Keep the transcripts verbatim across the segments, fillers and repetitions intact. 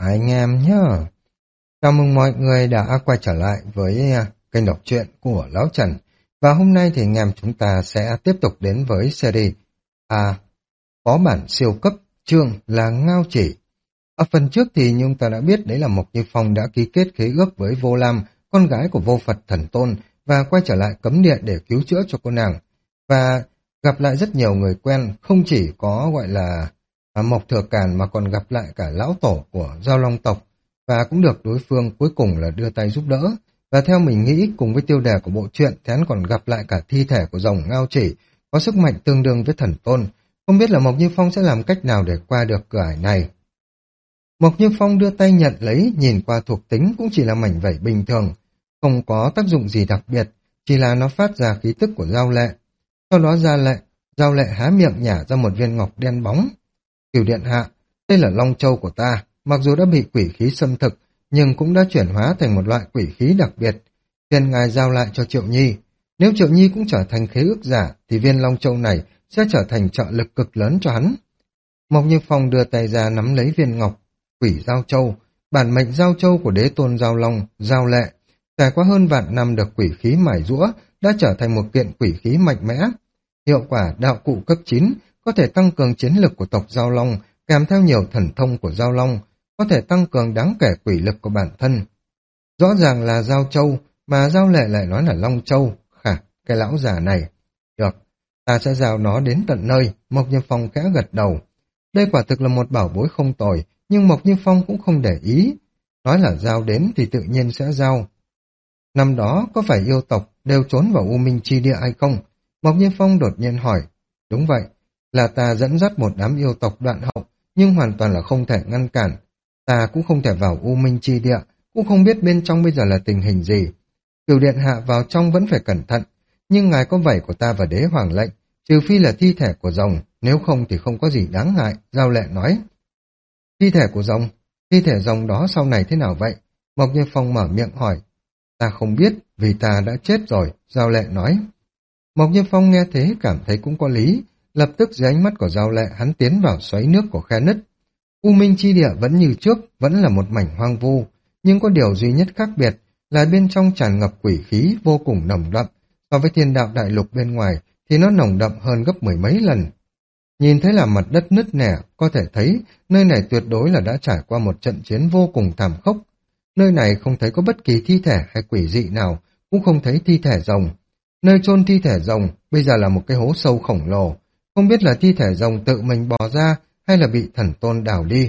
anh em nhé. Chào mừng mọi người đã quay trở lại với à, kênh đọc truyện của Lão Trần. Và hôm nay thì anh em chúng ta sẽ tiếp tục đến với series à, có bản siêu cấp, chương là Ngao Chỉ. Ở phần trước thì chúng ta đã biết đấy là Mộc Như Phong đã ký kết khế ước với Vô Lam, con gái của Vô Phật Thần Tôn, và quay trở lại cấm địa để cứu chữa cho cô nàng. Và gặp lại rất nhiều người quen, không chỉ có gọi là à, Mộc Thừa Càn mà còn gặp lại cả lão tổ của Giao Long tộc, và cũng được đối phương cuối cùng là đưa tay giúp đỡ. Và theo mình nghĩ, cùng với tiêu đề của bộ truyện thì hắn còn gặp lại cả thi thể của rồng Ngao Chỉ, có sức mạnh tương đương với thần tôn. Không biết là Mộc Như Phong sẽ làm cách nào để qua được cửa ải này. Mộc Như Phong đưa tay nhận lấy, nhìn qua thuộc tính cũng chỉ là mảnh vảy bình thường, không có tác dụng gì đặc biệt, chỉ là nó phát ra khí tức của Giao Lệ. Sau đó ra lệ, Giao Lệ há miệng nhả ra một viên ngọc đen bóng. Cửu điện hạ, đây là Long Châu của ta, mặc dù đã bị quỷ khí xâm thực, nhưng cũng đã chuyển hóa thành một loại quỷ khí đặc biệt. Phiền ngài giao lại cho Triệu Nhi. Nếu Triệu Nhi cũng trở thành khế ước giả, thì viên Long Châu này sẽ trở thành trợ lực cực lớn cho hắn. Mộc Như Phong đưa tay ra nắm lấy viên ngọc quỷ Giao Châu, bản mệnh Giao Châu của đế tôn Giao Long, Giao Lệ. Trải qua hơn vạn năm được quỷ khí mài giũa, đã trở thành một kiện quỷ khí mạnh mẽ. Hiệu quả đạo cụ cấp chín, có thể tăng cường chiến lực của tộc Giao Long, kèm theo nhiều thần thông của Giao Long, có thể tăng cường đáng kể quỷ lực của bản thân. Rõ ràng là Giao Châu, mà Giao Lệ lại nói là Long Châu. Khả, cái lão già này. Được, ta sẽ giao nó đến tận nơi. Mộc Như Phong khẽ gật đầu. Đây quả thực là một bảo bối không tồi, nhưng Mộc Như Phong cũng không để ý. Nói là giao đến thì tự nhiên sẽ giao. Năm đó có phải yêu tộc đều trốn vào U Minh Chi Địa hay không? Mộc Như Phong đột nhiên hỏi. Đúng vậy, là ta dẫn dắt một đám yêu tộc đoạn hậu, nhưng hoàn toàn là không thể ngăn cản. Ta cũng không thể vào U Minh Chi Địa, cũng không biết bên trong bây giờ là tình hình gì. Cửu điện hạ vào trong vẫn phải cẩn thận, nhưng ngài có vảy của ta và đế hoàng lệnh, trừ phi là thi thể của rồng, nếu không thì không có gì đáng ngại, Giao Lệ nói. Thi thể của rồng? Thi thể rồng đó sau này thế nào vậy? Mộc Như Phong mở miệng hỏi. Ta không biết, vì ta đã chết rồi, Giao Lệ nói. Mộc Như Phong nghe thế cảm thấy cũng có lý, lập tức dưới ánh mắt của Giao Lệ hắn tiến vào xoáy nước của khe nứt. U Minh Chi Địa vẫn như trước, vẫn là một mảnh hoang vu, nhưng có điều duy nhất khác biệt là bên trong tràn ngập quỷ khí vô cùng nồng đậm, so với thiên đạo đại lục bên ngoài thì nó nồng đậm hơn gấp mười mấy lần. Nhìn thấy là mặt đất nứt nẻ, có thể thấy nơi này tuyệt đối là đã trải qua một trận chiến vô cùng thảm khốc. Nơi này không thấy có bất kỳ thi thể hay quỷ dị nào, cũng không thấy thi thể rồng. Nơi chôn thi thể rồng bây giờ là một cái hố sâu khổng lồ, không biết là thi thể rồng tự mình bò ra hay là bị thần tôn đào đi.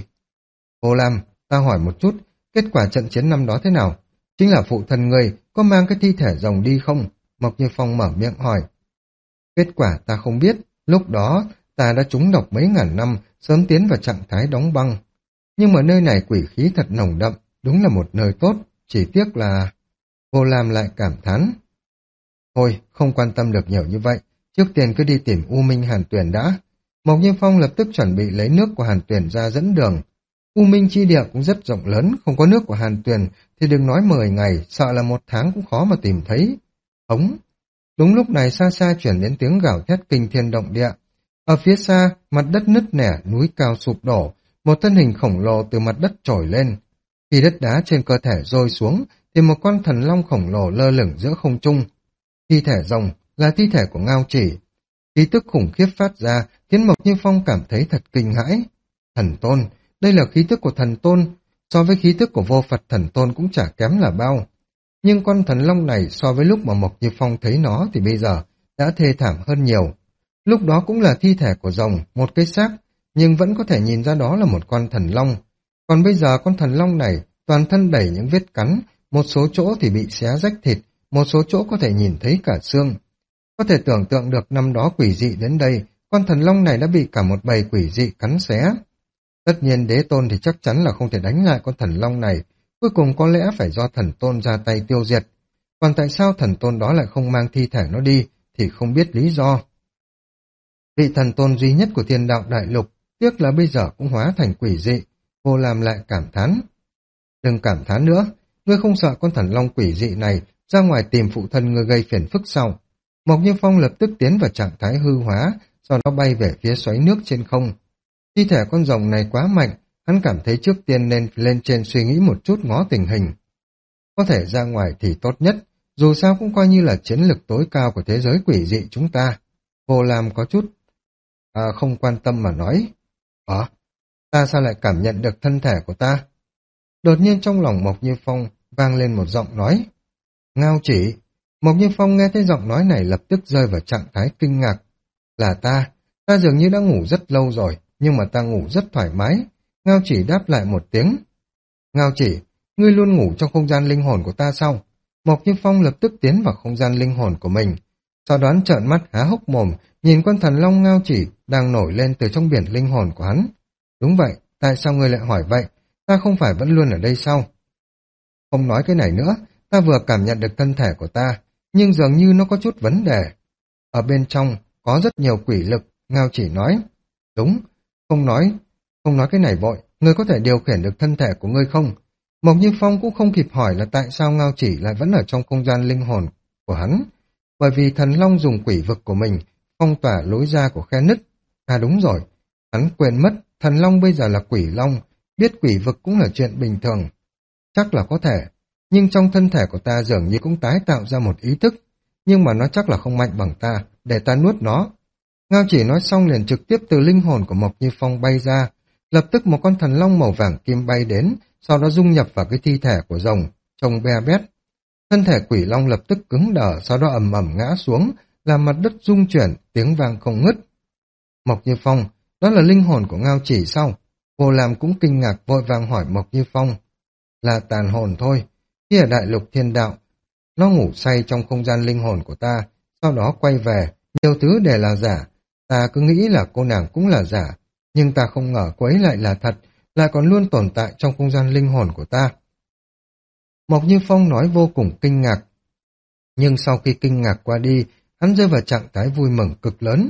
Vô Lam, ta hỏi một chút, kết quả trận chiến năm đó thế nào? Chính là phụ thân người có mang cái thi thể rồng đi không? Mộc Như Phong mở miệng hỏi. Kết quả ta không biết, lúc đó ta đã trúng độc mấy ngàn năm, sớm tiến vào trạng thái đóng băng. Nhưng mà nơi này quỷ khí thật nồng đậm, đúng là một nơi tốt, chỉ tiếc là... Vô Lam lại cảm thán. Thôi, không quan tâm được nhiều như vậy, trước tiên cứ đi tìm U Minh Hàn Tuyển đã. Mộc Như Phong lập tức chuẩn bị lấy nước của Hàn Tuyển ra dẫn đường. U Minh Chi Địa cũng rất rộng lớn, không có nước của Hàn Tuyển thì đừng nói mười ngày, sợ là một tháng cũng khó mà tìm thấy. Hống! Đúng lúc này xa xa chuyển đến tiếng gào thét kinh thiên động địa. Ở phía xa, mặt đất nứt nẻ, núi cao sụp đổ, một thân hình khổng lồ từ mặt đất trồi lên. Khi đất đá trên cơ thể rơi xuống, thì một con thần long khổng lồ lơ lửng giữa không trung. Thi thể rồng là thi thể của Ngao Chỉ. Khí tức khủng khiếp phát ra khiến Mộc Như Phong cảm thấy thật kinh hãi. Thần tôn, đây là khí tức của thần tôn, so với khí tức của Vô Phật Thần Tôn cũng chả kém là bao. Nhưng con thần long này so với lúc mà Mộc Như Phong thấy nó thì bây giờ đã thê thảm hơn nhiều. Lúc đó cũng là thi thể của rồng, một cái xác, nhưng vẫn có thể nhìn ra đó là một con thần long. Còn bây giờ con thần long này toàn thân đầy những vết cắn, một số chỗ thì bị xé rách thịt, một số chỗ có thể nhìn thấy cả xương. Có thể tưởng tượng được năm đó quỷ dị đến đây, con thần long này đã bị cả một bầy quỷ dị cắn xé. Tất nhiên đế tôn thì chắc chắn là không thể đánh lại con thần long này, cuối cùng có lẽ phải do thần tôn ra tay tiêu diệt. Còn tại sao thần tôn đó lại không mang thi thể nó đi thì không biết lý do. Vị thần tôn duy nhất của thiên đạo đại lục, tiếc là bây giờ cũng hóa thành quỷ dị. Vô Lam lại cảm thán. Đừng cảm thán nữa, ngươi không sợ con thần long quỷ dị này ra ngoài tìm phụ thân ngươi gây phiền phức sau. Mộc Như Phong lập tức tiến vào trạng thái hư hóa, sau đó bay về phía xoáy nước trên không. Thi thể con rồng này quá mạnh, hắn cảm thấy trước tiên nên lên trên suy nghĩ một chút ngó tình hình. Có thể ra ngoài thì tốt nhất, dù sao cũng coi như là chiến lực tối cao của thế giới quỷ dị chúng ta. Vô Lam có chút à, không quan tâm mà nói. Ờ, ta sao lại cảm nhận được thân thể của ta? Đột nhiên trong lòng Mộc Như Phong vang lên một giọng nói. Ngao Chỉ. Mộc Như Phong nghe thấy giọng nói này lập tức rơi vào trạng thái kinh ngạc. Là ta, ta dường như đã ngủ rất lâu rồi, nhưng mà ta ngủ rất thoải mái. Ngao Chỉ đáp lại một tiếng. Ngao Chỉ, ngươi luôn ngủ trong không gian linh hồn của ta sao? Mộc Như Phong lập tức tiến vào không gian linh hồn của mình. Sau đó trợn mắt há hốc mồm, nhìn con thần long Ngao Chỉ đang nổi lên từ trong biển linh hồn của hắn. Đúng vậy, tại sao ngươi lại hỏi vậy? Ta không phải vẫn luôn ở đây sao? Không nói cái này nữa, ta vừa cảm nhận được thân thể của ta, nhưng dường như nó có chút vấn đề. Ở bên trong có rất nhiều quỷ lực, Ngao Chỉ nói. Đúng, không nói, không nói cái này vội, ngươi có thể điều khiển được thân thể của ngươi không? Mộc Như Phong cũng không kịp hỏi là tại sao Ngao Chỉ lại vẫn ở trong không gian linh hồn của hắn. Bởi vì thần long dùng quỷ vực của mình phong tỏa lối ra của khe nứt. À đúng rồi, hắn quên mất, thần long bây giờ là quỷ long, biết quỷ vực cũng là chuyện bình thường. Chắc là có thể, nhưng trong thân thể của ta dường như cũng tái tạo ra một ý thức, nhưng mà nó chắc là không mạnh bằng ta, để ta nuốt nó. Ngao Chỉ nói xong liền trực tiếp từ linh hồn của Mộc Như Phong bay ra, lập tức một con thần long màu vàng kim bay đến, sau đó dung nhập vào cái thi thể của rồng, trông be bét. Thân thể quỷ long lập tức cứng đờ, sau đó ầm ầm ngã xuống, làm mặt đất rung chuyển, tiếng vang không ngứt. Mộc Như Phong, đó là linh hồn của Ngao Chỉ sao? Vô Lam cũng kinh ngạc vội vàng hỏi Mộc Như Phong. Là tàn hồn thôi, khi ở đại lục thiên đạo, nó ngủ say trong không gian linh hồn của ta, sau đó quay về, nhiều thứ đều là giả. Ta cứ nghĩ là cô nàng cũng là giả, nhưng ta không ngờ cô ấy lại là thật, lại còn luôn tồn tại trong không gian linh hồn của ta. Mộc Như Phong nói vô cùng kinh ngạc. Nhưng sau khi kinh ngạc qua đi, hắn rơi vào trạng thái vui mừng cực lớn.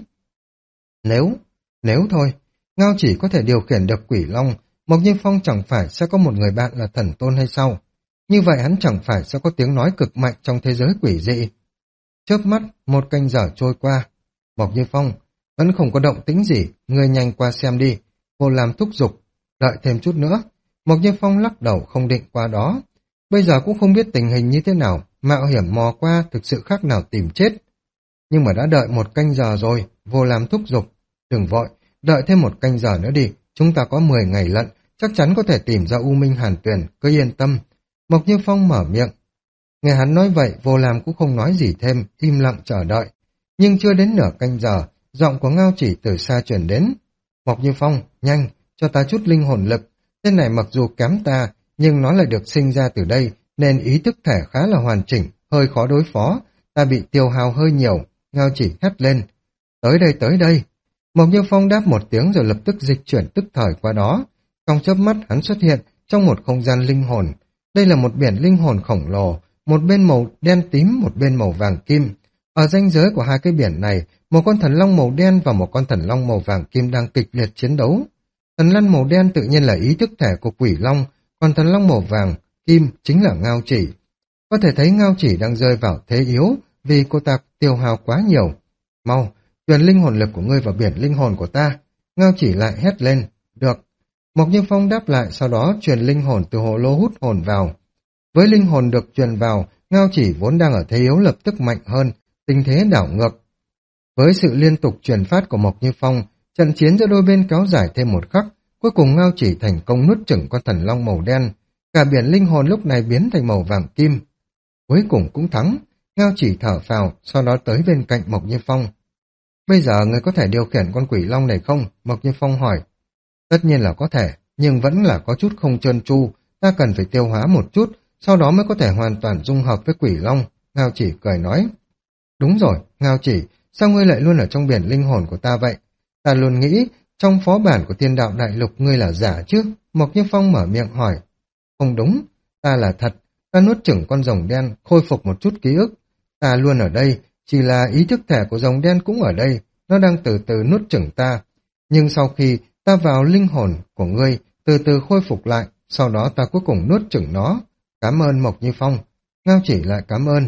Nếu, nếu thôi, Ngao Chỉ có thể điều khiển được quỷ long, Mộc Như Phong chẳng phải sẽ có một người bạn là thần tôn hay sao? Như vậy hắn chẳng phải sẽ có tiếng nói cực mạnh trong thế giới quỷ dị. Chớp mắt, một canh giờ trôi qua. Mộc Như Phong, vẫn không có động tĩnh gì, ngươi nhanh qua xem đi. Vô Lam thúc giục, đợi thêm chút nữa. Mộc Như Phong lắc đầu không định qua đó. Bây giờ cũng không biết tình hình như thế nào, mạo hiểm mò qua thực sự khác nào tìm chết. Nhưng mà đã đợi một canh giờ rồi, Vô Lam thúc giục. Đừng vội, đợi thêm một canh giờ nữa đi, chúng ta có mười ngày lận, chắc chắn có thể tìm ra U Minh Hàn Tuyền, cứ yên tâm. Mộc Như Phong mở miệng. Nghe hắn nói vậy, Vô Lam cũng không nói gì thêm, im lặng chờ đợi. Nhưng chưa đến nửa canh giờ, giọng của Ngao Chỉ từ xa truyền đến. Mộc Như Phong, nhanh, cho ta chút linh hồn lực. Tên này mặc dù kém ta, nhưng nó lại được sinh ra từ đây, nên ý thức thể khá là hoàn chỉnh, hơi khó đối phó. Ta bị tiêu hao hơi nhiều, Ngao Chỉ hét lên. Tới đây, tới đây. Mộc Như Phong đáp một tiếng rồi lập tức dịch chuyển tức thời qua đó. Trong chớp mắt hắn xuất hiện trong một không gian linh hồn. Đây là một biển linh hồn khổng lồ, một bên màu đen tím, một bên màu vàng kim. Ở ranh giới của hai cái biển này, một con thần long màu đen và một con thần long màu vàng kim đang kịch liệt chiến đấu. Thần lân màu đen tự nhiên là ý thức thể của quỷ long, còn thần long màu vàng kim chính là Ngao Chỉ. Có thể thấy Ngao Chỉ đang rơi vào thế yếu vì cô ta tiêu hao quá nhiều. Mau, truyền linh hồn lực của ngươi vào biển linh hồn của ta. Ngao Chỉ lại hét lên. Được. Mộc Như Phong đáp lại, sau đó truyền linh hồn từ hồ lô hút hồn vào. Với linh hồn được truyền vào, Ngao Chỉ vốn đang ở thế yếu lập tức mạnh hơn, tình thế đảo ngược. Với sự liên tục truyền phát của Mộc Như Phong, trận chiến giữa đôi bên kéo dài thêm một khắc, cuối cùng Ngao Chỉ thành công nuốt chửng con thần long màu đen. Cả biển linh hồn lúc này biến thành màu vàng kim. Cuối cùng cũng thắng, Ngao Chỉ thở phào, sau đó tới bên cạnh Mộc Như Phong. Bây giờ người có thể điều khiển con quỷ long này không? Mộc Như Phong hỏi. Tất nhiên là có thể, nhưng vẫn là có chút không trơn tru, ta cần phải tiêu hóa một chút, sau đó mới có thể hoàn toàn dung hợp với quỷ long. Ngao Chỉ cười nói. Đúng rồi, Ngao Chỉ, sao ngươi lại luôn ở trong biển linh hồn của ta vậy? Ta luôn nghĩ, trong phó bản của thiên đạo đại lục ngươi là giả chứ? Mộc Như Phong mở miệng hỏi. Không đúng, ta là thật, ta nuốt chửng con rồng đen, khôi phục một chút ký ức. Ta luôn ở đây, chỉ là ý thức thể của rồng đen cũng ở đây, nó đang từ từ nuốt chửng ta. Nhưng sau khi ta vào linh hồn của ngươi, từ từ khôi phục lại, sau đó ta cuối cùng nuốt chửng nó. Cảm ơn Mộc Như Phong. Ngao Chỉ lại cảm ơn.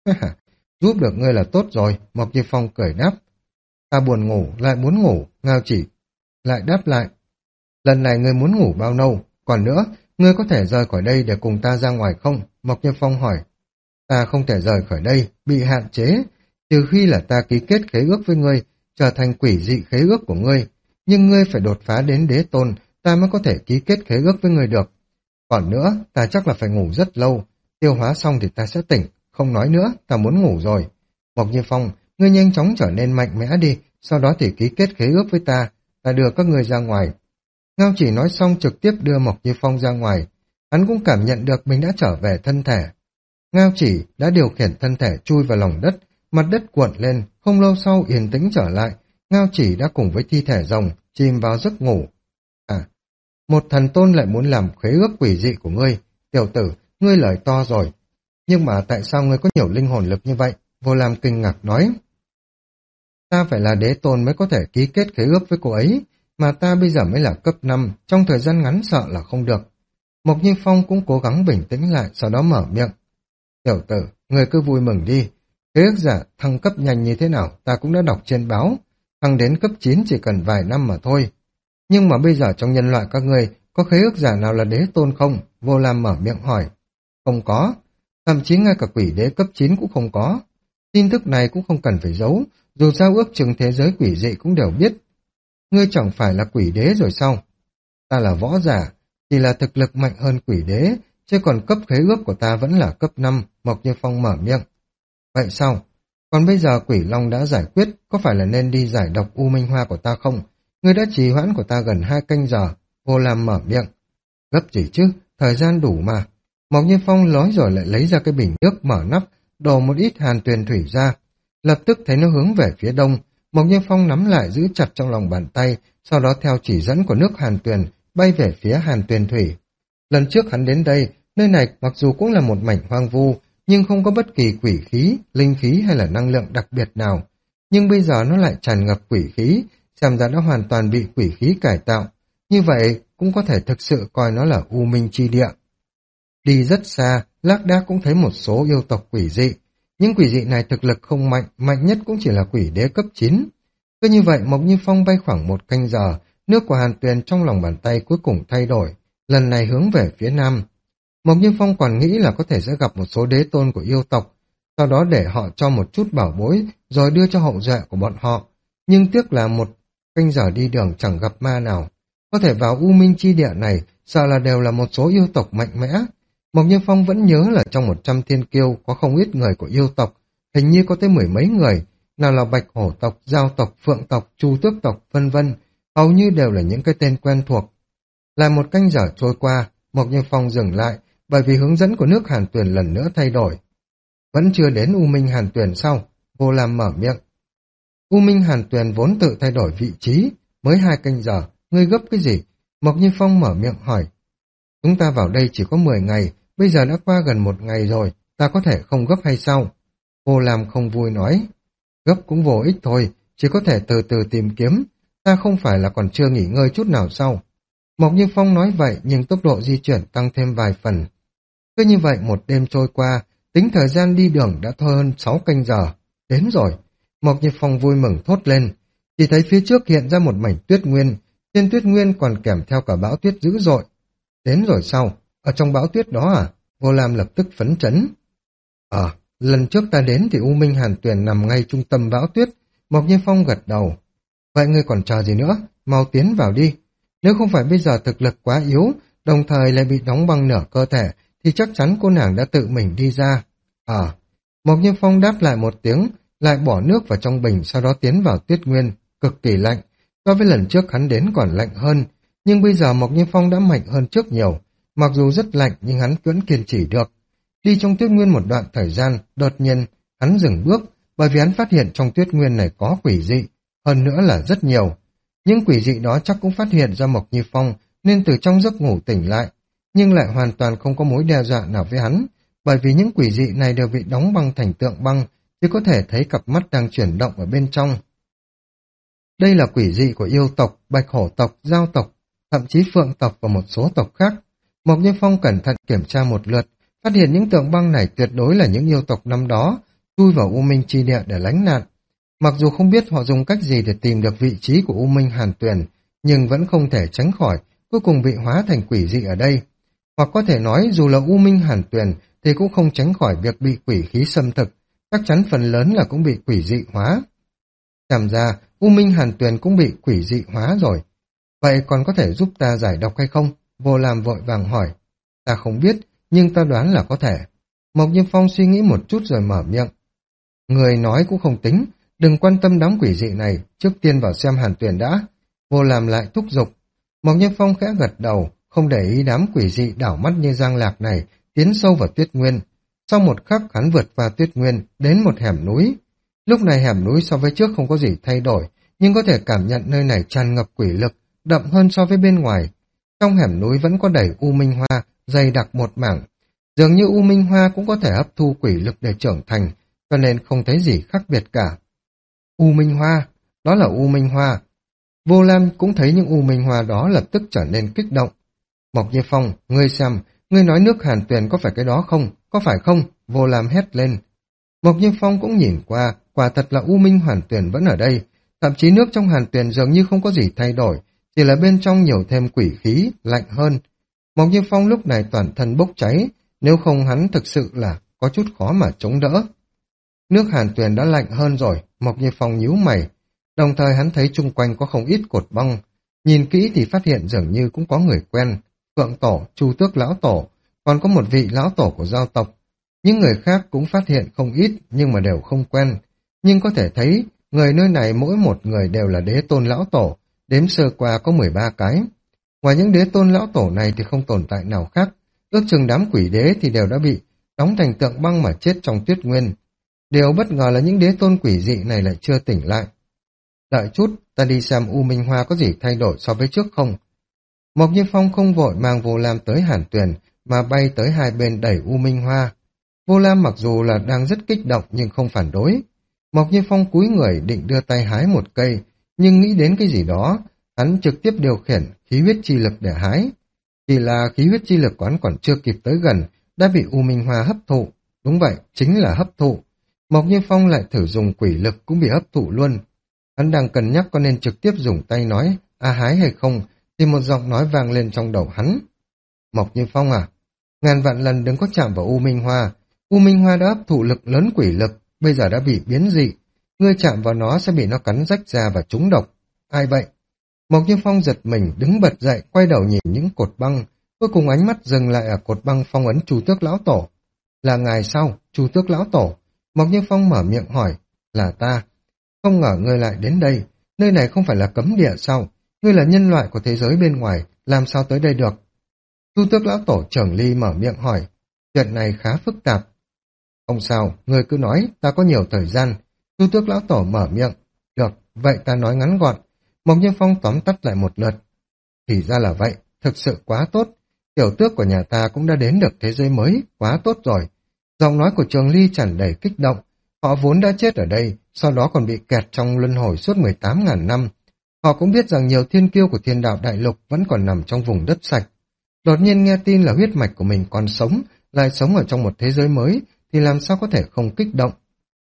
Giúp được ngươi là tốt rồi, Mộc Như Phong cười đáp. Ta buồn ngủ, lại muốn ngủ, Ngao Chỉ lại đáp lại. Lần này ngươi muốn ngủ bao lâu? Còn nữa, ngươi có thể rời khỏi đây để cùng ta ra ngoài không? Mộc Như Phong hỏi. Ta không thể rời khỏi đây, bị hạn chế, trừ khi là ta ký kết khế ước với ngươi, trở thành quỷ dị khế ước của ngươi. Nhưng ngươi phải đột phá đến đế tôn, ta mới có thể ký kết khế ước với ngươi được. Còn nữa, ta chắc là phải ngủ rất lâu, tiêu hóa xong thì ta sẽ tỉnh, không nói nữa, ta muốn ngủ rồi. Mộc Như Phong, ngươi nhanh chóng trở nên mạnh mẽ đi, sau đó thì ký kết khế ước với ta, ta đưa các ngươi ra ngoài. Ngao Chỉ nói xong trực tiếp đưa Mộc Như Phong ra ngoài, hắn cũng cảm nhận được mình đã trở về thân thể. Ngao Chỉ đã điều khiển thân thể chui vào lòng đất, mặt đất cuộn lên, không lâu sau yên tĩnh trở lại, Ngao Chỉ đã cùng với thi thể rồng chìm vào giấc ngủ. À, một thần tôn lại muốn làm khế ước quỷ dị của ngươi, tiểu tử, ngươi lời to rồi. Nhưng mà tại sao ngươi có nhiều linh hồn lực như vậy? Vô Lam kinh ngạc nói. Ta phải là đế tôn mới có thể ký kết khế ước với cô ấy, mà ta bây giờ mới là cấp năm, trong thời gian ngắn sợ là không được. Mộc Như Phong cũng cố gắng bình tĩnh lại, sau đó mở miệng. Tiểu tử, ngươi cứ vui mừng đi. Khế ước giả thăng cấp nhanh như thế nào, ta cũng đã đọc trên báo. Thăng đến cấp chín chỉ cần vài năm mà thôi. Nhưng mà bây giờ trong nhân loại các ngươi, có khế ước giả nào là đế tôn không? Vô Lam mở miệng hỏi. Không có. Thậm chí ngay cả quỷ đế cấp chín cũng không có. Tin tức này cũng không cần phải giấu, dù sao ước chừng thế giới quỷ dị cũng đều biết. Ngươi chẳng phải là quỷ đế rồi sao? Ta là võ giả, chỉ là thực lực mạnh hơn quỷ đế, chứ còn cấp khế ước của ta vẫn là cấp năm, Mộc Như Phong mở miệng. Vậy sao? Còn bây giờ quỷ long đã giải quyết, có phải là nên đi giải độc u minh hoa của ta không? Ngươi đã trì hoãn của ta gần hai canh giờ, Vô Lam mở miệng. Gấp gì chứ, thời gian đủ mà. Mộc Như Phong nói rồi lại lấy ra cái bình nước mở nắp, đổ một ít hàn tuyền thủy ra. Lập tức thấy nó hướng về phía đông, Mộc Như Phong nắm lại giữ chặt trong lòng bàn tay, sau đó theo chỉ dẫn của nước hàn tuyền, bay về phía hàn tuyền thủy. Lần trước hắn đến đây, nơi này mặc dù cũng là một mảnh hoang vu, nhưng không có bất kỳ quỷ khí, linh khí hay là năng lượng đặc biệt nào. Nhưng bây giờ nó lại tràn ngập quỷ khí, xem ra đã hoàn toàn bị quỷ khí cải tạo. Như vậy cũng có thể thực sự coi nó là u minh chi địa. Đi rất xa, lác đác cũng thấy một số yêu tộc quỷ dị. Những quỷ dị này thực lực không mạnh, mạnh nhất cũng chỉ là quỷ đế cấp chín. Cứ như vậy Mộc Như Phong bay khoảng một canh giờ, nước của hàn tuyền trong lòng bàn tay cuối cùng thay đổi, lần này hướng về phía nam. Mộc Như Phong còn nghĩ là có thể sẽ gặp một số đế tôn của yêu tộc, sau đó để họ cho một chút bảo bối, rồi đưa cho hậu duệ của bọn họ. Nhưng tiếc là một canh giờ đi đường chẳng gặp ma nào. Có thể vào u minh chi địa này, sợ là đều là một số yêu tộc mạnh mẽ. Mộc Như Phong vẫn nhớ là trong một trăm thiên kiêu có không ít người của yêu tộc, hình như có tới mười mấy người, nào là bạch hổ tộc, giao tộc, phượng tộc, chu tước tộc, vân vân, hầu như đều là những cái tên quen thuộc. Lại một canh giờ trôi qua, Mộc Như Phong dừng lại, bởi vì hướng dẫn của nước hàn tuyền lần nữa thay đổi. Vẫn chưa đến U Minh Hàn Tuyền sau, Vô Lam mở miệng. U Minh Hàn Tuyền vốn tự thay đổi vị trí, mới hai canh giờ, ngươi gấp cái gì? Mộc Như Phong mở miệng hỏi. Chúng ta vào đây chỉ có mười ngày, bây giờ đã qua gần một ngày rồi, ta có thể không gấp hay sao? Vô Lam không vui nói. Gấp cũng vô ích thôi, chỉ có thể từ từ tìm kiếm, ta không phải là còn chưa nghỉ ngơi chút nào sao? Mộc Như Phong nói vậy nhưng tốc độ di chuyển tăng thêm vài phần. Cứ như vậy một đêm trôi qua, tính thời gian đi đường đã thôi hơn sáu canh giờ. Đến rồi. Mộc Như Phong vui mừng thốt lên. Chỉ thấy phía trước hiện ra một mảnh tuyết nguyên. Trên tuyết nguyên còn kèm theo cả bão tuyết dữ dội. Đến rồi sao? Ở trong bão tuyết đó à? Vô Lam lập tức phấn chấn. Ờ, lần trước ta đến thì U Minh Hàn Tuyền nằm ngay trung tâm bão tuyết. Mộc Như Phong gật đầu. Vậy ngươi còn chờ gì nữa? Mau tiến vào đi. Nếu không phải bây giờ thực lực quá yếu, đồng thời lại bị đóng băng nửa cơ thể, thì chắc chắn cô nàng đã tự mình đi ra. À, Mộc Như Phong đáp lại một tiếng, lại bỏ nước vào trong bình, sau đó tiến vào tuyết nguyên, cực kỳ lạnh. So với lần trước hắn đến còn lạnh hơn, nhưng bây giờ Mộc Như Phong đã mạnh hơn trước nhiều. Mặc dù rất lạnh nhưng hắn vẫn kiên trì được. Đi trong tuyết nguyên một đoạn thời gian, đột nhiên hắn dừng bước, bởi vì hắn phát hiện trong tuyết nguyên này có quỷ dị, hơn nữa là rất nhiều. Những quỷ dị đó chắc cũng phát hiện ra Mộc Như Phong, nên từ trong giấc ngủ tỉnh lại, nhưng lại hoàn toàn không có mối đe dọa nào với hắn, bởi vì những quỷ dị này đều bị đóng băng thành tượng băng, chỉ có thể thấy cặp mắt đang chuyển động ở bên trong. Đây là quỷ dị của yêu tộc, bạch hổ tộc, giao tộc, thậm chí phượng tộc và một số tộc khác. Mộc Như Phong cẩn thận kiểm tra một lượt, phát hiện những tượng băng này tuyệt đối là những yêu tộc năm đó, chui vào U Minh Chi Địa để lánh nạn. Mặc dù không biết họ dùng cách gì để tìm được vị trí của U Minh Hàn Tuyền, nhưng vẫn không thể tránh khỏi cuối cùng bị hóa thành quỷ dị ở đây. Hoặc có thể nói dù là U Minh Hàn Tuyền thì cũng không tránh khỏi việc bị quỷ khí xâm thực, chắc chắn phần lớn là cũng bị quỷ dị hóa. Xem ra, U Minh Hàn Tuyền cũng bị quỷ dị hóa rồi. Vậy còn có thể giúp ta giải độc hay không? Vô Lam vội vàng hỏi. Ta không biết, nhưng ta đoán là có thể. Mộc Như Phong suy nghĩ một chút rồi mở miệng. Người nói cũng không tính, đừng quan tâm đám quỷ dị này, trước tiên vào xem Hàn Tuyền đã. Vô Lam lại thúc giục. Mộc Như Phong khẽ gật đầu, không để ý đám quỷ dị đảo mắt như giang lạc này, tiến sâu vào tuyết nguyên. Sau một khắc hắn vượt qua tuyết nguyên, đến một hẻm núi. Lúc này hẻm núi so với trước không có gì thay đổi, nhưng có thể cảm nhận nơi này tràn ngập quỷ lực, đậm hơn so với bên ngoài. Trong hẻm núi vẫn có đầy u minh hoa, dày đặc một mảng. Dường như u minh hoa cũng có thể hấp thu quỷ lực để trưởng thành, cho nên không thấy gì khác biệt cả. U minh hoa, đó là u minh hoa. Vô Lam cũng thấy những u minh hoa đó lập tức trở nên kích động. Mộc Như Phong, ngươi xem, ngươi nói nước Hàn Tuyền có phải cái đó không? Có phải không? Vô Lam hét lên. Mộc Như Phong cũng nhìn qua, quả thật là u minh Hàn Tuyền vẫn ở đây. Thậm chí nước trong Hàn Tuyền dường như không có gì thay đổi, chỉ là bên trong nhiều thêm quỷ khí, lạnh hơn. Mộc Như Phong lúc này toàn thân bốc cháy, nếu không hắn thực sự là có chút khó mà chống đỡ. Nước Hàn Tuyền đã lạnh hơn rồi, Mộc Như Phong nhíu mày. Đồng thời hắn thấy chung quanh có không ít cột băng. Nhìn kỹ thì phát hiện dường như cũng có người quen. Phượng Tổ, Chu Tước Lão Tổ, còn có một vị lão tổ của giao tộc. Những người khác cũng phát hiện không ít nhưng mà đều không quen. Nhưng có thể thấy, người nơi này mỗi một người đều là đế tôn lão tổ, đếm sơ qua có mười ba cái. Ngoài những đế tôn lão tổ này thì không tồn tại nào khác, ước chừng đám quỷ đế thì đều đã bị đóng thành tượng băng mà chết trong tuyết nguyên. Điều bất ngờ là những đế tôn quỷ dị này lại chưa tỉnh lại. Đợi chút, ta đi xem U Minh Hoa có gì thay đổi so với trước không? Mộc Như Phong không vội mang Vô Lam tới Hàn Tuyền, mà bay tới hai bên đẩy U Minh Hoa. Vô Lam mặc dù là đang rất kích động nhưng không phản đối. Mộc Như Phong cúi người định đưa tay hái một cây, nhưng nghĩ đến cái gì đó, hắn trực tiếp điều khiển khí huyết chi lực để hái. Chỉ là khí huyết chi lực quán còn chưa kịp tới gần, đã bị U Minh Hoa hấp thụ. Đúng vậy, chính là hấp thụ. Mộc Như Phong lại thử dùng quỷ lực cũng bị hấp thụ luôn. Hắn đang cân nhắc có nên trực tiếp dùng tay nói a hái hay không, thì một giọng nói vang lên trong đầu hắn. Mộc Như Phong à, ngàn vạn lần đừng có chạm vào U Minh Hoa. U Minh Hoa đã hấp thụ lực lớn quỷ lực, bây giờ đã bị biến dị. Ngươi chạm vào nó sẽ bị nó cắn rách ra và trúng độc. Ai vậy? Mộc Như Phong giật mình đứng bật dậy, quay đầu nhìn những cột băng, cuối cùng ánh mắt dừng lại ở cột băng phong ấn Chu Tước Lão Tổ. Là ngài sao? Chu Tước Lão Tổ? Mộc Như Phong mở miệng hỏi. Là ta. Không ngờ ngươi lại đến đây, nơi này không phải là cấm địa sao? Ngươi là nhân loại của thế giới bên ngoài, làm sao tới đây được? Chu Tước Lão Tổ Trưởng Ly mở miệng hỏi. Chuyện này khá phức tạp. Không sao, ngươi cứ nói, ta có nhiều thời gian. Chu Tước Lão Tổ mở miệng. Được, vậy ta nói ngắn gọn. Mộc Như Phong tóm tắt lại một lượt. Thì ra là vậy, thực sự quá tốt. Tiểu tước của nhà ta cũng đã đến được thế giới mới, quá tốt rồi. Giọng nói của Trường Ly tràn đầy kích động. Họ vốn đã chết ở đây, sau đó còn bị kẹt trong luân hồi suốt mười tám ngàn năm. Họ cũng biết rằng nhiều thiên kiêu của thiên đạo đại lục vẫn còn nằm trong vùng đất sạch. Đột nhiên nghe tin là huyết mạch của mình còn sống, lại sống ở trong một thế giới mới, thì làm sao có thể không kích động.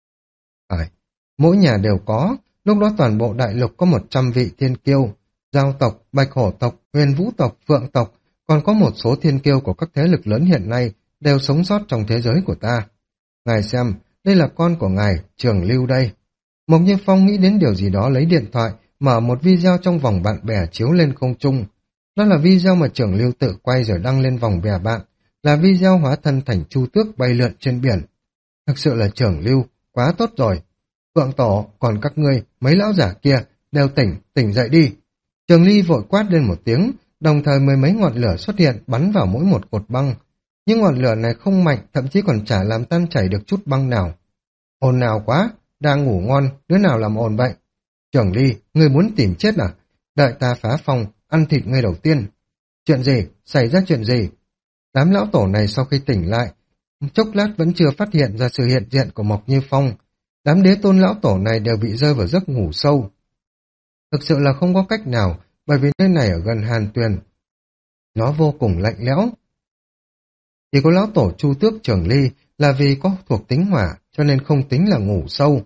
Phải, mỗi nhà đều có, lúc đó toàn bộ đại lục có một trăm vị thiên kiêu, giao tộc, bạch hổ tộc, huyền vũ tộc, phượng tộc, còn có một số thiên kiêu của các thế lực lớn hiện nay đều sống sót trong thế giới của ta. Ngài xem, đây là con của ngài, Trường Lưu đây. Mộc Như Phong nghĩ đến điều gì đó lấy điện thoại, mở một video trong vòng bạn bè chiếu lên không trung. Đó là video mà Trường Lưu tự quay rồi đăng lên vòng bè bạn, là video hóa thân thành chu tước bay lượn trên biển. Thực sự là Trường Lưu, quá tốt rồi. Phượng Tổ, còn các ngươi, mấy lão giả kia, đều tỉnh, tỉnh dậy đi. Trường Ly vội quát lên một tiếng, đồng thời mười mấy ngọn lửa xuất hiện bắn vào mỗi một cột băng. Nhưng ngọn lửa này không mạnh, thậm chí còn chả làm tan chảy được chút băng nào. Ồn nào quá, đang ngủ ngon, đứa nào làm ồn vậy? Trường Ly, ngươi muốn tìm chết à? Đợi ta phá phòng, ăn thịt ngươi đầu tiên. Chuyện gì? Xảy ra chuyện gì? Đám lão tổ này sau khi tỉnh lại, chốc lát vẫn chưa phát hiện ra sự hiện diện của Mộc Như Phong. Đám đế tôn lão tổ này đều bị rơi vào giấc ngủ sâu. Thực sự là không có cách nào, bởi vì nơi này ở gần Hàn Tuyền. Nó vô cùng lạnh lẽo. Chỉ có lão tổ Chu Tước Trường Ly là vì có thuộc tính hỏa, cho nên không tính là ngủ sâu.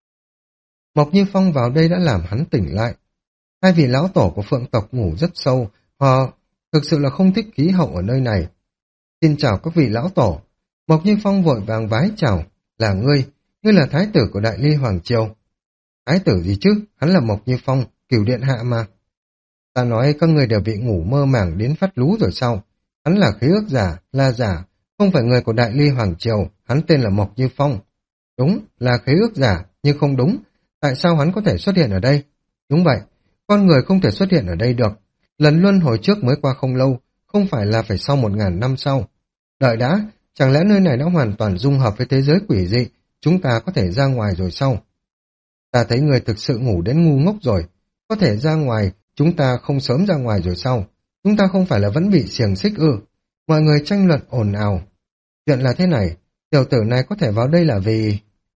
Mộc Như Phong vào đây đã làm hắn tỉnh lại. Hai vị lão tổ của phượng tộc ngủ rất sâu, họ thực sự là không thích khí hậu ở nơi này. Xin chào các vị lão tổ. Mộc Như Phong vội vàng vái chào. Là ngươi, ngươi là thái tử của Đại Ly Hoàng Triều. Thái tử gì chứ, hắn là Mộc Như Phong, cửu điện hạ mà. Ta nói các ngươi đều bị ngủ mơ màng đến phát lú rồi sao? Hắn là khế ước giả, là giả, không phải người của Đại Ly Hoàng Triều, hắn tên là Mộc Như Phong. Đúng, là khế ước giả, nhưng không đúng. Tại sao hắn có thể xuất hiện ở đây? Đúng vậy, con người không thể xuất hiện ở đây được. Lần luân hồi trước mới qua không lâu, không phải là phải sau một ngàn năm sau. Đợi đã, chẳng lẽ nơi này đã hoàn toàn dung hợp với thế giới quỷ dị, chúng ta có thể ra ngoài rồi sao? Ta thấy người thực sự ngủ đến ngu ngốc rồi. Có thể ra ngoài, chúng ta không sớm ra ngoài rồi sao? Chúng ta không phải là vẫn bị xiềng xích ư? Mọi người tranh luận ồn ào. Chuyện là thế này, tiểu tử này có thể vào đây là vì...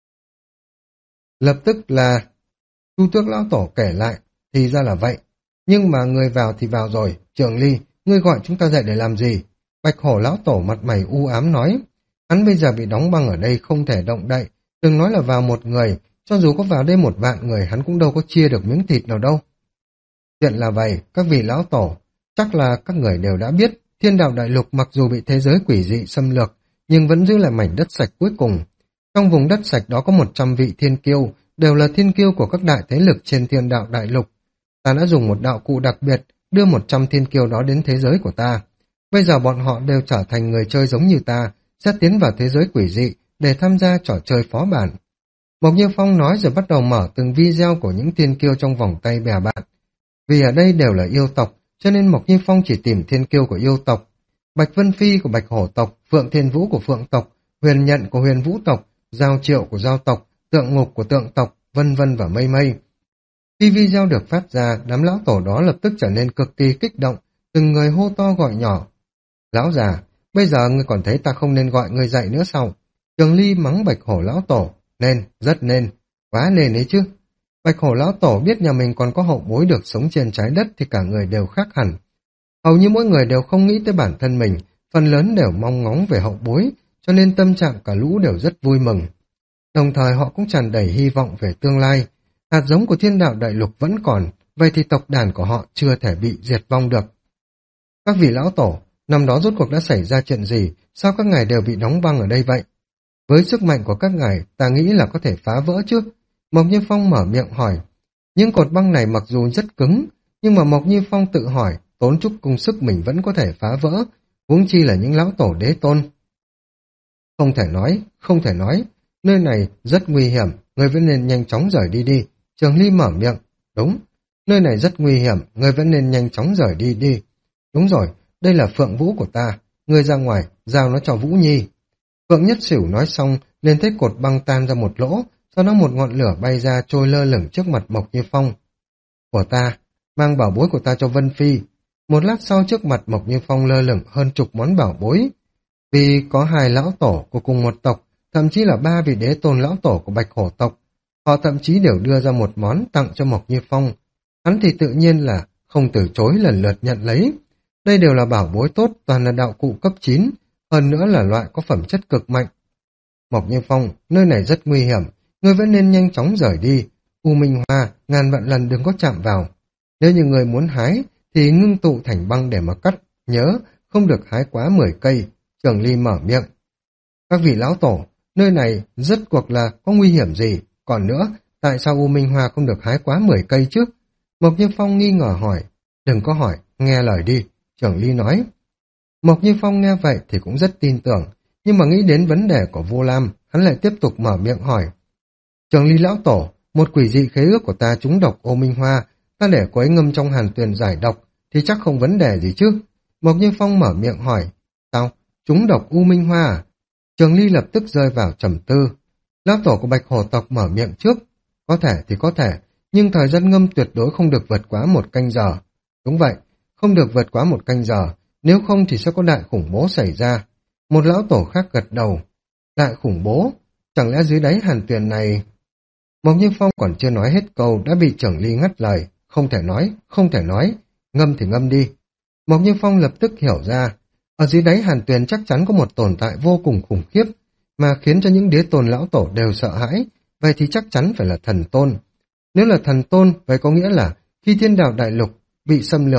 Lập tức là... Chu Tước lão tổ kể lại, thì ra là vậy. Nhưng mà người vào thì vào rồi, Trường Ly, ngươi gọi chúng ta dậy để làm gì? Bạch Hổ lão tổ mặt mày u ám nói. Hắn bây giờ bị đóng băng ở đây không thể động đậy, đừng nói là vào một người, cho dù có vào đây một vạn người hắn cũng đâu có chia được miếng thịt nào đâu. Chuyện là vậy, các vị lão tổ, chắc là các người đều đã biết, Thiên Đạo Đại Lục mặc dù bị thế giới quỷ dị xâm lược, nhưng vẫn giữ lại mảnh đất sạch cuối cùng. Trong vùng đất sạch đó có một trăm vị thiên kiêu, đều là thiên kiêu của các đại thế lực trên Thiên Đạo Đại Lục. Ta đã dùng một đạo cụ đặc biệt, đưa một trăm thiên kiêu đó đến thế giới của ta. Bây giờ bọn họ đều trở thành người chơi giống như ta, sẽ tiến vào thế giới quỷ dị để tham gia trò chơi phó bản. Mộc Như Phong nói rồi bắt đầu mở từng video của những thiên kiêu trong vòng tay bè bạn. Vì ở đây đều là yêu tộc, cho nên Mộc Như Phong chỉ tìm thiên kiêu của yêu tộc. Bạch Vân Phi của Bạch Hổ tộc, Phượng Thiên Vũ của Phượng tộc, Huyền Nhận của Huyền Vũ tộc, Giao Triệu của Giao tộc, Tượng Ngục của Tượng tộc, vân vân và mây mây. Khi video được phát ra, đám lão tổ đó lập tức trở nên cực kỳ kích động, từng người hô to gọi nhỏ. Lão già, bây giờ ngươi còn thấy ta không nên gọi ngươi dậy nữa sao? Trường Ly mắng Bạch Hổ lão tổ, nên, rất nên, quá nên ấy chứ. Bạch Hổ lão tổ biết nhà mình còn có hậu bối được sống trên trái đất thì cả người đều khác hẳn. Hầu như mỗi người đều không nghĩ tới bản thân mình, phần lớn đều mong ngóng về hậu bối, cho nên tâm trạng cả lũ đều rất vui mừng. Đồng thời họ cũng tràn đầy hy vọng về tương lai. Hạt giống của Thiên Đạo Đại Lục vẫn còn, vậy thì tộc đàn của họ chưa thể bị diệt vong được. Các vị lão tổ, năm đó rốt cuộc đã xảy ra chuyện gì, sao các ngài đều bị đóng băng ở đây vậy? Với sức mạnh của các ngài, ta nghĩ là có thể phá vỡ chứ. Mộc Như Phong mở miệng hỏi. Những cột băng này mặc dù rất cứng, nhưng mà Mộc Như Phong tự hỏi, tốn chút công sức mình vẫn có thể phá vỡ, huống chi là những lão tổ đế tôn. Không thể nói, không thể nói, nơi này rất nguy hiểm, người vẫn nên nhanh chóng rời đi đi. Trường Ly mở miệng, đúng, nơi này rất nguy hiểm, người vẫn nên nhanh chóng rời đi đi. Đúng rồi, đây là Phượng Vũ của ta, người ra ngoài, giao nó cho Vũ Nhi. Phượng Nhất Sửu nói xong, liền thấy cột băng tan ra một lỗ, sau đó một ngọn lửa bay ra trôi lơ lửng trước mặt Mộc Như Phong. Của ta, mang bảo bối của ta cho Vân Phi. Một lát sau trước mặt Mộc Như Phong lơ lửng hơn chục món bảo bối. Vì có hai lão tổ của cùng một tộc, thậm chí là ba vị đế tôn lão tổ của Bạch Hổ tộc, họ thậm chí đều đưa ra một món tặng cho Mộc Như Phong. Hắn thì tự nhiên là không từ chối lần lượt nhận lấy. Đây đều là bảo bối tốt, toàn là đạo cụ cấp chín, hơn nữa là loại có phẩm chất cực mạnh. Mộc Như Phong, nơi này rất nguy hiểm, ngươi vẫn nên nhanh chóng rời đi. U Minh Hoa, ngàn vạn lần đừng có chạm vào. Nếu như người muốn hái, thì ngưng tụ thành băng để mà cắt, nhớ, không được hái quá mười cây. Trường Ly mở miệng. Các vị lão tổ, nơi này rất cuộc là có nguy hiểm gì? Còn nữa, tại sao U Minh Hoa không được hái quá mười cây chứ? Mộc Như Phong nghi ngờ hỏi. Đừng có hỏi, nghe lời đi. Trường Ly nói. Mộc Như Phong nghe vậy thì cũng rất tin tưởng, nhưng mà nghĩ đến vấn đề của Vô Lam, hắn lại tiếp tục mở miệng hỏi. Trường Ly lão tổ, một quỷ dị khế ước của ta trúng độc U Minh Hoa, ta để cô ấy ngâm trong hàn tuyền giải độc, thì chắc không vấn đề gì chứ? Mộc Như Phong mở miệng hỏi. Sao? Trúng độc U Minh Hoa à? Trường Ly lập tức rơi vào trầm tư. Lão tổ của Bạch Hổ tộc mở miệng trước. Có thể thì có thể, nhưng thời gian ngâm tuyệt đối không được vượt quá một canh giờ. Đúng vậy, không được vượt quá một canh giờ, nếu không thì sẽ có đại khủng bố xảy ra. Một lão tổ khác gật đầu. Đại khủng bố? Chẳng lẽ dưới đáy hàn tuyền này... Mộc Như Phong còn chưa nói hết câu đã bị Trường Ly ngắt lời. Không thể nói, không thể nói. Ngâm thì ngâm đi. Mộc Như Phong lập tức hiểu ra. Ở dưới đáy hàn tuyền chắc chắn có một tồn tại vô cùng khủng khiếp, mà khiến cho những đế tôn lão tổ đều sợ hãi. Vậy thì chắc chắn phải là thần tôn. Nếu là thần tôn, vậy có nghĩa là khi Thiên Đạo Đại Lục bị xâm lược,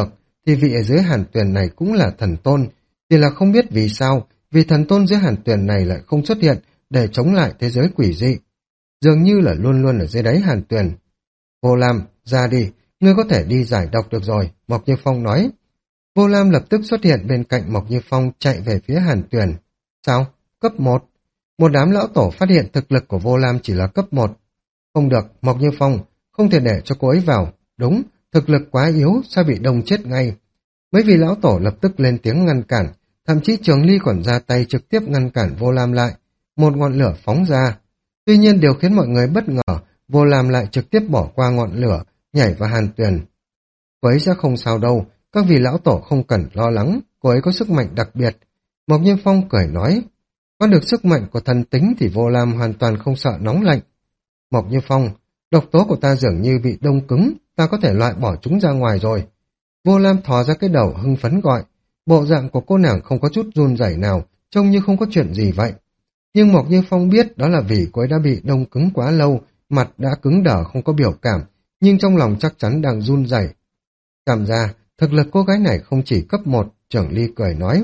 thì vị ở dưới hàn tuyền này cũng là thần tôn, chỉ là không biết vì sao, vì thần tôn dưới hàn tuyền này lại không xuất hiện để chống lại thế giới quỷ dị. Dường như là luôn luôn ở dưới đáy hàn tuyền. Vô Lam, ra đi, ngươi có thể đi giải độc được rồi, Mộc Như Phong nói. Vô Lam lập tức xuất hiện bên cạnh Mộc Như Phong chạy về phía hàn tuyền. Sao? Cấp một. Một đám lão tổ phát hiện thực lực của Vô Lam chỉ là cấp một. Không được, Mộc Như Phong, không thể để cho cô ấy vào. Đúng, thực lực quá yếu, sao bị đông chết ngay. Mấy vị lão tổ lập tức lên tiếng ngăn cản, thậm chí Trường Ly còn ra tay trực tiếp ngăn cản Vô Lam lại. Một ngọn lửa phóng ra. Tuy nhiên điều khiến mọi người bất ngờ, Vô Lam lại trực tiếp bỏ qua ngọn lửa, nhảy vào hàn tuyền. Cô ấy sẽ không sao đâu, các vị lão tổ không cần lo lắng, cô ấy có sức mạnh đặc biệt. Mộc Như Phong cười nói, có được sức mạnh của thần tính thì Vô Lam hoàn toàn không sợ nóng lạnh. Mộc Như Phong, độc tố của ta dường như bị đông cứng, ta có thể loại bỏ chúng ra ngoài rồi. Vô Lam thò ra cái đầu hưng phấn gọi, bộ dạng của cô nàng không có chút run rẩy nào, trông như không có chuyện gì vậy. Nhưng Mộc Như Phong biết đó là vì cô ấy đã bị đông cứng quá lâu, mặt đã cứng đờ không có biểu cảm, nhưng trong lòng chắc chắn đang run rẩy. Cảm ra, thực lực cô gái này không chỉ cấp một, Trưởng Ly cười nói.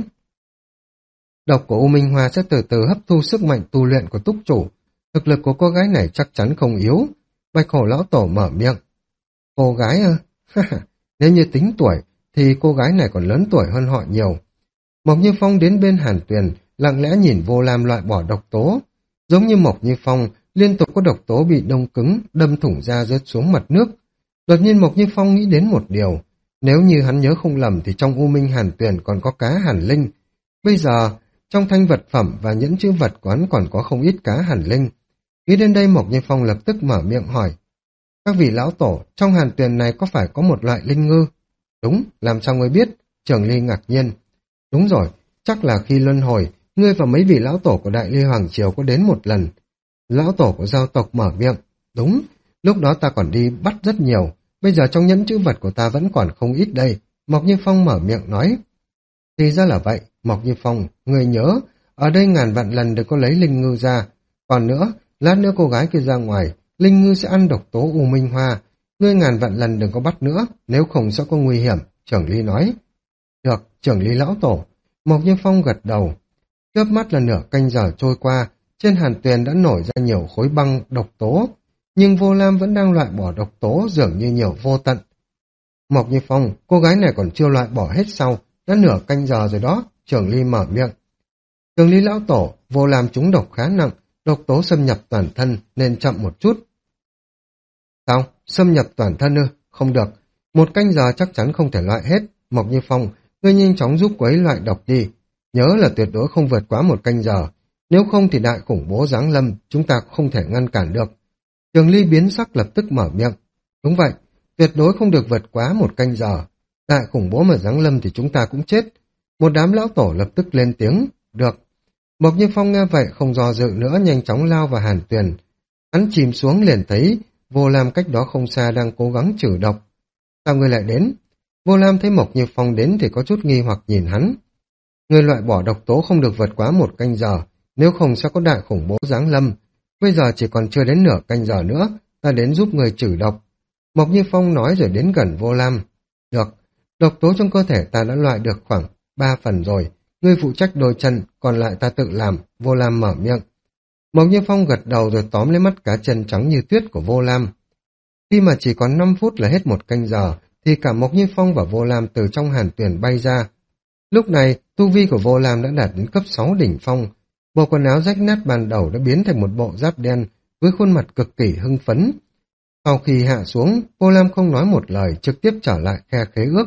Độc của U Minh Hoa sẽ từ từ hấp thu sức mạnh tu luyện của túc chủ, thực lực của cô gái này chắc chắn không yếu. Bạch Hổ lão tổ mở miệng. Cô gái ư? Nếu như tính tuổi, thì cô gái này còn lớn tuổi hơn họ nhiều. Mộc Như Phong đến bên hàn tuyền, lặng lẽ nhìn Vô Lam loại bỏ độc tố. Giống như Mộc Như Phong, liên tục có độc tố bị đông cứng, đâm thủng ra rớt xuống mặt nước. Đột nhiên Mộc Như Phong nghĩ đến một điều. Nếu như hắn nhớ không lầm thì trong U Minh hàn tuyền còn có cá hàn linh. Bây giờ, trong thanh vật phẩm và những chữ vật quán còn có không ít cá hàn linh. Nghĩ đến đây Mộc Như Phong lập tức mở miệng hỏi. Các vị lão tổ, trong hàn tuyền này có phải có một loại linh ngư? Đúng, làm sao ngươi biết? Trường Ly ngạc nhiên. Đúng rồi, chắc là khi luân hồi, ngươi và mấy vị lão tổ của Đại Ly Hoàng Triều có đến một lần. Lão tổ của giao tộc mở miệng. Đúng, lúc đó ta còn đi bắt rất nhiều, bây giờ trong nhẫn chữ vật của ta vẫn còn không ít đây. Mộc Như Phong mở miệng nói. Thì ra là vậy, Mộc Như Phong, ngươi nhớ, ở đây ngàn vạn lần đừng có lấy linh ngư ra. Còn nữa, lát nữa cô gái kia ra ngoài, linh ngư sẽ ăn độc tố U Minh Hoa. Ngươi ngàn vạn lần đừng có bắt nữa, nếu không sẽ có nguy hiểm, Trưởng Ly nói. Được, Trưởng Ly lão tổ. Mộc Như Phong gật đầu. Chớp mắt là nửa canh giờ trôi qua, trên hàn tuyền đã nổi ra nhiều khối băng độc tố, nhưng Vô Lam vẫn đang loại bỏ độc tố dường như nhiều vô tận. Mộc Như Phong, cô gái này còn chưa loại bỏ hết sau, đã nửa canh giờ rồi đó, Trưởng Ly mở miệng. Trưởng Ly lão tổ, Vô Lam trúng độc khá nặng, độc tố xâm nhập toàn thân nên chậm một chút. Sao? Xâm nhập toàn thân ư? Không được. Một canh giờ chắc chắn không thể loại hết. Mộc Như Phong, ngươi nhanh chóng giúp cô ấy loại độc đi. Nhớ là tuyệt đối không vượt quá một canh giờ. Nếu không thì đại khủng bố giáng lâm, chúng ta không thể ngăn cản được. Trường Ly biến sắc lập tức mở miệng. Đúng vậy, tuyệt đối không được vượt quá một canh giờ. Đại khủng bố mà giáng lâm thì chúng ta cũng chết. Một đám lão tổ lập tức lên tiếng. Được. Mộc Như Phong nghe vậy không do dự nữa, nhanh chóng lao vào hàn tuyền. Hắn chìm xuống liền thấy Vô Lam cách đó không xa đang cố gắng trừ độc. Sao ngươi lại đến? Vô Lam thấy Mộc Như Phong đến thì có chút nghi hoặc nhìn hắn. Ngươi loại bỏ độc tố không được vượt quá một canh giờ, nếu không sẽ có đại khủng bố giáng lâm. Bây giờ chỉ còn chưa đến nửa canh giờ nữa, ta đến giúp người trừ độc. Mộc Như Phong nói rồi đến gần Vô Lam. Được, độc tố trong cơ thể ta đã loại được khoảng ba phần rồi, ngươi phụ trách đôi chân, còn lại ta tự làm, Vô Lam mở miệng. Mộc Như Phong gật đầu rồi tóm lấy mắt cá chân trắng như tuyết của Vô Lam. Khi mà chỉ còn năm phút là hết một canh giờ, thì cả Mộc Như Phong và Vô Lam từ trong hàn tuyền bay ra. Lúc này, tu vi của Vô Lam đã đạt đến cấp sáu đỉnh phong. Bộ quần áo rách nát ban đầu đã biến thành một bộ giáp đen với khuôn mặt cực kỳ hưng phấn. Sau khi hạ xuống, Vô Lam không nói một lời, trực tiếp trở lại khe khế ước.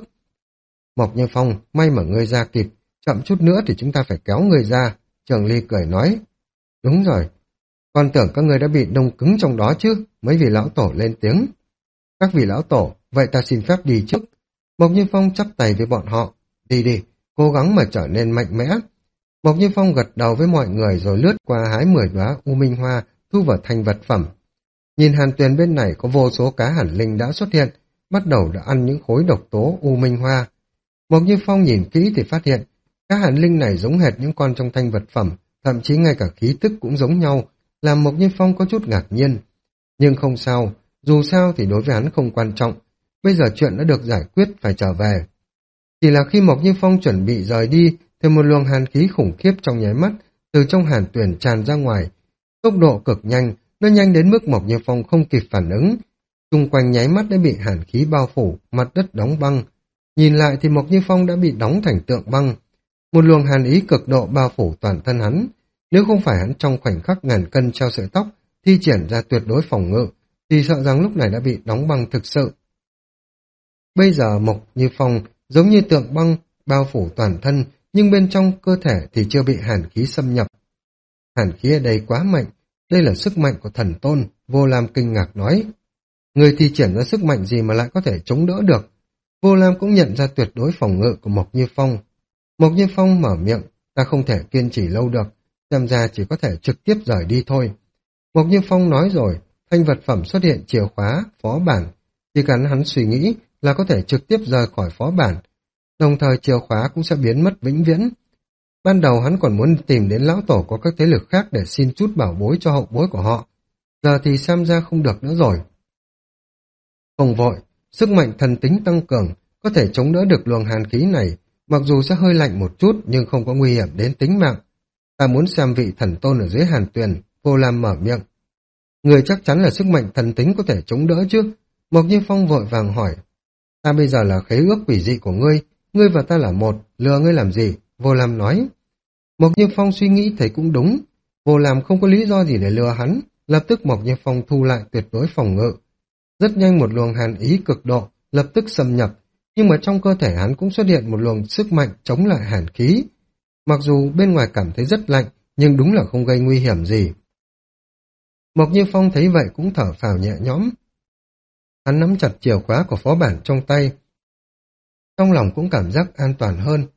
Mộc Như Phong, may mà ngươi ra kịp, chậm chút nữa thì chúng ta phải kéo ngươi ra, Trường Ly cười nói. Đúng rồi, còn tưởng các ngươi đã bị đông cứng trong đó chứ, mấy vị lão tổ lên tiếng. Các vị lão tổ, vậy ta xin phép đi trước. Mộc Như Phong chắp tay với bọn họ. Đi đi, cố gắng mà trở nên mạnh mẽ. Mộc Như Phong gật đầu với mọi người rồi lướt qua hái mười đóa U Minh Hoa, thu vào thành vật phẩm. Nhìn hàn tuyền bên này có vô số cá hàn linh đã xuất hiện, bắt đầu đã ăn những khối độc tố U Minh Hoa. Mộc Như Phong nhìn kỹ thì phát hiện, cá hàn linh này giống hệt những con trong thanh vật phẩm, thậm chí ngay cả khí tức cũng giống nhau, làm Mộc Như Phong có chút ngạc nhiên. Nhưng không sao, dù sao thì đối với hắn không quan trọng, bây giờ chuyện đã được giải quyết phải trở về. Chỉ là khi Mộc Như Phong chuẩn bị rời đi, thì một luồng hàn khí khủng khiếp trong nháy mắt từ trong hàn tuyển tràn ra ngoài. Tốc độ cực nhanh, nó nhanh đến mức Mộc Như Phong không kịp phản ứng. Xung quanh nháy mắt đã bị hàn khí bao phủ, mặt đất đóng băng. Nhìn lại thì Mộc Như Phong đã bị đóng thành tượng băng. Một luồng hàn ý cực độ bao phủ toàn thân hắn. Nếu không phải hắn trong khoảnh khắc ngàn cân treo sợi tóc, thi triển ra tuyệt đối phòng ngự, thì sợ rằng lúc này đã bị đóng băng thực sự. Bây giờ Mộc Như Phong giống như tượng băng bao phủ toàn thân, nhưng bên trong cơ thể thì chưa bị hàn khí xâm nhập. Hàn khí ở đây quá mạnh, đây là sức mạnh của thần tôn, Vô Lam kinh ngạc nói. Người thi triển ra sức mạnh gì mà lại có thể chống đỡ được? Vô Lam cũng nhận ra tuyệt đối phòng ngự của Mộc Như Phong. Mộc Như Phong mở miệng, ta không thể kiên trì lâu được, xem ra chỉ có thể trực tiếp rời đi thôi. Mộc Như Phong nói rồi, thanh vật phẩm xuất hiện chìa khóa, phó bản, chỉ cần hắn suy nghĩ là có thể trực tiếp rời khỏi phó bản, đồng thời chìa khóa cũng sẽ biến mất vĩnh viễn. Ban đầu hắn còn muốn tìm đến lão tổ của các thế lực khác để xin chút bảo bối cho hậu bối của họ, giờ thì xem ra không được nữa rồi. Không vội, sức mạnh thần tính tăng cường, có thể chống đỡ được luồng hàn khí này, mặc dù sẽ hơi lạnh một chút nhưng không có nguy hiểm đến tính mạng. Ta muốn xem vị thần tôn ở dưới hàn tuyền, Vô Lam mở miệng. Người chắc chắn là sức mạnh thần tính có thể chống đỡ chứ? Mộc Như Phong vội vàng hỏi. Ta bây giờ là khế ước quỷ dị của ngươi, ngươi và ta là một, lừa ngươi làm gì? Vô Lam nói. Mộc Như Phong suy nghĩ thấy cũng đúng, Vô Lam không có lý do gì để lừa hắn, lập tức Mộc Như Phong thu lại tuyệt đối phòng ngự. Rất nhanh một luồng hàn ý cực độ lập tức xâm nhập, nhưng mà trong cơ thể hắn cũng xuất hiện một luồng sức mạnh chống lại hàn khí. Mặc dù bên ngoài cảm thấy rất lạnh, nhưng đúng là không gây nguy hiểm gì. Mộc Như Phong thấy vậy cũng thở phào nhẹ nhõm. Hắn nắm chặt chìa khóa của phó bản trong tay, trong lòng cũng cảm giác an toàn hơn.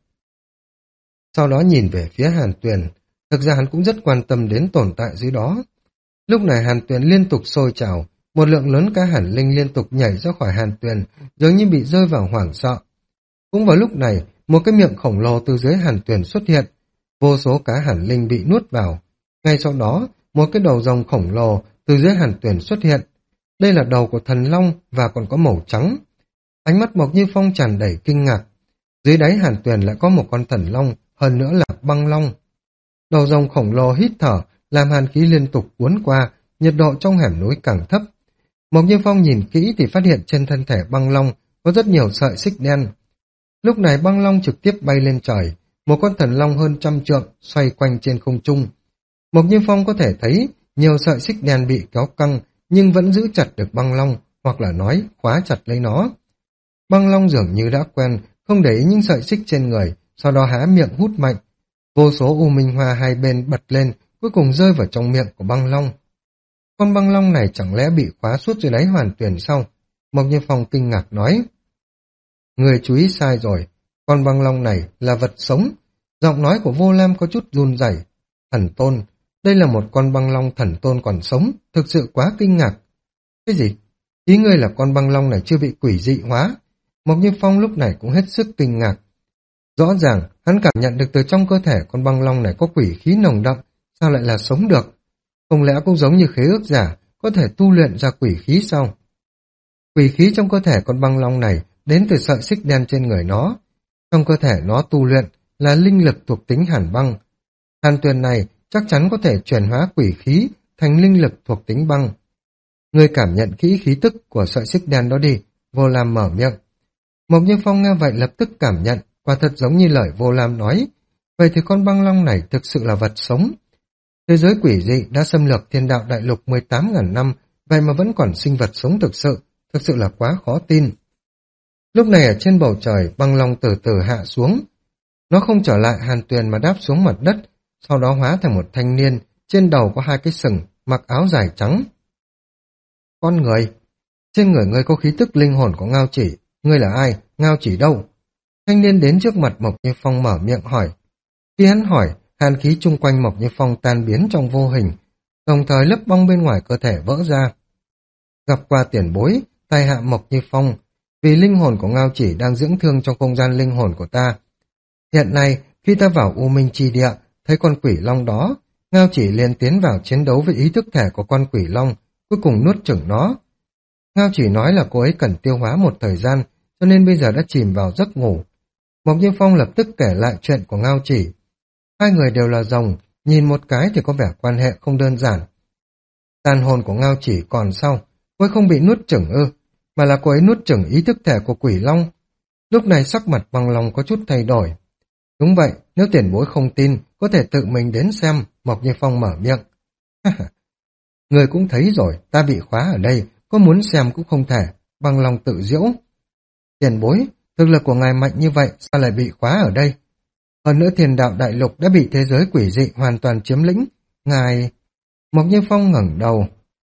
Sau đó nhìn về phía hàn tuyền, thực ra hắn cũng rất quan tâm đến tồn tại dưới đó. Lúc này hàn tuyền liên tục sôi trào, một lượng lớn cá hàn linh liên tục nhảy ra khỏi hàn tuyền, dường như bị rơi vào hoảng sợ. Cũng vào lúc này, một cái miệng khổng lồ từ dưới hàn tuyền xuất hiện, vô số cá hàn linh bị nuốt vào. Ngay sau đó, một cái đầu rồng khổng lồ từ dưới hàn tuyền xuất hiện. Đây là đầu của thần long và còn có màu trắng. Ánh mắt Mộc Như Phong tràn đầy kinh ngạc. Dưới đáy hàn tuyền lại có một con thần long, hơn nữa là băng long. Đầu rồng khổng lồ hít thở, làm hàn khí liên tục cuốn qua, nhiệt độ trong hẻm núi càng thấp. Mộc Như Phong nhìn kỹ thì phát hiện trên thân thể băng long có rất nhiều sợi xích đen. Lúc này băng long trực tiếp bay lên trời, một con thần long hơn trăm trượng xoay quanh trên không trung. Mộc Như Phong có thể thấy nhiều sợi xích đen bị kéo căng nhưng vẫn giữ chặt được băng long, hoặc là nói khóa chặt lấy nó. Băng long dường như đã quen, không để ý những sợi xích trên người, sau đó há miệng hút mạnh. Vô số u minh hoa hai bên bật lên, cuối cùng rơi vào trong miệng của băng long. Con băng long này chẳng lẽ bị khóa suốt dưới đáy hoàn tuyền sao? Mộc Như Phong kinh ngạc nói. Người chú ý sai rồi, con băng long này là vật sống. Giọng nói của Vô Lam có chút run rẩy. Thần tôn, đây là một con băng long thần tôn còn sống, thực sự quá kinh ngạc. Cái gì? Ý ngươi là con băng long này chưa bị quỷ dị hóa? Mộc Như Phong lúc này cũng hết sức kinh ngạc. Rõ ràng, hắn cảm nhận được từ trong cơ thể con băng long này có quỷ khí nồng đậm, sao lại là sống được? Không lẽ cũng giống như khế ước giả, có thể tu luyện ra quỷ khí sao? Quỷ khí trong cơ thể con băng long này đến từ sợi xích đen trên người nó. Trong cơ thể nó tu luyện là linh lực thuộc tính hàn băng. Hàn tuyền này chắc chắn có thể chuyển hóa quỷ khí thành linh lực thuộc tính băng. Người cảm nhận kỹ khí tức của sợi xích đen đó đi, Vô Lam mở miệng. Mộc Như Phong nghe vậy lập tức cảm nhận, quả thật giống như lời Vô Lam nói. Vậy thì con băng long này thực sự là vật sống. Thế giới quỷ dị đã xâm lược thiên đạo đại lục mười tám nghìn năm, vậy mà vẫn còn sinh vật sống thực sự, thực sự là quá khó tin. Lúc này ở trên bầu trời, băng long từ từ hạ xuống. Nó không trở lại hàn tuyền mà đáp xuống mặt đất, sau đó hóa thành một thanh niên, trên đầu có hai cái sừng, mặc áo dài trắng. Con người, trên người ngươi có khí tức linh hồn của Ngao Chỉ, ngươi là ai, Ngao Chỉ đâu? Thanh niên đến trước mặt Mộc Như Phong mở miệng hỏi. Khi hắn hỏi, hàn khí chung quanh Mộc Như Phong tan biến trong vô hình, đồng thời lớp băng bên ngoài cơ thể vỡ ra. Gặp qua tiền bối, tai hạ Mộc Như Phong, vì linh hồn của Ngao Chỉ đang dưỡng thương trong không gian linh hồn của ta. Hiện nay, khi ta vào U Minh Chi Địa, thấy con quỷ long đó, Ngao Chỉ liền tiến vào chiến đấu với ý thức thể của con quỷ long, cuối cùng nuốt chửng nó. Ngao Chỉ nói là cô ấy cần tiêu hóa một thời gian, cho nên bây giờ đã chìm vào giấc ngủ. Mộc Như Phong lập tức kể lại chuyện của Ngao Chỉ. Hai người đều là rồng, nhìn một cái thì có vẻ quan hệ không đơn giản. Tàn hồn của Ngao Chỉ còn sau, cô ấy không bị nuốt chửng ư, mà là cô ấy nuốt chửng ý thức thể của Quỷ Long. Lúc này sắc mặt Băng Long có chút thay đổi. Đúng vậy, nếu tiền bối không tin, có thể tự mình đến xem, Mộc Như Phong mở miệng. Người cũng thấy rồi, ta bị khóa ở đây, có muốn xem cũng không thể, Băng Long tự giễu. Tiền bối, thực lực của ngài mạnh như vậy, sao lại bị khóa ở đây? Hơn nữa Thiên Đạo Đại Lục đã bị thế giới quỷ dị hoàn toàn chiếm lĩnh, ngài... Mộc Như Phong ngẩng đầu,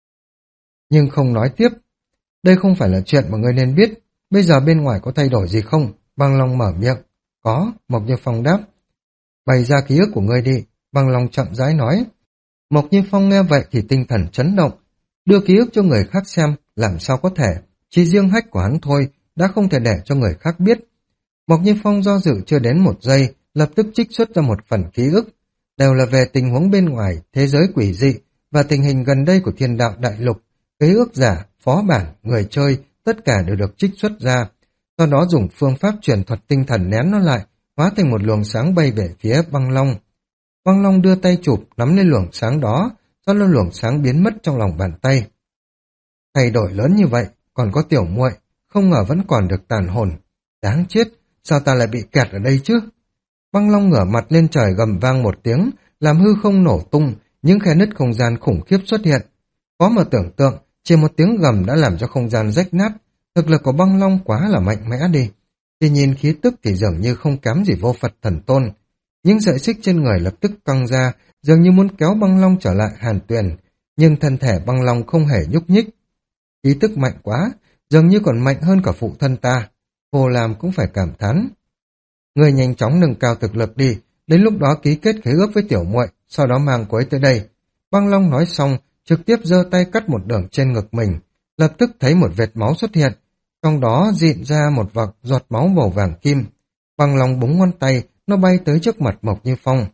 nhưng không nói tiếp. Đây không phải là chuyện mà ngươi nên biết, bây giờ bên ngoài có thay đổi gì không? Băng Long mở miệng. Có, Mộc Như Phong đáp. Bày ra ký ức của ngươi đi, Băng Long chậm rãi nói. Mộc Như Phong nghe vậy thì tinh thần chấn động. Đưa ký ức cho người khác xem, làm sao có thể, chỉ riêng hách của hắn thôi, đã không thể để cho người khác biết. Mộc Như Phong do dự chưa đến một giây, lập tức trích xuất ra một phần ký ức, đều là về tình huống bên ngoài, thế giới quỷ dị, và tình hình gần đây của Thiên Đạo Đại Lục. Ký ức giả, phó bản, người chơi, tất cả đều được trích xuất ra. Sau đó dùng phương pháp truyền thuật tinh thần nén nó lại, hóa thành một luồng sáng bay về phía Băng Long. Băng Long đưa tay chụp, nắm lên luồng sáng đó, sau đó luồng sáng biến mất trong lòng bàn tay. Thay đổi lớn như vậy, còn có tiểu muội, không ngờ vẫn còn được tàn hồn. Đáng chết, sao ta lại bị kẹt ở đây chứ? Băng Long ngửa mặt lên trời gầm vang một tiếng, làm hư không nổ tung, những khe nứt không gian khủng khiếp xuất hiện. Có mà tưởng tượng, chỉ một tiếng gầm đã làm cho không gian rách nát. Thực lực của Băng Long quá là mạnh mẽ đi. Thì nhìn khí tức thì dường như không kém gì vô Phật thần tôn. Những sợi xích trên người lập tức căng ra, dường như muốn kéo Băng Long trở lại Hàn Tuyền. Nhưng thân thể Băng Long không hề nhúc nhích. Khí tức mạnh quá, dường như còn mạnh hơn cả phụ thân ta. Hồ Lam cũng phải cảm thán. Người nhanh chóng nâng cao thực lực đi, đến lúc đó ký kết khế ước với tiểu muội, sau đó mang cô ấy tới đây. Băng Long nói xong, trực tiếp giơ tay cắt một đường trên ngực mình, lập tức thấy một vệt máu xuất hiện, trong đó dịn ra một vệt giọt máu màu vàng kim. Băng Long búng ngón tay, nó bay tới trước mặt Mộc Như Phong.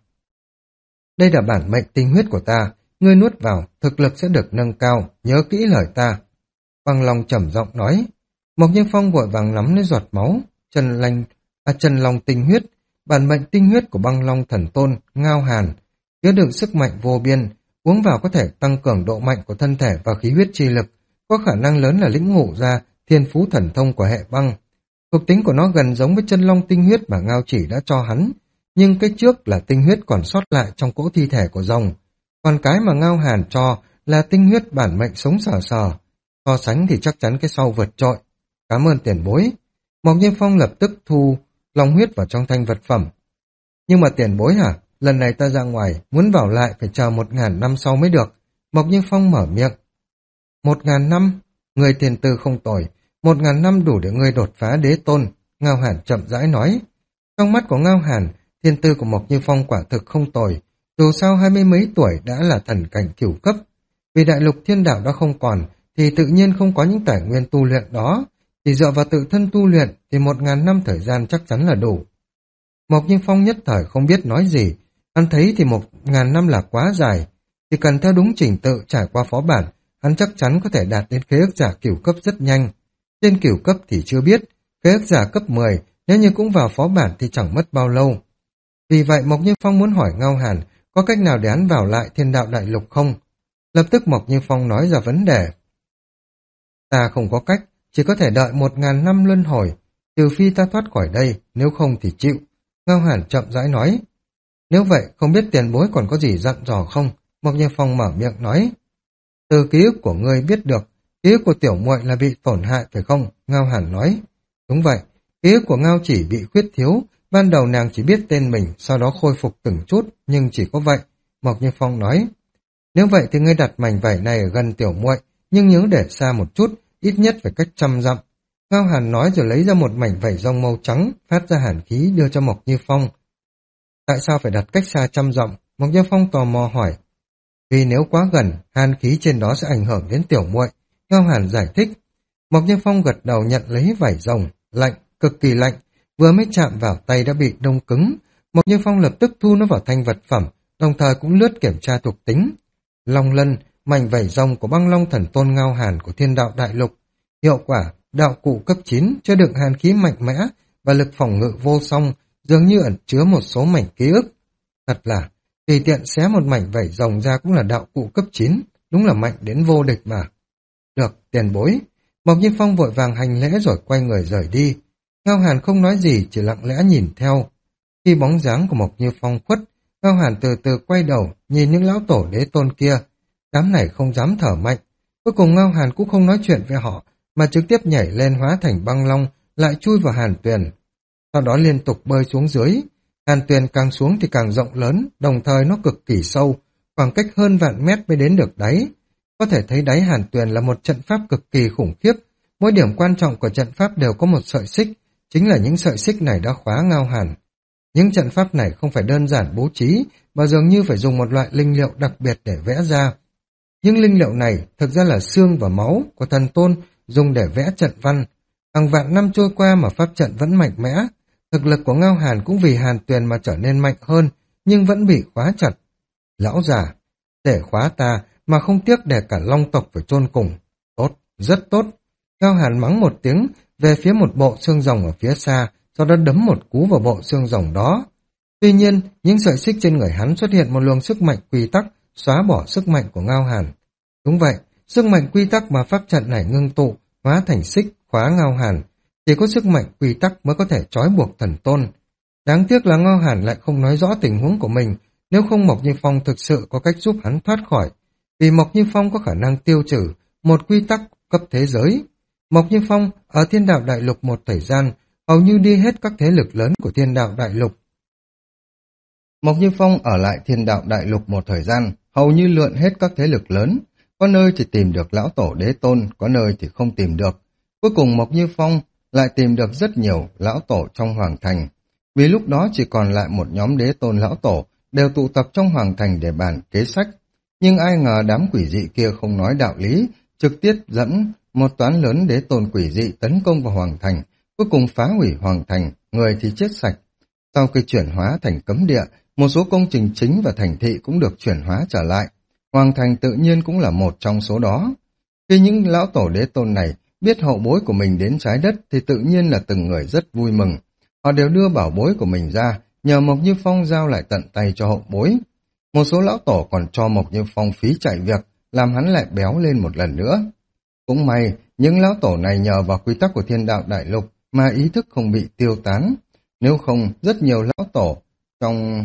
Đây là bản mệnh tinh huyết của ta, ngươi nuốt vào, thực lực sẽ được nâng cao, nhớ kỹ lời ta. Băng Long trầm giọng nói. Mộc Như Phong vội vàng nắm lấy giọt máu, Trần Lanh, à, Trần Long tinh huyết, bản mệnh tinh huyết của Băng Long thần tôn, Ngao Hàn, chứa đựng sức mạnh vô biên, uống vào có thể tăng cường độ mạnh của thân thể và khí huyết chi lực, có khả năng lớn là lĩnh ngộ ra thiên phú thần thông của hệ băng. Thuộc tính của nó gần giống với chân long tinh huyết mà Ngao Chỉ đã cho hắn, nhưng cái trước là tinh huyết còn sót lại trong cỗ thi thể của rồng, còn cái mà Ngao Hàn cho là tinh huyết bản mệnh sống sờ sờ. So sánh thì chắc chắn cái sau vượt trội. Cảm ơn tiền bối. Mộc Như Phong lập tức thu long huyết vào trong thanh vật phẩm. Nhưng mà tiền bối hả? Lần này ta ra ngoài, muốn vào lại phải chờ một ngàn năm sau mới được. Mộc Như Phong mở miệng. Một ngàn năm? Người tiền tư không tồi. Một ngàn năm đủ để ngươi đột phá đế tôn. Ngao Hàn chậm rãi nói. Trong mắt của Ngao Hàn, thiên tư của Mộc Như Phong quả thực không tồi. Dù sao hai mươi mấy tuổi đã là thần cảnh cửu cấp. Vì đại lục thiên đạo đã không còn, thì tự nhiên không có những tài nguyên tu luyện đó. Chỉ dựa vào tự thân tu luyện thì một ngàn năm thời gian chắc chắn là đủ. Mộc Như Phong nhất thời không biết nói gì. Hắn thấy thì một ngàn năm là quá dài. Chỉ cần theo đúng trình tự trải qua phó bản, hắn chắc chắn có thể đạt đến khế ước giả cửu cấp rất nhanh. Trên cửu cấp thì chưa biết, khế ước giả cấp mười, nếu như cũng vào phó bản thì chẳng mất bao lâu. Vì vậy Mộc Như Phong muốn hỏi Ngao Hàn có cách nào để hắn vào lại thiên đạo đại lục không? Lập tức Mộc Như Phong nói ra vấn đề. Ta không có cách, chỉ có thể đợi một ngàn năm luân hồi, trừ phi ta thoát khỏi đây, nếu không thì chịu. Ngao Hàn chậm rãi nói. Nếu vậy, không biết tiền bối còn có gì dặn dò không? Mộc Như Phong mở miệng nói. Từ ký ức của ngươi biết được, ký ức của tiểu muội là bị tổn hại phải không? Ngao Hàn nói. Đúng vậy, ký ức của Ngao Chỉ bị khuyết thiếu, ban đầu nàng chỉ biết tên mình, sau đó khôi phục từng chút, nhưng chỉ có vậy. Mộc Như Phong nói. Nếu vậy thì ngươi đặt mảnh vải này ở gần tiểu muội, nhưng nhớ để xa một chút, ít nhất phải cách trăm dặm. Ngao Hàn nói rồi lấy ra một mảnh vải rông màu trắng, phát ra hàn khí đưa cho Mộc Như Phong. Tại sao phải đặt cách xa trăm dặm? Mộc Như Phong tò mò hỏi. Vì nếu quá gần, hàn khí trên đó sẽ ảnh hưởng đến tiểu muội. Ngao Hàn giải thích. Mộc Như Phong gật đầu nhận lấy vải rồng, lạnh, cực kỳ lạnh, vừa mới chạm vào tay đã bị đông cứng. Mộc Như Phong lập tức thu nó vào thanh vật phẩm, đồng thời cũng lướt kiểm tra thuộc tính. Long lân, mảnh vảy rồng của Băng Long thần tôn Ngao Hàn của thiên đạo đại lục. Hiệu quả, đạo cụ cấp chín, chứa đựng hàn khí mạnh mẽ và lực phòng ngự vô song, dường như ẩn chứa một số mảnh ký ức. Thật là, tùy tiện xé một mảnh vảy rồng ra cũng là đạo cụ cấp chín, đúng là mạnh đến vô địch mà. Được, tiền bối. Mộc Như Phong vội vàng hành lễ rồi quay người rời đi. Ngao Hàn không nói gì, chỉ lặng lẽ nhìn theo. Khi bóng dáng của Mộc Như Phong khuất, Ngao Hàn từ từ quay đầu, nhìn những lão tổ đế tôn kia. Đám này không dám thở mạnh. Cuối cùng Ngao Hàn cũng không nói chuyện với họ, mà trực tiếp nhảy lên hóa thành băng long, lại chui vào hàn tuyền. Sau đó liên tục bơi xuống dưới. Hàn tuyền càng xuống thì càng rộng lớn, đồng thời nó cực kỳ sâu, khoảng cách hơn vạn mét mới đến được đáy. Có thể thấy đáy hàn tuyền là một trận pháp cực kỳ khủng khiếp. Mỗi điểm quan trọng của trận pháp đều có một sợi xích, chính là những sợi xích này đã khóa Ngao Hàn. Những trận pháp này không phải đơn giản bố trí, mà dường như phải dùng một loại linh liệu đặc biệt để vẽ ra. Những linh liệu này thực ra là xương và máu của thần tôn dùng để vẽ trận văn. Hàng vạn năm trôi qua mà pháp trận vẫn mạnh mẽ. Thực lực của Ngao Hàn cũng vì hàn tuyền mà trở nên mạnh hơn, nhưng vẫn bị khóa chặt. Lão già, để khóa ta mà không tiếc để cả long tộc phải chôn cùng. Tốt, rất tốt. Ngao Hàn mắng một tiếng về phía một bộ xương rồng ở phía xa, sau đó đấm một cú vào bộ xương rồng đó. Tuy nhiên, những sợi xích trên người hắn xuất hiện một luồng sức mạnh quy tắc, xóa bỏ sức mạnh của Ngao Hàn. Đúng vậy, sức mạnh quy tắc mà pháp trận này ngưng tụ, hóa thành xích, khóa Ngao Hàn. Chỉ có sức mạnh quy tắc mới có thể trói buộc thần tôn. Đáng tiếc là Ngao Hàn lại không nói rõ tình huống của mình, nếu không Mộc Như Phong thực sự có cách giúp hắn thoát khỏi. Vì Mộc Như Phong có khả năng tiêu trừ một quy tắc cấp thế giới. Mộc Như Phong ở Thiên Đạo Đại Lục một thời gian, hầu như đi hết các thế lực lớn của Thiên Đạo Đại Lục. Mộc Như Phong ở lại Thiên Đạo Đại Lục một thời gian, hầu như lượn hết các thế lực lớn. Có nơi thì tìm được lão tổ đế tôn, có nơi thì không tìm được. Cuối cùng Mộc Như Phong lại tìm được rất nhiều lão tổ trong Hoàng Thành. Vì lúc đó chỉ còn lại một nhóm đế tôn lão tổ, đều tụ tập trong Hoàng Thành để bàn kế sách. Nhưng ai ngờ đám quỷ dị kia không nói đạo lý, trực tiếp dẫn một toán lớn đế tôn quỷ dị tấn công vào Hoàng Thành, cuối cùng phá hủy Hoàng Thành, người thì chết sạch. Sau khi chuyển hóa thành cấm địa, một số công trình chính và thành thị cũng được chuyển hóa trở lại. Hoàng Thành tự nhiên cũng là một trong số đó. Khi những lão tổ đế tôn này biết hậu bối của mình đến trái đất thì tự nhiên là từng người rất vui mừng. Họ đều đưa bảo bối của mình ra, nhờ Mộc Như Phong giao lại tận tay cho hậu bối. Một số lão tổ còn cho Mộc Như Phong phí chạy việc, làm hắn lại béo lên một lần nữa. Cũng may, những lão tổ này nhờ vào quy tắc của Thiên Đạo Đại Lục mà ý thức không bị tiêu tán. Nếu không, rất nhiều lão tổ trong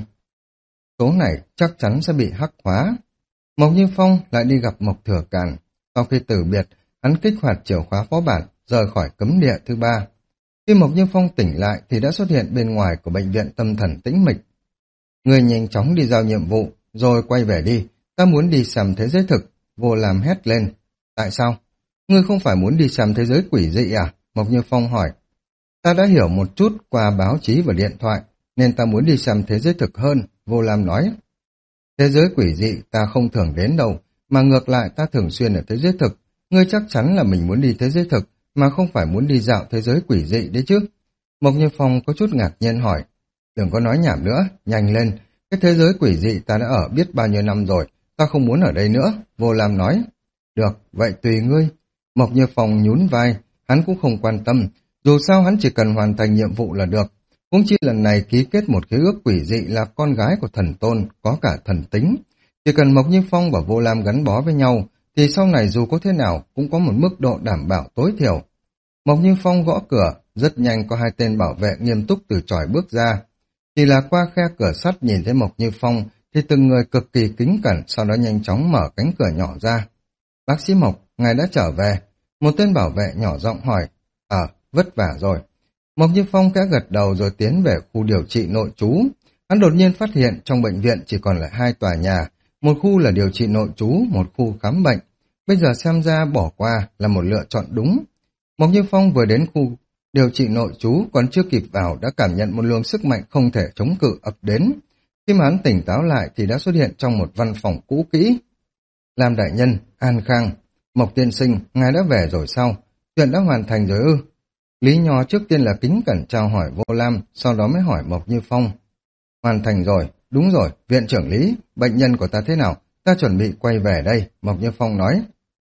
số này chắc chắn sẽ bị hắc hóa. Mộc Như Phong lại đi gặp Mộc Thừa Càn. Sau khi từ biệt, hắn kích hoạt chìa khóa phó bản, rời khỏi cấm địa thứ ba. Khi Mộc Như Phong tỉnh lại thì đã xuất hiện bên ngoài của bệnh viện tâm thần Tĩnh Mịch. Người nhanh chóng đi giao nhiệm vụ, rồi quay về đi. Ta muốn đi xem thế giới thực. Vô Lam hét lên. Tại sao? Ngươi không phải muốn đi xem thế giới quỷ dị à? Mộc Như Phong hỏi. Ta đã hiểu một chút qua báo chí và điện thoại, nên ta muốn đi xem thế giới thực hơn, Vô Lam nói. Thế giới quỷ dị ta không thường đến đâu, mà ngược lại ta thường xuyên ở thế giới thực. Ngươi chắc chắn là mình muốn đi thế giới thực, mà không phải muốn đi dạo thế giới quỷ dị đấy chứ. Mộc Như Phong có chút ngạc nhiên hỏi. Đừng có nói nhảm nữa, nhanh lên. Cái thế giới quỷ dị ta đã ở biết bao nhiêu năm rồi, ta không muốn ở đây nữa, Vô Lam nói. Được, vậy tùy ngươi. Mộc Như Phong nhún vai, hắn cũng không quan tâm, dù sao hắn chỉ cần hoàn thành nhiệm vụ là được. Huống chi lần này ký kết một khế ước quỷ dị là con gái của thần tôn, có cả thần tính. Chỉ cần Mộc Như Phong và Vô Lam gắn bó với nhau, thì sau này dù có thế nào cũng có một mức độ đảm bảo tối thiểu. Mộc Như Phong gõ cửa, rất nhanh có hai tên bảo vệ nghiêm túc từ chòi bước ra. Chỉ là qua khe cửa sắt nhìn thấy Mộc Như Phong, thì từng người cực kỳ kính cẩn, sau đó nhanh chóng mở cánh cửa nhỏ ra. Bác sĩ Mộc, ngài đã trở về. Một tên bảo vệ nhỏ giọng hỏi. Ờ, vất vả rồi. Mộc Như Phong khẽ gật đầu rồi tiến về khu điều trị nội trú. Hắn đột nhiên phát hiện trong bệnh viện chỉ còn lại hai tòa nhà, một khu là điều trị nội trú, một khu khám bệnh. Bây giờ xem ra bỏ qua là một lựa chọn đúng. Mộc Như Phong vừa đến khu điều trị nội trú còn chưa kịp vào đã cảm nhận một luồng sức mạnh không thể chống cự ập đến. Khi mà hắn tỉnh táo lại thì đã xuất hiện trong một văn phòng cũ kỹ. Lam đại nhân, An Khang, Mộc tiên sinh, ngài đã về rồi sao? Chuyện đã hoàn thành rồi ư? Lý Nho trước tiên là kính cẩn chào hỏi Vô Lam, sau đó mới hỏi Mộc Như Phong. Hoàn thành rồi, đúng rồi, viện trưởng Lý, bệnh nhân của ta thế nào? Ta chuẩn bị quay về đây, Mộc Như Phong nói.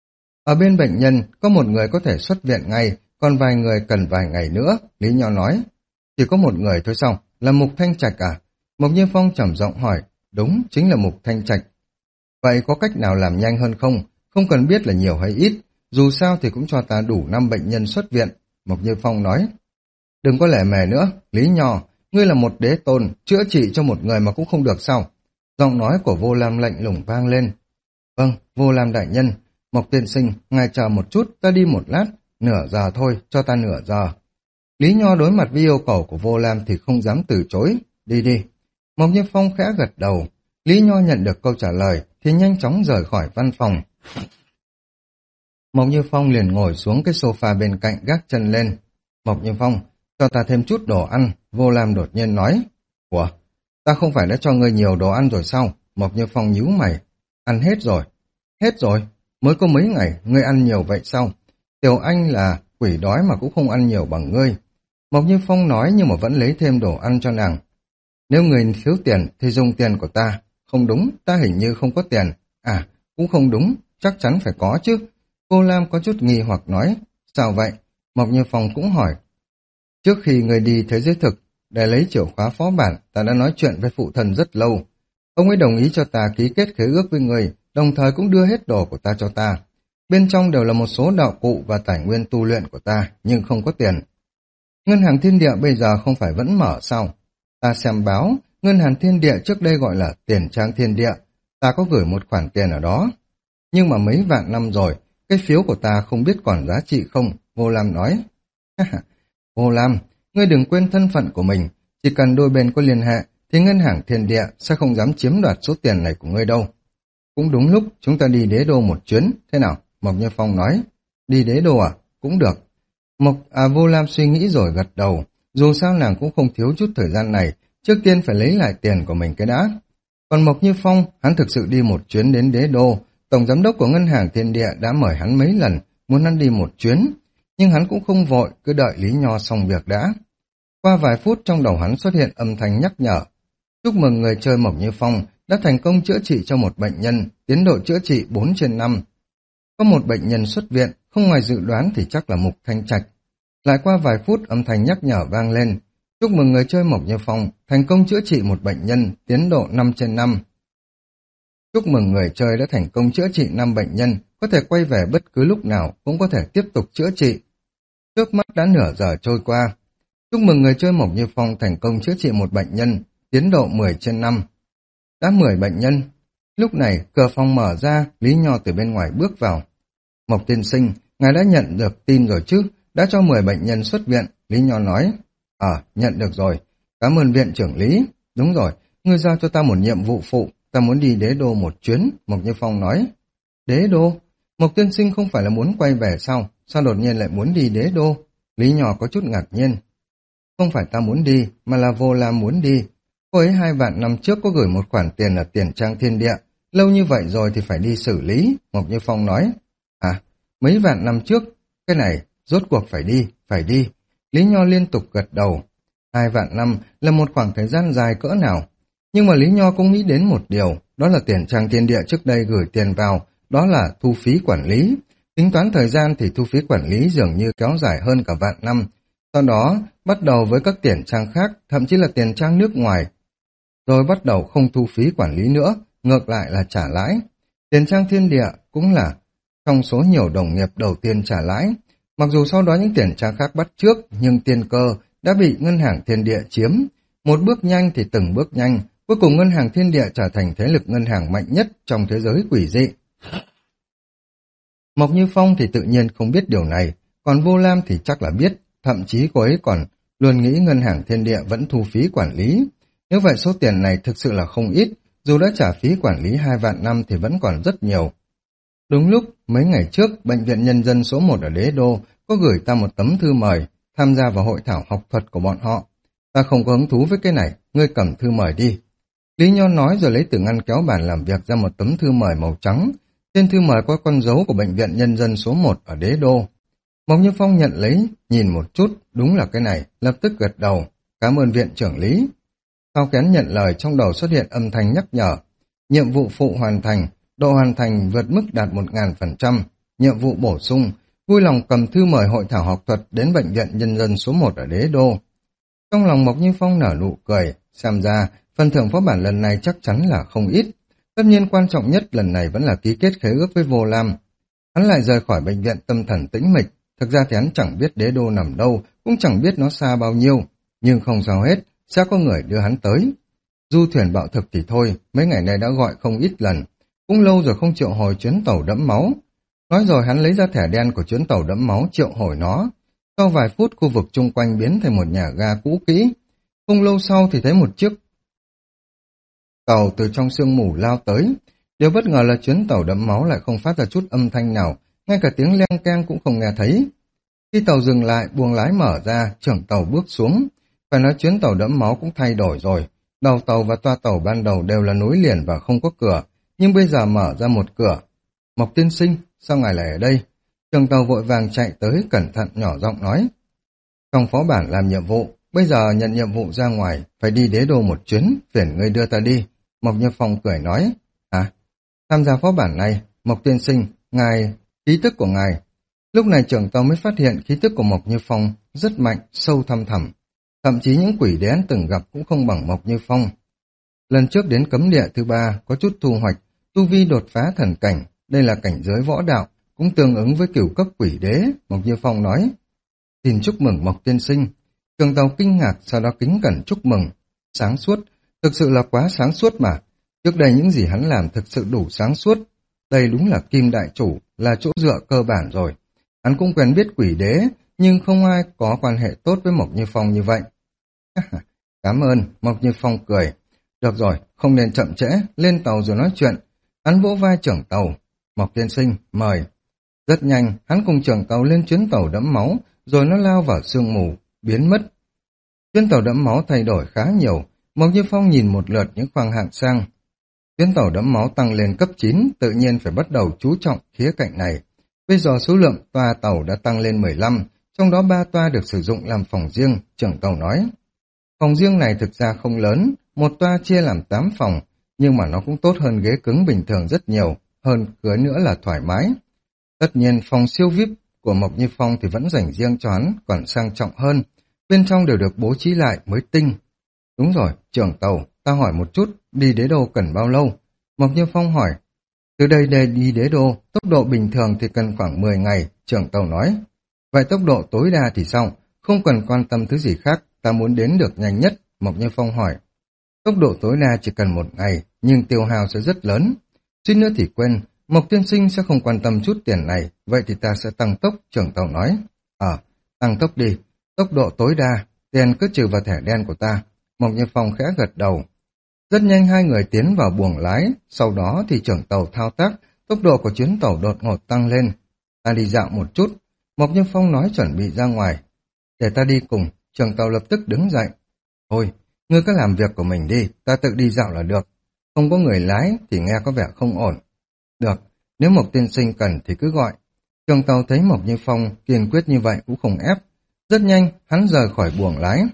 Ở bên bệnh nhân, có một người có thể xuất viện ngay, còn vài người cần vài ngày nữa, Lý Nho nói. Chỉ có một người thôi sao? Là Mục Thanh Trạch à? Mộc Như Phong trầm giọng hỏi. Đúng, chính là Mục Thanh Trạch. Vậy có cách nào làm nhanh hơn không? Không cần biết là nhiều hay ít, dù sao thì cũng cho ta đủ năm bệnh nhân xuất viện, Mộc Như Phong nói. Đừng có lẻ mề nữa, Lý Nho, ngươi là một đế tôn, chữa trị cho một người mà cũng không được sao? Giọng nói của Vô Lam lạnh lùng vang lên. Vâng, Vô Lam đại nhân, Mộc tiên sinh, ngài chờ một chút, ta đi một lát, nửa giờ thôi, cho ta nửa giờ. Lý Nho đối mặt với yêu cầu của Vô Lam thì không dám từ chối, đi đi. Mộc Như Phong khẽ gật đầu, Lý Nho nhận được câu trả lời thì nhanh chóng rời khỏi văn phòng. Mộc Như Phong liền ngồi xuống cái sofa bên cạnh gác chân lên. Mộc Như Phong, cho ta thêm chút đồ ăn, Vô Lam đột nhiên nói. Ủa, ta không phải đã cho ngươi nhiều đồ ăn rồi sao? Mộc Như Phong nhíu mày. Ăn hết rồi. Hết rồi? Mới có mấy ngày, ngươi ăn nhiều vậy sao? Tiểu Anh là quỷ đói mà cũng không ăn nhiều bằng ngươi. Mộc Như Phong nói nhưng mà vẫn lấy thêm đồ ăn cho nàng. Nếu người thiếu tiền thì dùng tiền của ta. Không đúng, ta hình như không có tiền. À, cũng không đúng, chắc chắn phải có chứ. Cô Lam có chút nghi hoặc nói. Sao vậy? Mộc Như Phong cũng hỏi. Trước khi người đi thế giới thực, để lấy chìa khóa phó bản, ta đã nói chuyện với phụ thần rất lâu. Ông ấy đồng ý cho ta ký kết khế ước với người, đồng thời cũng đưa hết đồ của ta cho ta. Bên trong đều là một số đạo cụ và tài nguyên tu luyện của ta, nhưng không có tiền. Ngân hàng Thiên Địa bây giờ không phải vẫn mở sao? Ta xem báo, Ngân hàng Thiên Địa trước đây gọi là Tiền Trang Thiên Địa, ta có gửi một khoản tiền ở đó. Nhưng mà mấy vạn năm rồi, cái phiếu của ta không biết còn giá trị không, Vô Lam nói. Vô Lam, ngươi đừng quên thân phận của mình, chỉ cần đôi bên có liên hệ, thì Ngân hàng Thiên Địa sẽ không dám chiếm đoạt số tiền này của ngươi đâu. Cũng đúng lúc chúng ta đi đế đô một chuyến, thế nào? Mộc Như Phong nói. Đi đế đô à? Cũng được. Mộc à Vô Lam suy nghĩ rồi gật đầu, dù sao nàng cũng không thiếu chút thời gian này, trước tiên phải lấy lại tiền của mình cái đã. Còn Mộc Như Phong, hắn thực sự đi một chuyến đến đế đô, tổng giám đốc của Ngân hàng Thiên Địa đã mời hắn mấy lần, muốn hắn đi một chuyến, nhưng hắn cũng không vội, cứ đợi Lý Nho xong việc đã. Qua vài phút trong đầu hắn xuất hiện âm thanh nhắc nhở. Chúc mừng người chơi Mộc Như Phong đã thành công chữa trị cho một bệnh nhân, tiến độ chữa trị bốn trên năm. Có một bệnh nhân xuất viện, không ngoài dự đoán thì chắc là Mục Thanh Trạch. Lại qua vài phút âm thanh nhắc nhở vang lên. Chúc mừng người chơi Mộc Như Phong thành công chữa trị một bệnh nhân, tiến độ năm trên năm. Chúc mừng người chơi đã thành công chữa trị năm bệnh nhân, có thể quay về bất cứ lúc nào, cũng có thể tiếp tục chữa trị. Trước mắt đã nửa giờ trôi qua. Chúc mừng người chơi Mộc Như Phong thành công chữa trị một bệnh nhân, tiến độ mười trên năm. Đã mười bệnh nhân. Lúc này, cửa phòng mở ra, Lý Nho từ bên ngoài bước vào. Mộc tiên sinh, ngài đã nhận được tin rồi chứ, đã cho mười bệnh nhân xuất viện, Lý Nho nói. Ờ, à, nhận được rồi. Cảm ơn viện trưởng Lý. Đúng rồi, ngươi giao cho ta một nhiệm vụ phụ, ta muốn đi đế đô một chuyến, Mộc Như Phong nói. Đế đô? Mộc tiên sinh không phải là muốn quay về sao? Sao đột nhiên lại muốn đi đế đô? Lý Nho có chút ngạc nhiên. Không phải ta muốn đi, mà là Vô Lam muốn đi. Cô ấy hai vạn năm trước có gửi một khoản tiền ở Tiền Trang Thiên Địa, lâu như vậy rồi thì phải đi xử lý, Mộc Như Phong nói. À, mấy vạn năm trước, cái này, rốt cuộc phải đi, phải đi. Lý Nho liên tục gật đầu. Hai vạn năm là một khoảng thời gian dài cỡ nào. Nhưng mà Lý Nho cũng nghĩ đến một điều, đó là Tiền Trang Thiên Địa trước đây gửi tiền vào, đó là thu phí quản lý. Tính toán thời gian thì thu phí quản lý dường như kéo dài hơn cả vạn năm. Sau đó, bắt đầu với các tiền trang khác, thậm chí là tiền trang nước ngoài. Rồi bắt đầu không thu phí quản lý nữa, ngược lại là trả lãi. Tiền trang Thiên Địa cũng là trong số nhiều đồng nghiệp đầu tiên trả lãi. Mặc dù sau đó những tiền trang khác bắt trước, nhưng tiền cơ đã bị Ngân hàng Thiên Địa chiếm. Một bước nhanh thì từng bước nhanh, cuối cùng Ngân hàng Thiên Địa trở thành thế lực ngân hàng mạnh nhất trong thế giới quỷ dị. Mộc Như Phong thì tự nhiên không biết điều này, còn Vô Lam thì chắc là biết, thậm chí cô ấy còn luôn nghĩ Ngân hàng Thiên Địa vẫn thu phí quản lý. Nếu vậy số tiền này thực sự là không ít, dù đã trả phí quản lý hai vạn năm thì vẫn còn rất nhiều. Đúng lúc, mấy ngày trước, Bệnh viện Nhân dân số một ở Đế Đô có gửi ta một tấm thư mời tham gia vào hội thảo học thuật của bọn họ. Ta không có hứng thú với cái này, ngươi cầm thư mời đi. Lý Nho nói rồi lấy từ ngăn kéo bàn làm việc ra một tấm thư mời màu trắng. Trên thư mời có con dấu của Bệnh viện Nhân dân số một ở Đế Đô. Mộc Như Phong nhận lấy, nhìn một chút, đúng là cái này, lập tức gật đầu. Cảm ơn viện trưởng Lý. Sau kén nhận lời, trong đầu xuất hiện âm thanh nhắc nhở. Nhiệm vụ phụ hoàn thành, độ hoàn thành vượt mức đạt một nghìn phần trăm. Nhiệm vụ bổ sung, vui lòng cầm thư mời hội thảo học thuật đến Bệnh viện Nhân dân số một ở Đế Đô. Trong lòng Mộc Như Phong nở nụ cười, xem ra phần thưởng phó bản lần này chắc chắn là không ít. Tất nhiên quan trọng nhất lần này vẫn là ký kết khế ước với Vô Lam. Hắn lại rời khỏi bệnh viện tâm thần tĩnh mịch, thực ra thì hắn chẳng biết đế đô nằm đâu, cũng chẳng biết nó xa bao nhiêu, nhưng không sao hết, sẽ có người đưa hắn tới. Du thuyền bạo thực thì thôi, mấy ngày nay đã gọi không ít lần, cũng lâu rồi không triệu hồi chuyến tàu đẫm máu. Nói rồi hắn lấy ra thẻ đen của chuyến tàu đẫm máu triệu hồi nó. Sau vài phút khu vực chung quanh biến thành một nhà ga cũ kỹ. Không lâu sau thì thấy một chiếc tàu từ trong sương mù lao tới. Điều bất ngờ là chuyến tàu đẫm máu lại không phát ra chút âm thanh nào, ngay cả tiếng leng keng cũng không nghe thấy. Khi tàu dừng lại, buồng lái mở ra, trưởng tàu bước xuống. Phải nói chuyến tàu đẫm máu cũng thay đổi rồi. Đầu tàu và toa tàu ban đầu đều là nối liền và không có cửa, nhưng bây giờ mở ra một cửa. Mộc tiên sinh, sao ngài lại ở đây? Trưởng tàu vội vàng chạy tới, cẩn thận nhỏ giọng nói. Trong phó bản làm nhiệm vụ, bây giờ nhận nhiệm vụ ra ngoài, phải đi đế đô một chuyến, phiền ngươi đưa ta đi. Mộc Như Phong cười nói. À, tham gia phó bản này, Mộc tiên sinh, ngài, khí tức của ngài. Lúc này trưởng tàu mới phát hiện khí tức của Mộc Như Phong rất mạnh, sâu thăm thẳm. Thậm chí những quỷ đế từng gặp cũng không bằng Mộc Như Phong. Lần trước đến cấm địa thứ ba có chút thu hoạch, tu vi đột phá thần cảnh, đây là cảnh giới võ đạo, cũng tương ứng với cửu cấp quỷ đế, Mộc Như Phong nói. Xin chúc mừng Mộc tiên sinh. Trường tàu kinh ngạc, sau đó kính cẩn chúc mừng. Sáng suốt, thực sự là quá sáng suốt mà. Trước đây những gì hắn làm thực sự đủ sáng suốt. Đây đúng là kim đại chủ, là chỗ dựa cơ bản rồi. Hắn cũng quen biết quỷ đế, nhưng không ai có quan hệ tốt với Mộc Như Phong như vậy. Cảm ơn, Mộc Như Phong cười. Được rồi, không nên chậm trễ, lên tàu rồi nói chuyện. Hắn vỗ vai trưởng tàu. Mộc tiên sinh, mời. Rất nhanh, hắn cùng trưởng tàu lên chuyến tàu đẫm máu, rồi nó lao vào sương mù, biến mất. Chuyến tàu đẫm máu thay đổi khá nhiều, Mộc Như Phong nhìn một lượt những khoang hạng sang. Chuyến tàu đẫm máu tăng lên cấp chín, tự nhiên phải bắt đầu chú trọng khía cạnh này. Bây giờ số lượng toa tàu đã tăng lên mười lăm, trong đó ba toa được sử dụng làm phòng riêng, trưởng tàu nói. Phòng riêng này thực ra không lớn, một toa chia làm tám phòng, nhưng mà nó cũng tốt hơn ghế cứng bình thường rất nhiều, hơn cưới nữa là thoải mái. Tất nhiên phòng siêu vi ai pi của Mộc Như Phong thì vẫn dành riêng cho hắn, còn sang trọng hơn, bên trong đều được bố trí lại mới tinh. Đúng rồi, trưởng tàu, ta hỏi một chút, đi đế đô cần bao lâu? Mộc Như Phong hỏi. Từ đây để đi đế đô, tốc độ bình thường thì cần khoảng mười ngày, trưởng tàu nói. Vậy tốc độ tối đa thì sao? Không cần quan tâm thứ gì khác, ta muốn đến được nhanh nhất, Mộc Như Phong hỏi. Tốc độ tối đa chỉ cần một ngày, nhưng tiêu hao sẽ rất lớn. Suýt nữa thì quên, Mộc tiên sinh sẽ không quan tâm chút tiền này, vậy thì ta sẽ tăng tốc, trưởng tàu nói. Ờ, tăng tốc đi, tốc độ tối đa, tiền cứ trừ vào thẻ đen của ta. Mộc Như Phong khẽ gật đầu. Rất nhanh hai người tiến vào buồng lái, sau đó thì trưởng tàu thao tác, tốc độ của chuyến tàu đột ngột tăng lên. Ta đi dạo một chút, Mộc Như Phong nói chuẩn bị ra ngoài. Để ta đi cùng, trưởng tàu lập tức đứng dậy. Thôi, ngươi cứ làm việc của mình đi, ta tự đi dạo là được. Không có người lái thì nghe có vẻ không ổn. Được, nếu Mộc tiên sinh cần thì cứ gọi. Trưởng tàu thấy Mộc Như Phong kiên quyết như vậy cũng không ép. Rất nhanh, hắn rời khỏi buồng lái.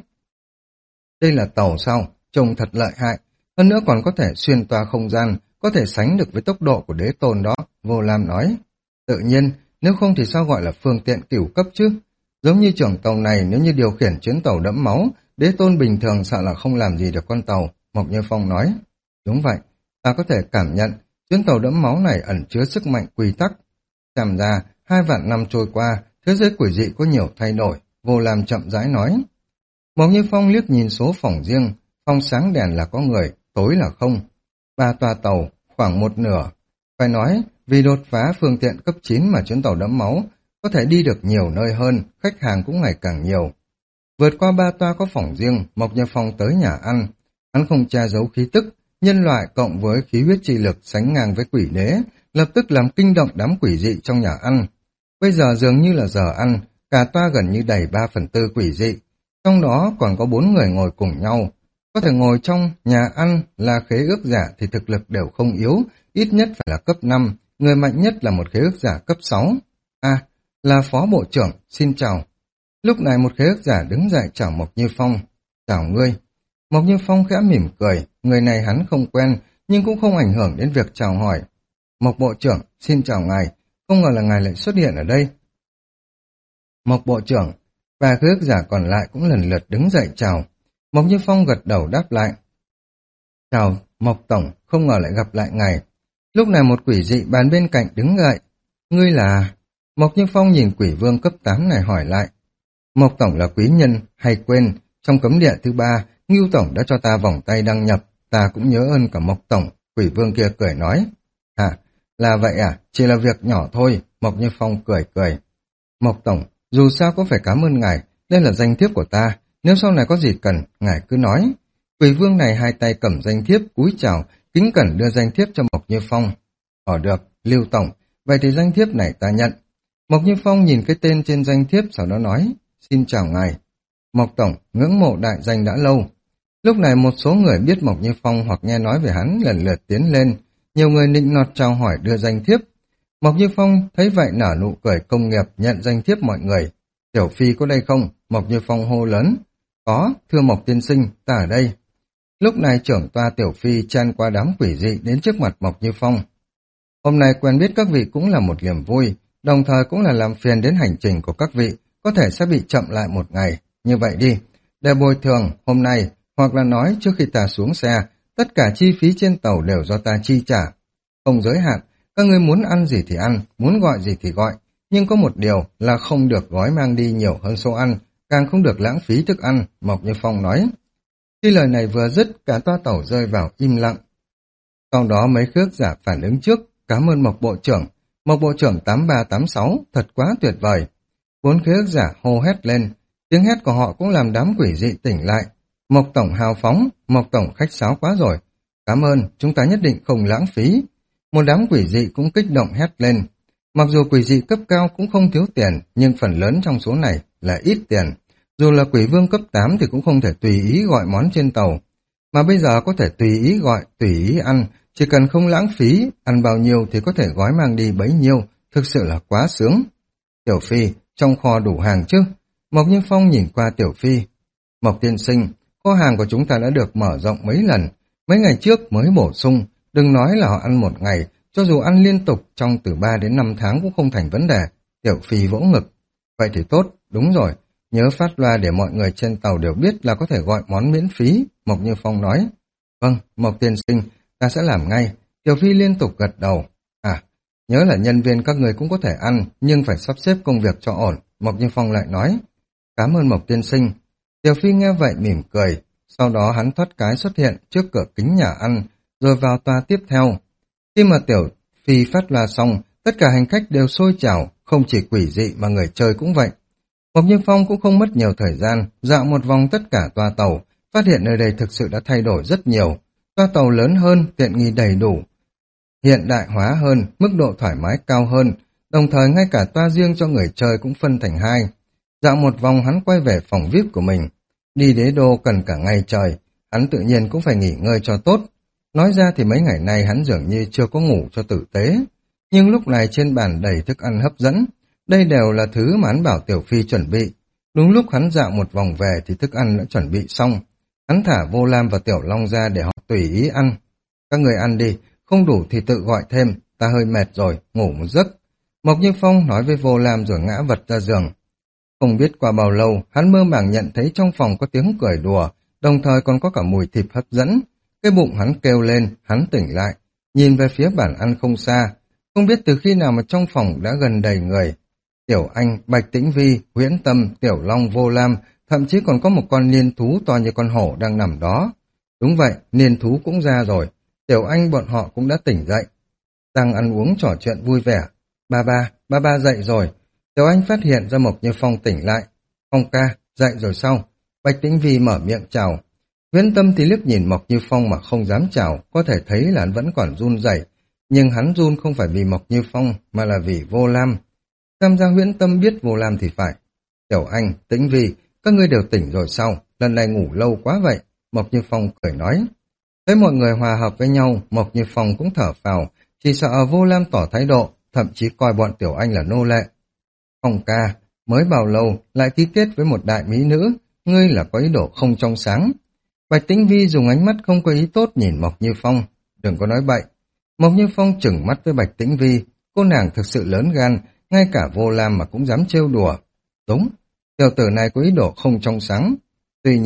Đây là tàu sao? Trông thật lợi hại. Hơn nữa còn có thể xuyên toa không gian, có thể sánh được với tốc độ của đế tôn đó, Vô Lam nói. Tự nhiên, nếu không thì sao gọi là phương tiện cửu cấp chứ? Giống như trưởng tàu này nếu như điều khiển chuyến tàu đẫm máu, đế tôn bình thường sợ là không làm gì được con tàu, Mộc Như Phong nói. Đúng vậy, ta có thể cảm nhận, chuyến tàu đẫm máu này ẩn chứa sức mạnh quy tắc. Xem ra, hai vạn năm trôi qua, thế giới quỷ dị có nhiều thay đổi, Vô Lam chậm rãi nói. Mộc Như Phong liếc nhìn số phòng riêng, phòng sáng đèn là có người, tối là không. Ba toa tàu, khoảng một nửa. Phải nói, vì đột phá phương tiện cấp chín mà chuyến tàu đẫm máu, có thể đi được nhiều nơi hơn, khách hàng cũng ngày càng nhiều. Vượt qua ba toa có phòng riêng, Mộc Như Phong tới nhà ăn. Hắn không che giấu khí tức, nhân loại cộng với khí huyết chi lực sánh ngang với quỷ đế, lập tức làm kinh động đám quỷ dị trong nhà ăn. Bây giờ dường như là giờ ăn, cả toa gần như đầy ba phần tư quỷ dị. Trong đó còn có bốn người ngồi cùng nhau. Có thể ngồi trong nhà ăn là khế ước giả thì thực lực đều không yếu, ít nhất phải là cấp năm, người mạnh nhất là một khế ước giả cấp sáu. À, là phó bộ trưởng, xin chào. Lúc này một khế ước giả đứng dậy chào Mộc Như Phong. Chào ngươi. Mộc Như Phong khẽ mỉm cười, người này hắn không quen, nhưng cũng không ảnh hưởng đến việc chào hỏi. Mộc bộ trưởng, xin chào ngài, không ngờ là ngài lại xuất hiện ở đây. Mộc bộ trưởng, và khế ước giả còn lại cũng lần lượt đứng dậy chào, Mộc Như Phong gật đầu đáp lại. Chào, Mộc Tổng, không ngờ lại gặp lại ngài. Lúc này một quỷ dị bàn bên cạnh đứng dậy. Ngươi là... Mộc Như Phong nhìn quỷ vương cấp tám này hỏi lại. Mộc Tổng là quý nhân, hay quên, trong cấm địa thứ ba, Ngưu Tổng đã cho ta vòng tay đăng nhập, ta cũng nhớ ơn cả Mộc Tổng, quỷ vương kia cười nói. Hả, là vậy à, chỉ là việc nhỏ thôi, Mộc Như Phong cười cười. Mộc Tổng, dù sao cũng phải cảm ơn ngài, đây là danh thiếp của ta, nếu sau này có gì cần, ngài cứ nói. Quỷ vương này hai tay cầm danh thiếp, cúi chào, kính cẩn đưa danh thiếp cho Mộc Như Phong. Ở được, Lưu Tổng, vậy thì danh thiếp này ta nhận. Mộc Như Phong nhìn cái tên trên danh thiếp sau đó nói, xin chào ngài. Mộc Tổng, ngưỡng mộ đại danh đã lâu. Lúc này một số người biết Mộc Như Phong hoặc nghe nói về hắn lần lượt tiến lên, nhiều người nịnh nọt chào hỏi đưa danh thiếp. Mộc Như Phong thấy vậy nở nụ cười công nghiệp nhận danh thiếp mọi người. Tiểu Phi có đây không? Mộc Như Phong hô lớn. Có, thưa Mộc tiên sinh, ta ở đây. Lúc này trưởng toa Tiểu Phi chen qua đám quỷ dị đến trước mặt Mộc Như Phong. Hôm nay quen biết các vị cũng là một niềm vui, đồng thời cũng là làm phiền đến hành trình của các vị, có thể sẽ bị chậm lại một ngày. Như vậy đi, để bồi thường hôm nay, hoặc là nói trước khi ta xuống xe, tất cả chi phí trên tàu đều do ta chi trả. Không giới hạn, các ngươi muốn ăn gì thì ăn, muốn gọi gì thì gọi, nhưng có một điều là không được gói mang đi nhiều hơn số ăn, càng không được lãng phí thức ăn, Mộc Như Phong nói. Khi lời này vừa dứt, cả toa tàu rơi vào im lặng. Sau đó mấy khước giả phản ứng trước, cảm ơn Mộc Bộ trưởng, Mộc Bộ trưởng tám ba tám sáu, thật quá tuyệt vời. Bốn khước giả hô hét lên, tiếng hét của họ cũng làm đám quỷ dị tỉnh lại. Mộc Tổng hào phóng, Mộc Tổng khách sáo quá rồi. Cảm ơn, chúng ta nhất định không lãng phí. Một đám quỷ dị cũng kích động hét lên. Mặc dù quỷ dị cấp cao cũng không thiếu tiền, nhưng phần lớn trong số này là ít tiền. Dù là quỷ vương cấp tám thì cũng không thể tùy ý gọi món trên tàu. Mà bây giờ có thể tùy ý gọi, tùy ý ăn, chỉ cần không lãng phí, ăn bao nhiêu thì có thể gói mang đi bấy nhiêu, thực sự là quá sướng. Tiểu Phi, trong kho đủ hàng chứ? Mộc Như Phong nhìn qua Tiểu Phi. Mộc tiên sinh, kho hàng của chúng ta đã được mở rộng mấy lần, mấy ngày trước mới bổ sung, đừng nói là họ ăn một ngày, cho dù ăn liên tục trong từ ba đến năm tháng cũng không thành vấn đề. Tiểu Phi vỗ ngực. Vậy thì tốt, đúng rồi, nhớ phát loa để mọi người trên tàu đều biết là có thể gọi món miễn phí, Mộc Như Phong nói. Vâng, Mộc tiên sinh, ta sẽ làm ngay. Tiểu Phi liên tục gật đầu. À, nhớ là nhân viên các người cũng có thể ăn, nhưng phải sắp xếp công việc cho ổn, Mộc Như Phong lại nói. Cảm ơn Mộc tiên sinh. Tiểu Phi nghe vậy mỉm cười, sau đó hắn thoát cái xuất hiện trước cửa kính nhà ăn, rồi vào toa tiếp theo. Khi mà Tiểu Phi phát loa xong, tất cả hành khách đều sôi trào, không chỉ quỷ dị mà người chơi cũng vậy. Mộc Như Phong cũng không mất nhiều thời gian, dạo một vòng tất cả toa tàu, phát hiện nơi đây thực sự đã thay đổi rất nhiều. Toa tàu lớn hơn, tiện nghi đầy đủ, hiện đại hóa hơn, mức độ thoải mái cao hơn, đồng thời ngay cả toa riêng cho người chơi cũng phân thành hai. Dạo một vòng hắn quay về phòng vi ai pi của mình. Đi đế đô cần cả ngày trời, hắn tự nhiên cũng phải nghỉ ngơi cho tốt. Nói ra thì mấy ngày nay hắn dường như chưa có ngủ cho tử tế. Nhưng lúc này trên bàn đầy thức ăn hấp dẫn. Đây đều là thứ mà hắn bảo Tiểu Phi chuẩn bị. Đúng lúc hắn dạo một vòng về thì thức ăn đã chuẩn bị xong. Hắn thả Vô Lam và Tiểu Long ra để họ tùy ý ăn. Các người ăn đi, không đủ thì tự gọi thêm, ta hơi mệt rồi, ngủ một giấc. Mộc Như Phong nói với Vô Lam rồi ngã vật ra giường. Không biết qua bao lâu, hắn mơ màng nhận thấy trong phòng có tiếng cười đùa, đồng thời còn có cả mùi thịt hấp dẫn. Cái bụng hắn kêu lên, hắn tỉnh lại, nhìn về phía bàn ăn không xa. Không biết từ khi nào mà trong phòng đã gần đầy người. Tiểu Anh, Bạch Tĩnh Vi, Huyễn Tâm, Tiểu Long, Vô Lam, thậm chí còn có một con niên thú to như con hổ đang nằm đó. Đúng vậy, niên thú cũng ra rồi. Tiểu Anh bọn họ cũng đã tỉnh dậy. Đang ăn uống trò chuyện vui vẻ. Ba ba, ba ba dậy rồi. Tiểu Anh phát hiện ra Mộc Như Phong tỉnh lại. Phong ca, dậy rồi sao? Bạch Tĩnh Vi mở miệng chào. Huyễn Tâm thì liếc nhìn Mộc Như Phong mà không dám chào, có thể thấy là hắn vẫn còn run rẩy, nhưng hắn run không phải vì Mộc Như Phong mà là vì Vô Lam. Tham gia Huyễn Tâm biết Vô Lam thì phải. Tiểu Anh, Tĩnh Vi, các ngươi đều tỉnh rồi sao? Lần này ngủ lâu quá vậy. Mộc Như Phong cười nói. Thấy mọi người hòa hợp với nhau, Mộc Như Phong cũng thở phào, chỉ sợ Vô Lam tỏ thái độ, thậm chí coi bọn Tiểu Anh là nô lệ. Phong ca, mới bao lâu lại ký kết với một đại mỹ nữ, ngươi là có ý đồ không trong sáng. Bạch Tĩnh Vi dùng ánh mắt không có ý tốt nhìn Mộc Như Phong, đừng có nói bậy. Mộc Như Phong chừng mắt với Bạch Tĩnh Vi, cô nàng thực sự lớn gan, ngay cả Vô Lam mà cũng dám trêu đùa. Đúng, tiểu tử này có ý đồ không trong sáng. Tuy nhiên,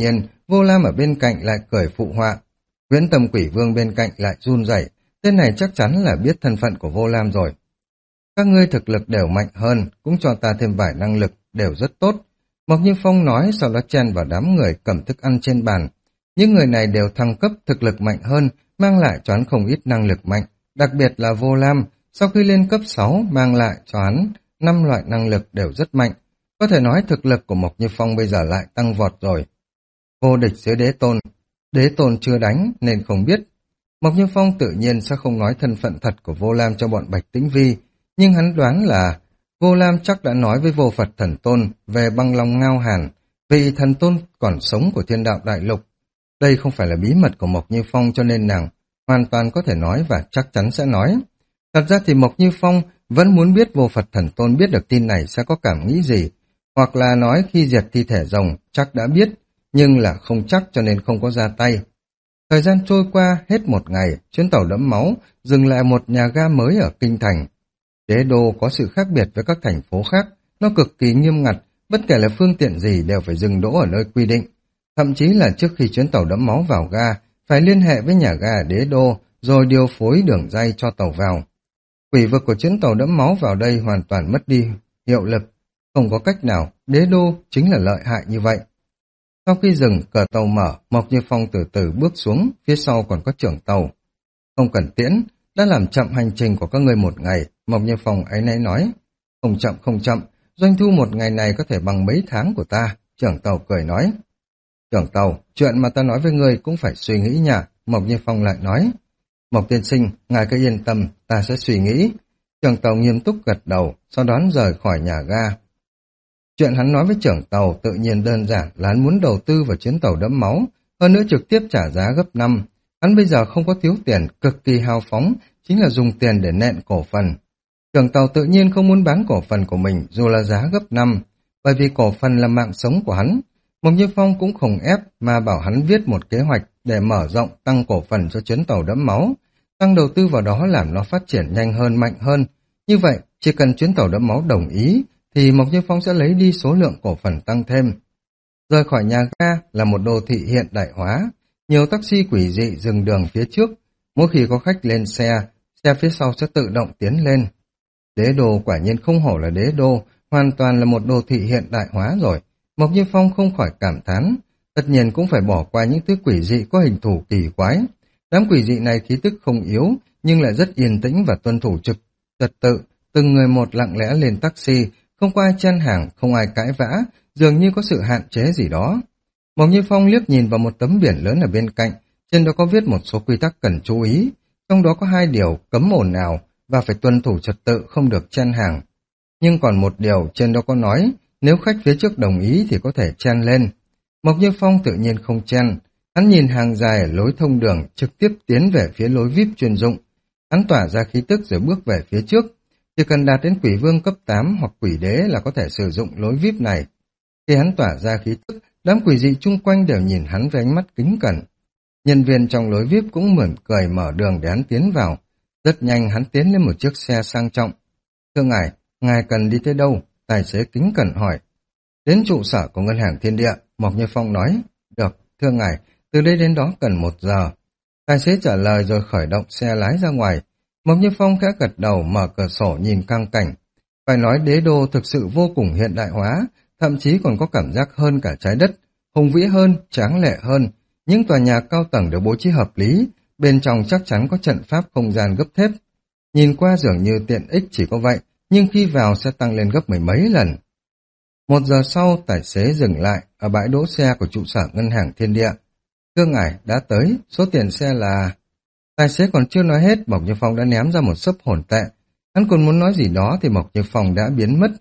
Vô Lam ở bên cạnh lại cười phụ họa. Huyễn Tâm Quỷ Vương bên cạnh lại run rẩy, tên này chắc chắn là biết thân phận của Vô Lam rồi. Các ngươi thực lực đều mạnh hơn, cũng cho ta thêm vài năng lực, đều rất tốt. Mộc Như Phong nói, sau đó chen vào đám người cầm thức ăn trên bàn. Những người này đều thăng cấp thực lực mạnh hơn, mang lại cho hắn không ít năng lực mạnh, đặc biệt là Vô Lam, sau khi lên cấp sáu mang lại cho hắn năm loại năng lực đều rất mạnh. Có thể nói thực lực của Mộc Như Phong bây giờ lại tăng vọt rồi. Vô địch dưới đế tôn, đế tôn chưa đánh nên không biết. Mộc Như Phong tự nhiên sẽ không nói thân phận thật của Vô Lam cho bọn Bạch Tĩnh Vi, nhưng hắn đoán là Vô Lam chắc đã nói với Vô Phật Thần Tôn về băng long ngao hàn, vì thần tôn còn sống của thiên đạo đại lục. Đây không phải là bí mật của Mộc Như Phong cho nên nàng hoàn toàn có thể nói và chắc chắn sẽ nói. Thật ra thì Mộc Như Phong vẫn muốn biết Vô Phật Thần Tôn biết được tin này sẽ có cảm nghĩ gì, hoặc là nói khi diệt thi thể rồng chắc đã biết, nhưng là không chắc cho nên không có ra tay. Thời gian trôi qua hết một ngày, chuyến tàu đẫm máu dừng lại một nhà ga mới ở Kinh Thành. Đế đô có sự khác biệt với các thành phố khác, nó cực kỳ nghiêm ngặt, bất kể là phương tiện gì đều phải dừng đỗ ở nơi quy định. Thậm chí là trước khi chuyến tàu đẫm máu vào ga, phải liên hệ với nhà ga đế đô, rồi điều phối đường ray cho tàu vào. Quỷ vực của chuyến tàu đẫm máu vào đây hoàn toàn mất đi hiệu lực, không có cách nào, đế đô chính là lợi hại như vậy. Sau khi dừng, cờ tàu mở, Mộc Như Phong từ từ bước xuống, phía sau còn có trưởng tàu. Không cần tiễn, đã làm chậm hành trình của các ngươi một ngày, Mộc Như Phong ấy nấy nói. Không chậm không chậm, doanh thu một ngày này có thể bằng mấy tháng của ta, trưởng tàu cười nói. Trưởng tàu, chuyện mà ta nói với ngươi cũng phải suy nghĩ nha, Mộc Như Phong lại nói. Mộc tiên sinh, ngài cứ yên tâm, ta sẽ suy nghĩ. Trưởng tàu nghiêm túc gật đầu, sau đó rời khỏi nhà ga. Chuyện hắn nói với trưởng tàu tự nhiên đơn giản là hắn muốn đầu tư vào chuyến tàu đẫm máu, hơn nữa trực tiếp trả giá gấp năm. Hắn bây giờ không có thiếu tiền, cực kỳ hào phóng, chính là dùng tiền để nện cổ phần. Trưởng tàu tự nhiên không muốn bán cổ phần của mình dù là giá gấp năm, bởi vì cổ phần là mạng sống của hắn. Mộc Như Phong cũng không ép mà bảo hắn viết một kế hoạch để mở rộng tăng cổ phần cho chuyến tàu đẫm máu, tăng đầu tư vào đó làm nó phát triển nhanh hơn, mạnh hơn. Như vậy, chỉ cần chuyến tàu đẫm máu đồng ý, thì Mộc Như Phong sẽ lấy đi số lượng cổ phần tăng thêm. Rời khỏi nhà ga là một đô thị hiện đại hóa, nhiều taxi quỷ dị dừng đường phía trước, mỗi khi có khách lên xe, xe phía sau sẽ tự động tiến lên. Đế đô quả nhiên không hổ là đế đô, hoàn toàn là một đô thị hiện đại hóa rồi. Mộc Như Phong không khỏi cảm thán, tất nhiên cũng phải bỏ qua những thứ quỷ dị có hình thù kỳ quái. Đám quỷ dị này khí tức không yếu, nhưng lại rất yên tĩnh và tuân thủ trực trật tự, từng người một lặng lẽ lên taxi, không có ai chen hàng, không ai cãi vã, dường như có sự hạn chế gì đó. Mộc Như Phong liếc nhìn vào một tấm biển lớn ở bên cạnh, trên đó có viết một số quy tắc cần chú ý, trong đó có hai điều cấm ồn ào và phải tuân thủ trật tự không được chen hàng. Nhưng còn một điều trên đó có nói, nếu khách phía trước đồng ý thì có thể chen lên. Mộc Như Phong tự nhiên không chen, hắn nhìn hàng dài ở lối thông đường trực tiếp tiến về phía lối vi ai pi chuyên dụng. Hắn tỏa ra khí tức rồi bước về phía trước. Chỉ cần đạt đến quỷ vương cấp tám hoặc quỷ đế là có thể sử dụng lối vi ai pi này. Khi hắn tỏa ra khí tức, đám quỷ dị chung quanh đều nhìn hắn với ánh mắt kính cẩn. Nhân viên trong lối vi ai pi cũng mỉm cười mở đường để hắn tiến vào. Rất nhanh hắn tiến lên một chiếc xe sang trọng. Thưa ngài, ngài cần đi tới đâu? Tài xế kính cẩn hỏi. Đến trụ sở của Ngân hàng Thiên Địa, Mộc Như Phong nói. Được, thưa ngài, từ đây đến đó cần một giờ. Tài xế trả lời rồi khởi động xe lái ra ngoài. Mộc Như Phong khẽ gật đầu mở cửa sổ nhìn quang cảnh. Phải nói đế đô thực sự vô cùng hiện đại hóa, thậm chí còn có cảm giác hơn cả trái đất, hùng vĩ hơn, tráng lệ hơn. Những tòa nhà cao tầng được bố trí hợp lý, bên trong chắc chắn có trận pháp không gian gấp thép. Nhìn qua dường như tiện ích chỉ có vậy, nhưng khi vào sẽ tăng lên gấp mười mấy lần. Một giờ sau, tài xế dừng lại ở bãi đỗ xe của trụ sở Ngân hàng Thiên Địa. Thưa ngài, đã tới, số tiền xe là... Tài xế còn chưa nói hết, Mộc Như Phong đã ném ra một xấp hồn tệ. Hắn còn muốn nói gì đó thì Mộc Như Phong đã biến mất.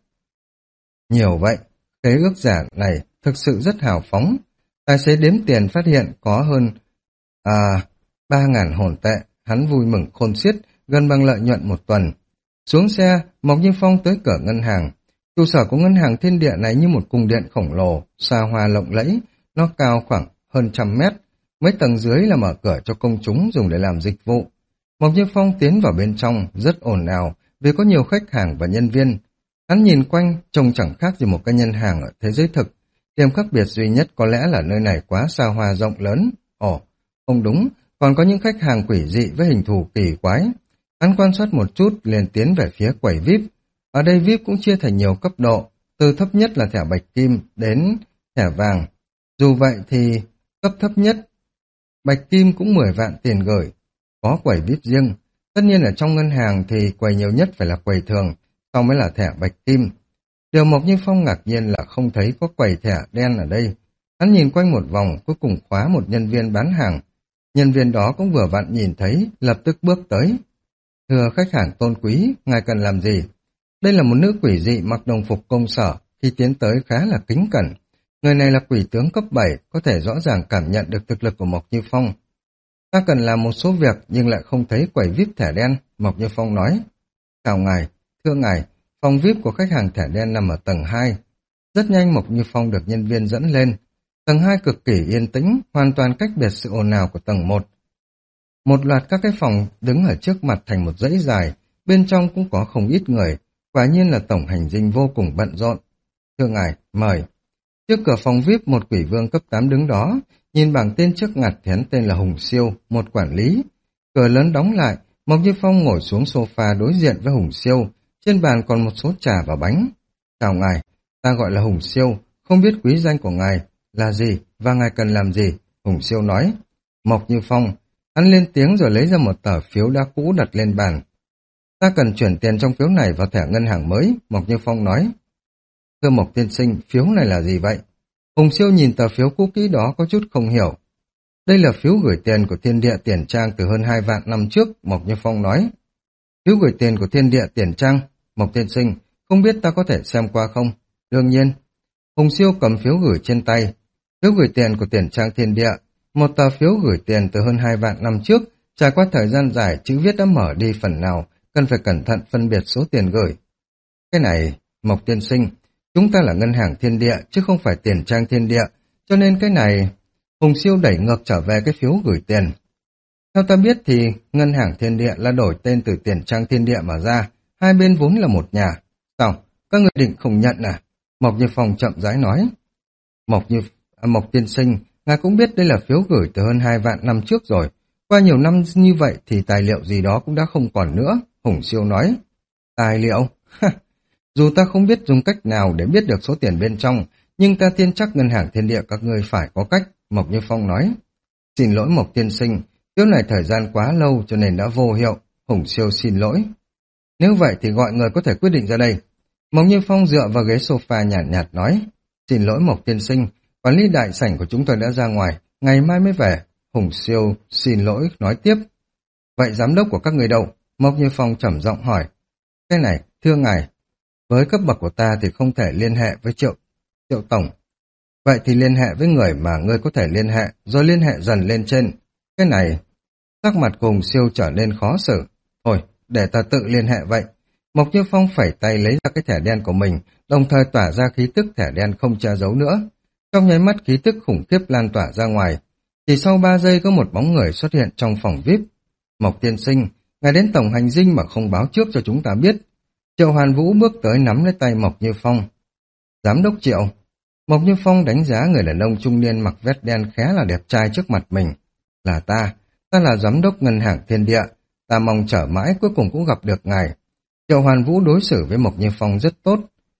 Nhiều vậy, khế ước giả này thực sự rất hào phóng. Tài xế đếm tiền phát hiện có hơn à, ba ngàn hồn tệ. Hắn vui mừng khôn xiết, gần bằng lợi nhuận một tuần. Xuống xe, Mộc Như Phong tới cửa ngân hàng. Trụ sở của Ngân hàng Thiên Địa này như một cung điện khổng lồ, xa hoa lộng lẫy, nó cao khoảng hơn trăm mét. Mấy tầng dưới là mở cửa cho công chúng dùng để làm dịch vụ. Mộc Như Phong tiến vào bên trong, rất ồn ào vì có nhiều khách hàng và nhân viên. Hắn nhìn quanh, trông chẳng khác gì một cái nhân hàng ở thế giới thực. Điểm khác biệt duy nhất có lẽ là nơi này quá xa hoa rộng lớn. Ồ, không đúng, còn có những khách hàng quỷ dị với hình thù kỳ quái. Hắn quan sát một chút liền tiến về phía quầy vi ai pi. Ở đây vi ai pi cũng chia thành nhiều cấp độ, từ thấp nhất là thẻ bạch kim đến thẻ vàng. Dù vậy thì cấp thấp nhất bạch kim cũng mười vạn tiền gửi. Có quầy vi ai pi riêng. Tất nhiên là trong ngân hàng thì quầy nhiều nhất phải là quầy thường, sau mới là thẻ bạch kim. Điều Mộc Như Phong ngạc nhiên là không thấy có quầy thẻ đen ở đây. Hắn nhìn quanh một vòng, cuối cùng khóa một nhân viên bán hàng. Nhân viên đó cũng vừa vặn nhìn thấy, lập tức bước tới. Thưa khách hàng tôn quý, ngài cần làm gì? Đây là một nữ quỷ dị mặc đồng phục công sở, khi tiến tới khá là kính cẩn. Người này là quỷ tướng cấp bảy, có thể rõ ràng cảm nhận được thực lực của Mộc Như Phong. Ta cần làm một số việc nhưng lại không thấy quầy vi ai pi thẻ đen, Mộc Như Phong nói. Chào ngài, thưa ngài, phòng vi ai pi của khách hàng thẻ đen nằm ở tầng hai. Rất nhanh Mộc Như Phong được nhân viên dẫn lên. Tầng hai cực kỳ yên tĩnh, hoàn toàn cách biệt sự ồn ào của tầng một. Một loạt các cái phòng đứng ở trước mặt thành một dãy dài, bên trong cũng có không ít người, quả nhiên là tổng hành dinh vô cùng bận rộn. Thưa ngài, mời. Trước cửa phòng vi ai pi một quỷ vương cấp tám đứng đó, nhìn bảng tên trước ngặt thì hắn tên là Hùng Siêu, một quản lý. Cửa lớn đóng lại, Mộc Như Phong ngồi xuống sofa đối diện với Hùng Siêu, trên bàn còn một số trà và bánh. Chào ngài, ta gọi là Hùng Siêu, không biết quý danh của ngài là gì và ngài cần làm gì, Hùng Siêu nói. Mộc Như Phong, hắn lên tiếng rồi lấy ra một tờ phiếu đã cũ đặt lên bàn. Ta cần chuyển tiền trong phiếu này vào thẻ ngân hàng mới, Mộc Như Phong nói. Thưa Mộc tiên sinh, phiếu này là gì vậy? Hùng Siêu nhìn tờ phiếu cũ kỹ đó có chút không hiểu. Đây là phiếu gửi tiền của Thiên Địa Tiền Trang từ hơn hai vạn năm trước, Mộc Như Phong nói. Phiếu gửi tiền của Thiên Địa Tiền Trang, Mộc tiên sinh, không biết ta có thể xem qua không? Đương nhiên. Hùng Siêu cầm phiếu gửi trên tay. Phiếu gửi tiền của Tiền Trang Thiên Địa, một tờ phiếu gửi tiền từ hơn hai vạn năm trước, trải qua thời gian dài chữ viết đã mở đi phần nào, cần phải cẩn thận phân biệt số tiền gửi. Cái này, Mộc tiên sinh, chúng ta là ngân hàng Thiên Địa chứ không phải Tiền Trang Thiên Địa, cho nên cái này... Hùng Siêu đẩy ngược trở về cái phiếu gửi tiền. Theo ta biết thì ngân hàng Thiên Địa là đổi tên từ Tiền Trang Thiên Địa mà ra, hai bên vốn là một nhà. Sao? Các người định không nhận à? Mộc Như Phong chậm rãi nói. Mộc Như à, Mộc tiên sinh, ngài cũng biết đây là phiếu gửi từ hơn hai vạn năm trước rồi. Qua nhiều năm như vậy thì tài liệu gì đó cũng đã không còn nữa, Hùng Siêu nói. Tài liệu? Dù ta không biết dùng cách nào để biết được số tiền bên trong, nhưng ta tin chắc ngân hàng Thiên Địa các ngươi phải có cách, Mộc Như Phong nói. Xin lỗi Mộc tiên sinh, phiếu này thời gian quá lâu cho nên đã vô hiệu, Hùng Siêu xin lỗi. Nếu vậy thì gọi người có thể quyết định ra đây. Mộc Như Phong dựa vào ghế sofa nhàn nhạt, nhạt nói. Xin lỗi Mộc tiên sinh, quản lý đại sảnh của chúng tôi đã ra ngoài, ngày mai mới về. Hùng Siêu xin lỗi nói tiếp. Vậy giám đốc của các người đâu? Mộc Như Phong trầm giọng hỏi. Cái này, thưa ngài, với cấp bậc của ta thì không thể liên hệ với Triệu, Triệu Tổng. Vậy thì liên hệ với người mà ngươi có thể liên hệ, rồi liên hệ dần lên trên. Cái này, sắc mặt của Hùng Siêu trở nên khó xử. Thôi, để ta tự liên hệ vậy. Mộc Như Phong phẩy tay lấy ra cái thẻ đen của mình, đồng thời tỏa ra khí tức thẻ đen không che giấu nữa. Trong nháy mắt khí tức khủng khiếp lan tỏa ra ngoài. Chỉ sau ba giây có một bóng người xuất hiện trong phòng vi ai pi. Mộc tiên sinh, ngài đến tổng hành dinh mà không báo trước cho chúng ta biết. Triệu Hoàn Vũ bước tới nắm lấy tay Mộc Như Phong. Giám đốc Triệu. Mộc Như Phong đánh giá người đàn ông trung niên mặc vest đen khá là đẹp trai trước mặt mình. Là ta, ta là giám đốc ngân hàng Thiên Địa, ta mong chờ mãi cuối cùng cũng gặp được ngài. Triệu Hoàn Vũ đối xử với Mộc Như Phong rất tốt.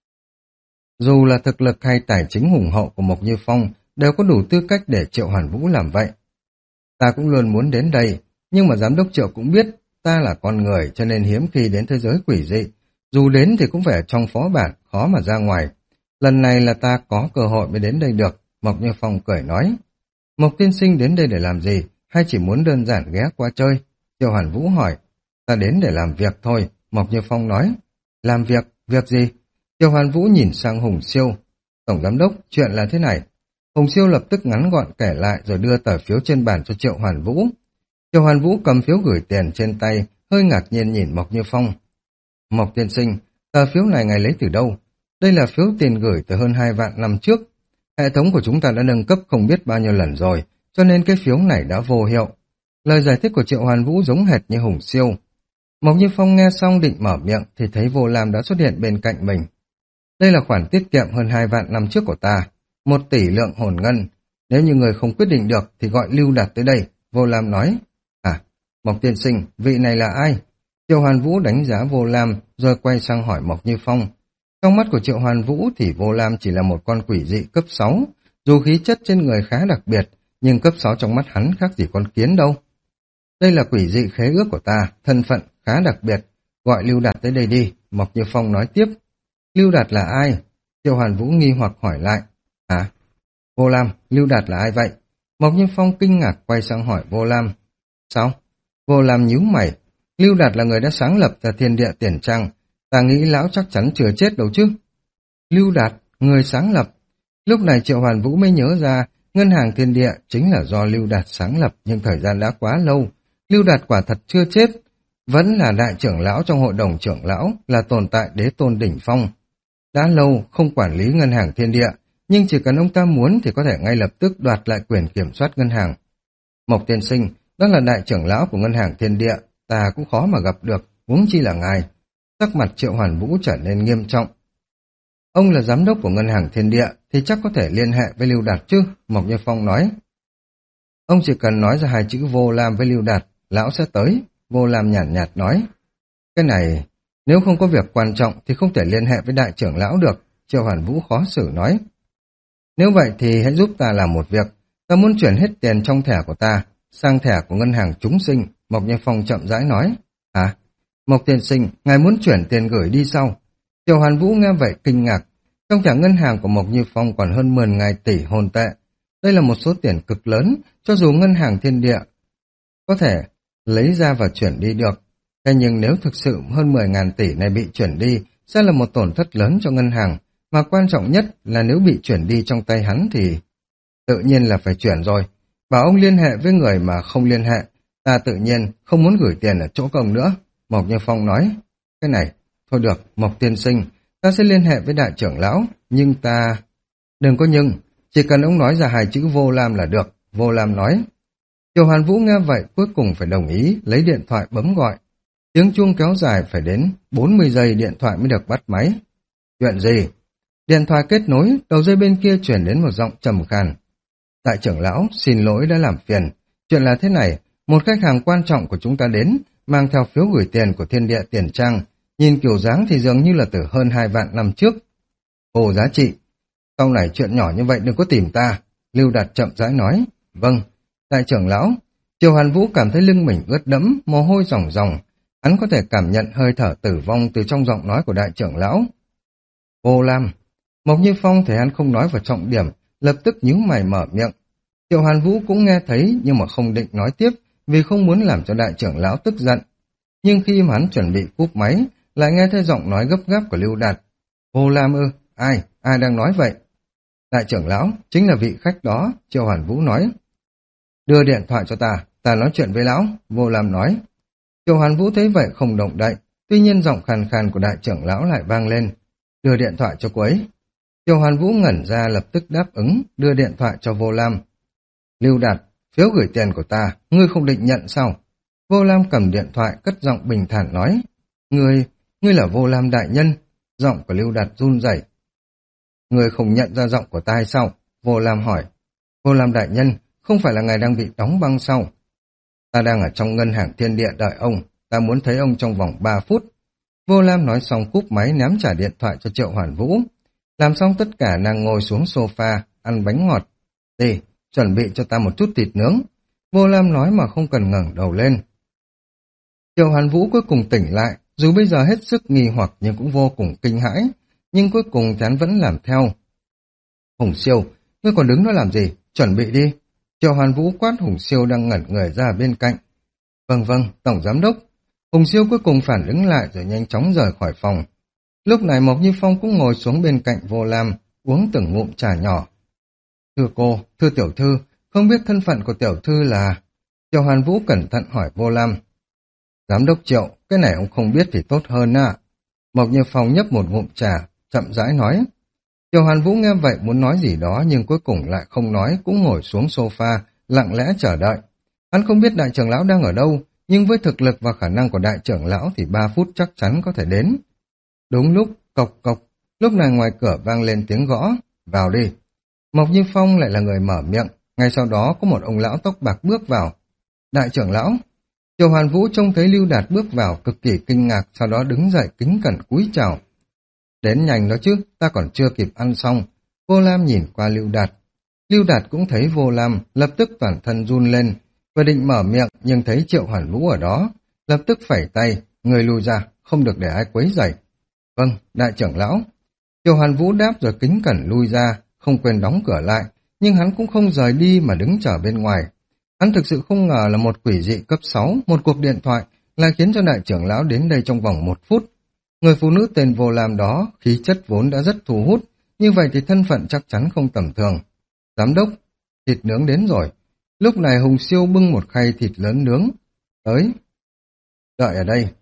Dù là thực lực hay tài chính hùng hậu của Mộc Như Phong đều có đủ tư cách để Triệu Hoàn Vũ làm vậy. Ta cũng luôn muốn đến đây, nhưng mà giám đốc Triệu cũng biết ta là con người cho nên hiếm khi đến thế giới quỷ dị. Dù đến thì cũng phải ở trong phó bản, khó mà ra ngoài. Lần này là ta có cơ hội mới đến đây được, Mộc Như Phong cười nói. Mộc tiên sinh đến đây để làm gì, hay chỉ muốn đơn giản ghé qua chơi? Triệu Hoàn Vũ hỏi. Ta đến để làm việc thôi, Mộc Như Phong nói. Làm việc? Việc gì? Triệu Hoàn Vũ nhìn sang Hùng Siêu. Tổng giám đốc, chuyện là thế này. Hùng Siêu lập tức ngắn gọn kể lại rồi đưa tờ phiếu trên bàn cho Triệu Hoàn Vũ. Triệu Hoàn Vũ cầm phiếu gửi tiền trên tay, hơi ngạc nhiên nhìn Mộc Như Phong. Mộc tiên sinh, tờ phiếu này ngài lấy từ đâu? Đây là phiếu tiền gửi từ hơn hai vạn năm trước. Hệ thống của chúng ta đã nâng cấp không biết bao nhiêu lần rồi, cho nên cái phiếu này đã vô hiệu. Lời giải thích của Triệu Hoàn Vũ giống hệt như Hùng Siêu. Mộc Như Phong nghe xong định mở miệng thì thấy Vô Lam đã xuất hiện bên cạnh mình. Đây là khoản tiết kiệm hơn hai vạn năm trước của ta. Một tỷ lượng hồn ngân. Nếu như người không quyết định được thì gọi Lưu Đạt tới đây, Vô Lam nói. À, Mộc tiên sinh, vị này là ai? Triệu Hoàn Vũ đánh giá Vô Lam, rồi quay sang hỏi Mộc Như Phong. Trong mắt của Triệu Hoàn Vũ thì Vô Lam chỉ là một con quỷ dị cấp sáu, dù khí chất trên người khá đặc biệt, nhưng cấp sáu trong mắt hắn khác gì con kiến đâu. Đây là quỷ dị khế ước của ta, thân phận khá đặc biệt, gọi Lưu Đạt tới đây đi, Mộc Như Phong nói tiếp. Lưu Đạt là ai? Triệu Hoàn Vũ nghi hoặc hỏi lại. À, Vô Lam, Lưu Đạt là ai vậy? Mộc Như Phong kinh ngạc quay sang hỏi Vô Lam. Sao? Vô Lam nhíu mày. Lưu Đạt là người đã sáng lập ra thiên địa tiền trang, ta nghĩ lão chắc chắn chưa chết đâu chứ. Lưu Đạt, người sáng lập. Lúc này Triệu Hoàn Vũ mới nhớ ra, ngân hàng thiên địa chính là do Lưu Đạt sáng lập, nhưng thời gian đã quá lâu. Lưu Đạt quả thật chưa chết, vẫn là đại trưởng lão trong hội đồng trưởng lão, là tồn tại đế tôn đỉnh phong. Đã lâu không quản lý ngân hàng thiên địa, nhưng chỉ cần ông ta muốn thì có thể ngay lập tức đoạt lại quyền kiểm soát ngân hàng. Mộc tiên sinh, đó là đại trưởng lão của ngân hàng thiên địa, ta cũng khó mà gặp được, huống chi là ngài. Sắc mặt Triệu Hoàn Vũ trở nên nghiêm trọng. Ông là giám đốc của ngân hàng thiên địa thì chắc có thể liên hệ với Lưu Đạt chứ, Mộc Như Phong nói. Ông chỉ cần nói ra hai chữ Vô Lam với Lưu Đạt, lão sẽ tới, Vô Lam nhàn nhạt, nhạt nói. Cái này, nếu không có việc quan trọng thì không thể liên hệ với đại trưởng lão được, Triệu Hoàn Vũ khó xử nói. Nếu vậy thì hãy giúp ta làm một việc, ta muốn chuyển hết tiền trong thẻ của ta sang thẻ của ngân hàng chúng sinh, Mộc Như Phong chậm rãi nói. À, Mộc tiên sinh, ngài muốn chuyển tiền gửi đi sau? Triệu Hoàn Vũ nghe vậy kinh ngạc, trong thẻ ngân hàng của Mộc Như Phong còn hơn mười ngàn tỷ hồn tệ. Đây là một số tiền cực lớn, cho dù ngân hàng thiên địa có thể lấy ra và chuyển đi được. Thế nhưng nếu thực sự hơn mười ngàn tỷ này bị chuyển đi, sẽ là một tổn thất lớn cho ngân hàng, mà quan trọng nhất là nếu bị chuyển đi trong tay hắn thì tự nhiên là phải chuyển rồi. Bảo ông liên hệ với người mà không liên hệ, ta tự nhiên không muốn gửi tiền ở chỗ công nữa, Mộc Như Phong nói. Cái này, thôi được, Mộc tiên sinh, ta sẽ liên hệ với đại trưởng lão, nhưng ta... Đừng có nhưng, chỉ cần ông nói ra hai chữ Vô Lam là được, Vô Lam nói. Triệu Hoàn Vũ nghe vậy cuối cùng phải đồng ý, lấy điện thoại bấm gọi. Tiếng chuông kéo dài phải đến bốn mươi giây điện thoại mới được bắt máy. Chuyện gì? Điện thoại kết nối, đầu dây bên kia chuyển đến một giọng trầm khàn. Đại trưởng lão, xin lỗi đã làm phiền. Chuyện là thế này, một khách hàng quan trọng của chúng ta đến, mang theo phiếu gửi tiền của thiên địa tiền trang. Nhìn kiểu dáng thì dường như là từ hơn hai vạn năm trước. Ồ giá trị. Sau này chuyện nhỏ như vậy đừng có tìm ta. Lưu Đạt chậm rãi nói. Vâng, đại trưởng lão. Triệu Hoàn Vũ cảm thấy lưng mình ướt đẫm, mồ hôi ròng ròng. Hắn có thể cảm nhận hơi thở tử vong từ trong giọng nói của đại trưởng lão. Vô Lam. Mộc Như Phong thấy hắn không nói vào trọng điểm, lập tức nhíu mày mở miệng. Triệu Hoàn Vũ cũng nghe thấy nhưng mà không định nói tiếp vì không muốn làm cho đại trưởng lão tức giận. Nhưng khi mà hắn chuẩn bị cúp máy, lại nghe thấy giọng nói gấp gáp của Lưu Đạt. Vô Lam ư? Ai? Ai đang nói vậy? Đại trưởng lão, chính là vị khách đó, Triệu Hoàn Vũ nói. Đưa điện thoại cho ta, ta nói chuyện với lão, Vô Lam nói. Triệu Hoàn Vũ thấy vậy không động đậy, tuy nhiên giọng khàn khàn của đại trưởng lão lại vang lên. Đưa điện thoại cho cô ấy. Triệu Hoàn Vũ ngẩn ra lập tức đáp ứng, đưa điện thoại cho Vô Lam. Lưu Đạt, phiếu gửi tiền của ta, ngươi không định nhận sao? Vô Lam cầm điện thoại cất giọng bình thản nói. Ngươi, ngươi là Vô Lam đại nhân. Giọng của Lưu Đạt run rẩy. Ngươi không nhận ra giọng của ta hay sao? Vô Lam hỏi. Vô Lam đại nhân, không phải là ngài đang bị đóng băng sao? Ta đang ở trong ngân hàng thiên địa đợi ông, ta muốn thấy ông trong vòng ba phút. Vô Lam nói xong cúp máy ném trả điện thoại cho Triệu Hoàn Vũ. Làm xong tất cả nàng ngồi xuống sofa, ăn bánh ngọt. Đi, chuẩn bị cho ta một chút thịt nướng. Vô Lam nói mà không cần ngẩng đầu lên. Triệu Hoàn Vũ cuối cùng tỉnh lại, dù bây giờ hết sức nghi hoặc nhưng cũng vô cùng kinh hãi, nhưng cuối cùng chán vẫn làm theo. Hùng Siêu, ngươi còn đứng đó làm gì? Chuẩn bị đi. Triệu Hoàn Vũ quát Hùng Siêu đang ngẩn người ra bên cạnh. Vâng vâng, Tổng Giám Đốc. Hùng Siêu cuối cùng phản ứng lại rồi nhanh chóng rời khỏi phòng. Lúc này Mộc Như Phong cũng ngồi xuống bên cạnh Vô Lam, uống từng ngụm trà nhỏ. Thưa cô, thưa tiểu thư, không biết thân phận của tiểu thư là... Triệu Hoàn Vũ cẩn thận hỏi Vô Lam. Giám đốc Triệu, cái này ông không biết thì tốt hơn à. Mộc Như Phong nhấp một ngụm trà, chậm rãi nói. Triệu Hoàn Vũ nghe vậy muốn nói gì đó nhưng cuối cùng lại không nói, cũng ngồi xuống sofa, lặng lẽ chờ đợi. Hắn không biết đại trưởng lão đang ở đâu, nhưng với thực lực và khả năng của đại trưởng lão thì ba phút chắc chắn có thể đến. Đúng lúc, cộc cộc, lúc này ngoài cửa vang lên tiếng gõ, vào đi. Mộc Như Phong lại là người mở miệng, ngay sau đó có một ông lão tóc bạc bước vào. Đại trưởng lão. Triệu Hoàn Vũ trông thấy Lưu Đạt bước vào cực kỳ kinh ngạc, sau đó đứng dậy kính cẩn cúi chào. Đến nhanh đó chứ, ta còn chưa kịp ăn xong. Vô Lam nhìn qua Lưu Đạt. Lưu Đạt cũng thấy Vô Lam, lập tức toàn thân run lên, và định mở miệng nhưng thấy Triệu Hoàn Vũ ở đó, lập tức phẩy tay, người lùi ra, không được để ai quấy rầy. Vâng, đại trưởng lão. Triệu Hoàn Vũ đáp rồi kính cẩn lui ra, không quên đóng cửa lại, nhưng hắn cũng không rời đi mà đứng chờ bên ngoài. Hắn thực sự không ngờ là một quỷ dị cấp sáu, một cuộc điện thoại, lại khiến cho đại trưởng lão đến đây trong vòng một phút. Người phụ nữ tên Vô Lam đó, khí chất vốn đã rất thu hút, như vậy thì thân phận chắc chắn không tầm thường. Giám đốc, thịt nướng đến rồi. Lúc này Hùng Siêu bưng một khay thịt lớn nướng. Tới. Đợi ở đây.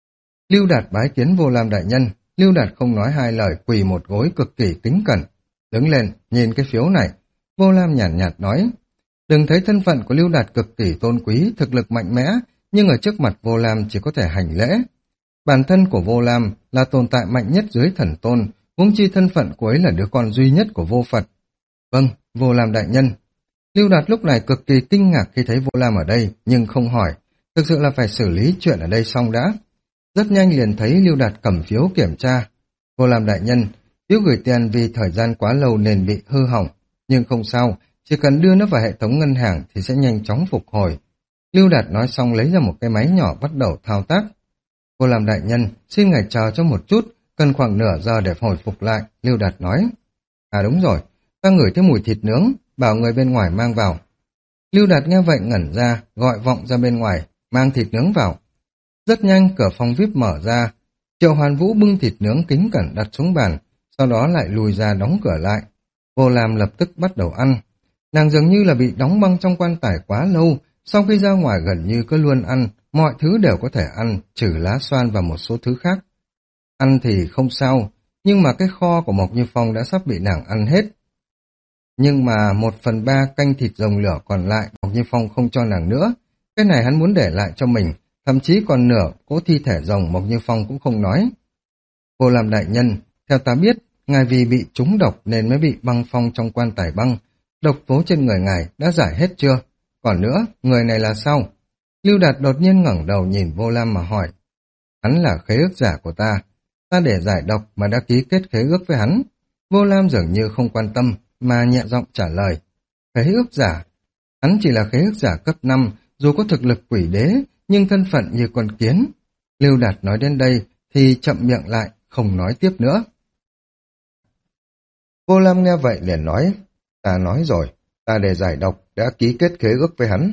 Lưu Đạt bái kiến Vô Lam đại nhân. Lưu Đạt không nói hai lời, quỳ một gối cực kỳ kính cẩn. Đứng lên, nhìn cái phiếu này. Vô Lam nhàn nhạt, nhạt nói. Đừng thấy thân phận của Lưu Đạt cực kỳ tôn quý, thực lực mạnh mẽ, nhưng ở trước mặt Vô Lam chỉ có thể hành lễ. Bản thân của Vô Lam là tồn tại mạnh nhất dưới thần tôn, huống chi thân phận của ấy là đứa con duy nhất của Vô Phật. Vâng, Vô Lam đại nhân. Lưu Đạt lúc này cực kỳ kinh ngạc khi thấy Vô Lam ở đây, nhưng không hỏi. Thực sự là phải xử lý chuyện ở đây xong đã. Rất nhanh liền thấy Lưu Đạt cầm phiếu kiểm tra. Vô Lam đại nhân, phiếu gửi tiền vì thời gian quá lâu nên bị hư hỏng. Nhưng không sao, chỉ cần đưa nó vào hệ thống ngân hàng thì sẽ nhanh chóng phục hồi. Lưu Đạt nói xong lấy ra một cái máy nhỏ bắt đầu thao tác. Vô Lam đại nhân, xin ngài chờ cho một chút, cần khoảng nửa giờ để hồi phục lại, Lưu Đạt nói. À đúng rồi, ta ngửi thấy mùi thịt nướng, bảo người bên ngoài mang vào. Lưu Đạt nghe vậy ngẩn ra, gọi vọng ra bên ngoài, mang thịt nướng vào. Rất nhanh cửa phòng vi ai pi mở ra, Triệu Hoàn Vũ bưng thịt nướng kính cẩn đặt xuống bàn, sau đó lại lùi ra đóng cửa lại. Vô Lam lập tức bắt đầu ăn. Nàng dường như là bị đóng băng trong quan tài quá lâu, sau khi ra ngoài gần như cứ luôn ăn, mọi thứ đều có thể ăn, trừ lá xoan và một số thứ khác. Ăn thì không sao, nhưng mà cái kho của Mộc Như Phong đã sắp bị nàng ăn hết. Nhưng mà một phần ba canh thịt rồng lửa còn lại, Mộc Như Phong không cho nàng nữa. Cái này hắn muốn để lại cho mình, thậm chí còn nửa cỗ thi thể rồng Mộc Như Phong cũng không nói. Vô Lam đại nhân, theo ta biết, ngài vì bị trúng độc nên mới bị băng phong trong quan tài băng. Độc tố trên người ngài đã giải hết chưa? Còn nữa, người này là sao? Lưu Đạt đột nhiên ngẩng đầu nhìn Vô Lam mà hỏi. Hắn là khế ước giả của ta. Ta để giải độc mà đã ký kết khế ước với hắn. Vô Lam dường như không quan tâm, mà nhẹ giọng trả lời. Khế ước giả? Hắn chỉ là khế ước giả cấp năm, dù có thực lực quỷ đế, nhưng thân phận như con kiến. Lưu Đạt nói đến đây thì chậm miệng lại, không nói tiếp nữa. Vô Lam nghe vậy liền nói, ta nói rồi, ta để giải độc đã ký kết khế ước với hắn.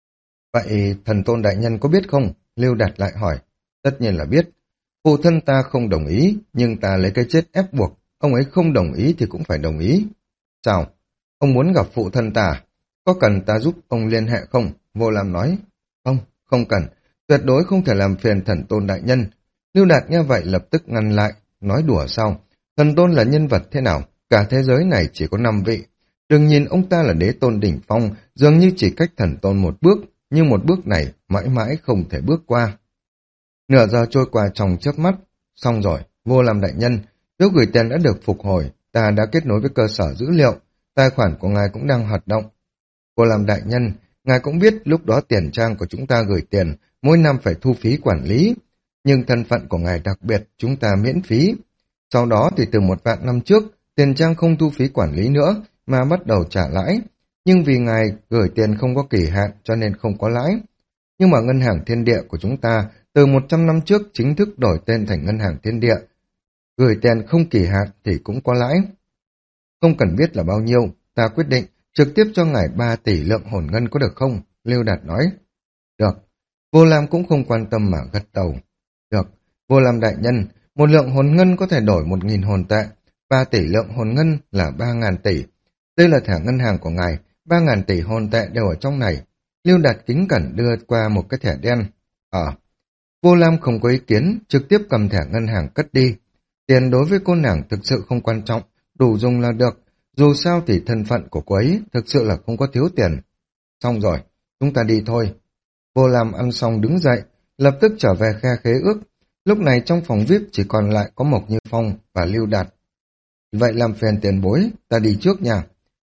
Vậy thần tôn đại nhân có biết không? Lưu Đạt lại hỏi. Tất nhiên là biết. Phụ thân ta không đồng ý, nhưng ta lấy cái chết ép buộc. Ông ấy không đồng ý thì cũng phải đồng ý. Sao? Ông muốn gặp phụ thân ta? Có cần ta giúp ông liên hệ không? Vô Lam nói. Không, không cần. Tuyệt đối không thể làm phiền thần tôn đại nhân. Lưu Đạt nghe vậy lập tức ngăn lại. Nói đùa sao? Thần tôn là nhân vật thế nào? Cả thế giới này chỉ có năm vị. Đừng nhìn ông ta là đế tôn đỉnh phong, dường như chỉ cách thần tôn một bước, nhưng một bước này mãi mãi không thể bước qua. Nửa giờ trôi qua trong chớp mắt. Xong rồi, Vô Lam đại nhân, phiếu gửi tiền đã được phục hồi, ta đã kết nối với cơ sở dữ liệu, tài khoản của ngài cũng đang hoạt động. Vô Lam đại nhân, ngài cũng biết lúc đó tiền trang của chúng ta gửi tiền, mỗi năm phải thu phí quản lý, nhưng thân phận của ngài đặc biệt, chúng ta miễn phí. Sau đó thì từ một vạn năm trước, tiền trang không thu phí quản lý nữa, mà bắt đầu trả lãi. Nhưng vì ngài gửi tiền không có kỳ hạn cho nên không có lãi. Nhưng mà ngân hàng thiên địa của chúng ta từ một trăm năm trước chính thức đổi tên thành ngân hàng thiên địa. Gửi tiền không kỳ hạn thì cũng có lãi. Không cần biết là bao nhiêu, ta quyết định trực tiếp cho ngài ba tỷ lượng hồn ngân có được không? Lưu Đạt nói. Được. Vô Lam cũng không quan tâm mà gật đầu. Được. Vô Lam đại nhân, một lượng hồn ngân có thể đổi một nghìn hồn tệ. Ba tỷ lượng hồn ngân là ba ngàn tỷ. Đây là thẻ ngân hàng của ngài, ba ngàn tỷ hồn tệ đều ở trong này. Lưu Đạt kính cẩn đưa qua một cái thẻ đen. Ờ. Vô Lam không có ý kiến, trực tiếp cầm thẻ ngân hàng cất đi. Tiền đối với cô nàng thực sự không quan trọng, đủ dùng là được. Dù sao thì thân phận của cô ấy thực sự là không có thiếu tiền. Xong rồi, chúng ta đi thôi. Vô Lam ăn xong đứng dậy, lập tức trở về khe khế ước. Lúc này trong phòng vi ai pi chỉ còn lại có Mộc Như Phong và Lưu Đạt. Vậy làm phiền tiền bối, ta đi trước nha.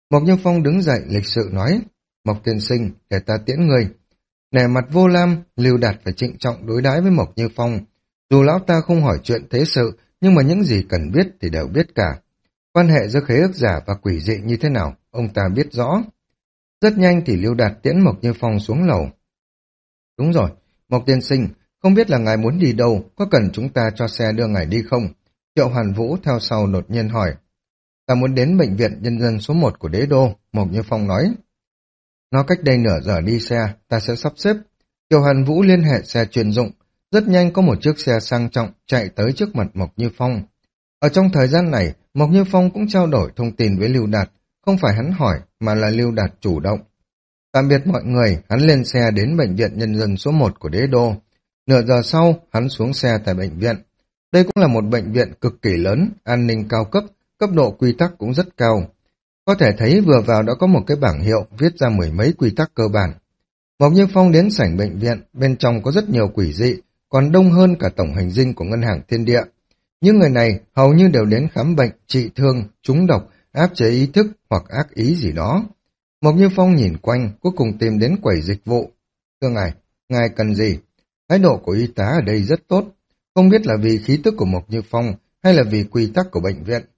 Mộc Như Phong đứng dậy lịch sự nói, Mộc tiên sinh, để ta tiễn người. Nể mặt Vô Lam, Lưu Đạt phải trịnh trọng đối đãi với Mộc Như Phong. Dù lão ta không hỏi chuyện thế sự, nhưng mà những gì cần biết thì đều biết cả. Quan hệ giữa khế ước giả và quỷ dị như thế nào, ông ta biết rõ. Rất nhanh thì Lưu Đạt tiễn Mộc Như Phong xuống lầu. Đúng rồi, Mộc tiên sinh, không biết là ngài muốn đi đâu, có cần chúng ta cho xe đưa ngài đi không? Triệu Hoàn Vũ theo sau đột nhiên hỏi. Ta muốn đến bệnh viện nhân dân số một của đế đô, Mộc Như Phong nói. Nó cách đây nửa giờ đi xe, ta sẽ sắp xếp. Triệu Hoàn Vũ liên hệ xe chuyên dụng, rất nhanh có một chiếc xe sang trọng chạy tới trước mặt Mộc Như Phong. Ở trong thời gian này, Mộc Như Phong cũng trao đổi thông tin với Lưu Đạt, không phải hắn hỏi mà là Lưu Đạt chủ động. Tạm biệt mọi người, hắn lên xe đến bệnh viện nhân dân số một của đế đô. Nửa giờ sau, hắn xuống xe tại bệnh viện. Đây cũng là một bệnh viện cực kỳ lớn, an ninh cao cấp, cấp độ quy tắc cũng rất cao. Có thể thấy vừa vào đã có một cái bảng hiệu viết ra mười mấy quy tắc cơ bản. Mộc Như Phong đến sảnh bệnh viện, bên trong có rất nhiều quỷ dị, còn đông hơn cả tổng hành dinh của Ngân hàng Thiên Địa. Những người này hầu như đều đến khám bệnh, trị thương, trúng độc, áp chế ý thức hoặc ác ý gì đó. Mộc Như Phong nhìn quanh, cuối cùng tìm đến quầy dịch vụ. Thưa ngài, ngài cần gì? Thái độ của y tá ở đây rất tốt, không biết là vì khí tức của Mộc Như Phong hay là vì quy tắc của bệnh viện.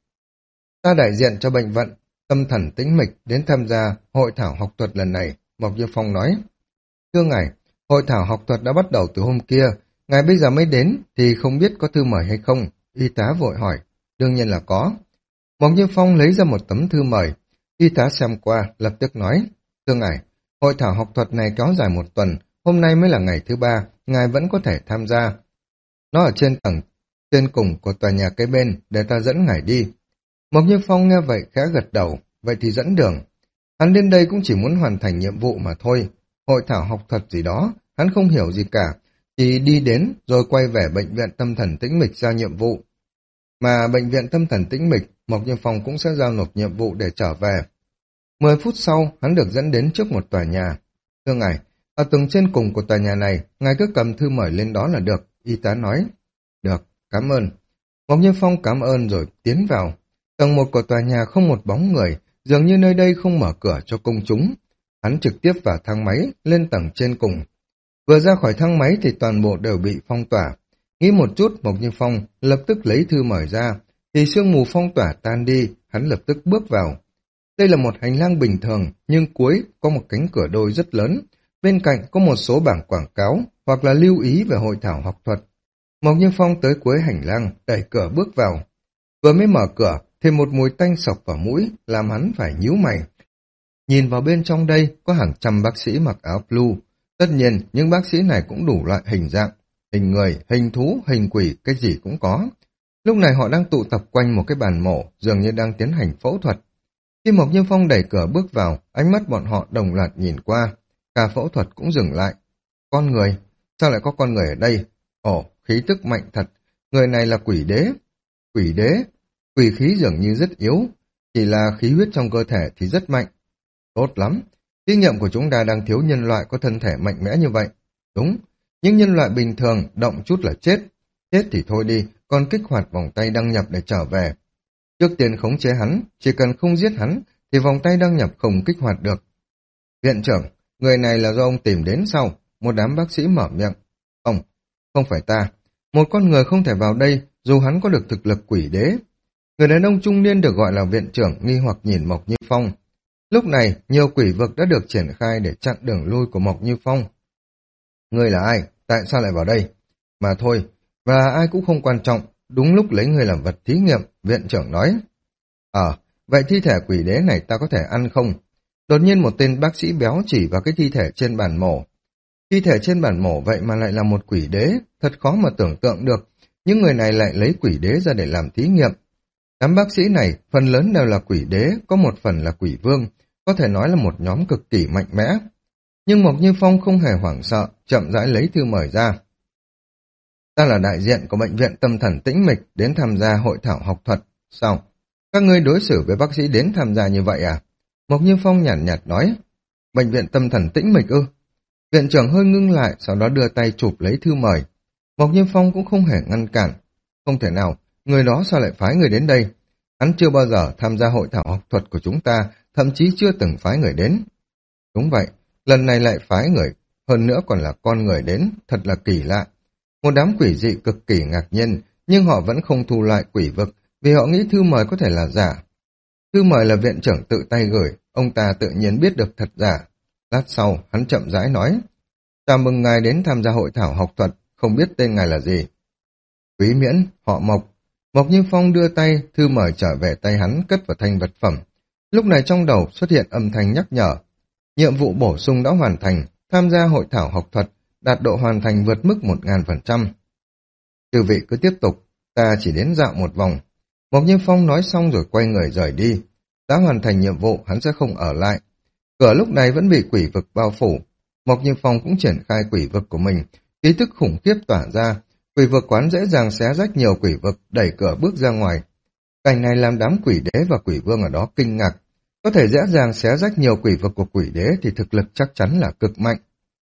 Ta đại diện cho bệnh vận, tâm thần tĩnh mịch đến tham gia hội thảo học thuật lần này, Mộc Như Phong nói. Thưa ngài, hội thảo học thuật đã bắt đầu từ hôm kia, ngài bây giờ mới đến thì không biết có thư mời hay không? Y tá vội hỏi. Đương nhiên là có. Mộc Như Phong lấy ra một tấm thư mời. Y tá xem qua, lập tức nói. Thưa ngài, hội thảo học thuật này kéo dài một tuần, hôm nay mới là ngày thứ ba, ngài vẫn có thể tham gia. Nó ở trên tầng, trên cùng của tòa nhà kế bên, để ta dẫn ngài đi. Mộc Như Phong nghe vậy khẽ gật đầu, vậy thì dẫn đường. Hắn đến đây cũng chỉ muốn hoàn thành nhiệm vụ mà thôi. Hội thảo học thuật gì đó, hắn không hiểu gì cả, chỉ đi đến rồi quay về bệnh viện tâm thần tĩnh mịch giao nhiệm vụ. Mà bệnh viện tâm thần tĩnh mịch, Mộc Như Phong cũng sẽ giao nộp nhiệm vụ để trở về. Mười phút sau, hắn được dẫn đến trước một tòa nhà. Thưa ngài, ở tầng trên cùng của tòa nhà này, ngài cứ cầm thư mời lên đó là được, y tá nói. Được, cảm ơn. Mộc Như Phong cảm ơn rồi tiến vào. Tầng một của tòa nhà không một bóng người, dường như nơi đây không mở cửa cho công chúng. Hắn trực tiếp vào thang máy, lên tầng trên cùng. Vừa ra khỏi thang máy thì toàn bộ đều bị phong tỏa. Nghĩ một chút, Mộc Như Phong lập tức lấy thư mời ra, thì sương mù phong tỏa tan đi, hắn lập tức bước vào. Đây là một hành lang bình thường, nhưng cuối có một cánh cửa đôi rất lớn, bên cạnh có một số bảng quảng cáo hoặc là lưu ý về hội thảo học thuật. Mộc Như Phong tới cuối hành lang, đẩy cửa bước vào. Vừa mới mở cửa thì một mùi tanh sộc vào mũi, làm hắn phải nhíu mày. Nhìn vào bên trong đây có hàng trăm bác sĩ mặc áo blue. Tất nhiên, những bác sĩ này cũng đủ loại hình dạng, hình người, hình thú, hình quỷ, cái gì cũng có. Lúc này họ đang tụ tập quanh một cái bàn mổ, dường như đang tiến hành phẫu thuật. Khi Mộc Như Phong đẩy cửa bước vào, ánh mắt bọn họ đồng loạt nhìn qua. Cả phẫu thuật cũng dừng lại. Con người? Sao lại có con người ở đây? Ồ, khí tức mạnh thật. Người này là quỷ đế. Quỷ đế? Quỷ khí dường như rất yếu. Chỉ là khí huyết trong cơ thể thì rất mạnh. Tốt lắm. Kinh nghiệm của chúng ta đang thiếu nhân loại có thân thể mạnh mẽ như vậy. Đúng. Những nhân loại bình thường động chút là chết. Chết thì thôi đi, còn kích hoạt vòng tay đăng nhập để trở về. Trước tiên khống chế hắn, chỉ cần không giết hắn, thì vòng tay đăng nhập không kích hoạt được. Viện trưởng, người này là do ông tìm đến sau. Một đám bác sĩ mở miệng. Ông, không phải ta. Một con người không thể vào đây, dù hắn có được thực lực quỷ đế. Người đàn ông trung niên được gọi là viện trưởng nghi hoặc nhìn Mộc Như Phong. Lúc này, nhiều quỷ vực đã được triển khai để chặn đường lui của Mộc Như Phong. Ngươi là ai? Tại sao lại vào đây? Mà thôi, và ai cũng không quan trọng, đúng lúc lấy ngươi làm vật thí nghiệm, viện trưởng nói. Ờ, vậy thi thể quỷ đế này ta có thể ăn không? Đột nhiên một tên bác sĩ béo chỉ vào cái thi thể trên bàn mổ. Thi thể trên bàn mổ vậy mà lại là một quỷ đế, thật khó mà tưởng tượng được. Những người này lại lấy quỷ đế ra để làm thí nghiệm. Đám bác sĩ này, phần lớn đều là quỷ đế, có một phần là quỷ vương, có thể nói là một nhóm cực kỳ mạnh mẽ. Nhưng Mộc Như Phong không hề hoảng sợ, chậm rãi lấy thư mời ra. Ta là đại diện của bệnh viện tâm thần tĩnh mịch đến tham gia hội thảo học thuật. Sao? Các ngươi đối xử với bác sĩ đến tham gia như vậy à? Mộc Như Phong nhàn nhạt, nhạt nói. Bệnh viện tâm thần tĩnh mịch ư? Viện trưởng hơi ngưng lại, sau đó đưa tay chụp lấy thư mời. Mộc Như Phong cũng không hề ngăn cản. Không thể nào, người đó sao lại phái người đến đây? Hắn chưa bao giờ tham gia hội thảo học thuật của chúng ta, thậm chí chưa từng phái người đến. Đúng vậy, lần này lại phái người, hơn nữa còn là con người đến, thật là kỳ lạ. Một đám quỷ dị cực kỳ ngạc nhiên, nhưng họ vẫn không thu lại quỷ vực, vì họ nghĩ thư mời có thể là giả. Thư mời là viện trưởng tự tay gửi, ông ta tự nhiên biết được thật giả. Lát sau, hắn chậm rãi nói, chào mừng ngài đến tham gia hội thảo học thuật, không biết tên ngài là gì. Quý Miễn, họ Mộc. Mộc Như Phong đưa tay, thư mời trở về tay hắn, cất vào thanh vật phẩm. Lúc này trong đầu xuất hiện âm thanh nhắc nhở. Nhiệm vụ bổ sung đã hoàn thành, tham gia hội thảo học thuật, đạt độ hoàn thành vượt mức một nghìn phần trăm. Chư vị cứ tiếp tục, ta chỉ đến dạo một vòng. Mộc Như Phong nói xong rồi quay người rời đi. Đã hoàn thành nhiệm vụ, hắn sẽ không ở lại. Cửa lúc này vẫn bị quỷ vực bao phủ. Mộc Như Phong cũng triển khai quỷ vực của mình, khí tức khủng khiếp tỏa ra. Quỷ vực quán dễ dàng xé rách nhiều quỷ vực, đẩy cửa bước ra ngoài. Cảnh này làm đám quỷ đế và quỷ vương ở đó kinh ngạc. Có thể dễ dàng xé rách nhiều quỷ vực của quỷ đế thì thực lực chắc chắn là cực mạnh.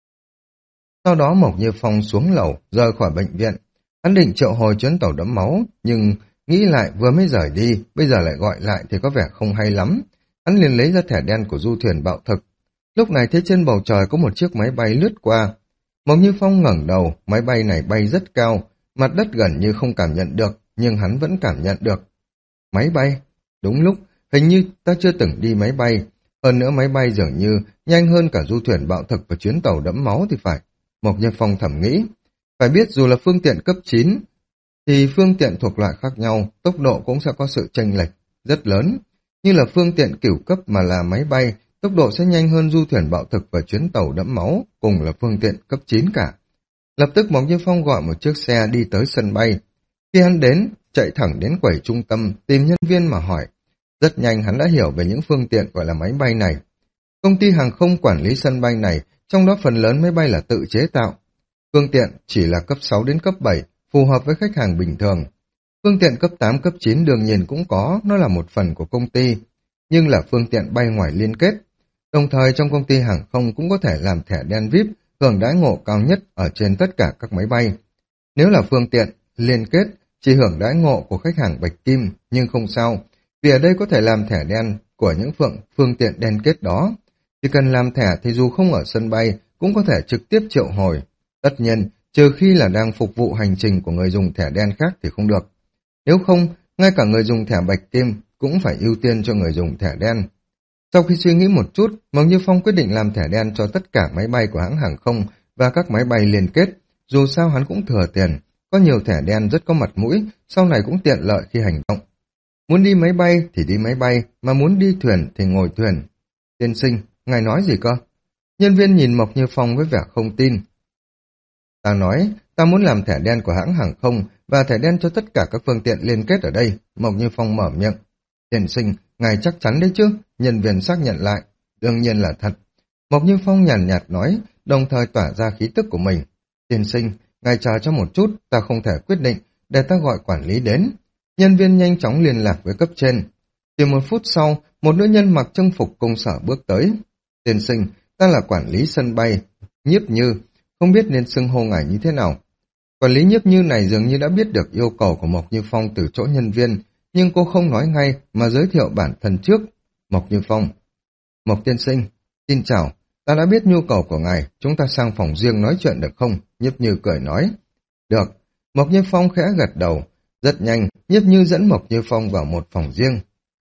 Sau đó Mộc Như Phong xuống lầu, rời khỏi bệnh viện. Hắn định triệu hồi chuyến tàu đẫm máu, nhưng nghĩ lại vừa mới rời đi, bây giờ lại gọi lại thì có vẻ không hay lắm. Hắn liền lấy ra thẻ đen của du thuyền bạo thực. Lúc này thấy trên bầu trời có một chiếc máy bay lướt qua. Mộc Như Phong ngẩng đầu, máy bay này bay rất cao, mặt đất gần như không cảm nhận được, nhưng hắn vẫn cảm nhận được. Máy bay? Đúng lúc, hình như ta chưa từng đi máy bay. Hơn nữa máy bay dường như nhanh hơn cả du thuyền bạo thực và chuyến tàu đẫm máu thì phải. Mộc Như Phong thầm nghĩ. Phải biết dù là phương tiện cấp chín, thì phương tiện thuộc loại khác nhau, tốc độ cũng sẽ có sự chênh lệch rất lớn. Như là phương tiện cửu cấp mà là máy bay, tốc độ sẽ nhanh hơn du thuyền bạo thực và chuyến tàu đẫm máu, cùng là phương tiện cấp chín cả. Lập tức Mộc Như Phong gọi một chiếc xe đi tới sân bay. Khi hắn đến, chạy thẳng đến quầy trung tâm, tìm nhân viên mà hỏi. Rất nhanh hắn đã hiểu về những phương tiện gọi là máy bay này. Công ty hàng không quản lý sân bay này, trong đó phần lớn máy bay là tự chế tạo. Phương tiện chỉ là cấp sáu đến cấp bảy, phù hợp với khách hàng bình thường. Phương tiện cấp tám, cấp chín đương nhiên cũng có, nó là một phần của công ty, nhưng là phương tiện bay ngoài liên kết. Đồng thời trong công ty hàng không cũng có thể làm thẻ đen vi ai pi, hưởng đãi ngộ cao nhất ở trên tất cả các máy bay. Nếu là phương tiện liên kết, chỉ hưởng đãi ngộ của khách hàng bạch kim, nhưng không sao, vì ở đây có thể làm thẻ đen của những phương, phương tiện đen kết đó. Chỉ cần làm thẻ thì dù không ở sân bay, cũng có thể trực tiếp triệu hồi. Tất nhiên, trừ khi là đang phục vụ hành trình của người dùng thẻ đen khác thì không được. Nếu không, ngay cả người dùng thẻ bạch kim cũng phải ưu tiên cho người dùng thẻ đen. Sau khi suy nghĩ một chút, Mộc Như Phong quyết định làm thẻ đen cho tất cả máy bay của hãng hàng không và các máy bay liên kết. Dù sao hắn cũng thừa tiền, có nhiều thẻ đen rất có mặt mũi, sau này cũng tiện lợi khi hành động. Muốn đi máy bay thì đi máy bay, mà muốn đi thuyền thì ngồi thuyền. Tiên sinh, ngài nói gì cơ? Nhân viên nhìn Mộc Như Phong với vẻ không tin. Ta nói, ta muốn làm thẻ đen của hãng hàng không và thẻ đen cho tất cả các phương tiện liên kết ở đây. Mộc Như Phong mở miệng. Tiên sinh, ngài chắc chắn đấy chứ? Nhân viên xác nhận lại. Đương nhiên là thật. Mộc Như Phong nhàn nhạt nói, đồng thời tỏa ra khí tức của mình. Tiên sinh, ngài chờ cho một chút, ta không thể quyết định, để ta gọi quản lý đến. Nhân viên nhanh chóng liên lạc với cấp trên. Chỉ một phút sau, một nữ nhân mặc trang phục công sở bước tới. Tiên sinh, ta là quản lý sân bay, Nhiếp Như, không biết nên xưng hô ngài như thế nào. Quản lý Nhiếp Như này dường như đã biết được yêu cầu của Mộc Như Phong từ chỗ nhân viên, nhưng cô không nói ngay mà giới thiệu bản thân trước. Mộc Như Phong. Mộc tiên sinh, xin chào, ta đã biết nhu cầu của ngài, chúng ta sang phòng riêng nói chuyện được không? Nhiếp Như cười nói. Được. Mộc Như Phong khẽ gật đầu. Rất nhanh, Nhiếp Như dẫn Mộc Như Phong vào một phòng riêng.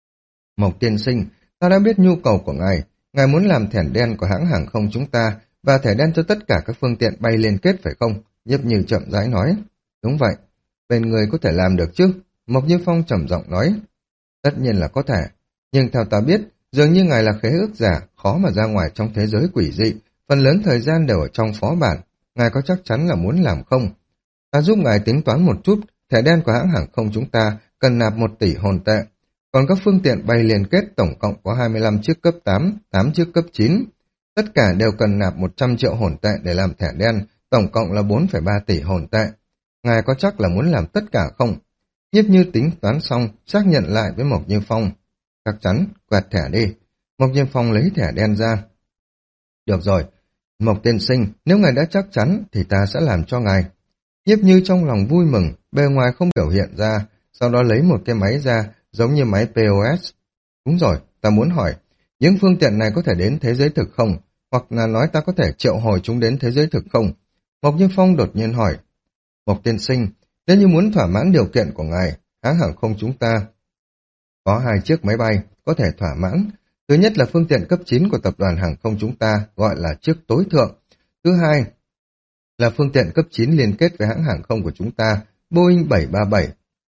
Mộc tiên sinh, ta đã biết nhu cầu của ngài, ngài muốn làm thẻ đen của hãng hàng không chúng ta và thẻ đen cho tất cả các phương tiện bay liên kết phải không? Nhiếp Như chậm rãi nói. Đúng vậy, bên người có thể làm được chứ? Mộc Như Phong trầm giọng nói. Tất nhiên là có thể, nhưng theo ta biết, dường như ngài là khế ước giả, khó mà ra ngoài trong thế giới quỷ dị, phần lớn thời gian đều ở trong phó bản, ngài có chắc chắn là muốn làm không? Ta giúp ngài tính toán một chút, thẻ đen của hãng hàng không chúng ta cần nạp một tỷ hồn tệ, còn các phương tiện bay liên kết tổng cộng có hai mươi lăm chiếc cấp tám, tám chiếc cấp chín. Tất cả đều cần nạp một trăm triệu hồn tệ để làm thẻ đen, tổng cộng là bốn phẩy ba tỷ hồn tệ. Ngài có chắc là muốn làm tất cả không? Nhiếp Như tính toán xong, xác nhận lại với Mộc Như Phong. Chắc chắn, quẹt thẻ đi. Mộc Như Phong lấy thẻ đen ra. Được rồi, Mộc tiên sinh, nếu ngài đã chắc chắn thì ta sẽ làm cho ngài. Nhiếp Như trong lòng vui mừng, bề ngoài không biểu hiện ra, sau đó lấy một cái máy ra, giống như máy pê ô ét. Đúng rồi, ta muốn hỏi, Những phương tiện này có thể đến thế giới thực không? Hoặc là nói ta có thể triệu hồi chúng đến thế giới thực không? Mộc Như Phong đột nhiên hỏi. Mộc tiên sinh, nếu như muốn thỏa mãn điều kiện của ngài, hãng hàng không chúng ta có hai chiếc máy bay có thể thỏa mãn. Thứ nhất là phương tiện cấp chín của tập đoàn hàng không chúng ta, gọi là chiếc tối thượng. Thứ hai là phương tiện cấp chín liên kết với hãng hàng không của chúng ta, Boeing bảy ba bảy.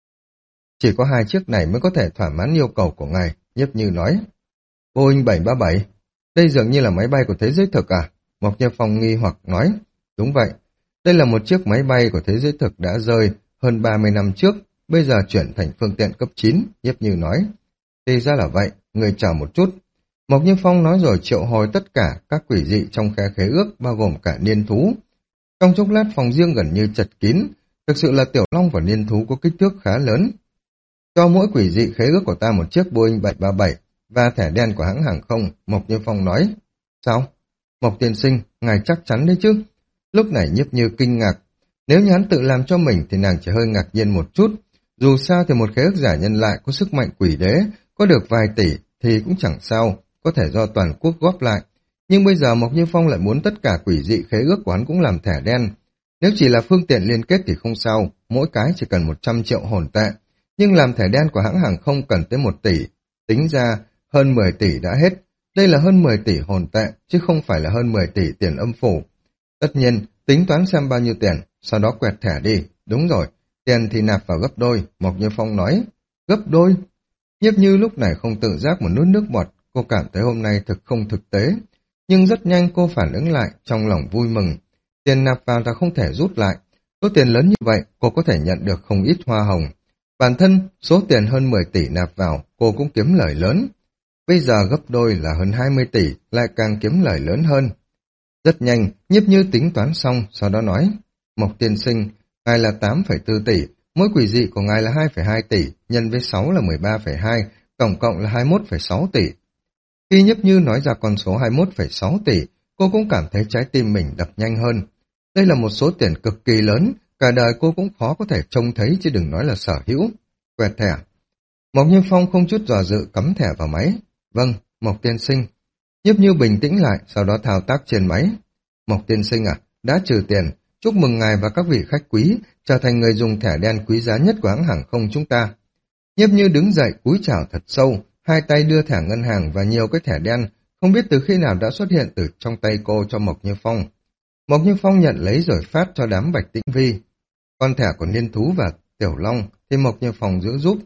Chỉ có hai chiếc này mới có thể thỏa mãn yêu cầu của ngài, Nhiếp Như nói. Boeing bảy ba bảy, đây dường như là máy bay của thế giới thực à? Mộc Như Phong nghi hoặc nói. Đúng vậy, đây là một chiếc máy bay của thế giới thực đã rơi hơn ba mươi năm trước, bây giờ chuyển thành phương tiện cấp chín, Nhiếp Như nói. Thì ra là vậy, người chờ một chút. Mộc Như Phong nói rồi triệu hồi tất cả các quỷ dị trong khe khế ước, bao gồm cả niên thú. Trong chốc lát phòng riêng gần như chật kín, thực sự là Tiểu Long và niên thú có kích thước khá lớn. Cho mỗi quỷ dị khế ước của ta một chiếc Boeing bảy ba bảy và thẻ đen của hãng hàng không, Mộc Như Phong nói. Sao? Mộc tiên sinh, ngài chắc chắn đấy chứ? Lúc này Nhiếp Như kinh ngạc. Nếu như hắn tự làm cho mình thì nàng chỉ hơi ngạc nhiên một chút. Dù sao thì một khế ước giả nhân lại có sức mạnh quỷ đế, có được vài tỷ thì cũng chẳng sao, có thể do toàn quốc góp lại. Nhưng bây giờ Mộc Như Phong lại muốn tất cả quỷ dị khế ước của hắn cũng làm thẻ đen. Nếu chỉ là phương tiện liên kết thì không sao, mỗi cái chỉ cần một trăm triệu hồn tệ. Nhưng làm thẻ đen của hãng hàng không cần tới một tỷ, tính ra hơn mười tỷ đã hết. Đây là hơn mười tỷ hồn tệ, chứ không phải là hơn mười tỷ tiền âm phủ. Tất nhiên, tính toán xem bao nhiêu tiền, sau đó quẹt thẻ đi. Đúng rồi, tiền thì nạp vào gấp đôi, Mộc Như Phong nói. Gấp đôi? Nhiếp Như lúc này không tự giác một nuốt nước bọt, cô cảm thấy hôm nay thực không thực tế. Nhưng rất nhanh cô phản ứng lại, trong lòng vui mừng. Tiền nạp vào là không thể rút lại. Số tiền lớn như vậy, cô có thể nhận được không ít hoa hồng. Bản thân, số tiền hơn mười tỷ nạp vào, cô cũng kiếm lời lớn. Bây giờ gấp đôi là hơn hai mươi tỷ, lại càng kiếm lời lớn hơn. Rất nhanh, Nhiếp Như tính toán xong, sau đó nói. Mộc tiên sinh, ngài là tám phẩy bốn tỷ, mỗi quỷ dị của ngài là hai phẩy hai tỷ, nhân với sáu là mười ba phẩy hai, tổng cộng là hai mươi mốt phẩy sáu tỷ. Khi Nhiếp Như nói ra con số hai mươi mốt phẩy sáu tỷ, cô cũng cảm thấy trái tim mình đập nhanh hơn. Đây là một số tiền cực kỳ lớn, cả đời cô cũng khó có thể trông thấy chứ đừng nói là sở hữu. Quẹt thẻ. Mộc Như Phong không chút dò dự cắm thẻ vào máy. Vâng, Mộc tiên sinh. Nhiếp Như bình tĩnh lại, sau đó thao tác trên máy. Mộc tiên sinh à, đã trừ tiền, chúc mừng ngài và các vị khách quý trở thành người dùng thẻ đen quý giá nhất của hãng hàng không chúng ta. Nhiếp Như đứng dậy cúi chào thật sâu, hai tay đưa thẻ ngân hàng và nhiều cái thẻ đen, không biết từ khi nào đã xuất hiện từ trong tay cô cho Mộc Như Phong. Mộc Như Phong nhận lấy rồi phát cho đám Bạch Tĩnh Vi. Con thẻ của niên thú và Tiểu Long thì Mộc Như Phong giữ giúp.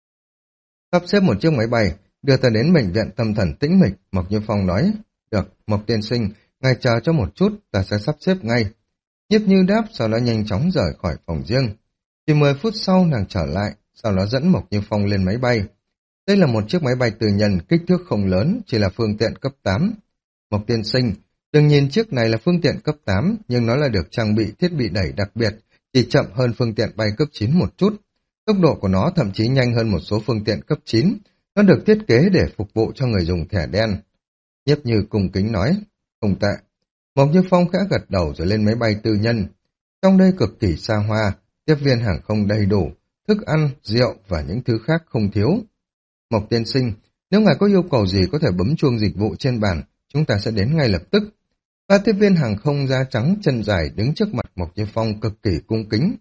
Sắp xếp một chiếc máy bay, đưa ta đến bệnh viện tâm thần tĩnh mịch, Mộc Như Phong nói. Được, Mộc tiên sinh, ngài chờ cho một chút, ta sẽ sắp xếp ngay. Nhiếp Như đáp, sau đó nhanh chóng rời khỏi phòng riêng. Chỉ mười phút sau nàng trở lại, sau đó dẫn Mộc Như Phong lên máy bay. Đây là một chiếc máy bay tư nhân, kích thước không lớn, chỉ là phương tiện cấp tám. Mộc tiên sinh, đừng nhìn chiếc này là phương tiện cấp tám, nhưng nó là được trang bị thiết bị đẩy đặc biệt, chỉ chậm hơn phương tiện bay cấp chín một chút. Tốc độ của nó thậm chí nhanh hơn một số phương tiện cấp chín. Nó được thiết kế để phục vụ cho người dùng thẻ đen. Nhiếp Như cung kính nói, không tệ. Mộc Như Phong khẽ gật đầu rồi lên máy bay tư nhân. Trong đây cực kỳ xa hoa, tiếp viên hàng không đầy đủ, thức ăn, rượu và những thứ khác không thiếu. Mộc tiên sinh, nếu ngài có yêu cầu gì có thể bấm chuông dịch vụ trên bàn, chúng ta sẽ đến ngay lập tức. Ba tiếp viên hàng không da trắng chân dài đứng trước mặt Mộc Như Phong cực kỳ cung kính.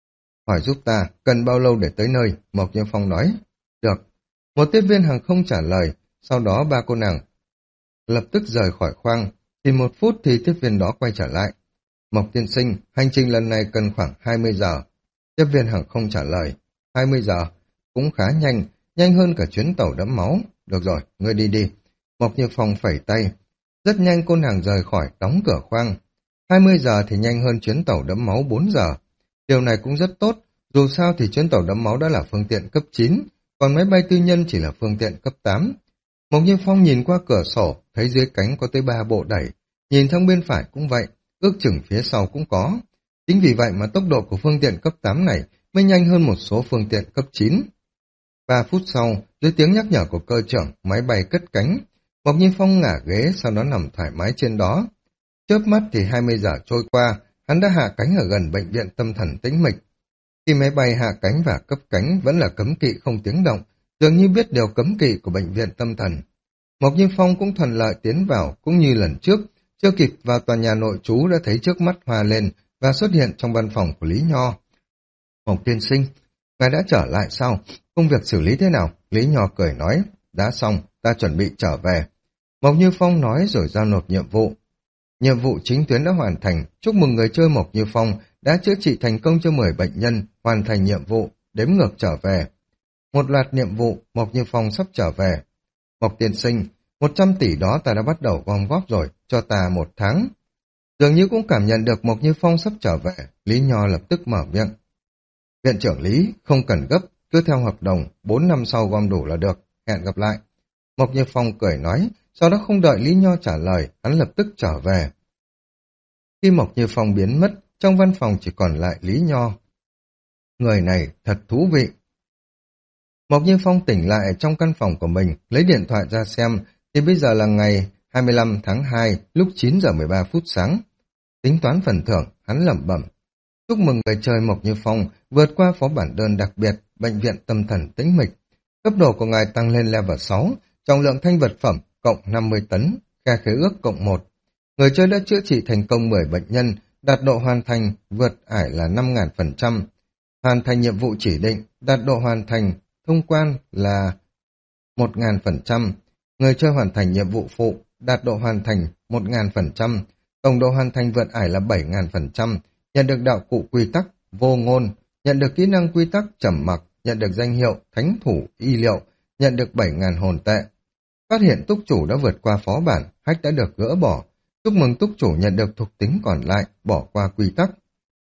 Hỏi giúp ta, cần bao lâu để tới nơi? Mộc Như Phong nói. Được. Một tiếp viên hàng không trả lời, sau đó ba cô nàng lập tức rời khỏi khoang. Thì một phút thì tiếp viên đó quay trở lại. Mộc tiên sinh, hành trình lần này cần khoảng hai mươi giờ. Tiếp viên hàng không trả lời. hai mươi giờ? Cũng khá nhanh, nhanh hơn cả chuyến tàu đẫm máu. Được rồi, ngươi đi đi. Mộc Như Phong phẩy tay. Rất nhanh cô nàng rời khỏi, đóng cửa khoang. hai mươi giờ thì nhanh hơn chuyến tàu đẫm máu bốn giờ. Điều này cũng rất tốt, dù sao thì chuyến tàu đẫm máu đã là phương tiện cấp chín, còn máy bay tư nhân chỉ là phương tiện cấp tám. Mộc Như Phong nhìn qua cửa sổ, thấy dưới cánh có tới ba bộ đẩy, nhìn sang bên phải cũng vậy, ước chừng phía sau cũng có. Chính vì vậy mà tốc độ của phương tiện cấp tám này mới nhanh hơn một số phương tiện cấp chín. Ba phút sau, dưới tiếng nhắc nhở của cơ trưởng, máy bay cất cánh. Mộc Như Phong ngả ghế, sau đó nằm thoải mái trên đó. Chớp mắt thì hai mươi giờ trôi qua, hắn đã hạ cánh ở gần bệnh viện tâm thần tĩnh mịch. Khi máy bay hạ cánh và cấp cánh vẫn là cấm kỵ không tiếng động, dường như biết điều cấm kỵ của bệnh viện tâm thần. Mộc Như Phong cũng thuận lợi tiến vào, cũng như lần trước, chưa kịp vào tòa nhà nội trú đã thấy trước mắt hoa lên và xuất hiện trong văn phòng của Lý Nho. Mộc tiên sinh, ngài đã trở lại sao? Công việc xử lý thế nào? Lý Nho cười nói, đã xong, ta chuẩn bị trở về. Mộc Như Phong nói rồi giao nộp nhiệm vụ. Nhiệm vụ chính tuyến đã hoàn thành, chúc mừng người chơi Mộc Như Phong đã chữa trị thành công cho mười bệnh nhân, hoàn thành nhiệm vụ, đếm ngược trở về. Một loạt nhiệm vụ, Mộc Như Phong sắp trở về. Mộc tiên sinh, một trăm tỷ đó ta đã bắt đầu gom góp rồi, cho ta một tháng. Dường như cũng cảm nhận được Mộc Như Phong sắp trở về, Lý Nho lập tức mở miệng. Viện trưởng Lý, không cần gấp, cứ theo hợp đồng, bốn năm sau gom đủ là được, hẹn gặp lại. Mộc Như Phong cười nói, sau đó không đợi Lý Nho trả lời, hắn lập tức trở về. Khi Mộc Như Phong biến mất, trong văn phòng chỉ còn lại Lý Nho. Người này thật thú vị. Mộc Như Phong tỉnh lại trong căn phòng của mình, lấy điện thoại ra xem, thì bây giờ là ngày hai mươi lăm tháng hai, lúc chín giờ mười ba phút sáng. Tính toán phần thưởng, hắn lẩm bẩm. Chúc mừng người chơi Mộc Như Phong vượt qua phó bản đơn đặc biệt, bệnh viện tâm thần tĩnh mịch. Cấp độ của ngài tăng lên level sáu, trọng lượng thanh vật phẩm cộng năm mươi tấn, khe khế ước cộng một. Người chơi đã chữa trị thành công mười bệnh nhân, đạt độ hoàn thành vượt ải là năm nghìn phần trăm. Hoàn thành nhiệm vụ chỉ định, đạt độ hoàn thành thông quan là một nghìn phần trăm. Người chơi hoàn thành nhiệm vụ phụ, đạt độ hoàn thành một nghìn phần trăm. Tổng độ hoàn thành vượt ải là bảy nghìn phần trăm. Nhận được đạo cụ quy tắc, vô ngôn. Nhận được kỹ năng quy tắc, trầm mặc. Nhận được danh hiệu, thánh thủ, y liệu. Nhận được bảy nghìn hồn tệ. Phát hiện túc chủ đã vượt qua phó bản, hack đã được gỡ bỏ. Chúc mừng túc chủ nhận được thuộc tính còn lại, bỏ qua quy tắc.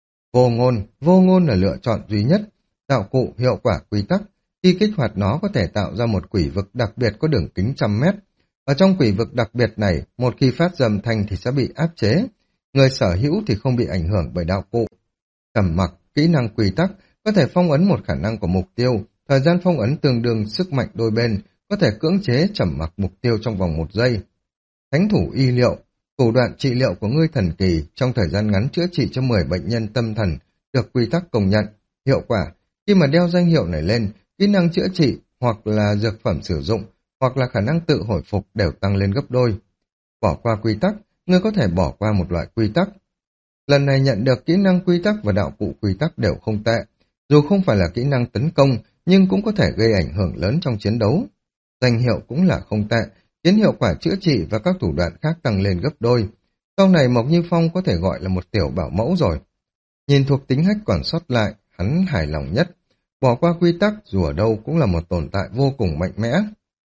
Vô ngôn, vô ngôn là lựa chọn duy nhất. Đạo cụ, hiệu quả quy tắc. Khi kích hoạt nó có thể tạo ra một quỷ vực đặc biệt có đường kính trăm mét. Ở trong quỷ vực đặc biệt này, một khi phát ra âm thanh thì sẽ bị áp chế. Người sở hữu thì không bị ảnh hưởng bởi đạo cụ. Trầm mặc, kỹ năng quy tắc, có thể phong ấn một khả năng của mục tiêu. Thời gian phong ấn tương đương sức mạnh đôi bên, có thể cưỡng chế trầm mặc mục tiêu trong vòng một giây. Thánh thủ y liệu, thủ đoạn trị liệu của ngươi thần kỳ trong thời gian ngắn chữa trị cho mười bệnh nhân tâm thần, được quy tắc công nhận. Hiệu quả, khi mà đeo danh hiệu này lên, kỹ năng chữa trị hoặc là dược phẩm sử dụng hoặc là khả năng tự hồi phục đều tăng lên gấp đôi. Bỏ qua quy tắc, ngươi có thể bỏ qua một loại quy tắc. Lần này nhận được kỹ năng quy tắc và đạo cụ quy tắc đều không tệ. Dù không phải là kỹ năng tấn công, nhưng cũng có thể gây ảnh hưởng lớn trong chiến đấu. Danh hiệu cũng là không tệ, khiến hiệu quả chữa trị và các thủ đoạn khác tăng lên gấp đôi. Sau này Mộc Như Phong có thể gọi là một tiểu bảo mẫu rồi. Nhìn thuộc tính hack còn sót lại, hắn hài lòng nhất. Bỏ qua quy tắc dù ở đâu cũng là một tồn tại vô cùng mạnh mẽ.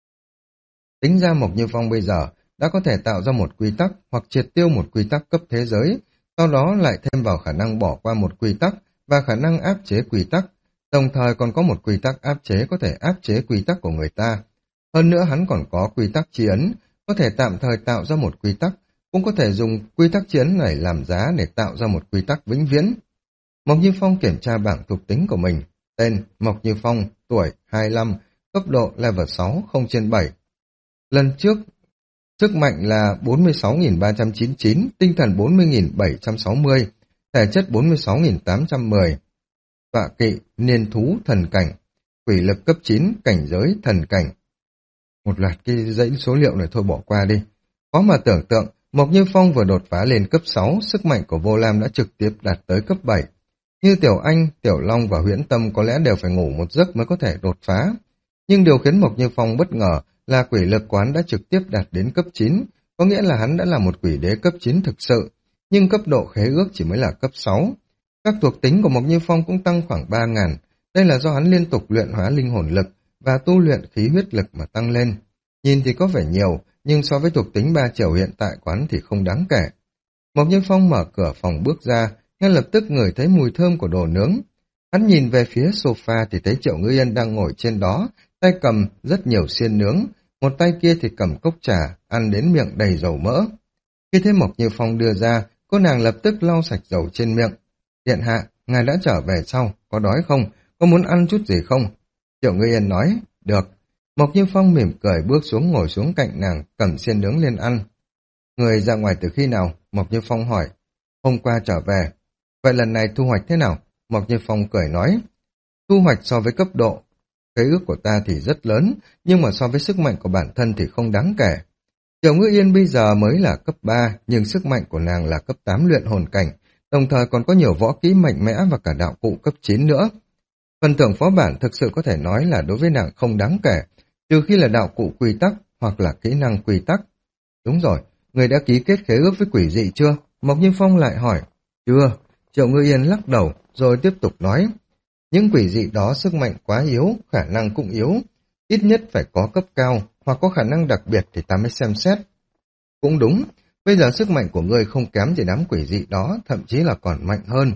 Tính ra Mộc Như Phong bây giờ đã có thể tạo ra một quy tắc hoặc triệt tiêu một quy tắc cấp thế giới, sau đó lại thêm vào khả năng bỏ qua một quy tắc và khả năng áp chế quy tắc, đồng thời còn có một quy tắc áp chế có thể áp chế quy tắc của người ta. Hơn nữa hắn còn có quy tắc chi ấn, có thể tạm thời tạo ra một quy tắc, cũng có thể dùng quy tắc chi ấn này làm giá để tạo ra một quy tắc vĩnh viễn. Mộc Như Phong kiểm tra bảng thuộc tính của mình. Tên Mộc Như Phong, tuổi hai mươi lăm, cấp độ level sáu, không trên bảy. Lần trước, sức mạnh là bốn mươi sáu nghìn ba trăm chín mươi chín, tinh thần bốn mươi nghìn bảy trăm sáu mươi, thể chất bốn mươi sáu nghìn tám trăm mười. Tọa kỵ, niên thú, thần cảnh, quỷ lực cấp chín, cảnh giới, thần cảnh. Một loạt cái dãy số liệu này thôi bỏ qua đi. Có mà tưởng tượng, Mộc Như Phong vừa đột phá lên cấp sáu, sức mạnh của Vô Lam đã trực tiếp đạt tới cấp bảy. Như Tiểu Anh, Tiểu Long và Huyễn Tâm có lẽ đều phải ngủ một giấc mới có thể đột phá. Nhưng điều khiến Mộc Như Phong bất ngờ là quỷ lực quán đã trực tiếp đạt đến cấp chín, có nghĩa là hắn đã là một quỷ đế cấp chín thực sự, nhưng cấp độ khế ước chỉ mới là cấp sáu. Các thuộc tính của Mộc Như Phong cũng tăng khoảng ba nghìn, đây là do hắn liên tục luyện hóa linh hồn lực và tu luyện khí huyết lực mà tăng lên. Nhìn thì có vẻ nhiều, nhưng so với thuộc tính ba chiều hiện tại quán thì không đáng kể. Mộc Như Phong mở cửa phòng bước ra, ngay lập tức ngửi thấy mùi thơm của đồ nướng. Hắn nhìn về phía sofa thì thấy Triệu Ngư Yên đang ngồi trên đó, tay cầm rất nhiều xiên nướng, một tay kia thì cầm cốc trà, ăn đến miệng đầy dầu mỡ. Khi thấy Mộc Như Phong đưa ra, cô nàng lập tức lau sạch dầu trên miệng. Điện hạ, ngài đã trở về sau, có đói không? Có muốn ăn chút gì không? Triệu Ngư Yên nói, được. Mộc Như Phong mỉm cười bước xuống ngồi xuống cạnh nàng, cầm xiên nướng lên ăn. Người ra ngoài từ khi nào? Mộc Như Phong hỏi. Hôm qua trở về. Vậy lần này thu hoạch thế nào? Mộc Như Phong cười nói. Thu hoạch so với cấp độ khế ước của ta thì rất lớn, nhưng mà so với sức mạnh của bản thân thì không đáng kể. Triệu Ngữ Yên bây giờ mới là cấp ba, nhưng sức mạnh của nàng là cấp tám luyện hồn cảnh, đồng thời còn có nhiều võ kỹ mạnh mẽ và cả đạo cụ cấp chín nữa. Phần thưởng phó bản thực sự có thể nói là đối với nàng không đáng kể, trừ khi là đạo cụ quy tắc hoặc là kỹ năng quy tắc. Đúng rồi, người đã ký kết khế ước với quỷ dị chưa? Mộc Như Phong lại hỏi. Chưa, Triệu Ngữ Yên lắc đầu, rồi tiếp tục nói. Những quỷ dị đó sức mạnh quá yếu, khả năng cũng yếu. Ít nhất phải có cấp cao, hoặc có khả năng đặc biệt thì ta mới xem xét. Cũng đúng, bây giờ sức mạnh của ngươi không kém gì đám quỷ dị đó, thậm chí là còn mạnh hơn.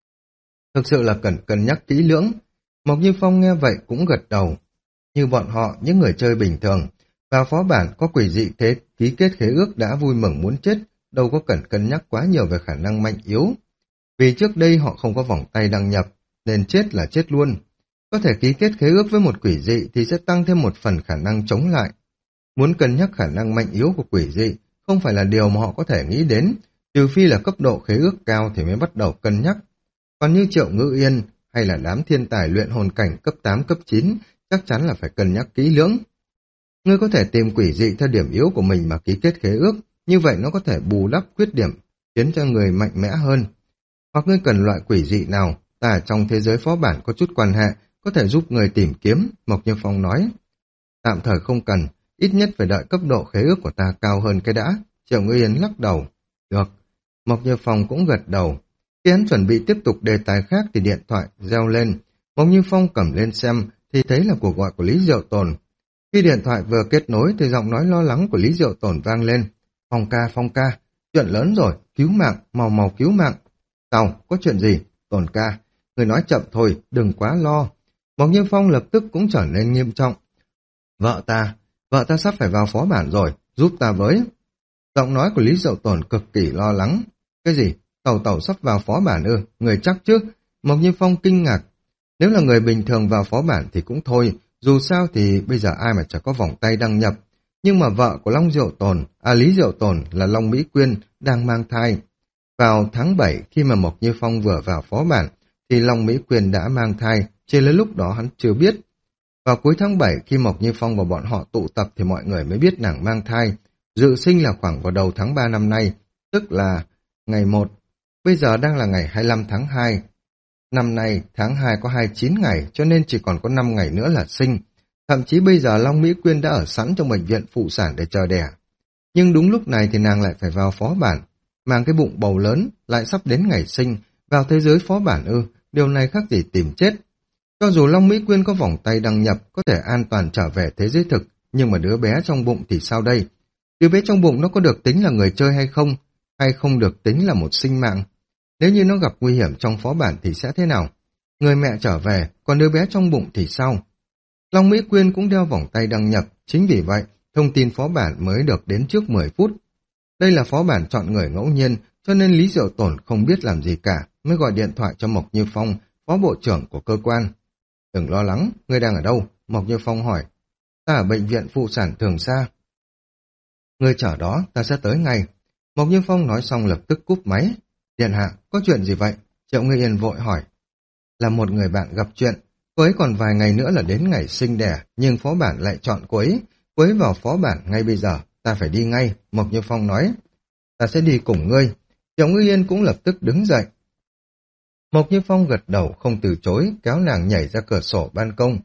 Thực sự là cần cân nhắc kỹ lưỡng. Mộc Như Phong nghe vậy cũng gật đầu. Như bọn họ, những người chơi bình thường, vào phó bản có quỷ dị thế ký kết khế ước đã vui mừng muốn chết, đâu có cần cân nhắc quá nhiều về khả năng mạnh yếu. Vì trước đây họ không có vòng tay đăng nhập, nên chết là chết luôn. Có thể ký kết khế ước với một quỷ dị thì sẽ tăng thêm một phần khả năng chống lại. Muốn cân nhắc khả năng mạnh yếu của quỷ dị không phải là điều mà họ có thể nghĩ đến, trừ phi là cấp độ khế ước cao thì mới bắt đầu cân nhắc. Còn như Triệu Ngữ Yên hay là đám thiên tài luyện hồn cảnh cấp tám, cấp chín, chắc chắn là phải cân nhắc kỹ lưỡng. Ngươi có thể tìm quỷ dị theo điểm yếu của mình mà ký kết khế ước, như vậy nó có thể bù đắp khuyết điểm, khiến cho người mạnh mẽ hơn. Hoặc ngươi cần loại quỷ dị nào, ta trong thế giới phó bản có chút quan hệ, có thể giúp người tìm kiếm, Mộc Như Phong nói. Tạm thời không cần, ít nhất phải đợi cấp độ khế ước của ta cao hơn cái đã. Triệu Ngữ Yên lắc đầu. Được. Mộc Như Phong cũng gật đầu. Khi hắn chuẩn bị tiếp tục đề tài khác thì điện thoại reo lên. Mộc Như Phong cầm lên xem thì thấy là cuộc gọi của Lý Diệu Tồn. Khi điện thoại vừa kết nối thì giọng nói lo lắng của Lý Diệu Tồn vang lên. Phong ca, Phong ca, chuyện lớn rồi, cứu mạng, mau mau cứu mạng. Sao, có chuyện gì? Tồn ca, người nói chậm thôi, đừng quá lo. Mộc Như Phong lập tức cũng trở nên nghiêm trọng. Vợ ta, vợ ta sắp phải vào phó bản rồi, giúp ta với. Giọng nói của Lý Diệu Tồn cực kỳ lo lắng. Cái gì? Tàu tàu sắp vào phó bản ư? Người chắc chứ? Mộc Như Phong kinh ngạc. Nếu là người bình thường vào phó bản thì cũng thôi, dù sao thì bây giờ ai mà chả có vòng tay đăng nhập. Nhưng mà vợ của Long Diệu Tồn, à Lý Diệu Tồn là Long Mỹ Quyên, đang mang thai. Vào tháng bảy khi mà Mộc Như Phong vừa vào phó bản, thì Long Mỹ Quyên đã mang thai, chỉ là lúc đó hắn chưa biết. Vào cuối tháng bảy khi Mộc Như Phong và bọn họ tụ tập thì mọi người mới biết nàng mang thai. Dự sinh là khoảng vào đầu tháng ba năm nay, tức là ngày một. Bây giờ đang là ngày hai mươi lăm tháng hai. Năm nay tháng hai có hai mươi chín ngày cho nên chỉ còn có năm ngày nữa là sinh. Thậm chí bây giờ Long Mỹ Quyên đã ở sẵn trong bệnh viện phụ sản để chờ đẻ. Nhưng đúng lúc này thì nàng lại phải vào phó bản. Mang cái bụng bầu lớn, lại sắp đến ngày sinh, vào thế giới phó bản ư, điều này khác gì tìm chết. Cho dù Long Mỹ Quyên có vòng tay đăng nhập, có thể an toàn trở về thế giới thực, nhưng mà đứa bé trong bụng thì sao đây? Đứa bé trong bụng nó có được tính là người chơi hay không? Hay không được tính là một sinh mạng? Nếu như nó gặp nguy hiểm trong phó bản thì sẽ thế nào? Người mẹ trở về, còn đứa bé trong bụng thì sao? Long Mỹ Quyên cũng đeo vòng tay đăng nhập, chính vì vậy, thông tin phó bản mới được đến trước mười phút. Đây là phó bản chọn người ngẫu nhiên, cho nên Lý Diệu Tồn không biết làm gì cả, mới gọi điện thoại cho Mộc Như Phong, phó bộ trưởng của cơ quan. Đừng lo lắng, ngươi đang ở đâu? Mộc Như Phong hỏi. Ta ở bệnh viện phụ sản Thường Sa. Ngươi chờ đó, ta sẽ tới ngay. Mộc Như Phong nói xong lập tức cúp máy. Điện hạ, có chuyện gì vậy? Triệu Ngữ Yên vội hỏi. Là một người bạn gặp chuyện, cô ấy còn vài ngày nữa là đến ngày sinh đẻ, nhưng phó bản lại chọn cô ấy. Cô ấy vào phó bản ngay bây giờ, ta phải đi ngay, Mộc Như Phong nói. Ta sẽ đi cùng ngươi. Triệu Ngữ Yên cũng lập tức đứng dậy. Mộc Như Phong gật đầu không từ chối, kéo nàng nhảy ra cửa sổ ban công.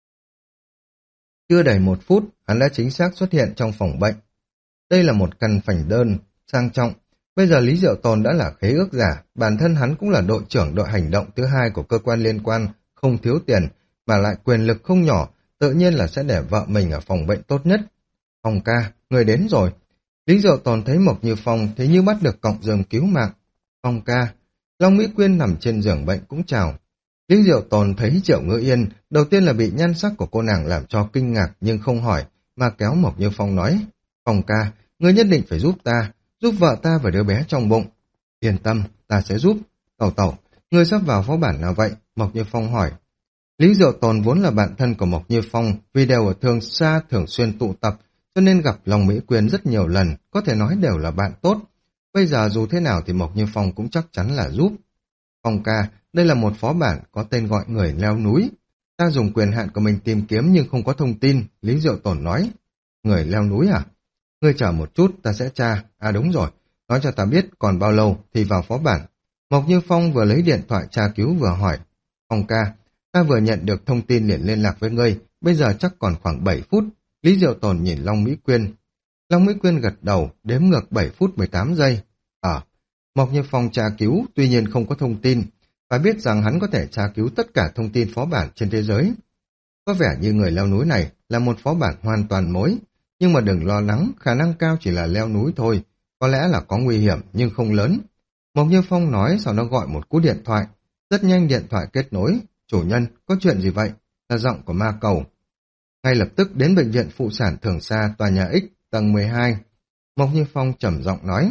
Chưa đầy một phút, hắn đã chính xác xuất hiện trong phòng bệnh. Đây là một căn phòng đơn, sang trọng. Bây giờ Lý Diệu Tồn đã là khế ước giả, bản thân hắn cũng là đội trưởng đội hành động thứ hai của cơ quan liên quan, không thiếu tiền, mà lại quyền lực không nhỏ, tự nhiên là sẽ để vợ mình ở phòng bệnh tốt nhất. Phong ca, người đến rồi. Lý Diệu Tồn thấy Mộc Như Phong thấy như bắt được cọng rơm cứu mạng. Phong ca, Long Mỹ Quyên nằm trên giường bệnh cũng chào. Lý Diệu Tồn thấy Triệu Ngữ Yên, đầu tiên là bị nhan sắc của cô nàng làm cho kinh ngạc nhưng không hỏi, mà kéo Mộc Như Phong nói. Phong ca, ngươi nhất định phải giúp ta, giúp vợ ta và đứa bé trong bụng. Yên tâm, ta sẽ giúp. Tẩu tẩu, ngươi sắp vào phó bản nào vậy? Mộc Như Phong hỏi. Lý Diệu Tồn vốn là bạn thân của Mộc Như Phong, vì đều ở Thường Sa thường xuyên tụ tập, cho nên gặp Long Mỹ Quyên rất nhiều lần, có thể nói đều là bạn tốt. Bây giờ dù thế nào thì Mộc Như Phong cũng chắc chắn là giúp. Phong ca, đây là một phó bản có tên gọi người leo núi. Ta dùng quyền hạn của mình tìm kiếm nhưng không có thông tin, Lý Diệu Tồn nói. Người leo núi à? Ngươi chờ một chút, ta sẽ tra. À đúng rồi, nói cho ta biết còn bao lâu thì vào phó bản. Mộc Như Phong vừa lấy điện thoại tra cứu vừa hỏi. Phong ca, ta vừa nhận được thông tin liền liên lạc với ngươi, bây giờ chắc còn khoảng bảy phút. Lý Diệu Tồn nhìn Long Mỹ Quyên. Long Mỹ Quyên gật đầu, đếm ngược bảy phút mười tám giây. Ờ, Mộc Như Phong tra cứu, tuy nhiên không có thông tin. Phải biết rằng hắn có thể tra cứu tất cả thông tin phó bản trên thế giới. Có vẻ như người leo núi này là một phó bản hoàn toàn mới, nhưng mà đừng lo lắng, khả năng cao chỉ là leo núi thôi, có lẽ là có nguy hiểm nhưng không lớn. Mộc Như Phong nói sau đó gọi một cú điện thoại, rất nhanh điện thoại kết nối. Chủ nhân, có chuyện gì vậy? Là giọng của ma cầu. Ngay lập tức đến bệnh viện phụ sản Thường Sa, tòa nhà X, tầng mười hai. Mộc Như Phong trầm giọng nói.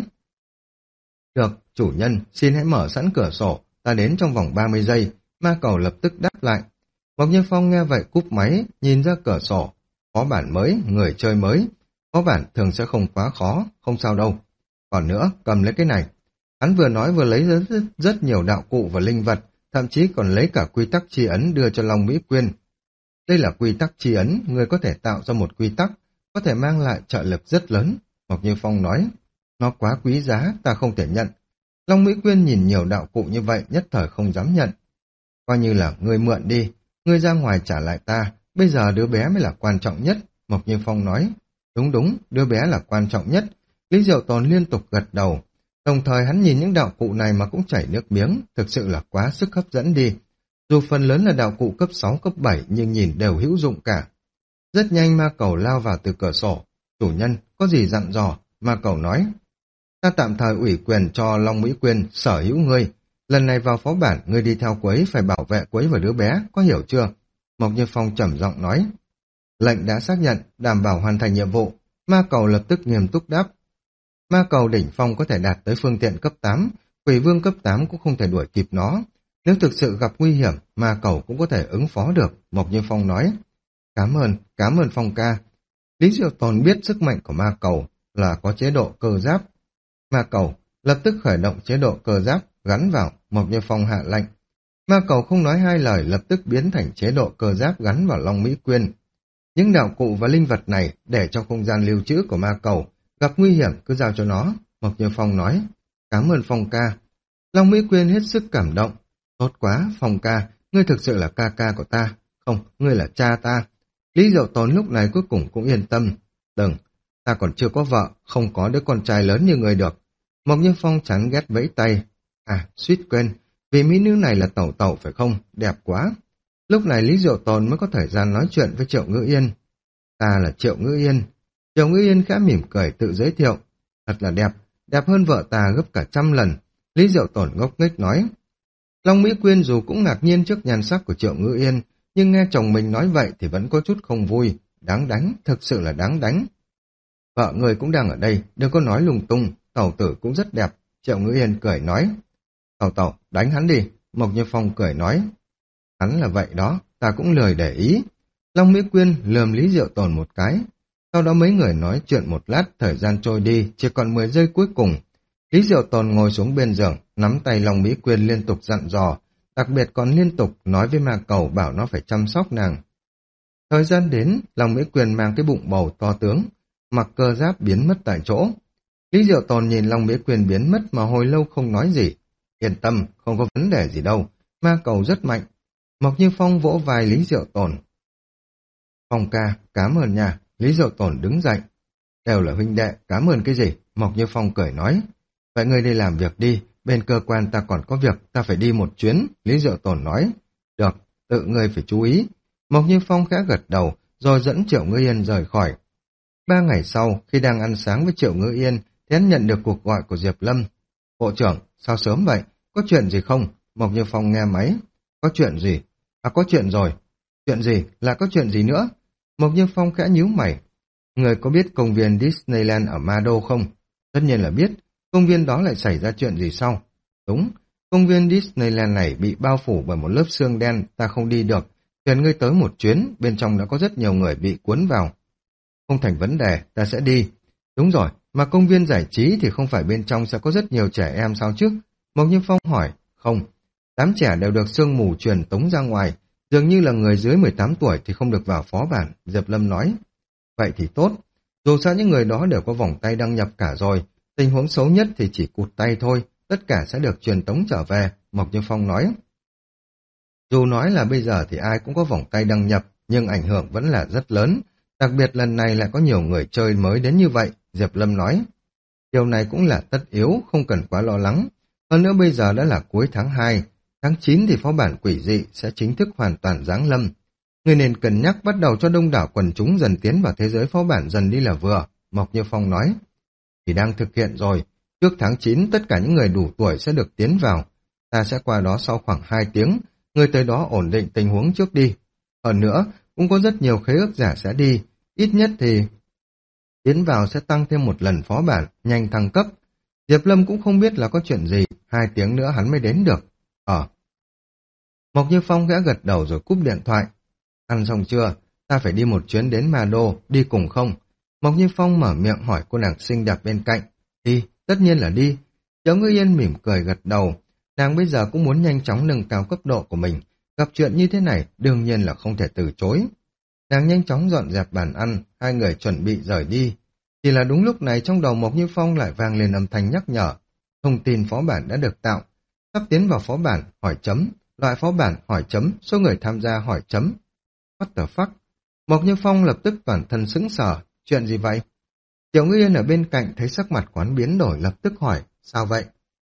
Được, chủ nhân, xin hãy mở sẵn cửa sổ, ta đến trong vòng ba mươi giây. Ma cầu lập tức đáp lại. Mộc Như Phong nghe vậy cúp máy, nhìn ra cửa sổ. Phó bản mới, người chơi mới. Phó bản thường sẽ không quá khó, không sao đâu. Còn nữa, cầm lấy cái này. Hắn vừa nói vừa lấy rất, rất, rất nhiều đạo cụ và linh vật, thậm chí còn lấy cả quy tắc chi ấn đưa cho Long Mỹ Quyên. Đây là quy tắc chi ấn, người có thể tạo ra một quy tắc, có thể mang lại trợ lực rất lớn. Mộc Như Phong nói, nó quá quý giá, ta không thể nhận. Long Mỹ Quyên nhìn nhiều đạo cụ như vậy, nhất thời không dám nhận. Coi như là ngươi mượn đi, ngươi ra ngoài trả lại ta, bây giờ đứa bé mới là quan trọng nhất. Mộc Như Phong nói, đúng đúng, đứa bé là quan trọng nhất. Lý Diệu Tồn liên tục gật đầu. Đồng thời hắn nhìn những đạo cụ này mà cũng chảy nước miếng, thực sự là quá sức hấp dẫn đi. Dù phần lớn là đạo cụ cấp sáu, cấp bảy nhưng nhìn đều hữu dụng cả. Rất nhanh ma cầu lao vào từ cửa sổ. Chủ nhân, có gì dặn dò? Ma cầu nói. Ta tạm thời ủy quyền cho Long Mỹ Quyên sở hữu ngươi. Lần này vào phó bản, ngươi đi theo quấy phải bảo vệ quấy và đứa bé, có hiểu chưa? Mộc Như Phong trầm giọng nói. Lệnh đã xác nhận, đảm bảo hoàn thành nhiệm vụ. Ma cầu lập tức nghiêm túc đáp. Ma cầu đỉnh phong có thể đạt tới phương tiện cấp tám, quỷ vương cấp tám cũng không thể đuổi kịp nó. Nếu thực sự gặp nguy hiểm, ma cầu cũng có thể ứng phó được, Mộc Như Phong nói. Cảm ơn, cảm ơn Phong ca. Lý Diệu Tồn biết sức mạnh của ma cầu là có chế độ cơ giáp. Ma cầu lập tức khởi động chế độ cơ giáp, gắn vào, Mộc Như Phong hạ lệnh. Ma cầu không nói hai lời lập tức biến thành chế độ cơ giáp gắn vào Long Mỹ Quyên. Những đạo cụ và linh vật này để trong không gian lưu trữ của ma cầu, gặp nguy hiểm cứ giao cho nó, Mộc Như Phong nói. Cảm ơn Phong ca. Long Mỹ Quyên hết sức cảm động. Tốt quá, Phong ca, ngươi thực sự là ca ca của ta. Không, ngươi là cha ta. Lý Diệu Tồn lúc này cuối cùng cũng yên tâm. Đừng, ta còn chưa có vợ, không có đứa con trai lớn như ngươi được. Mộc Như Phong chán ghét vẫy tay. À, suýt quên, vì mỹ nữ này là tẩu tẩu phải không? Đẹp quá. Lúc này Lý Diệu Tồn mới có thời gian nói chuyện với Triệu Ngữ Yên. Ta là Triệu Ngữ Yên. Triệu Ngữ Yên khẽ mỉm cười tự giới thiệu. Thật là đẹp, đẹp hơn vợ ta gấp cả trăm lần. Lý Diệu Tồn ngốc nghếch nói. Long Mỹ Quyên dù cũng ngạc nhiên trước nhan sắc của Triệu Ngữ Yên, nhưng nghe chồng mình nói vậy thì vẫn có chút không vui. Đáng đánh, thực sự là đáng đánh. Vợ người cũng đang ở đây, đừng có nói lung tung, tẩu tử cũng rất đẹp. Triệu Ngữ Yên cười nói. Tẩu tẩu, đánh hắn đi. Mộc Như Phong cười nói. Hắn là vậy đó, ta cũng lười để ý. Long Mỹ Quyên lườm Lý Diệu Tồn một cái. Sau đó mấy người nói chuyện một lát, thời gian trôi đi, chỉ còn mười giây cuối cùng. Lý Diệu Tồn ngồi xuống bên giường, nắm tay Long Mỹ Quyên liên tục dặn dò, đặc biệt còn liên tục nói với ma cầu bảo nó phải chăm sóc nàng. Thời gian đến, Long Mỹ Quyên mang cái bụng bầu to tướng, mặc cơ giáp biến mất tại chỗ. Lý Diệu Tồn nhìn Long Mỹ Quyên biến mất mà hồi lâu không nói gì. Yên tâm, không có vấn đề gì đâu, ma cầu rất mạnh. Mộc Như Phong vỗ vai Lý Diệu Tồn. Phong ca, cảm ơn nha. Lý Diệu Tồn đứng dậy. Đều là huynh đệ, cảm ơn cái gì? Mộc Như Phong cười nói. Vậy ngươi đi làm việc đi, bên cơ quan ta còn có việc, ta phải đi một chuyến, Lý Diệu Tồn nói. Được, tự ngươi phải chú ý. Mộc Như Phong khẽ gật đầu, rồi dẫn Triệu Ngữ Yên rời khỏi. Ba ngày sau, khi đang ăn sáng với Triệu Ngữ Yên, thì hắn nhận được cuộc gọi của Diệp Lâm. Bộ trưởng, sao sớm vậy? Có chuyện gì không? Mộc Như Phong nghe máy. Có chuyện gì? À, có chuyện rồi. Chuyện gì? Là có chuyện gì nữa? Mộc Như Phong khẽ nhíu mày. Người có biết công viên Disneyland ở Ma Đô không? Tất nhiên là biết. Công viên đó lại xảy ra chuyện gì sau? Đúng, công viên Disneyland này bị bao phủ bởi một lớp sương đen, ta không đi được. Cần ngươi tới một chuyến, bên trong đã có rất nhiều người bị cuốn vào. Không thành vấn đề, ta sẽ đi. Đúng rồi, mà công viên giải trí thì không phải bên trong sẽ có rất nhiều trẻ em sao chứ? Mộc Như Phong hỏi, không. Đám trẻ đều được sương mù truyền tống ra ngoài, Dường như là người dưới mười tám tuổi thì không được vào phó bản, Diệp Lâm nói. Vậy thì tốt, dù sao những người đó đều có vòng tay đăng nhập cả rồi, tình huống xấu nhất thì chỉ cụt tay thôi, tất cả sẽ được truyền tống trở về, Mộc Như Phong nói. Dù nói là bây giờ thì ai cũng có vòng tay đăng nhập, nhưng ảnh hưởng vẫn là rất lớn, đặc biệt lần này lại có nhiều người chơi mới đến như vậy, Diệp Lâm nói. Điều này cũng là tất yếu, không cần quá lo lắng. Hơn nữa bây giờ đã là cuối tháng hai, tháng chín thì phó bản quỷ dị sẽ chính thức hoàn toàn giáng lâm. Người nên cân nhắc bắt đầu cho đông đảo quần chúng dần tiến vào thế giới phó bản dần đi là vừa, Mộc Như Phong nói. Thì đang thực hiện rồi, trước tháng chín tất cả những người đủ tuổi sẽ được tiến vào. Ta sẽ qua đó sau khoảng hai tiếng, người tới đó ổn định tình huống trước đi. Hơn nữa, cũng có rất nhiều khế ước giả sẽ đi, ít nhất thì tiến vào sẽ tăng thêm một lần phó bản, nhanh thăng cấp. Diệp Lâm cũng không biết là có chuyện gì, hai tiếng nữa hắn mới đến được. Ờ. Mộc Như Phong gã gật đầu rồi cúp điện thoại. Ăn xong chưa? Ta phải đi một chuyến đến Ma Đô, đi cùng không? Mộc Như Phong mở miệng hỏi cô nàng xinh đẹp bên cạnh. Đi, tất nhiên là đi. Triệu Ngữ Yên mỉm cười gật đầu. Nàng bây giờ cũng muốn nhanh chóng nâng cao cấp độ của mình. Gặp chuyện như thế này, đương nhiên là không thể từ chối. Nàng nhanh chóng dọn dẹp bàn ăn, hai người chuẩn bị rời đi. Chỉ là đúng lúc này trong đầu Mộc Như Phong lại vang lên âm thanh nhắc nhở. Thông tin phó bản đã được tạo. Sắp tiến vào phó bản, hỏi chấm. Loại phó bản, hỏi chấm. Số người tham gia, hỏi chấm. What the fuck? Mộc Như Phong lập tức toàn thân sững sờ. Chuyện gì vậy? Triệu Ngữ Yên ở bên cạnh thấy sắc mặt quán biến đổi lập tức hỏi. Sao vậy?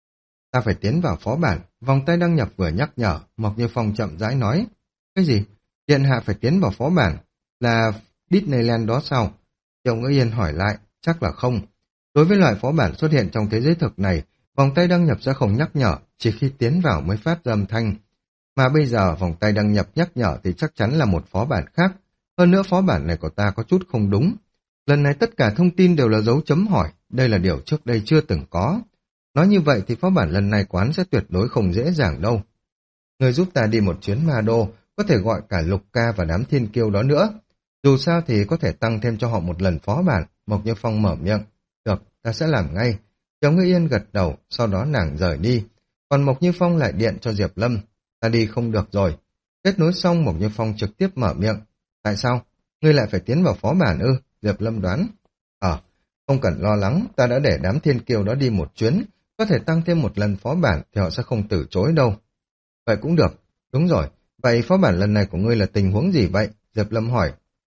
Ta phải tiến vào phó bản. Vòng tay đăng nhập vừa nhắc nhở. Mộc Như Phong chậm rãi nói. Cái gì? Điện hạ phải tiến vào phó bản. Là Disneyland đó sao? Triệu Ngữ Yên hỏi lại. Chắc là không. Đối với loại phó bản xuất hiện trong thế giới thực này, vòng tay đăng nhập sẽ không nhắc nhở, chỉ khi tiến vào mới phát ra âm thanh. Mà bây giờ vòng tay đăng nhập nhắc nhở thì chắc chắn là một phó bản khác. Hơn nữa phó bản này của ta có chút không đúng. Lần này tất cả thông tin đều là dấu chấm hỏi, đây là điều trước đây chưa từng có. Nói như vậy thì phó bản lần này quán sẽ tuyệt đối không dễ dàng đâu. Người giúp ta đi một chuyến Ma Đô, có thể gọi cả Lục Ca và đám thiên kiêu đó nữa. Dù sao thì có thể tăng thêm cho họ một lần phó bản, Mộc Như Phong mở miệng. Được, ta sẽ làm ngay. Triệu Ngữ Yên gật đầu, sau đó nàng rời đi. Còn Mộc Như Phong lại điện cho Diệp Lâm. Ta đi không được rồi. Kết nối xong Mộc Như Phong trực tiếp mở miệng. Tại sao? Ngươi lại phải tiến vào phó bản ư? Diệp Lâm đoán. Ờ, không cần lo lắng, ta đã để đám thiên kiêu đó đi một chuyến. Có thể tăng thêm một lần phó bản thì họ sẽ không từ chối đâu. Vậy cũng được. Đúng rồi, vậy phó bản lần này của ngươi là tình huống gì vậy? Diệp Lâm hỏi.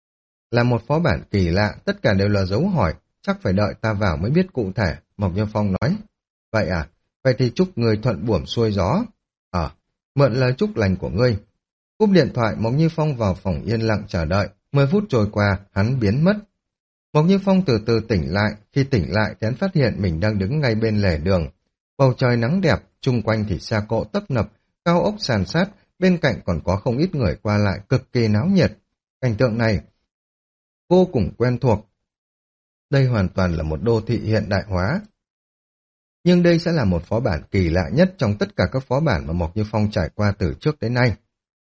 Là một phó bản kỳ lạ, tất cả đều là dấu hỏi, chắc phải đợi ta vào mới biết cụ thể, Mộc Như Phong nói. Vậy à, vậy thì chúc người thuận buồm xuôi gió. Ờ, mượn lời chúc lành của ngươi. Cúp điện thoại, Mộc Như Phong vào phòng yên lặng chờ đợi, mười phút trôi qua, hắn biến mất. Mộc Như Phong từ từ tỉnh lại, khi tỉnh lại thì hắn phát hiện mình đang đứng ngay bên lề đường. Bầu trời nắng đẹp, chung quanh thì xa cộ tấp nập, cao ốc sàn sát, bên cạnh còn có không ít người qua lại cực kỳ náo nhiệt. Cảnh tượng này vô cùng quen thuộc. Đây hoàn toàn là một đô thị hiện đại hóa. Nhưng đây sẽ là một phó bản kỳ lạ nhất trong tất cả các phó bản mà Mộc Như Phong trải qua từ trước đến nay.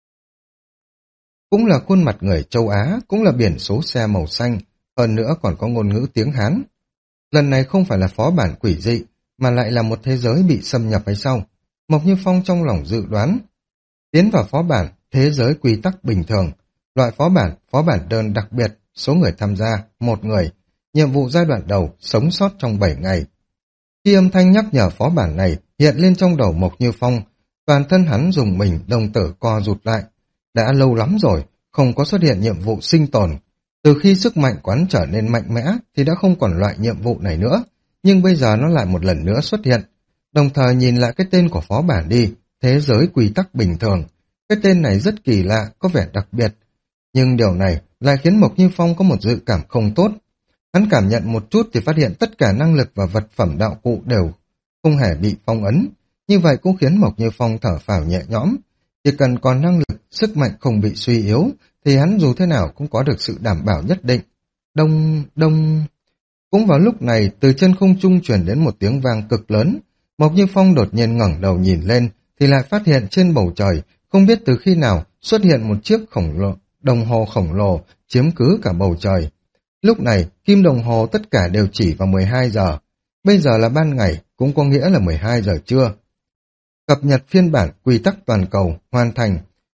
Cũng là khuôn mặt người châu Á, cũng là biển số xe màu xanh, hơn nữa còn có ngôn ngữ tiếng Hán. Lần này không phải là phó bản quỷ dị, mà lại là một thế giới bị xâm nhập hay sao? Mộc Như Phong trong lòng dự đoán. Tiến vào phó bản, thế giới quy tắc bình thường. Loại phó bản, phó bản đơn đặc biệt, số người tham gia, một người. Nhiệm vụ giai đoạn đầu, sống sót trong bảy ngày. Khi âm thanh nhắc nhở phó bản này hiện lên trong đầu Mộc Như Phong, toàn thân hắn dùng mình đồng tử co rụt lại. Đã lâu lắm rồi, không có xuất hiện nhiệm vụ sinh tồn. Từ khi sức mạnh quán trở nên mạnh mẽ thì đã không còn loại nhiệm vụ này nữa, nhưng bây giờ nó lại một lần nữa xuất hiện. Đồng thời nhìn lại cái tên của phó bản đi, thế giới quy tắc bình thường. Cái tên này rất kỳ lạ, có vẻ đặc biệt. Nhưng điều này lại khiến Mộc Như Phong có một dự cảm không tốt. Hắn cảm nhận một chút thì phát hiện tất cả năng lực và vật phẩm đạo cụ đều không hề bị phong ấn. Như vậy cũng khiến Mộc Như Phong thở phào nhẹ nhõm. Chỉ cần còn năng lực, sức mạnh không bị suy yếu, thì hắn dù thế nào cũng có được sự đảm bảo nhất định. Đông, đông... Cũng vào lúc này, từ chân không trung truyền đến một tiếng vang cực lớn. Mộc Như Phong đột nhiên ngẩng đầu nhìn lên, thì lại phát hiện trên bầu trời, không biết từ khi nào xuất hiện một chiếc khổng lồ, đồng hồ khổng lồ chiếm cứ cả bầu trời. Lúc này, kim đồng hồ tất cả đều chỉ vào mười hai giờ. Bây giờ là ban ngày, cũng có nghĩa là mười hai giờ trưa. Cập nhật phiên bản quy tắc toàn cầu hoàn thành.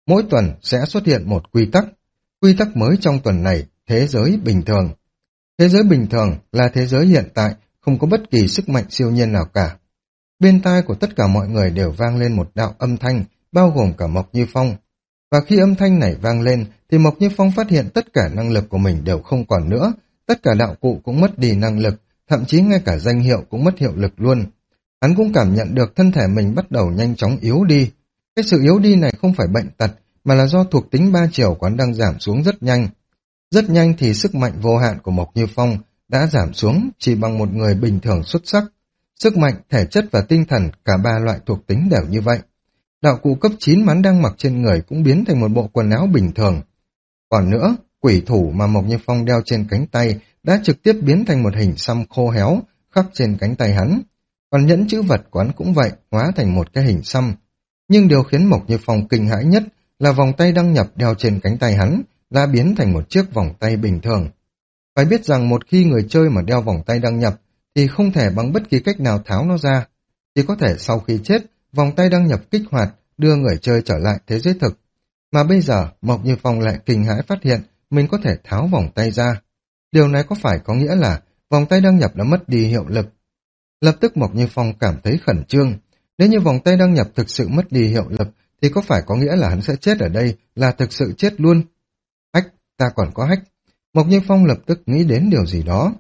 mỗi tuần sẽ xuất hiện một quy tắc. Quy tắc mới trong tuần này, thế giới bình thường. Thế giới bình thường là thế giới hiện tại, không có bất kỳ sức mạnh siêu nhiên nào cả. Bên tai của tất cả mọi người đều vang lên một đạo âm thanh, bao gồm cả Mộc Như Phong. Và khi âm thanh này vang lên, thì Mộc Như Phong phát hiện tất cả năng lực của mình đều không còn nữa, tất cả đạo cụ cũng mất đi năng lực, thậm chí ngay cả danh hiệu cũng mất hiệu lực luôn. Hắn cũng cảm nhận được thân thể mình bắt đầu nhanh chóng yếu đi. Cái sự yếu đi này không phải bệnh tật, mà là do thuộc tính ba chiều của hắn đang giảm xuống rất nhanh. Rất nhanh thì sức mạnh vô hạn của Mộc Như Phong đã giảm xuống chỉ bằng một người bình thường xuất sắc. Sức mạnh, thể chất và tinh thần, cả ba loại thuộc tính đều như vậy. Đạo cụ cấp chín mà hắn đang mặc trên người cũng biến thành một bộ quần áo bình thường. Còn nữa, quỷ thủ mà Mộc Như Phong đeo trên cánh tay đã trực tiếp biến thành một hình xăm khô héo khắc trên cánh tay hắn. Còn nhẫn chữ vật của hắn cũng vậy, hóa thành một cái hình xăm. Nhưng điều khiến Mộc Như Phong kinh hãi nhất là vòng tay đăng nhập đeo trên cánh tay hắn đã biến thành một chiếc vòng tay bình thường. Phải biết rằng một khi người chơi mà đeo vòng tay đăng nhập thì không thể bằng bất kỳ cách nào tháo nó ra. Chỉ có thể sau khi chết, vòng tay đăng nhập kích hoạt đưa người chơi trở lại thế giới thực. Mà bây giờ Mộc Như Phong lại kinh hãi phát hiện mình có thể tháo vòng tay ra. Điều này có phải có nghĩa là vòng tay đăng nhập đã mất đi hiệu lực? Lập tức Mộc Như Phong cảm thấy khẩn trương. Nếu như vòng tay đăng nhập thực sự mất đi hiệu lực thì có phải có nghĩa là hắn sẽ chết ở đây, là thực sự chết luôn? Hách, ta còn có hách. Mộc Như Phong lập tức nghĩ đến điều gì đó.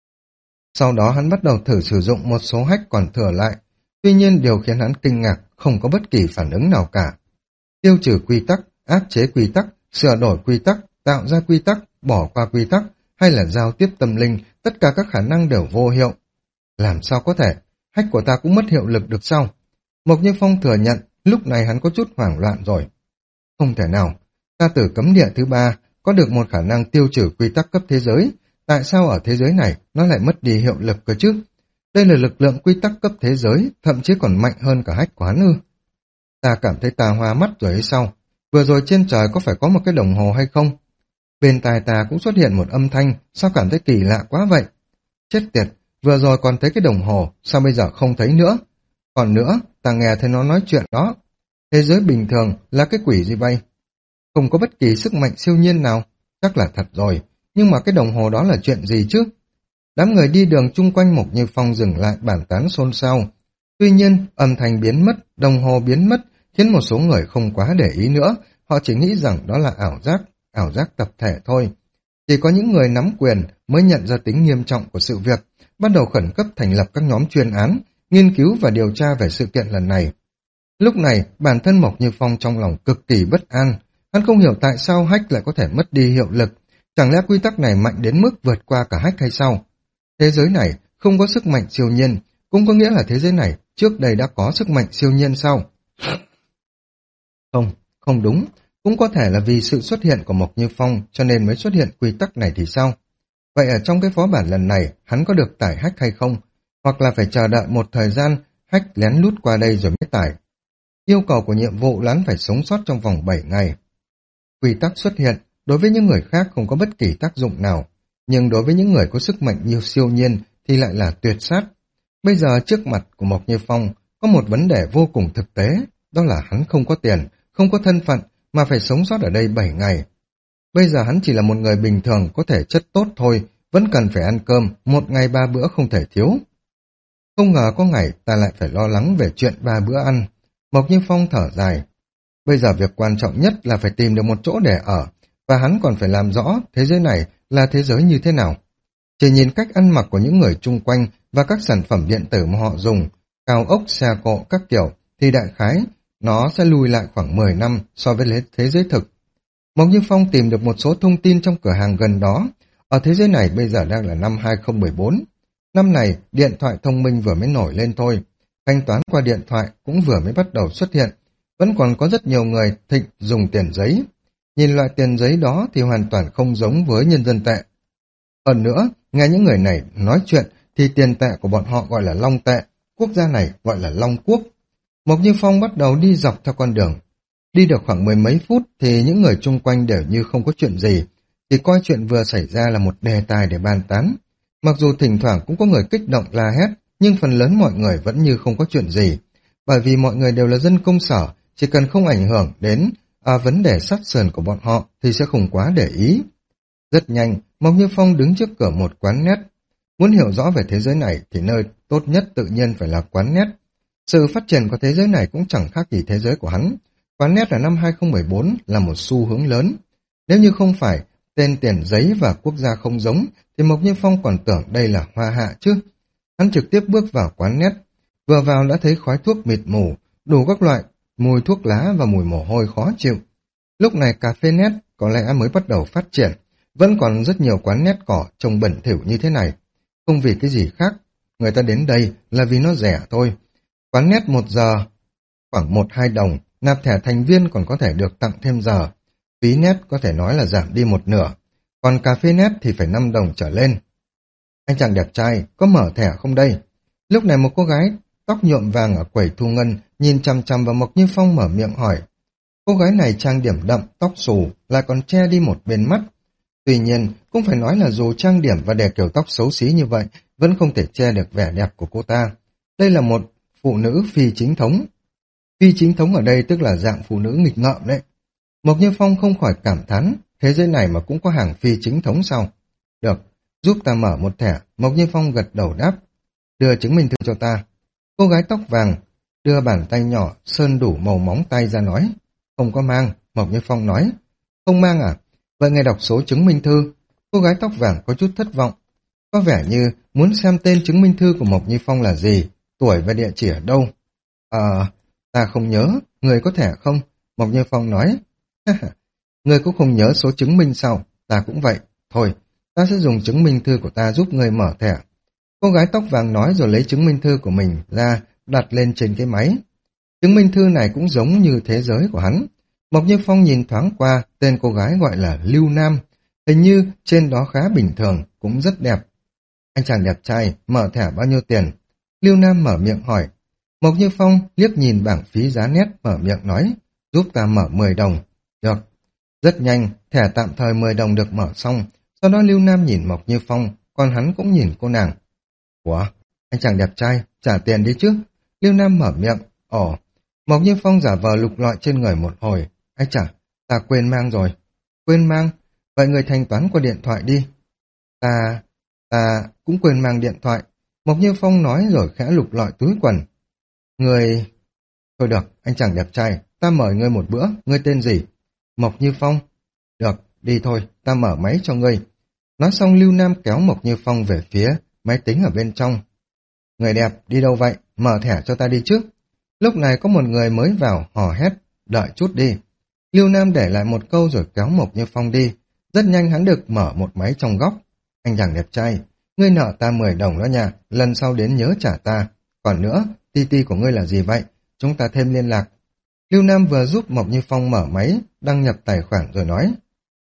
Sau đó hắn bắt đầu thử sử dụng một số hách còn thừa lại. Tuy nhiên điều khiến hắn kinh ngạc không có bất kỳ phản ứng nào cả. Tiêu trừ quy tắc, áp chế quy tắc, sửa đổi quy tắc, tạo ra quy tắc, bỏ qua quy tắc, hay là giao tiếp tâm linh, tất cả các khả năng đều vô hiệu. Làm sao có thể? Hách của ta cũng mất hiệu lực được sao? Mộc Như Phong thừa nhận, lúc này hắn có chút hoảng loạn rồi. Không thể nào, ta từ cấm địa thứ ba có được một khả năng tiêu trừ quy tắc cấp thế giới, tại sao ở thế giới này nó lại mất đi hiệu lực cơ chứ? Đây là lực lượng quy tắc cấp thế giới, thậm chí còn mạnh hơn cả hách của hắn ư? Ta cảm thấy ta hoa mắt rồi hay sao? Vừa rồi trên trời có phải có một cái đồng hồ hay không? Bên tai ta cũng xuất hiện một âm thanh, sao cảm thấy kỳ lạ quá vậy? Chết tiệt, vừa rồi còn thấy cái đồng hồ, sao bây giờ không thấy nữa? Còn nữa, ta nghe thấy nó nói chuyện đó. Thế giới bình thường là cái quỷ gì vậy? Không có bất kỳ sức mạnh siêu nhiên nào, chắc là thật rồi, nhưng mà cái đồng hồ đó là chuyện gì chứ? Đám người đi đường chung quanh Mộc Như Phong dừng lại bàn tán xôn xao. Tuy nhiên, âm thanh biến mất, đồng hồ biến mất, khiến một số người không quá để ý nữa, họ chỉ nghĩ rằng đó là ảo giác, ảo giác tập thể thôi. Chỉ có những người nắm quyền mới nhận ra tính nghiêm trọng của sự việc, bắt đầu khẩn cấp thành lập các nhóm chuyên án, nghiên cứu và điều tra về sự kiện lần này. Lúc này, bản thân Mộc Như Phong trong lòng cực kỳ bất an. Hắn không hiểu tại sao hách lại có thể mất đi hiệu lực. Chẳng lẽ quy tắc này mạnh đến mức vượt qua cả hách hay sao? Thế giới này không có sức mạnh siêu nhiên, cũng có nghĩa là thế giới này trước đây đã có sức mạnh siêu nhiên sao? Không, không đúng. Cũng có thể là vì sự xuất hiện của Mộc Như Phong cho nên mới xuất hiện quy tắc này thì sao? Vậy ở trong cái phó bản lần này, hắn có được tải hách hay không? Hoặc là phải chờ đợi một thời gian, hách lén lút qua đây rồi mới tải. Yêu cầu của nhiệm vụ là hắn phải sống sót trong vòng bảy ngày. Quy tắc xuất hiện, đối với những người khác không có bất kỳ tác dụng nào, nhưng đối với những người có sức mạnh như siêu nhiên thì lại là tuyệt sát. Bây giờ trước mặt của Mộc Như Phong có một vấn đề vô cùng thực tế, đó là hắn không có tiền, không có thân phận, mà phải sống sót ở đây bảy ngày. Bây giờ hắn chỉ là một người bình thường có thể chất tốt thôi, vẫn cần phải ăn cơm, một ngày ba bữa không thể thiếu. Không ngờ có ngày ta lại phải lo lắng về chuyện ba bữa ăn. Mộc Như Phong thở dài. Bây giờ việc quan trọng nhất là phải tìm được một chỗ để ở, và hắn còn phải làm rõ thế giới này là thế giới như thế nào. Chỉ nhìn cách ăn mặc của những người chung quanh và các sản phẩm điện tử mà họ dùng, cao ốc, xe cộ, các kiểu, thì đại khái nó sẽ lùi lại khoảng mười năm so với thế giới thực. Mộc Như Phong tìm được một số thông tin trong cửa hàng gần đó. Ở thế giới này bây giờ đang là năm hai không một bốn. Năm này, điện thoại thông minh vừa mới nổi lên thôi. Thanh toán qua điện thoại cũng vừa mới bắt đầu xuất hiện. Vẫn còn có rất nhiều người thích dùng tiền giấy. Nhìn loại tiền giấy đó thì hoàn toàn không giống với nhân dân tệ. Hơn nữa, nghe những người này nói chuyện thì tiền tệ của bọn họ gọi là long tệ, quốc gia này gọi là long quốc. Mộc Như Phong bắt đầu đi dọc theo con đường. Đi được khoảng mười mấy phút thì những người chung quanh đều như không có chuyện gì, chỉ coi chuyện vừa xảy ra là một đề tài để bàn tán. Mặc dù thỉnh thoảng cũng có người kích động la hét, nhưng phần lớn mọi người vẫn như không có chuyện gì, bởi vì mọi người đều là dân công sở, chỉ cần không ảnh hưởng đến ở vấn đề sát sườn của bọn họ thì sẽ không quá để ý. Rất nhanh, Mộc Như Phong đứng trước cửa một quán nét. Muốn hiểu rõ về thế giới này thì nơi tốt nhất tự nhiên phải là quán nét. Sự phát triển của thế giới này cũng chẳng khác gì thế giới của hắn. Quán nét ở năm hai không một bốn là một xu hướng lớn. Nếu như không phải tên tiền giấy và quốc gia không giống thì Mộc Như Phong còn tưởng đây là hoa hạ chứ. Hắn trực tiếp bước vào quán nét. Vừa vào đã thấy khói thuốc mịt mù, đủ các loại, mùi thuốc lá và mùi mồ hôi khó chịu. Lúc này cà phê nét có lẽ mới bắt đầu phát triển. Vẫn còn rất nhiều quán nét cỏ trông bẩn thỉu như thế này. Không vì cái gì khác, người ta đến đây là vì nó rẻ thôi. Quán nét một giờ, khoảng một hai đồng, nạp thẻ thành viên còn có thể được tặng thêm giờ. Phí nét có thể nói là giảm đi một nửa, còn cà phê nét thì phải năm đồng trở lên. Anh chàng đẹp trai, có mở thẻ không đây? Lúc này một cô gái, tóc nhuộm vàng ở quầy thu ngân, nhìn chằm chằm vào Mộc Như Phong mở miệng hỏi. Cô gái này trang điểm đậm, tóc xù, lại còn che đi một bên mắt. Tuy nhiên, cũng phải nói là dù trang điểm và đè kiểu tóc xấu xí như vậy, vẫn không thể che được vẻ đẹp của cô ta. Đây là một phụ nữ phi chính thống. Phi chính thống ở đây tức là dạng phụ nữ nghịch ngợm đấy. Mộc Như Phong không khỏi cảm thán, thế giới này mà cũng có hàng phi chính thống sao? Được, giúp ta mở một thẻ. Mộc Như Phong gật đầu đáp. Đưa chứng minh thư cho ta. Cô gái tóc vàng đưa bàn tay nhỏ sơn đủ màu móng tay ra nói. Không có mang, Mộc Như Phong nói. Không mang à? Vậy ngài đọc số chứng minh thư. Cô gái tóc vàng có chút thất vọng. Có vẻ như muốn xem tên chứng minh thư của Mộc Như Phong là gì, tuổi và địa chỉ ở đâu. Ờ, ta không nhớ, người có thẻ không? Mộc Như Phong nói. Người cũng không nhớ số chứng minh sao? Ta cũng vậy. Thôi, ta sẽ dùng chứng minh thư của ta giúp người mở thẻ. Cô gái tóc vàng nói rồi lấy chứng minh thư của mình ra, đặt lên trên cái máy. Chứng minh thư này cũng giống như thế giới của hắn. Mộc Như Phong nhìn thoáng qua, tên cô gái gọi là Lưu Nam. Hình như trên đó khá bình thường, cũng rất đẹp. Anh chàng đẹp trai, mở thẻ bao nhiêu tiền? Lưu Nam mở miệng hỏi. Mộc Như Phong liếc nhìn bảng phí giá nét, mở miệng nói, giúp ta mở mười đồng. Được. Rất nhanh, thẻ tạm thời mười đồng được mở xong. Sau đó Lưu Nam nhìn Mộc Như Phong, còn hắn cũng nhìn cô nàng. Ủa, anh chàng đẹp trai, trả tiền đi chứ. Lưu Nam mở miệng. Ồ, Mộc Như Phong giả vờ lục lọi trên người một hồi. Anh chả, ta quên mang rồi. Quên mang? Vậy người thanh toán qua điện thoại đi. Ta, ta cũng quên mang điện thoại. Mộc Như Phong nói rồi khẽ lục lọi túi quần. Người... Thôi được, anh chàng đẹp trai, ta mời ngươi một bữa, ngươi tên gì? Mộc Như Phong. Được, đi thôi, ta mở máy cho ngươi. Nói xong Lưu Nam kéo Mộc Như Phong về phía máy tính ở bên trong. Người đẹp, đi đâu vậy? Mở thẻ cho ta đi trước. Lúc này có một người mới vào, hò hét, đợi chút đi. Lưu Nam để lại một câu rồi kéo Mộc Như Phong đi. Rất nhanh hắn được mở một máy trong góc. Anh chàng đẹp trai, ngươi nợ ta mười đồng đó nha, lần sau đến nhớ trả ta. Còn nữa, tê tê của ngươi là gì vậy? Chúng ta thêm liên lạc. Lưu Nam vừa giúp Mộc Như Phong mở máy, đăng nhập tài khoản rồi nói.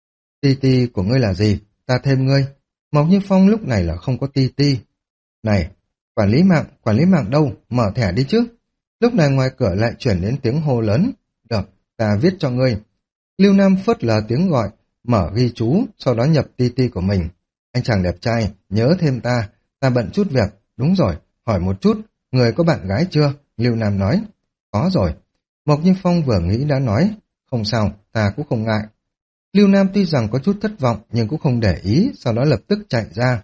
tê tê của ngươi là gì? Ta thêm ngươi. Mộc Như Phong lúc này là không có tê tê. Này, quản lý mạng, quản lý mạng đâu? Mở thẻ đi chứ. Lúc này ngoài cửa lại chuyển đến tiếng hô lớn. Được, ta viết cho ngươi. Lưu Nam phớt lờ tiếng gọi, mở ghi chú, sau đó nhập tê tê của mình. Anh chàng đẹp trai, nhớ thêm ta, ta bận chút việc. Đúng rồi, hỏi một chút, người có bạn gái chưa? Lưu Nam nói. Có rồi. Mộc Như Phong vừa nghĩ đã nói. Không sao, ta cũng không ngại. Lưu Nam tuy rằng có chút thất vọng nhưng cũng không để ý, sau đó lập tức chạy ra.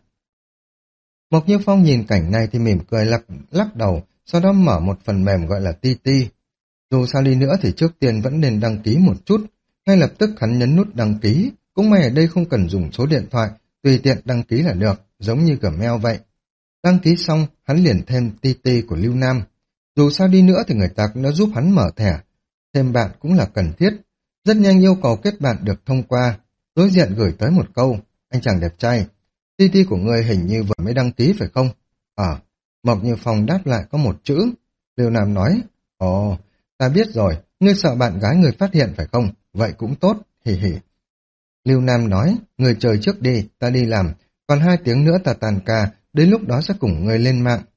Mộc Như Phong nhìn cảnh này thì mỉm cười lắc, lắc đầu, sau đó mở một phần mềm gọi là tê tê. Dù sao đi nữa thì trước tiên vẫn nên đăng ký một chút. Ngay lập tức hắn nhấn nút đăng ký, cũng may ở đây không cần dùng số điện thoại, tùy tiện đăng ký là được, giống như Gmail vậy. Đăng ký xong, hắn liền thêm tê tê của Lưu Nam. Dù sao đi nữa thì người ta cũng đã giúp hắn mở thẻ. Thêm bạn cũng là cần thiết. Rất nhanh yêu cầu kết bạn được thông qua. Đối diện gửi tới một câu. Anh chàng đẹp trai, tê tê của ngươi hình như vừa mới đăng ký phải không? Ờ, Mộc Như Phong đáp lại có một chữ. Lưu Nam nói, ồ, ta biết rồi, ngươi sợ bạn gái người phát hiện phải không? Vậy cũng tốt, hì hì. Lưu Nam nói, ngươi chơi trước đi, ta đi làm, còn hai tiếng nữa ta tàn ca, đến lúc đó sẽ cùng ngươi lên mạng.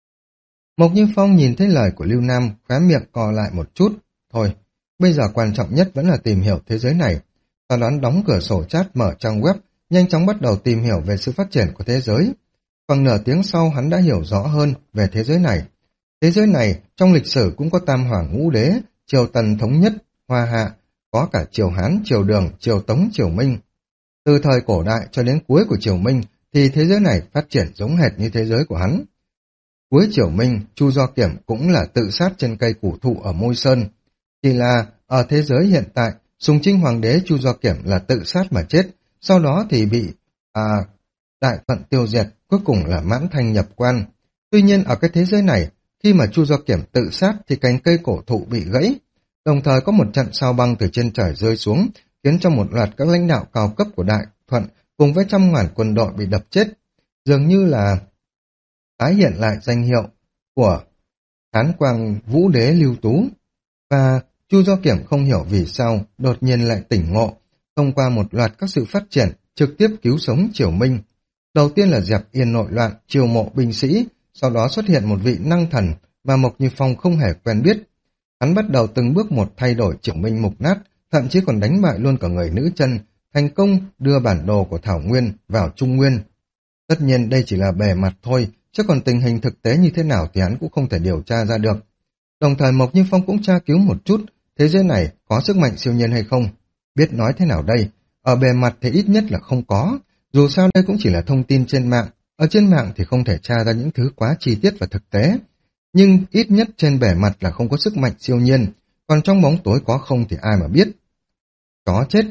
Mộc Như Phong nhìn thấy lời của Lưu Nam, khóe miệng co lại một chút. Thôi, bây giờ quan trọng nhất vẫn là tìm hiểu thế giới này. Ta đoán đóng cửa sổ chat mở trang web, nhanh chóng bắt đầu tìm hiểu về sự phát triển của thế giới. Khoảng nửa tiếng sau hắn đã hiểu rõ hơn về thế giới này. Thế giới này trong lịch sử cũng có tam hoàng ngũ đế, triều tần thống nhất, hoa hạ, có cả triều Hán, triều Đường, triều Tống, triều Minh. Từ thời cổ đại cho đến cuối của triều Minh thì thế giới này phát triển giống hệt như thế giới của hắn. Cuối triều Minh, Chu Do Kiểm cũng là tự sát trên cây củ thụ ở Môi Sơn. Chỉ là ở thế giới hiện tại, Sùng Trinh Hoàng đế Chu Do Kiểm là tự sát mà chết, sau đó thì bị à, đại phận tiêu diệt, cuối cùng là Mãn Thanh nhập quan. Tuy nhiên ở cái thế giới này, khi mà Chu Do Kiểm tự sát thì cành cây cổ thụ bị gãy, đồng thời có một trận sao băng từ trên trời rơi xuống, khiến cho một loạt các lãnh đạo cao cấp của Đại Thuận cùng với trăm ngàn quân đội bị đập chết, dường như là tái hiện lại danh hiệu của Hán Quang Vũ Đế Lưu Tú. Và Chu Do Kiểm không hiểu vì sao đột nhiên lại tỉnh ngộ, thông qua một loạt các sự phát triển trực tiếp cứu sống triều Minh. Đầu tiên là dẹp yên nội loạn, chiêu mộ binh sĩ, sau đó xuất hiện một vị năng thần mà Mộc Như Phong không hề quen biết. Hắn bắt đầu từng bước một thay đổi triều Minh mục nát, thậm chí còn đánh bại luôn cả người nữ chân, thành công đưa bản đồ của Thảo Nguyên vào Trung Nguyên. Tất nhiên đây chỉ là bề mặt thôi, chứ còn tình hình thực tế như thế nào thì hắn cũng không thể điều tra ra được. Đồng thời Mộc Như Phong cũng tra cứu một chút, thế giới này có sức mạnh siêu nhiên hay không? Biết nói thế nào đây? Ở bề mặt thì ít nhất là không có, dù sao đây cũng chỉ là thông tin trên mạng, ở trên mạng thì không thể tra ra những thứ quá chi tiết và thực tế. Nhưng ít nhất trên bề mặt là không có sức mạnh siêu nhiên, còn trong bóng tối có không thì ai mà biết. Chó chết!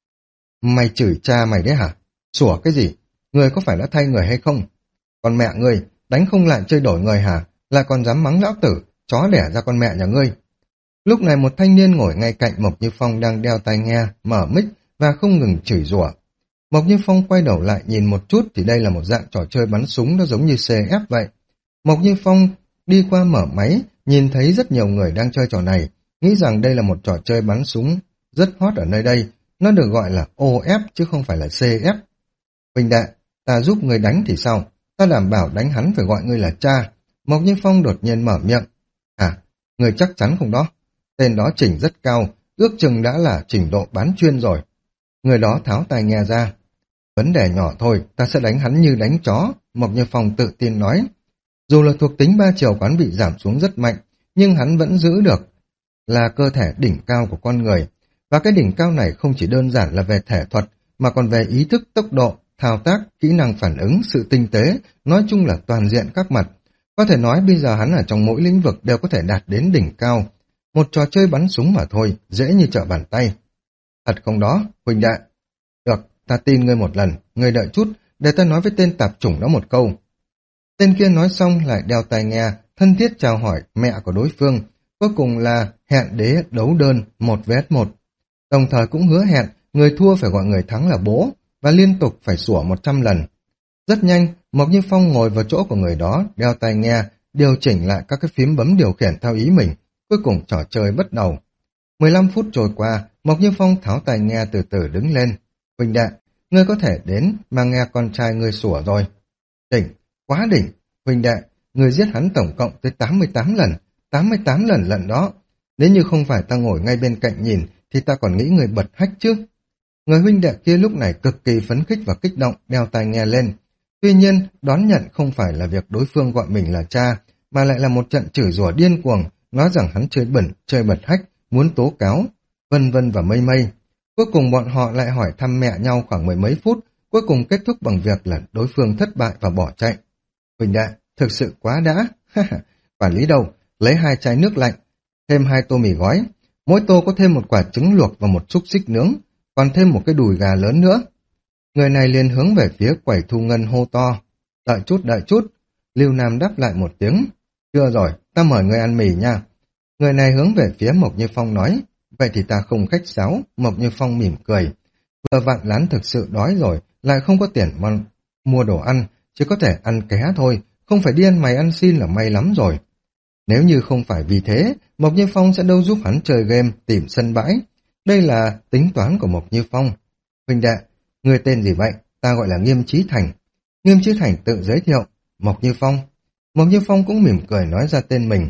Mày chửi cha mày đấy hả? Sủa cái gì? Người có phải đã thay người hay không? Còn mẹ ngươi, đánh không lại chơi đổi người hả? Là còn dám mắng lão tử, chó đẻ ra con mẹ nhà ngươi. Lúc này một thanh niên ngồi ngay cạnh Mộc Như Phong đang đeo tai nghe, mở mic và không ngừng chửi rủa. Mộc Như Phong quay đầu lại nhìn một chút thì đây là một dạng trò chơi bắn súng, nó giống như xê ép vậy. Mộc Như Phong đi qua mở máy, nhìn thấy rất nhiều người đang chơi trò này, nghĩ rằng đây là một trò chơi bắn súng rất hot ở nơi đây, nó được gọi là ô ép chứ không phải là xê ép. Huynh đệ, ta giúp người đánh thì sao? Ta đảm bảo đánh hắn phải gọi ngươi là cha. Mộc Như Phong đột nhiên mở miệng. À, người chắc chắn không đó? Tên đó chỉnh rất cao, ước chừng đã là trình độ bán chuyên rồi. Người đó tháo tai nghe ra. Vấn đề nhỏ thôi, ta sẽ đánh hắn như đánh chó, Mộc Như Phong tự tin nói. Dù là thuộc tính ba chiều quán bị giảm xuống rất mạnh, nhưng hắn vẫn giữ được là cơ thể đỉnh cao của con người. Và cái đỉnh cao này không chỉ đơn giản là về thể thuật, mà còn về ý thức, tốc độ, thao tác, kỹ năng phản ứng, sự tinh tế, nói chung là toàn diện các mặt. Có thể nói bây giờ hắn ở trong mỗi lĩnh vực đều có thể đạt đến đỉnh cao. Một trò chơi bắn súng mà thôi, dễ như trở bàn tay. Thật không đó, huynh đệ? Được, ta tin ngươi một lần, ngươi đợi chút, để ta nói với tên tạp chủng đó một câu. Tên kia nói xong lại đeo tai nghe, thân thiết chào hỏi mẹ của đối phương, cuối cùng là hẹn đế đấu đơn một vs một. Đồng thời cũng hứa hẹn người thua phải gọi người thắng là bố, và liên tục phải sủa một trăm lần. Rất nhanh, Mộc Như Phong ngồi vào chỗ của người đó, đeo tai nghe, điều chỉnh lại các cái phím bấm điều khiển theo ý mình. Cuối cùng trò chơi bắt đầu. mười lăm phút trôi qua, Mộc Như Phong tháo tai nghe từ từ đứng lên. Huynh đệ, ngươi có thể đến mà nghe con trai ngươi sủa rồi. Đỉnh, quá đỉnh. Huynh đệ, ngươi giết hắn tổng cộng tới tám mươi tám lần, tám mươi tám lần lận đó. Nếu như không phải ta ngồi ngay bên cạnh nhìn, thì ta còn nghĩ người bật hách chứ. Người huynh đệ kia lúc này cực kỳ phấn khích và kích động, đeo tai nghe lên. Tuy nhiên, đón nhận không phải là việc đối phương gọi mình là cha, mà lại là một trận chửi rủa điên cuồng, nói rằng hắn chơi bẩn, chơi bật hách, muốn tố cáo, vân vân và mây mây. Cuối cùng bọn họ lại hỏi thăm mẹ nhau khoảng mười mấy phút, cuối cùng kết thúc bằng việc là đối phương thất bại và bỏ chạy. Huynh đệ, thực sự quá đã. Quản lý đâu, lấy hai chai nước lạnh, thêm hai tô mì gói, mỗi tô có thêm một quả trứng luộc và một xúc xích nướng, còn thêm một cái đùi gà lớn nữa. Người này liền hướng về phía quầy thu ngân hô to. Đợi chút, đợi chút. Lưu Nam đáp lại một tiếng. Chưa rồi, ta mời người ăn mì nha. Người này hướng về phía Mộc Như Phong nói. Vậy thì ta không khách sáo. Mộc Như Phong mỉm cười. Vừa vặn lán thực sự đói rồi, lại không có tiền mà mua đồ ăn, chỉ có thể ăn ké thôi, không phải đi ăn mày ăn xin là may lắm rồi. Nếu như không phải vì thế, Mộc Như Phong sẽ đâu giúp hắn chơi game, tìm sân bãi. Đây là tính toán của Mộc Như Phong. Huynh đệ, người tên gì vậy? Ta gọi là Nghiêm Chí Thành. Nghiêm Chí Thành tự giới thiệu. Mộc Như Phong. Mộc Như Phong cũng mỉm cười nói ra tên mình.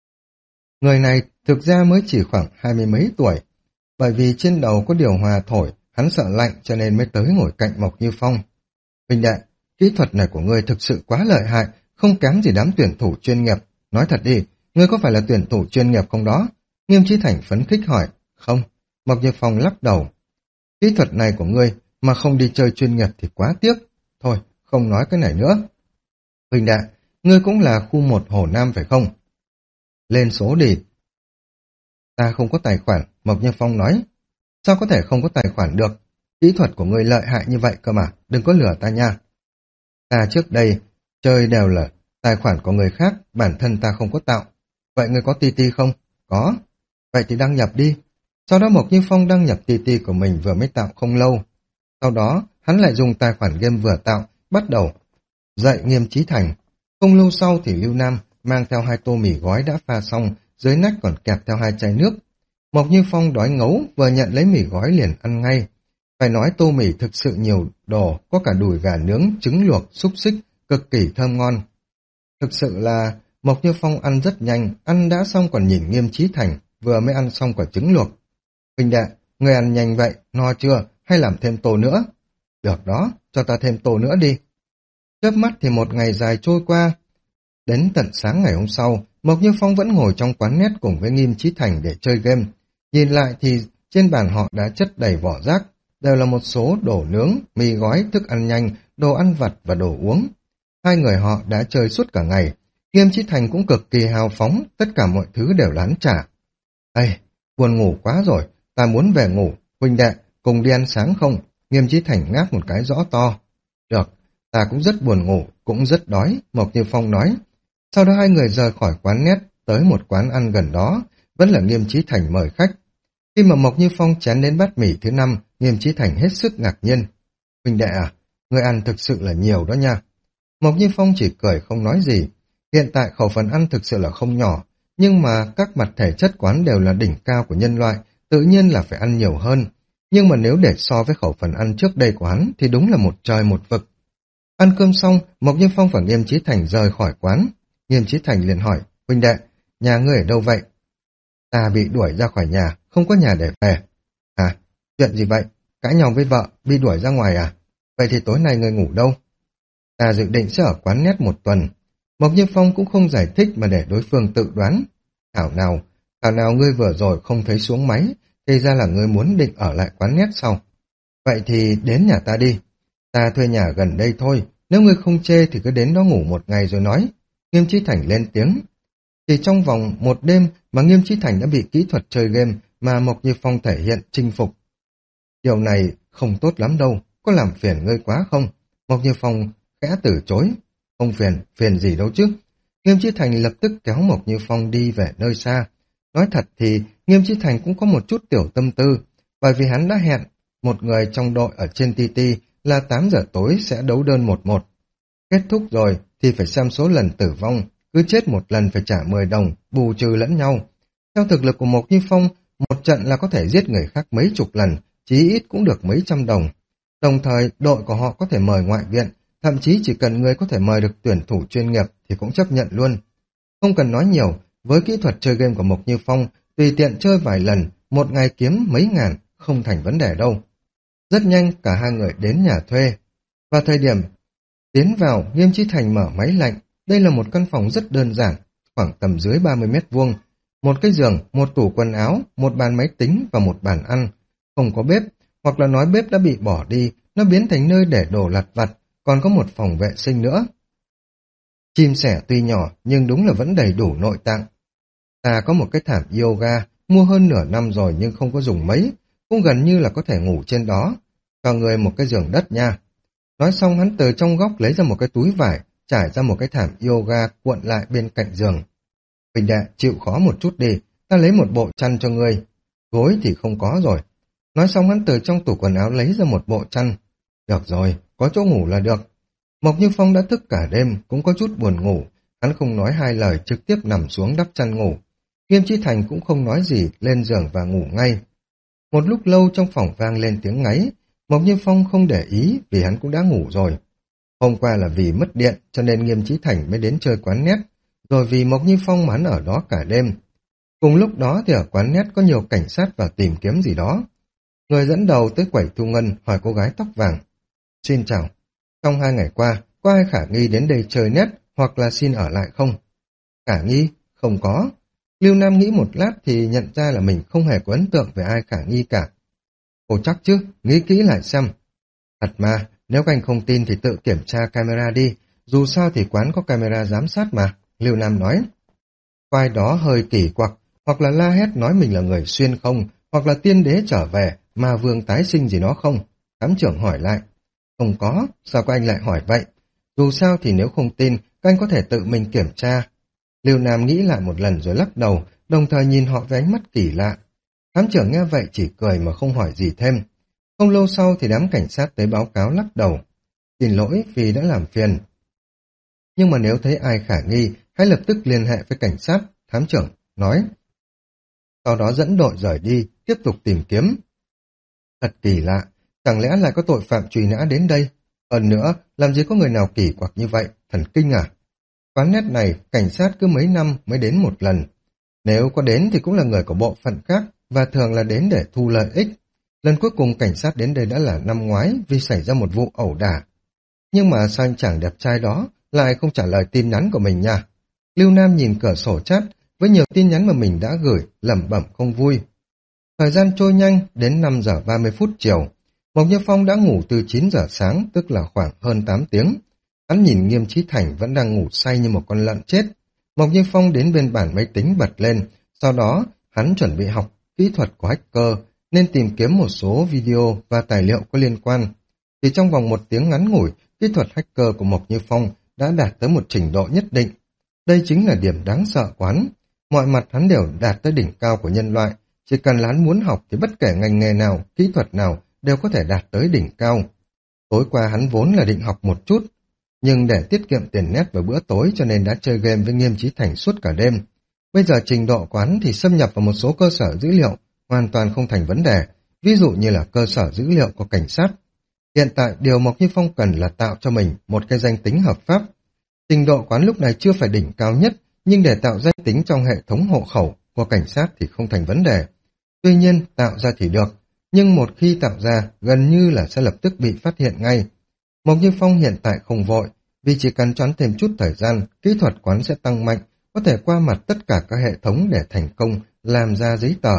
Người này thực ra mới chỉ khoảng hai mươi mấy tuổi. Bởi vì trên đầu có điều hòa thổi, hắn sợ lạnh cho nên mới tới ngồi cạnh Mộc Như Phong. Huynh đệ, kỹ thuật này của ngươi thực sự quá lợi hại, không kém gì đám tuyển thủ chuyên nghiệp. Nói thật đi, ngươi có phải là tuyển thủ chuyên nghiệp không đó? Nghiêm Chí Thành phấn khích hỏi. Không, Mộc Như Phong lắc đầu. Kỹ thuật này của ngươi mà không đi chơi chuyên nghiệp thì quá tiếc. Thôi, không nói cái này nữa. Huỳnh đệ, ngươi cũng là khu một Hồ Nam phải không? Lên số đi. Ta không có tài khoản, Mộc Như Phong nói. Sao có thể không có tài khoản được? Kỹ thuật của ngươi lợi hại như vậy cơ mà, đừng có lừa ta nha. Ta trước đây, chơi đều là tài khoản của người khác, bản thân ta không có tạo. Vậy ngươi có tê tê không? Có. Vậy thì đăng nhập đi. Sau đó Mộc Như Phong đăng nhập tê tê của mình vừa mới tạo không lâu. Sau đó, hắn lại dùng tài khoản game vừa tạo, bắt đầu dạy Nghiêm Chí Thành. Không lâu sau thì Lưu Nam mang theo hai tô mì gói đã pha xong, dưới nách còn kẹp theo hai chai nước. Mộc Như Phong đói ngấu, vừa nhận lấy mì gói liền ăn ngay. Phải nói tô mì thực sự nhiều đồ, có cả đùi gà nướng, trứng luộc, xúc xích, cực kỳ thơm ngon. Thực sự là Mộc Như Phong ăn rất nhanh, ăn đã xong còn nhìn Nghiêm Chí Thành, vừa mới ăn xong quả trứng luộc. Huynh đệ, người ăn nhanh vậy, no chưa, hay làm thêm tô nữa? Được đó, cho ta thêm tô nữa đi. Chớp mắt thì một ngày dài trôi qua. Đến tận sáng ngày hôm sau, Mộc Như Phong vẫn ngồi trong quán nét cùng với Nghiêm Chí Thành để chơi game. Nhìn lại thì trên bàn họ đã chất đầy vỏ rác, đều là một số đồ nướng, mì gói, thức ăn nhanh, đồ ăn vặt và đồ uống. Hai người họ đã chơi suốt cả ngày. Nghiêm Chí Thành cũng cực kỳ hào phóng, tất cả mọi thứ đều là hắn trả. Ây, buồn ngủ quá rồi, ta muốn về ngủ, huynh đệ, cùng đi ăn sáng không? Nghiêm Chí Thành ngáp một cái rõ to. Được, ta cũng rất buồn ngủ, cũng rất đói, Mộc Như Phong nói. Sau đó hai người rời khỏi quán nét, tới một quán ăn gần đó, vẫn là Nghiêm Chí Thành mời khách. Khi mà Mộc Như Phong chén đến bát mì thứ năm, Nghiêm Chí Thành hết sức ngạc nhiên. Huynh đệ à, người ăn thực sự là nhiều đó nha. Mộc Như Phong chỉ cười không nói gì. Hiện tại khẩu phần ăn thực sự là không nhỏ, nhưng mà các mặt thể chất quán đều là đỉnh cao của nhân loại, tự nhiên là phải ăn nhiều hơn. Nhưng mà nếu để so với khẩu phần ăn trước đây của hắn thì đúng là một trời một vực. Ăn cơm xong, Mộc Như Phong và Nghiêm Chí Thành rời khỏi quán. Nghiêm Chí Thành liền hỏi, huynh đệ, nhà ngươi ở đâu vậy? Ta bị đuổi ra khỏi nhà, không có nhà để về. À, chuyện gì vậy? Cãi nhau với vợ, bị đuổi ra ngoài à? Vậy thì tối nay ngươi ngủ đâu? Ta dự định sẽ ở quán nét một tuần. Mộc Như Phong cũng không giải thích mà để đối phương tự đoán. Thảo nào, thảo nào ngươi vừa rồi không thấy xuống máy, thì ra là ngươi muốn định ở lại quán nét sau. Vậy thì đến nhà ta đi. Ta thuê nhà gần đây thôi, nếu ngươi không chê thì cứ đến đó ngủ một ngày rồi nói. Nghiêm Chí Thành lên tiếng. Chỉ trong vòng một đêm mà Nghiêm Chí Thành đã bị kỹ thuật chơi game mà Mộc Như Phong thể hiện chinh phục. Điều này không tốt lắm đâu, có làm phiền ngươi quá không? Mộc Như Phong khẽ từ chối. Không phiền, phiền gì đâu chứ. Nghiêm Chí Thành lập tức kéo Mộc Như Phong đi về nơi xa. Nói thật thì Nghiêm Chí Thành cũng có một chút tiểu tâm tư, bởi vì hắn đã hẹn một người trong đội ở trên tê tê là tám giờ tối sẽ đấu đơn một một. Kết thúc rồi thì phải xem số lần tử vong, cứ chết một lần phải trả mười đồng, bù trừ lẫn nhau. Theo thực lực của Mộc Như Phong, một trận là có thể giết người khác mấy chục lần, chí ít cũng được mấy trăm đồng. Đồng thời, đội của họ có thể mời ngoại viện, thậm chí chỉ cần người có thể mời được tuyển thủ chuyên nghiệp thì cũng chấp nhận luôn. Không cần nói nhiều, với kỹ thuật chơi game của Mộc Như Phong, tùy tiện chơi vài lần, một ngày kiếm mấy ngàn, không thành vấn đề đâu. Rất nhanh cả hai người đến nhà thuê. Vào thời điểm tiến vào, Nghiêm Chí Thành mở máy lạnh. Đây là một căn phòng rất đơn giản, khoảng tầm dưới ba mươi mét vuông. Một cái giường, một tủ quần áo, một bàn máy tính và một bàn ăn. Không có bếp, hoặc là nói bếp đã bị bỏ đi, nó biến thành nơi để đồ lặt vặt, còn có một phòng vệ sinh nữa. Chim sẻ tuy nhỏ nhưng đúng là vẫn đầy đủ nội tạng. Ta có một cái thảm yoga, mua hơn nửa năm rồi nhưng không có dùng mấy, cũng gần như là có thể ngủ trên đó. Cho người một cái giường đất nha. Nói xong hắn từ trong góc lấy ra một cái túi vải, trải ra một cái thảm yoga cuộn lại bên cạnh giường. Huỳnh đệ, chịu khó một chút đi, ta lấy một bộ chăn cho ngươi. Gối thì không có rồi. Nói xong hắn từ trong tủ quần áo lấy ra một bộ chăn. Được rồi, có chỗ ngủ là được. Mộc Như Phong đã thức cả đêm, cũng có chút buồn ngủ. Hắn không nói hai lời, trực tiếp nằm xuống đắp chăn ngủ. Nghiêm Chí Thành cũng không nói gì, lên giường và ngủ ngay. Một lúc lâu trong phòng vang lên tiếng ngáy. Mộc Như Phong không để ý vì hắn cũng đã ngủ rồi. Hôm qua là vì mất điện cho nên Nghiêm Chí Thành mới đến chơi quán nét, rồi vì Mộc Như Phong mà hắn ở đó cả đêm. Cùng lúc đó thì ở quán nét có nhiều cảnh sát vào tìm kiếm gì đó. Người dẫn đầu tới quầy thu ngân hỏi cô gái tóc vàng. Xin chào, trong hai ngày qua có ai khả nghi đến đây chơi nét hoặc là xin ở lại không? Khả nghi? Không có. Lưu Nam nghĩ một lát thì nhận ra là mình không hề có ấn tượng về ai khả nghi cả. Ồ chắc chứ, nghĩ kỹ lại xem. Thật mà, nếu các anh không tin thì tự kiểm tra camera đi, dù sao thì quán có camera giám sát mà, Lưu Nam nói. Vai đó hơi kỳ quặc, hoặc là la hét nói mình là người xuyên không, hoặc là tiên đế trở về, mà vương tái sinh gì đó không? Thám trưởng hỏi lại. Không có, sao các anh lại hỏi vậy? Dù sao thì nếu không tin, các anh có thể tự mình kiểm tra. Lưu Nam nghĩ lại một lần rồi lắc đầu, đồng thời nhìn họ với ánh mắt kỳ lạ. Thám trưởng nghe vậy chỉ cười mà không hỏi gì thêm. Không lâu sau thì đám cảnh sát tới báo cáo lắc đầu. Xin lỗi vì đã làm phiền. Nhưng mà nếu thấy ai khả nghi, hãy lập tức liên hệ với cảnh sát, thám trưởng nói. Sau đó dẫn đội rời đi, tiếp tục tìm kiếm. Thật kỳ lạ, chẳng lẽ lại có tội phạm truy nã đến đây? Hơn nữa, làm gì có người nào kỳ quặc như vậy, thần kinh à? Quán nét này, cảnh sát cứ mấy năm mới đến một lần. Nếu có đến thì cũng là người của bộ phận khác, và thường là đến để thu lợi ích. Lần cuối cùng cảnh sát đến đây đã là năm ngoái vì xảy ra một vụ ẩu đả. Nhưng mà sao anh chàng đẹp trai đó lại không trả lời tin nhắn của mình nha? Lưu Nam nhìn cửa sổ chat với nhiều tin nhắn mà mình đã gửi, lẩm bẩm không vui. Thời gian trôi nhanh, đến năm giờ ba mươi phút chiều. Mộc Như Phong đã ngủ từ chín giờ sáng, tức là khoảng hơn tám tiếng. Hắn nhìn Nghiêm Chí Thành vẫn đang ngủ say như một con lợn chết. Mộc Như Phong đến bên bàn máy tính bật lên, sau đó hắn chuẩn bị học kỹ thuật của hacker, nên tìm kiếm một số video và tài liệu có liên quan. Thì trong vòng một tiếng ngắn ngủi, kỹ thuật hacker của Mộc Như Phong đã đạt tới một trình độ nhất định. Đây chính là điểm đáng sợ của hắn. Mọi mặt hắn đều đạt tới đỉnh cao của nhân loại. Chỉ cần là hắn muốn học thì bất kể ngành nghề nào, kỹ thuật nào đều có thể đạt tới đỉnh cao. Tối qua hắn vốn là định học một chút, nhưng để tiết kiệm tiền net vào bữa tối cho nên đã chơi game với Nghiêm Chí Thành suốt cả đêm. Bây giờ trình độ của hắn thì xâm nhập vào một số cơ sở dữ liệu hoàn toàn không thành vấn đề, ví dụ như là cơ sở dữ liệu của cảnh sát. Hiện tại điều Mộc Như Phong cần là tạo cho mình một cái danh tính hợp pháp. Trình độ quán lúc này chưa phải đỉnh cao nhất, nhưng để tạo danh tính trong hệ thống hộ khẩu của cảnh sát thì không thành vấn đề. Tuy nhiên, tạo ra thì được, nhưng một khi tạo ra, gần như là sẽ lập tức bị phát hiện ngay. Mộc Như Phong hiện tại không vội, vì chỉ cần choán thêm chút thời gian, kỹ thuật quán sẽ tăng mạnh, có thể qua mặt tất cả các hệ thống để thành công làm ra giấy tờ.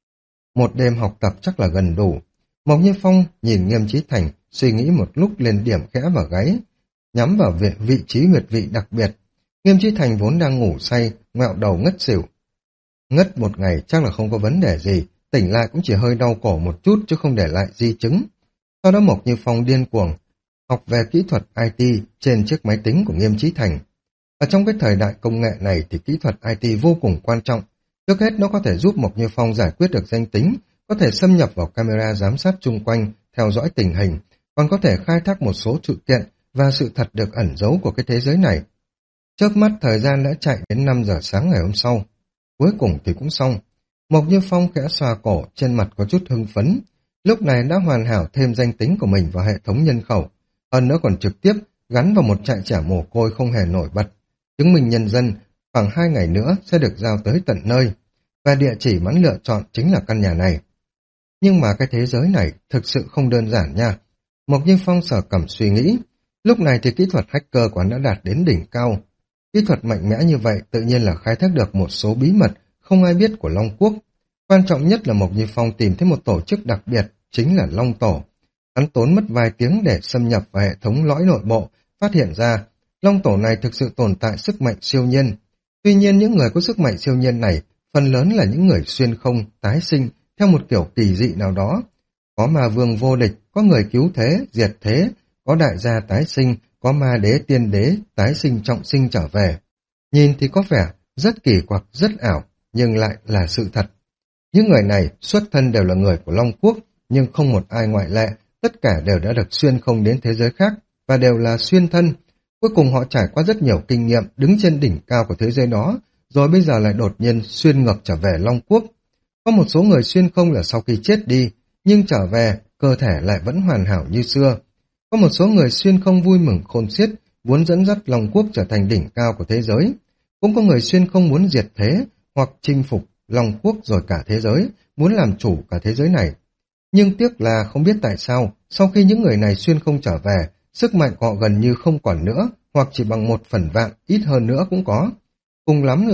Một đêm học tập chắc là gần đủ. Mộc Như Phong nhìn Nghiêm Chí Thành, suy nghĩ một lúc lên điểm khẽ vào gáy, nhắm vào vị, vị trí huyệt vị đặc biệt. Nghiêm Chí Thành vốn đang ngủ say, ngẹo đầu ngất xỉu. Ngất một ngày chắc là không có vấn đề gì, tỉnh lại cũng chỉ hơi đau cổ một chút chứ không để lại di chứng. Sau đó Mộc Như Phong điên cuồng học về kỹ thuật i tê trên chiếc máy tính của Nghiêm Chí Thành. Ở trong cái thời đại công nghệ này thì kỹ thuật i tê vô cùng quan trọng. Trước hết nó có thể giúp Mộc Như Phong giải quyết được danh tính, có thể xâm nhập vào camera giám sát chung quanh, theo dõi tình hình, còn có thể khai thác một số sự kiện và sự thật được ẩn giấu của cái thế giới này. Chớp mắt thời gian đã chạy đến năm giờ sáng ngày hôm sau. Cuối cùng thì cũng xong. Mộc Như Phong khẽ xoa cổ, trên mặt có chút hưng phấn. Lúc này đã hoàn hảo thêm danh tính của mình vào hệ thống nhân khẩu. Hơn nữa còn trực tiếp gắn vào một trại trẻ mồ côi không hề nổi bật. Chứng minh nhân dân khoảng hai ngày nữa sẽ được giao tới tận nơi. Và địa chỉ hắn lựa chọn chính là căn nhà này. Nhưng mà cái thế giới này thực sự không đơn giản nha. Mộc Như Phong sở cẩm suy nghĩ. Lúc này thì kỹ thuật hacker của hắn đã đạt đến đỉnh cao. Kỹ thuật mạnh mẽ như vậy tự nhiên là khai thác được một số bí mật không ai biết của Long Quốc. Quan trọng nhất là Mộc Như Phong tìm thấy một tổ chức đặc biệt, chính là Long Tổ. Hắn tốn mất vài tiếng để xâm nhập vào hệ thống lõi nội bộ, phát hiện ra Long Tổ này thực sự tồn tại sức mạnh siêu nhiên. Tuy nhiên những người có sức mạnh siêu nhiên này phần lớn là những người xuyên không, tái sinh theo một kiểu kỳ dị nào đó. Có ma vương vô địch, có người cứu thế, diệt thế, có đại gia tái sinh, có ma đế tiên đế, tái sinh trọng sinh trở về. Nhìn thì có vẻ rất kỳ quặc, rất ảo, nhưng lại là sự thật. Những người này xuất thân đều là người của Long Quốc, nhưng không một ai ngoại lệ, tất cả đều đã được xuyên không đến thế giới khác, và đều là xuyên thân. Cuối cùng họ trải qua rất nhiều kinh nghiệm, đứng trên đỉnh cao của thế giới đó, rồi bây giờ lại đột nhiên xuyên ngược trở về Long Quốc. Có một số người xuyên không là sau khi chết đi, nhưng trở về, cơ thể lại vẫn hoàn hảo như xưa. Có một số người xuyên không vui mừng khôn xiết, muốn dẫn dắt Long Quốc trở thành đỉnh cao của thế giới. Cũng có người xuyên không muốn diệt thế, hoặc chinh phục Long Quốc rồi cả thế giới, muốn làm chủ cả thế giới này. Nhưng tiếc là không biết tại sao, sau khi những người này xuyên không trở về, sức mạnh họ gần như không còn nữa, hoặc chỉ bằng một phần vạn, ít hơn nữa cũng có. Cùng lắm là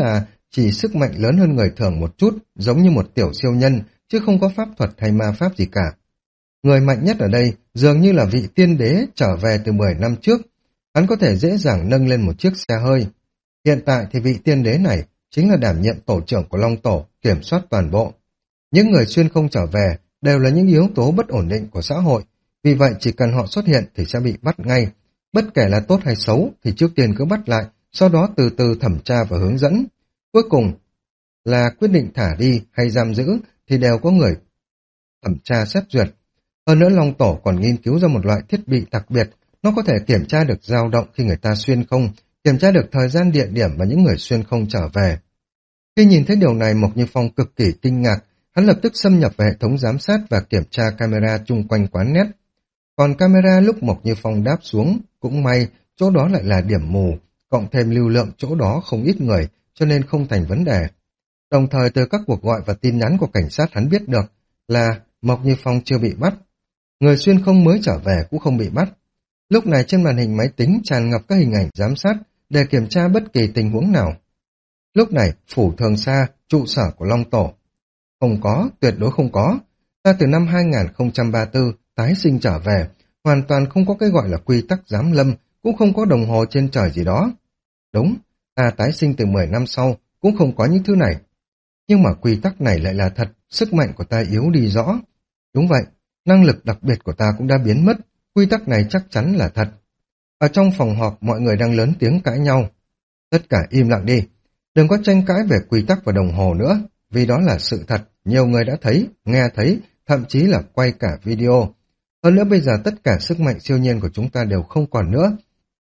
chỉ sức mạnh lớn hơn người thường một chút, giống như một tiểu siêu nhân, chứ không có pháp thuật hay ma pháp gì cả. Người mạnh nhất ở đây dường như là vị tiên đế trở về từ mười năm trước. Hắn có thể dễ dàng nâng lên một chiếc xe hơi. Hiện tại thì vị tiên đế này chính là đảm nhiệm tổ trưởng của Long Tổ, kiểm soát toàn bộ. Những người xuyên không trở về đều là những yếu tố bất ổn định của xã hội, vì vậy chỉ cần họ xuất hiện thì sẽ bị bắt ngay. Bất kể là tốt hay xấu thì trước tiên cứ bắt lại, sau đó từ từ thẩm tra và hướng dẫn. Cuối cùng là quyết định thả đi hay giam giữ thì đều có người thẩm tra xét duyệt. Hơn nữa Long Tổ còn nghiên cứu ra một loại thiết bị đặc biệt, nó có thể kiểm tra được dao động khi người ta xuyên không, kiểm tra được thời gian địa điểm mà những người xuyên không trở về. Khi nhìn thấy điều này, Mộc Như Phong cực kỳ kinh ngạc, hắn lập tức xâm nhập vào hệ thống giám sát và kiểm tra camera chung quanh quán net. Còn camera lúc Mộc Như Phong đáp xuống, cũng may, chỗ đó lại là điểm mù, cộng thêm lưu lượng chỗ đó không ít người, cho nên không thành vấn đề. Đồng thời từ các cuộc gọi và tin nhắn của cảnh sát hắn biết được là Mộc Như Phong chưa bị bắt. Người xuyên không mới trở về cũng không bị bắt. Lúc này trên màn hình máy tính tràn ngập các hình ảnh giám sát để kiểm tra bất kỳ tình huống nào. Lúc này, phủ Thường Sa, trụ sở của Long Tổ. Không có, tuyệt đối không có. Ta từ năm hai nghìn không trăm ba mươi tư tái sinh trở về, hoàn toàn không có cái gọi là quy tắc giám lâm, cũng không có đồng hồ trên trời gì đó. Đúng, ta tái sinh từ mười năm sau, cũng không có những thứ này. Nhưng mà quy tắc này lại là thật, sức mạnh của ta yếu đi rõ. Đúng vậy, năng lực đặc biệt của ta cũng đã biến mất, quy tắc này chắc chắn là thật. Ở trong phòng họp mọi người đang lớn tiếng cãi nhau. Tất cả im lặng đi, đừng có tranh cãi về quy tắc và đồng hồ nữa, vì đó là sự thật, nhiều người đã thấy, nghe thấy, thậm chí là quay cả video. Hơn nữa bây giờ tất cả sức mạnh siêu nhiên của chúng ta đều không còn nữa.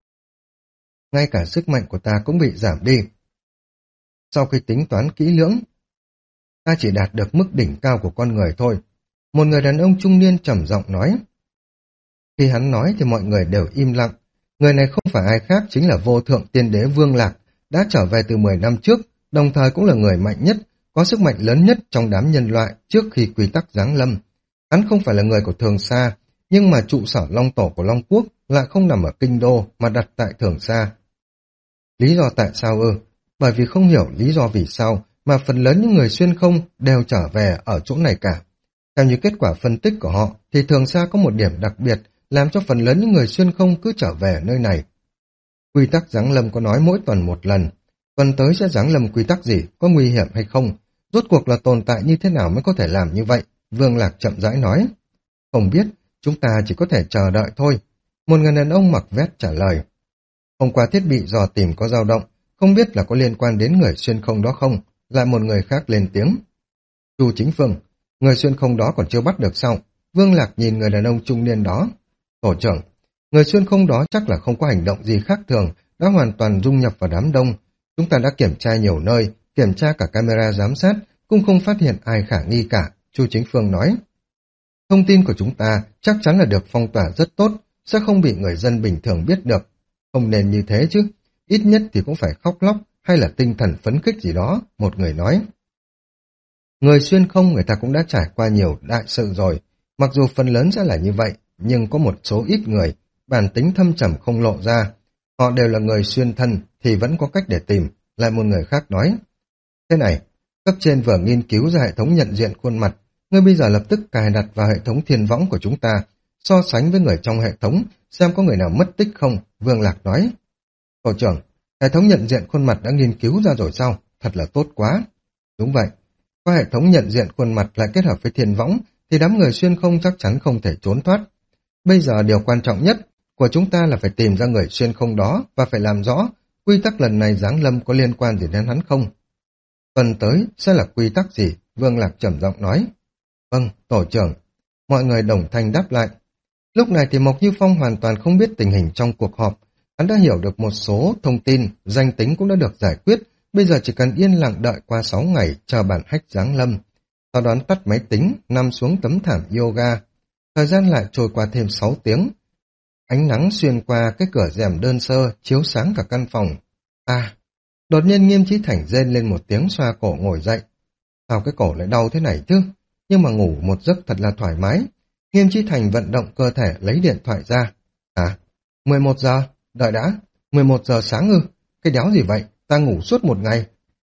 Ngay cả sức mạnh của ta cũng bị giảm đi. Sau khi tính toán kỹ lưỡng, ta chỉ đạt được mức đỉnh cao của con người thôi. Một người đàn ông trung niên trầm giọng nói. Khi hắn nói thì mọi người đều im lặng. Người này không phải ai khác chính là vô thượng tiên đế Vương Lạc, đã trở về từ mười năm trước, đồng thời cũng là người mạnh nhất, có sức mạnh lớn nhất trong đám nhân loại trước khi quy tắc giáng lâm. Hắn không phải là người của Thường Sa, nhưng mà trụ sở Long Tổ của Long Quốc lại không nằm ở Kinh Đô mà đặt tại Thường Sa. Lý do tại sao ư? Bởi vì không hiểu lý do vì sao mà phần lớn những người xuyên không đều trở về ở chỗ này cả. Theo như kết quả phân tích của họ thì Thường Sa có một điểm đặc biệt làm cho phần lớn những người xuyên không cứ trở về nơi này. Quy tắc giáng lâm có nói mỗi tuần một lần, tuần tới sẽ giáng lâm quy tắc gì, có nguy hiểm hay không, rốt cuộc là tồn tại như thế nào mới có thể làm như vậy, Vương Lạc chậm rãi nói. Không biết, chúng ta chỉ có thể chờ đợi thôi. Một người đàn ông mặc vest trả lời. Hôm qua thiết bị dò tìm có dao động, không biết là có liên quan đến người xuyên không đó không, lại một người khác lên tiếng. Chu Chính Phương, người xuyên không đó còn chưa bắt được sao? Vương Lạc nhìn người đàn ông trung niên đó. Tổ trưởng, người xuyên không đó chắc là không có hành động gì khác thường, đã hoàn toàn dung nhập vào đám đông. Chúng ta đã kiểm tra nhiều nơi, kiểm tra cả camera giám sát, cũng không phát hiện ai khả nghi cả, Chu Chính Phương nói. Thông tin của chúng ta chắc chắn là được phong tỏa rất tốt, sẽ không bị người dân bình thường biết được. Không nên như thế chứ, ít nhất thì cũng phải khóc lóc hay là tinh thần phấn khích gì đó, một người nói. Người xuyên không người ta cũng đã trải qua nhiều đại sự rồi, mặc dù phần lớn sẽ là như vậy, nhưng có một số ít người, bản tính thâm trầm không lộ ra. Họ đều là người xuyên thân thì vẫn có cách để tìm, lại một người khác nói. Thế này, cấp trên vừa nghiên cứu ra hệ thống nhận diện khuôn mặt, ngươi bây giờ lập tức cài đặt vào hệ thống thiên võng của chúng ta, so sánh với người trong hệ thống, xem có người nào mất tích không, Vương Lạc nói. Tổ trưởng, hệ thống nhận diện khuôn mặt đã nghiên cứu ra rồi sao? Thật là tốt quá. Đúng vậy, qua hệ thống nhận diện khuôn mặt lại kết hợp với thiên võng, thì đám người xuyên không chắc chắn không thể trốn thoát. Bây giờ điều quan trọng nhất của chúng ta là phải tìm ra người xuyên không đó và phải làm rõ quy tắc lần này giáng lâm có liên quan gì đến hắn không. Tuần tới sẽ là quy tắc gì? Vương Lạc trầm giọng nói. Vâng, tổ trưởng. Mọi người đồng thanh đáp lại. Lúc này thì Mộc Như Phong hoàn toàn không biết tình hình trong cuộc họp. Hắn đã hiểu được một số thông tin, danh tính cũng đã được giải quyết. Bây giờ chỉ cần yên lặng đợi qua sáu ngày chờ bản hách giáng lâm. Sau đó tắt máy tính, nằm xuống tấm thảm yoga. Thời gian lại trôi qua thêm sáu tiếng. Ánh nắng xuyên qua cái cửa rèm đơn sơ, chiếu sáng cả căn phòng. À, đột nhiên Nghiêm Chí Thành rên lên một tiếng xoa cổ ngồi dậy. Sao cái cổ lại đau thế này chứ? Nhưng mà ngủ một giấc thật là thoải mái. Nghiêm Chí Thành vận động cơ thể lấy điện thoại ra. À, mười một giờ, đợi đã, mười một giờ sáng ư? Cái đéo gì vậy? Ta ngủ suốt một ngày.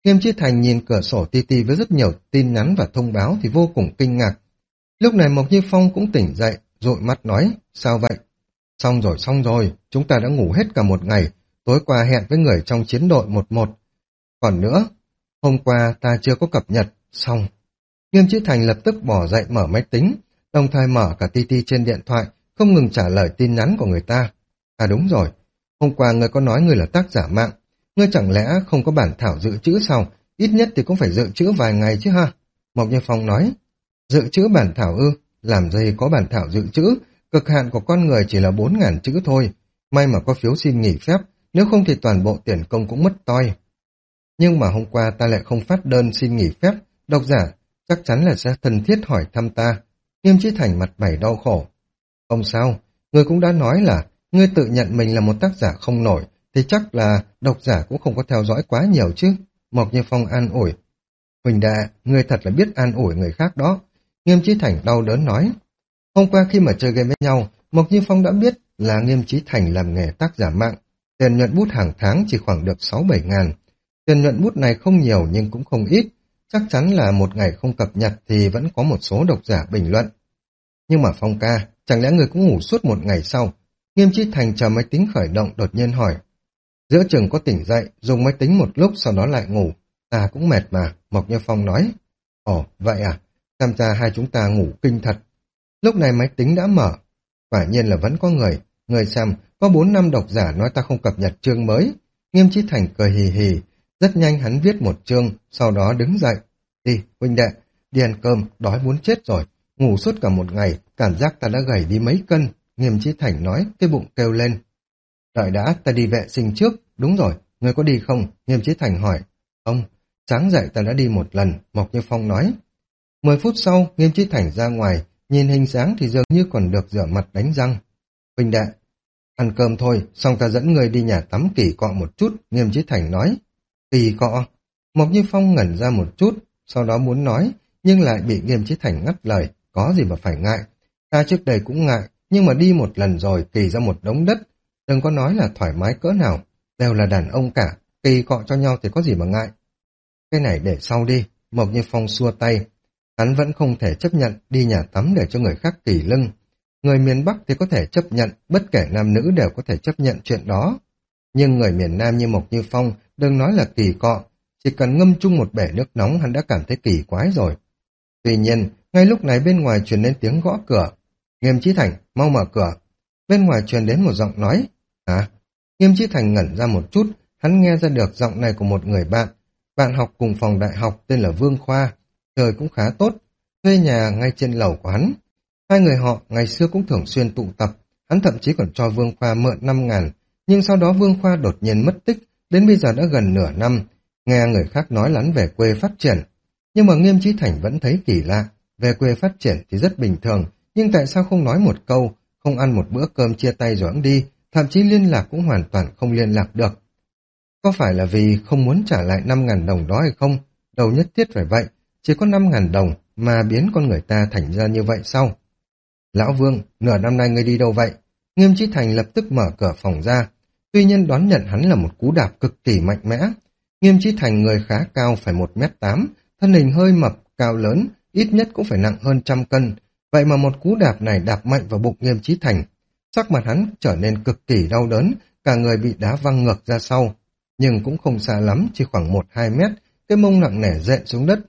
Nghiêm Chí Thành nhìn cửa sổ ti ti với rất nhiều tin nhắn và thông báo thì vô cùng kinh ngạc. Lúc này Mộc Như Phong cũng tỉnh dậy, dụi mắt nói, sao vậy? Xong rồi, xong rồi, chúng ta đã ngủ hết cả một ngày, tối qua hẹn với người trong chiến đội một một. Còn nữa, hôm qua ta chưa có cập nhật, xong. Nghiêm Chí Thành lập tức bỏ dậy mở máy tính, đồng thời mở cả ti ti trên điện thoại, không ngừng trả lời tin nhắn của người ta. À đúng rồi, hôm qua ngươi có nói ngươi là tác giả mạng, ngươi chẳng lẽ không có bản thảo dự trữ sao? Ít nhất thì cũng phải dự trữ vài ngày chứ ha. Mộc Như Phong nói, dự trữ bản thảo ư, làm gì có bản thảo dự trữ, cực hạn của con người chỉ là bốn ngàn chữ thôi. May mà có phiếu xin nghỉ phép, nếu không thì toàn bộ tiền công cũng mất toi. Nhưng mà hôm qua ta lại không phát đơn xin nghỉ phép, độc giả chắc chắn là sẽ thân thiết hỏi thăm ta. Nghiêm Chí Thành mặt mày đau khổ. Không sao, ngươi cũng đã nói là ngươi tự nhận mình là một tác giả không nổi, thì chắc là độc giả cũng không có theo dõi quá nhiều chứ. Mộc Như Phong an ủi. Huỳnh đệ, ngươi thật là biết an ủi người khác đó. Nghiêm Chí Thành đau đớn nói. Hôm qua khi mà chơi game với nhau, Mộc Như Phong đã biết là Nghiêm Chí Thành làm nghề tác giả mạng. Tiền nhuận bút hàng tháng chỉ khoảng được sáu bảy ngàn. Tiền nhuận bút này không nhiều nhưng cũng không ít. Chắc chắn là một ngày không cập nhật thì vẫn có một số độc giả bình luận. Nhưng mà Phong ca, chẳng lẽ người cũng ngủ suốt một ngày sau? Nghiêm Chí Thành chờ máy tính khởi động đột nhiên hỏi. Giữa chừng có tỉnh dậy, dùng máy tính một lúc sau đó lại ngủ. Ta cũng mệt mà, Mộc Như Phong nói. Ồ, vậy à? Tham gia hai chúng ta ngủ kinh thật. Lúc này máy tính đã mở. Quả nhiên là vẫn có người. Người xem, có bốn năm độc giả nói ta không cập nhật chương mới. Nghiêm Chí Thành cười hì hì. Rất nhanh hắn viết một chương, sau đó đứng dậy. Đi, huynh đệ, đi ăn cơm, đói muốn chết rồi. Ngủ suốt cả một ngày, cảm giác ta đã gầy đi mấy cân. Nghiêm Chí Thành nói, cái bụng kêu lên. Đợi đã, ta đi vệ sinh trước. Đúng rồi, ngươi có đi không? Nghiêm Chí Thành hỏi. Không, sáng dậy ta đã đi một lần, Mộc Như Phong nói. Mười phút sau, Nghiêm Chí Thành ra ngoài, nhìn hình dáng thì dường như còn được rửa mặt đánh răng. Huynh đệ, ăn cơm thôi, xong ta dẫn ngươi đi nhà tắm kỳ cọ một chút, Nghiêm Chí Thành nói. Kỳ cọ? Mộc Như Phong ngẩn ra một chút, sau đó muốn nói, nhưng lại bị Nghiêm Chí Thành ngắt lời, có gì mà phải ngại. Ta trước đây cũng ngại, nhưng mà đi một lần rồi kỳ ra một đống đất, đừng có nói là thoải mái cỡ nào, đều là đàn ông cả, kỳ cọ cho nhau thì có gì mà ngại. Cái này để sau đi, Mộc Như Phong xua tay. Hắn vẫn không thể chấp nhận đi nhà tắm để cho người khác kỳ lưng. Người miền Bắc thì có thể chấp nhận, bất kể nam nữ đều có thể chấp nhận chuyện đó. Nhưng người miền Nam như Mộc Như Phong, đừng nói là kỳ cọ, chỉ cần ngâm chung một bể nước nóng hắn đã cảm thấy kỳ quái rồi. Tuy nhiên, ngay lúc này bên ngoài truyền đến tiếng gõ cửa. Nghiêm Chí Thành, mau mở cửa. Bên ngoài truyền đến một giọng nói. Hả? Nghiêm Chí Thành ngẩn ra một chút, hắn nghe ra được giọng này của một người bạn. Bạn học cùng phòng đại học tên là Vương Khoa. Trời cũng khá tốt, thuê nhà ngay trên lầu của hắn. Hai người họ ngày xưa cũng thường xuyên tụ tập, hắn thậm chí còn cho Vương Khoa mượn năm ngàn, nhưng sau đó Vương Khoa đột nhiên mất tích, đến bây giờ đã gần nửa năm, nghe người khác nói là hắn về quê phát triển. Nhưng mà Nghiêm Chí Thành vẫn thấy kỳ lạ, về quê phát triển thì rất bình thường, nhưng tại sao không nói một câu, không ăn một bữa cơm chia tay rồi hắn đi, thậm chí liên lạc cũng hoàn toàn không liên lạc được. Có phải là vì không muốn trả lại năm ngàn đồng đó hay không? Đâu nhất thiết phải vậy, chỉ có năm ngàn đồng mà biến con người ta thành ra như vậy sao? Lão Vương, nửa năm nay ngươi đi đâu vậy? Nghiêm Chí Thành lập tức mở cửa phòng ra. Tuy nhiên đón nhận hắn là một cú đạp cực kỳ mạnh mẽ. Nghiêm Chí Thành người khá cao, phải một mét tám, thân hình hơi mập, cao lớn, ít nhất cũng phải nặng hơn trăm cân. Vậy mà một cú đạp này đạp mạnh vào bụng Nghiêm Chí Thành. Sắc mặt hắn trở nên cực kỳ đau đớn, cả người bị đá văng ngược ra sau. Nhưng cũng không xa lắm, chỉ khoảng một hai mét, cái mông nặng nề dện xuống đất.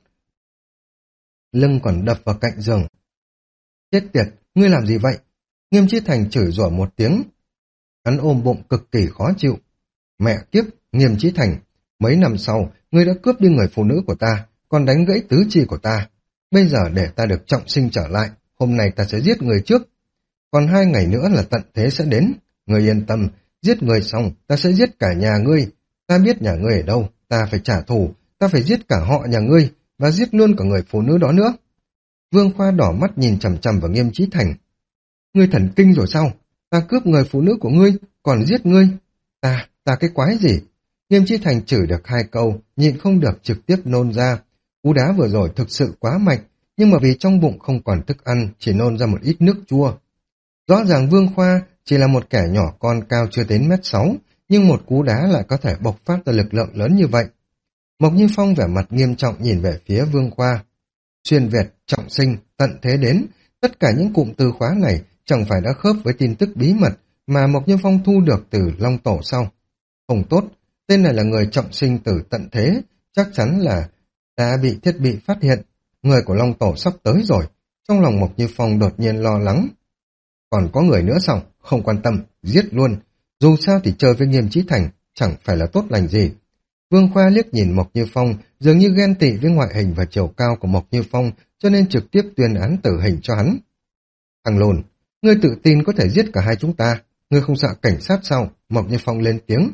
Lưng còn đập vào cạnh giường. Chết tiệt, ngươi làm gì vậy? Nghiêm Chí Thành chửi rủa một tiếng. Hắn ôm bụng cực kỳ khó chịu. Mẹ kiếp, Nghiêm Chí Thành, mấy năm sau, ngươi đã cướp đi người phụ nữ của ta, còn đánh gãy tứ chi của ta. Bây giờ để ta được trọng sinh trở lại, hôm nay ta sẽ giết người trước. Còn hai ngày nữa là tận thế sẽ đến. Ngươi yên tâm, giết người xong, ta sẽ giết cả nhà ngươi. Ta biết nhà ngươi ở đâu, ta phải trả thù, ta phải giết cả họ nhà ngươi, và giết luôn cả người phụ nữ đó nữa. Vương Khoa đỏ mắt nhìn chằm chằm vào Nghiêm Chí Thành. Ngươi thần kinh rồi sao? Ta cướp người phụ nữ của ngươi, còn giết ngươi. Ta, ta cái quái gì? Nghiêm Chí Thành chửi được hai câu, nhịn không được trực tiếp nôn ra. Cú đá vừa rồi thực sự quá mạnh, nhưng mà vì trong bụng không còn thức ăn, chỉ nôn ra một ít nước chua. Rõ ràng Vương Khoa chỉ là một kẻ nhỏ con cao chưa đến mét sáu, nhưng một cú đá lại có thể bộc phát ra lực lượng lớn như vậy. Mộc Như Phong vẻ mặt nghiêm trọng nhìn về phía Vương Khoa. Xuyên Việt, trọng sinh, tận thế đến, tất cả những cụm từ khóa này chẳng phải đã khớp với tin tức bí mật mà Mộc Như Phong thu được từ Long Tổ sau. Không tốt, tên này là người trọng sinh từ tận thế, chắc chắn là đã bị thiết bị phát hiện. Người của Long Tổ sắp tới rồi. Trong lòng Mộc Như Phong đột nhiên lo lắng. Còn có người nữa sao? Không quan tâm, giết luôn. Dù sao thì chơi với Nghiêm Chí Thành chẳng phải là tốt lành gì. Vương Khoa liếc nhìn Mộc Như Phong, dường như ghen tị với ngoại hình và chiều cao của Mộc Như Phong, cho nên trực tiếp tuyên án tử hình cho hắn. Thằng lùn, ngươi tự tin có thể giết cả hai chúng ta, ngươi không sợ cảnh sát sao? Mộc Như Phong lên tiếng.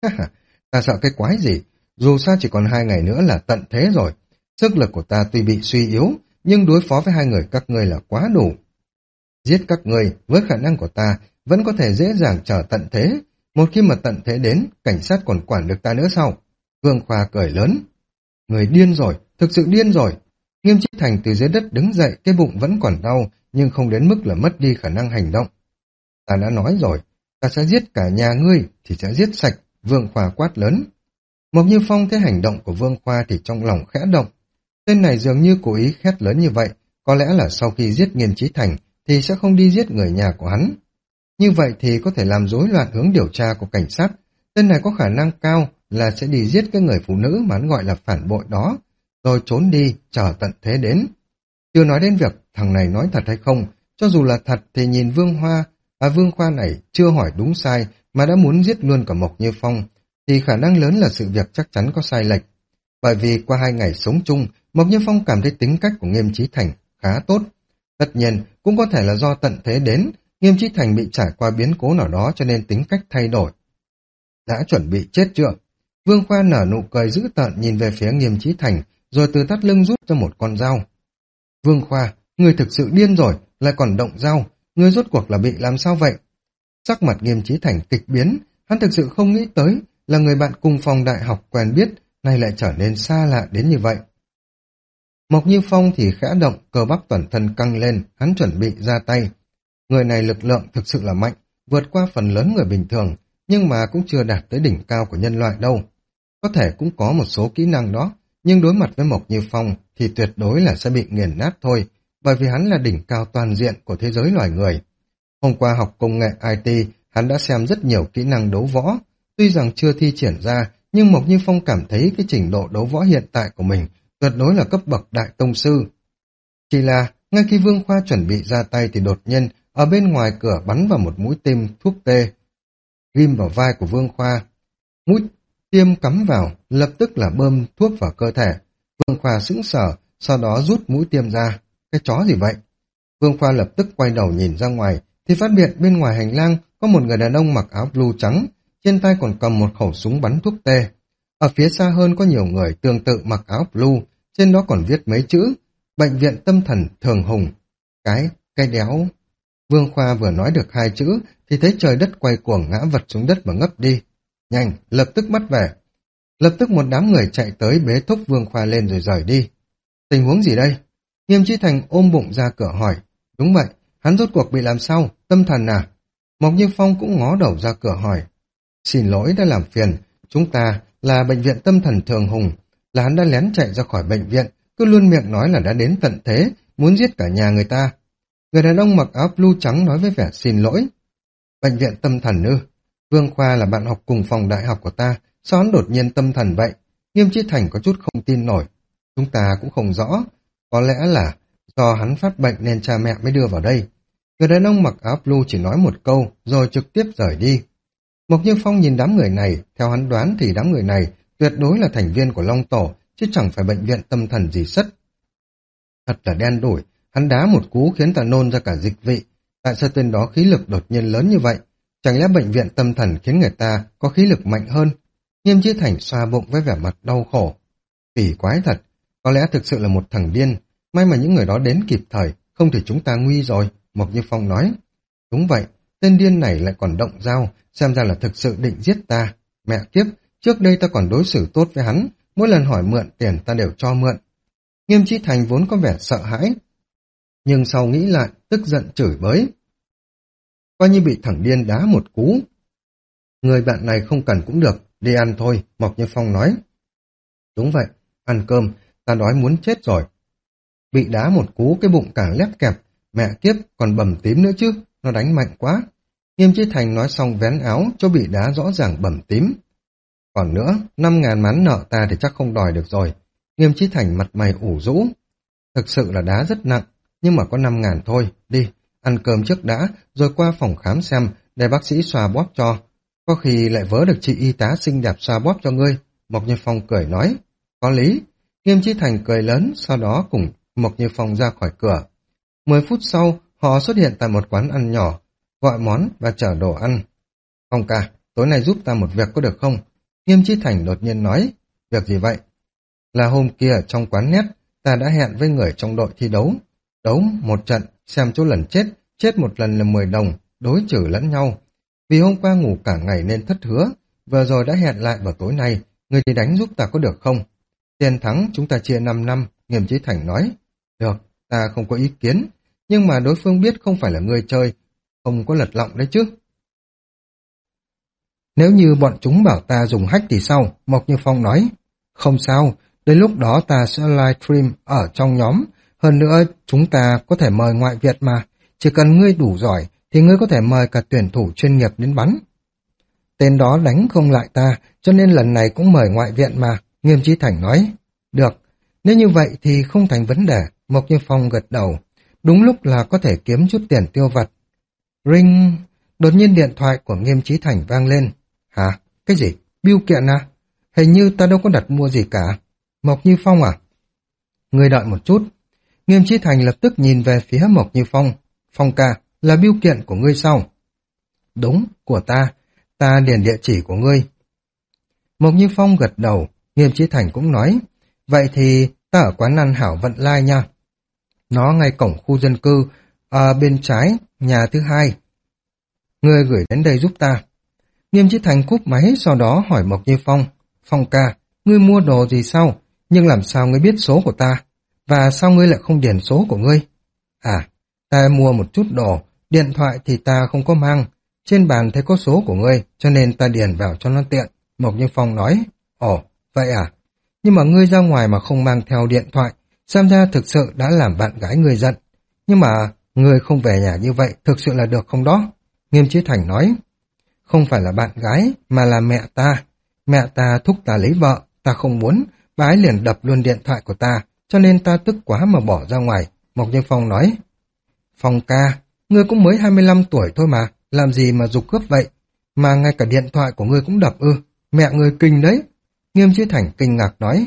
Ta sợ cái quái gì? Dù sao chỉ còn hai ngày nữa là tận thế rồi. Sức lực của ta tuy bị suy yếu, nhưng đối phó với hai người các ngươi là quá đủ. Giết các ngươi, với khả năng của ta, vẫn có thể dễ dàng chờ tận thế. Một khi mà tận thế đến, cảnh sát còn quản được ta nữa sao? Vương Khoa cười lớn. Người điên rồi, thực sự điên rồi. Nghiêm Chí Thành từ dưới đất đứng dậy, cái bụng vẫn còn đau, nhưng không đến mức là mất đi khả năng hành động. Ta đã nói rồi, ta sẽ giết cả nhà ngươi, thì sẽ giết sạch, Vương Khoa quát lớn. Mộc Như Phong thấy hành động của Vương Khoa thì trong lòng khẽ động. Tên này dường như cố ý khét lớn như vậy, có lẽ là sau khi giết Nghiêm Chí Thành thì sẽ không đi giết người nhà của hắn. Như vậy thì có thể làm rối loạn hướng điều tra của cảnh sát. Tên này có khả năng cao là sẽ đi giết cái người phụ nữ mà hắn gọi là phản bội đó, rồi trốn đi, chờ tận thế đến. Chưa nói đến việc thằng này nói thật hay không, cho dù là thật thì nhìn Vương Hoa, à Vương Khoa này chưa hỏi đúng sai mà đã muốn giết luôn cả Mộc Như Phong, thì khả năng lớn là sự việc chắc chắn có sai lệch. Bởi vì qua hai ngày sống chung, Mộc Như Phong cảm thấy tính cách của Nghiêm Chí Thành khá tốt. Tất nhiên, cũng có thể là do tận thế đến, Nghiêm Chí Thành bị trải qua biến cố nào đó cho nên tính cách thay đổi. Đã chuẩn bị chết chưa? Vương Khoa nở nụ cười dữ tợn nhìn về phía Nghiêm Chí Thành, rồi từ thắt lưng rút ra một con dao. Vương Khoa, người thực sự điên rồi, lại còn động dao, người rốt cuộc là bị làm sao vậy? Sắc mặt Nghiêm Chí Thành kịch biến, hắn thực sự không nghĩ tới là người bạn cùng phòng đại học quen biết, nay lại trở nên xa lạ đến như vậy. Mộc Như Phong thì khẽ động, cơ bắp toàn thân căng lên, hắn chuẩn bị ra tay. Người này lực lượng thực sự là mạnh, vượt qua phần lớn người bình thường, nhưng mà cũng chưa đạt tới đỉnh cao của nhân loại đâu. Có thể cũng có một số kỹ năng đó, nhưng đối mặt với Mộc Như Phong thì tuyệt đối là sẽ bị nghiền nát thôi, bởi vì hắn là đỉnh cao toàn diện của thế giới loài người. Hôm qua học công nghệ i tê, hắn đã xem rất nhiều kỹ năng đấu võ, tuy rằng chưa thi triển ra, nhưng Mộc Như Phong cảm thấy cái trình độ đấu võ hiện tại của mình tuyệt đối là cấp bậc đại tông sư. Chỉ là, ngay khi Vương Khoa chuẩn bị ra tay thì đột nhiên, ở bên ngoài cửa bắn vào một mũi tiêm thuốc tê, ghim vào vai của Vương Khoa. Mũi tiêm cắm vào, lập tức là bơm thuốc vào cơ thể. Vương Khoa sững sờ, sau đó rút mũi tiêm ra. Cái chó gì vậy? Vương Khoa lập tức quay đầu nhìn ra ngoài, thì phát hiện bên ngoài hành lang có một người đàn ông mặc áo blue trắng, trên tay còn cầm một khẩu súng bắn thuốc tê. Ở phía xa hơn có nhiều người tương tự mặc áo blue, trên đó còn viết mấy chữ, Bệnh viện Tâm Thần Thường Hùng. Cái, cái đéo. Vương Khoa vừa nói được hai chữ, thì thấy trời đất quay cuồng ngã vật xuống đất và ngất đi. Nhanh, lập tức bắt về. Lập tức một đám người chạy tới bế thúc Vương Khoa lên rồi rời đi. Tình huống gì đây? Nghiêm Chí Thành ôm bụng ra cửa hỏi. Đúng vậy, hắn rốt cuộc bị làm sao? Tâm thần à? Mộc Như Phong cũng ngó đầu ra cửa hỏi. Xin lỗi đã làm phiền, chúng ta là Bệnh viện Tâm Thần Thường Hùng, là hắn đã lén chạy ra khỏi bệnh viện, cứ luôn miệng nói là đã đến tận thế, muốn giết cả nhà người ta. Người đàn ông mặc áo blue trắng nói với vẻ xin lỗi. Bệnh viện tâm thần ư? Vương Khoa là bạn học cùng phòng đại học của ta, sao hắn đột nhiên tâm thần vậy? Nghiêm Chí Thành có chút không tin nổi. Chúng ta cũng không rõ, có lẽ là do hắn phát bệnh nên cha mẹ mới đưa vào đây. Người đàn ông mặc áo blue chỉ nói một câu, rồi trực tiếp rời đi. Mộc Như Phong nhìn đám người này, theo hắn đoán thì đám người này tuyệt đối là thành viên của Long Tổ, chứ chẳng phải bệnh viện tâm thần gì sất. Thật là đen đủi, hắn đá một cú khiến ta nôn ra cả dịch vị. Tại sao tên đó khí lực đột nhiên lớn như vậy? Chẳng lẽ bệnh viện tâm thần khiến người ta có khí lực mạnh hơn? Nghiêm Chí Thành xoa bụng với vẻ mặt đau khổ. Kỳ quái thật, có lẽ thực sự là một thằng điên. May mà những người đó đến kịp thời, không thì chúng ta nguy rồi, Mộc Như Phong nói. Đúng vậy, tên điên này lại còn động dao, xem ra là thực sự định giết ta. Mẹ kiếp, trước đây ta còn đối xử tốt với hắn, mỗi lần hỏi mượn tiền ta đều cho mượn. Nghiêm Chí Thành vốn có vẻ sợ hãi, nhưng sau nghĩ lại, tức giận chửi bới. Coi như bị thằng điên đá một cú. Người bạn này không cần cũng được, đi ăn thôi, Mộc Như Phong nói. Đúng vậy, ăn cơm, ta đói muốn chết rồi. Bị đá một cú cái bụng càng lép kẹp, mẹ kiếp còn bầm tím nữa chứ, nó đánh mạnh quá. Nghiêm Chí Thành nói xong vén áo, chỗ bị đá rõ ràng bầm tím. Còn nữa, năm ngàn mán nợ ta thì chắc không đòi được rồi. Nghiêm Chí Thành mặt mày ủ rũ. Thực sự là đá rất nặng, nhưng mà có năm ngàn thôi, đi, ăn cơm trước đã, rồi qua phòng khám xem, để bác sĩ xoa bóp cho. Có khi lại vớ được chị y tá xinh đẹp xoa bóp cho ngươi. Mộc Như Phong cười nói, có lý. Nghiêm Chí Thành cười lớn, sau đó cùng Mộc Như Phong ra khỏi cửa. Mười phút sau, họ xuất hiện tại một quán ăn nhỏ, gọi món và chở đồ ăn. Phong ca, tối nay giúp ta một việc có được không? Nghiêm Chí Thành đột nhiên nói, việc gì vậy? Là hôm kia trong quán nét, ta đã hẹn với người trong đội thi đấu. Đấu một trận, xem chỗ lần chết, chết một lần là mười đồng, đối xử lẫn nhau. Vì hôm qua ngủ cả ngày nên thất hứa, vừa rồi đã hẹn lại vào tối nay, người đi đánh giúp ta có được không? Tiền thắng chúng ta chia năm năm, Nghiêm Chí Thành nói. Được, ta không có ý kiến, nhưng mà đối phương biết không phải là người chơi, không có lật lọng đấy chứ. Nếu như bọn chúng bảo ta dùng hack thì sao? Mộc Như Phong nói. Không sao, đến lúc đó ta sẽ livestream ở trong nhóm. Hơn nữa, chúng ta có thể mời ngoại Việt mà. Chỉ cần ngươi đủ giỏi, thì ngươi có thể mời cả tuyển thủ chuyên nghiệp đến bắn. Tên đó đánh không lại ta, cho nên lần này cũng mời ngoại viện mà. Nghiêm Chí Thành nói. Được, nếu như vậy thì không thành vấn đề. Mộc Như Phong gật đầu. Đúng lúc là có thể kiếm chút tiền tiêu vặt. Ring... Đột nhiên điện thoại của Nghiêm Chí Thành vang lên. Hả? Cái gì? Bưu kiện à? Hình như ta đâu có đặt mua gì cả. Mộc Như Phong à? Ngươi đợi một chút. Nghiêm Chí Thành lập tức nhìn về phía Mộc Như Phong. Phong ca, là bưu kiện của ngươi sao? Đúng, của ta. Ta điền địa chỉ của ngươi. Mộc Như Phong gật đầu. Nghiêm Chí Thành cũng nói. Vậy thì ta ở quán ăn Hảo Vận Lai nha. Nó ngay cổng khu dân cư, ở bên trái, nhà thứ hai. Ngươi gửi đến đây giúp ta. Nghiêm Chí Thành cúp máy, sau đó hỏi Mộc Như Phong. Phong ca, ngươi mua đồ gì sao? Nhưng làm sao ngươi biết số của ta? Và sao ngươi lại không điền số của ngươi? À, ta mua một chút đồ, điện thoại thì ta không có mang. Trên bàn thấy có số của ngươi, cho nên ta điền vào cho nó tiện. Mộc Như Phong nói. Ồ, vậy à? Nhưng mà ngươi ra ngoài mà không mang theo điện thoại, xem ra thực sự đã làm bạn gái ngươi giận. Nhưng mà ngươi không về nhà như vậy, thực sự là được không đó? Nghiêm Chí Thành nói. Không phải là bạn gái, mà là mẹ ta. Mẹ ta thúc ta lấy vợ, ta không muốn, bà ấy liền đập luôn điện thoại của ta, cho nên ta tức quá mà bỏ ra ngoài. Mộc Như Phong nói. Phong ca, ngươi cũng mới hai mươi lăm tuổi thôi mà, làm gì mà giục cướp vậy? Mà ngay cả điện thoại của ngươi cũng đập ư, mẹ ngươi kinh đấy. Nghiêm Chí Thành kinh ngạc nói.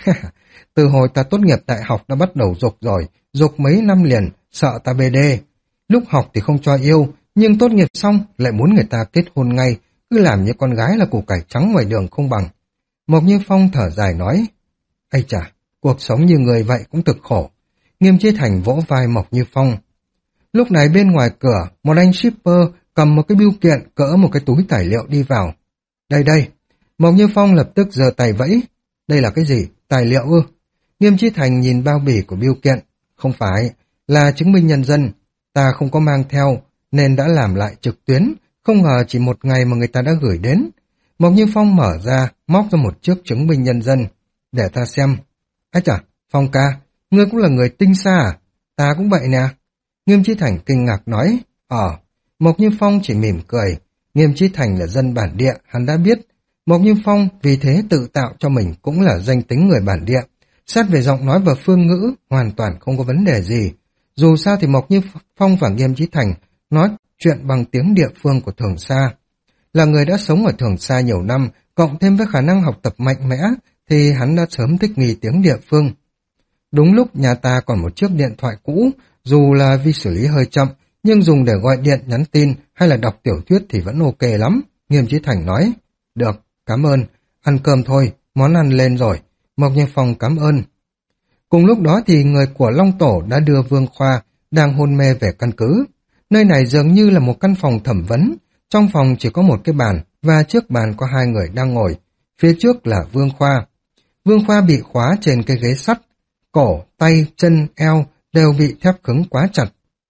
Từ hồi ta tốt nghiệp đại học đã bắt đầu giục rồi, giục mấy năm liền, sợ ta bê đê. Lúc học thì không cho yêu, nhưng tốt nghiệp xong lại muốn người ta kết hôn ngay, cứ làm như con gái là củ cải trắng ngoài đường không bằng. Mộc Như Phong thở dài nói. Ây chà, cuộc sống như người vậy cũng cực khổ. Nghiêm Chí Thành vỗ vai Mộc Như Phong. Lúc này bên ngoài cửa, một anh shipper cầm một cái bưu kiện cỡ một cái túi tài liệu đi vào. Đây đây. Mộc Như Phong lập tức giơ tay vẫy. Đây là cái gì? Tài liệu ư? Nghiêm Chí Thành nhìn bao bì của bưu kiện. Không phải, là chứng minh nhân dân. Ta không có mang theo, nên đã làm lại trực tuyến. Không ngờ chỉ một ngày mà người ta đã gửi đến. Mộc Như Phong mở ra, móc ra một chiếc chứng minh nhân dân. Để ta xem. Ái chà, Phong ca, ngươi cũng là người tinh xa à? Ta cũng vậy nè. Nghiêm Chí Thành kinh ngạc nói. Ờ, Mộc Như Phong chỉ mỉm cười. Nghiêm Chí Thành là dân bản địa, hắn đã biết. Mộc Như Phong vì thế tự tạo cho mình cũng là danh tính người bản địa. Xét về giọng nói và phương ngữ, hoàn toàn không có vấn đề gì. Dù sao thì Mộc Như Phong và Nghiêm Chí Thành nói chuyện bằng tiếng địa phương của Thường Sa. Là người đã sống ở Thường Sa nhiều năm, cộng thêm với khả năng học tập mạnh mẽ, thì hắn đã sớm thích nghi tiếng địa phương. Đúng lúc nhà ta còn một chiếc điện thoại cũ, dù là vi xử lý hơi chậm, nhưng dùng để gọi điện, nhắn tin hay là đọc tiểu thuyết thì vẫn ok lắm. Nghiêm Chí Thành nói. Được, cảm ơn. Ăn cơm thôi, món ăn lên rồi. Mộc Như Phong cảm ơn. Cùng lúc đó thì người của Long Tổ đã đưa Vương Khoa đang hôn mê về căn cứ. Nơi này dường như là một căn phòng thẩm vấn. Trong phòng chỉ có một cái bàn và trước bàn có hai người đang ngồi. Phía trước là Vương Khoa. Vương Khoa bị khóa trên cái ghế sắt. Cổ, tay, chân, eo đều bị thép cứng quá chặt.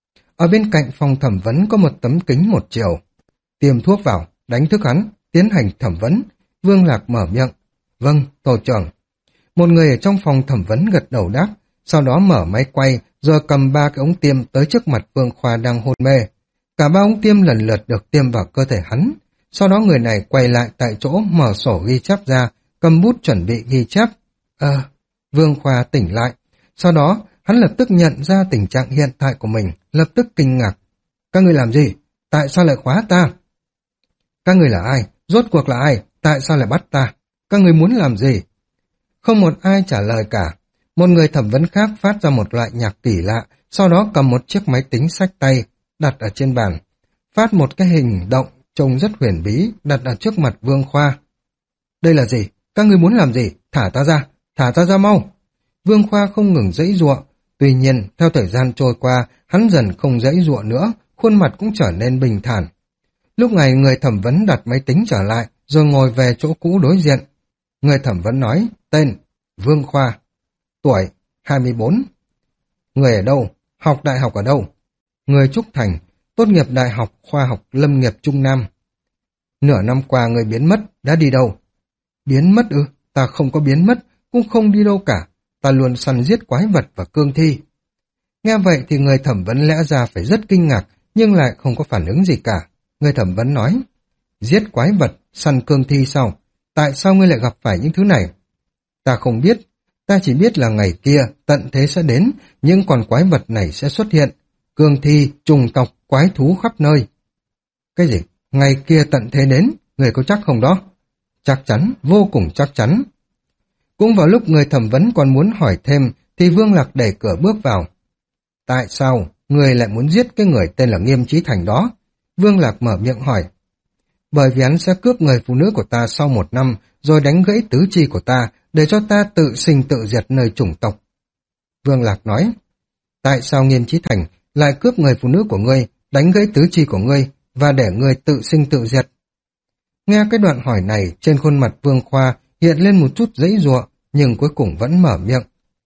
Ở bên cạnh phòng thẩm vấn có một tấm kính một chiều. Tiêm thuốc vào, đánh thức hắn, tiến hành thẩm vấn. Vương Lạc mở miệng. Vâng, tổ trưởng. Một người ở trong phòng thẩm vấn gật đầu đáp, sau đó mở máy quay, rồi cầm ba cái ống tiêm tới trước mặt Vương Khoa đang hôn mê. Cả ba ống tiêm lần lượt được tiêm vào cơ thể hắn. Sau đó người này quay lại tại chỗ, mở sổ ghi chép ra, cầm bút chuẩn bị ghi chép. Ờ, Vương Khoa tỉnh lại. Sau đó, hắn lập tức nhận ra tình trạng hiện tại của mình, lập tức kinh ngạc. Các người làm gì? Tại sao lại khóa ta? Các người là ai? Rốt cuộc là ai? Tại sao lại bắt ta? Các người muốn làm gì? Không một ai trả lời cả. Một người thẩm vấn khác phát ra một loại nhạc kỳ lạ, sau đó cầm một chiếc máy tính xách tay, đặt ở trên bàn. Phát một cái hình động trông rất huyền bí, đặt ở trước mặt Vương Khoa. Đây là gì? Các người muốn làm gì? Thả ta ra! Thả ta ra mau! Vương Khoa không ngừng giãy giụa. Tuy nhiên, theo thời gian trôi qua, hắn dần không giãy giụa nữa, khuôn mặt cũng trở nên bình thản. Lúc này người thẩm vấn đặt máy tính trở lại, rồi ngồi về chỗ cũ đối diện. Người thẩm vấn nói, tên, Vương Khoa, tuổi, hai mươi bốn. Người ở đâu? Học đại học ở đâu? Người Trúc Thành, tốt nghiệp Đại học Khoa học Lâm nghiệp Trung Nam. Nửa năm qua người biến mất, đã đi đâu? Biến mất ư? Ta không có biến mất, cũng không đi đâu cả. Ta luôn săn giết quái vật và cương thi. Nghe vậy thì người thẩm vấn lẽ ra phải rất kinh ngạc, nhưng lại không có phản ứng gì cả. Người thẩm vấn nói, giết quái vật, săn cương thi sao? Tại sao ngươi lại gặp phải những thứ này? Ta không biết, ta chỉ biết là ngày kia tận thế sẽ đến, nhưng còn quái vật này sẽ xuất hiện. Cương thi, trùng tộc, quái thú khắp nơi. Cái gì? Ngày kia tận thế đến, người có chắc không đó? Chắc chắn, vô cùng chắc chắn. Cũng vào lúc người thẩm vấn còn muốn hỏi thêm, thì Vương Lạc đẩy cửa bước vào. Tại sao người lại muốn giết cái người tên là Nghiêm Chí Thành đó? Vương Lạc mở miệng hỏi. Bởi vì hắn sẽ cướp người phụ nữ của ta sau một năm, rồi đánh gãy tứ chi của ta, để cho ta tự sinh tự diệt nơi chủng tộc. Vương Lạc nói, tại sao Nghiêm Chí Thành lại cướp người phụ nữ của ngươi, đánh gãy tứ chi của ngươi, và để ngươi tự sinh tự diệt? Nghe cái đoạn hỏi này, trên khuôn mặt Vương Khoa hiện lên một chút giãy giụa, nhưng cuối cùng vẫn mở miệng.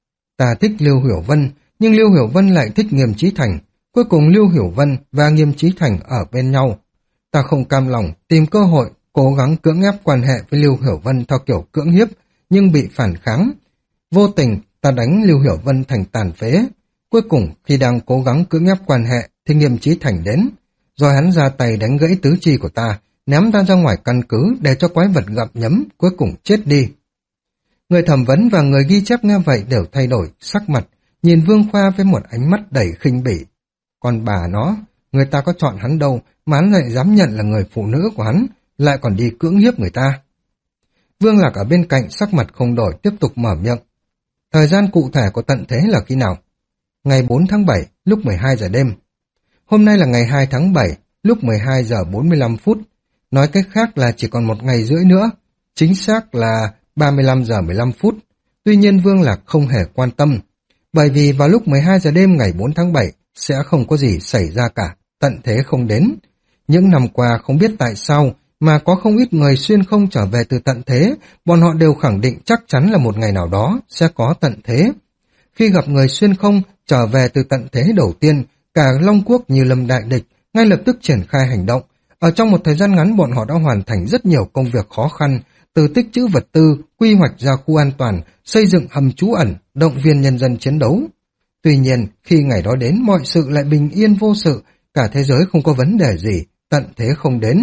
Ta thích Lưu Hiểu Vân, nhưng Lưu Hiểu Vân lại thích Nghiêm Chí Thành. Cuối cùng Lưu Hiểu Vân và Nghiêm Chí Thành ở bên nhau. Ta không cam lòng, tìm cơ hội, cố gắng cưỡng ép quan hệ với Lưu Hiểu Vân theo kiểu cưỡng hiếp, nhưng bị phản kháng. Vô tình, ta đánh Lưu Hiểu Vân thành tàn phế. Cuối cùng, khi đang cố gắng cưỡng ép quan hệ, thì Nghiêm Chí Thành đến. Rồi hắn ra tay đánh gãy tứ chi của ta, ném ta ra ngoài căn cứ để cho quái vật gặm nhấm, cuối cùng chết đi. Người thẩm vấn và người ghi chép nghe vậy đều thay đổi sắc mặt, nhìn Vương Khoa với một ánh mắt đầy khinh bỉ. Còn bà nó, người ta có chọn hắn đâu mà hắn lại dám nhận là người phụ nữ của hắn, lại còn đi cưỡng hiếp người ta. Vương Lạc ở bên cạnh sắc mặt không đổi tiếp tục mở miệng. Thời gian cụ thể của tận thế là khi nào? Ngày bốn tháng bảy, lúc mười hai giờ đêm. Hôm nay là ngày hai tháng bảy, lúc mười hai giờ bốn mươi lăm phút. Nói cách khác là chỉ còn một ngày rưỡi nữa. Chính xác là ba mươi lăm giờ mười lăm phút. Tuy nhiên Vương Lạc không hề quan tâm. Bởi vì vào lúc mười hai giờ đêm ngày bốn tháng bảy sẽ không có gì xảy ra cả, tận thế không đến. Những năm qua không biết tại sao mà có không ít người xuyên không trở về từ tận thế, bọn họ đều khẳng định chắc chắn là một ngày nào đó sẽ có tận thế. Khi gặp người xuyên không trở về từ tận thế đầu tiên, cả Long Quốc như lâm đại địch, ngay lập tức triển khai hành động. Ở trong một thời gian ngắn bọn họ đã hoàn thành rất nhiều công việc khó khăn, từ tích trữ vật tư, quy hoạch ra khu an toàn, xây dựng hầm trú ẩn, động viên nhân dân chiến đấu. Tuy nhiên, khi ngày đó đến mọi sự lại bình yên vô sự, cả thế giới không có vấn đề gì, tận thế không đến.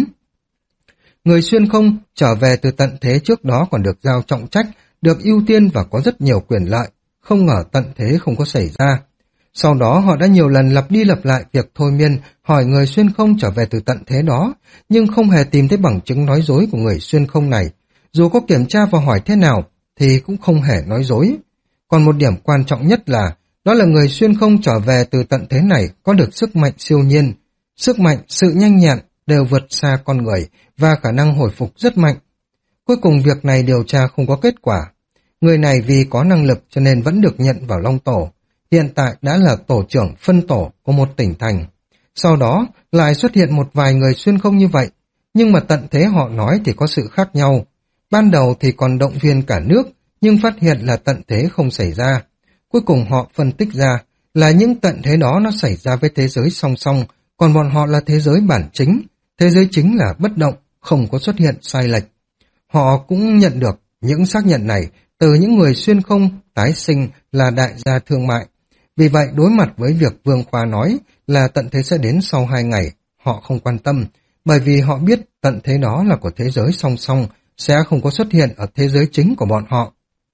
Người xuyên không trở về từ tận thế trước đó còn được giao trọng trách, được ưu tiên và có rất nhiều quyền lợi, không ngờ tận thế không có xảy ra. Sau đó họ đã nhiều lần lặp đi lặp lại việc thôi miên, hỏi người xuyên không trở về từ tận thế đó, nhưng không hề tìm thấy bằng chứng nói dối của người xuyên không này. Dù có kiểm tra và hỏi thế nào, thì cũng không hề nói dối. Còn một điểm quan trọng nhất là, đó là người xuyên không trở về từ tận thế này có được sức mạnh siêu nhiên. Sức mạnh, sự nhanh nhẹn đều vượt xa con người và khả năng hồi phục rất mạnh. Cuối cùng việc này điều tra không có kết quả. Người này vì có năng lực cho nên vẫn được nhận vào Long Tổ. Hiện tại đã là tổ trưởng phân tổ của một tỉnh thành. Sau đó lại xuất hiện một vài người xuyên không như vậy, nhưng mà tận thế họ nói thì có sự khác nhau. Ban đầu thì còn động viên cả nước, nhưng phát hiện là tận thế không xảy ra. Cuối cùng họ phân tích ra là những tận thế đó nó xảy ra với thế giới song song, còn bọn họ là thế giới bản chính. Thế giới chính là bất động, không có xuất hiện sai lệch. Họ cũng nhận được những xác nhận này từ những người xuyên không tái sinh là đại gia thương mại. Vì vậy đối mặt với việc Vương Khoa nói là tận thế sẽ đến sau hai ngày, họ không quan tâm, bởi vì họ biết tận thế đó là của thế giới song song, sẽ không có xuất hiện ở thế giới chính của bọn họ.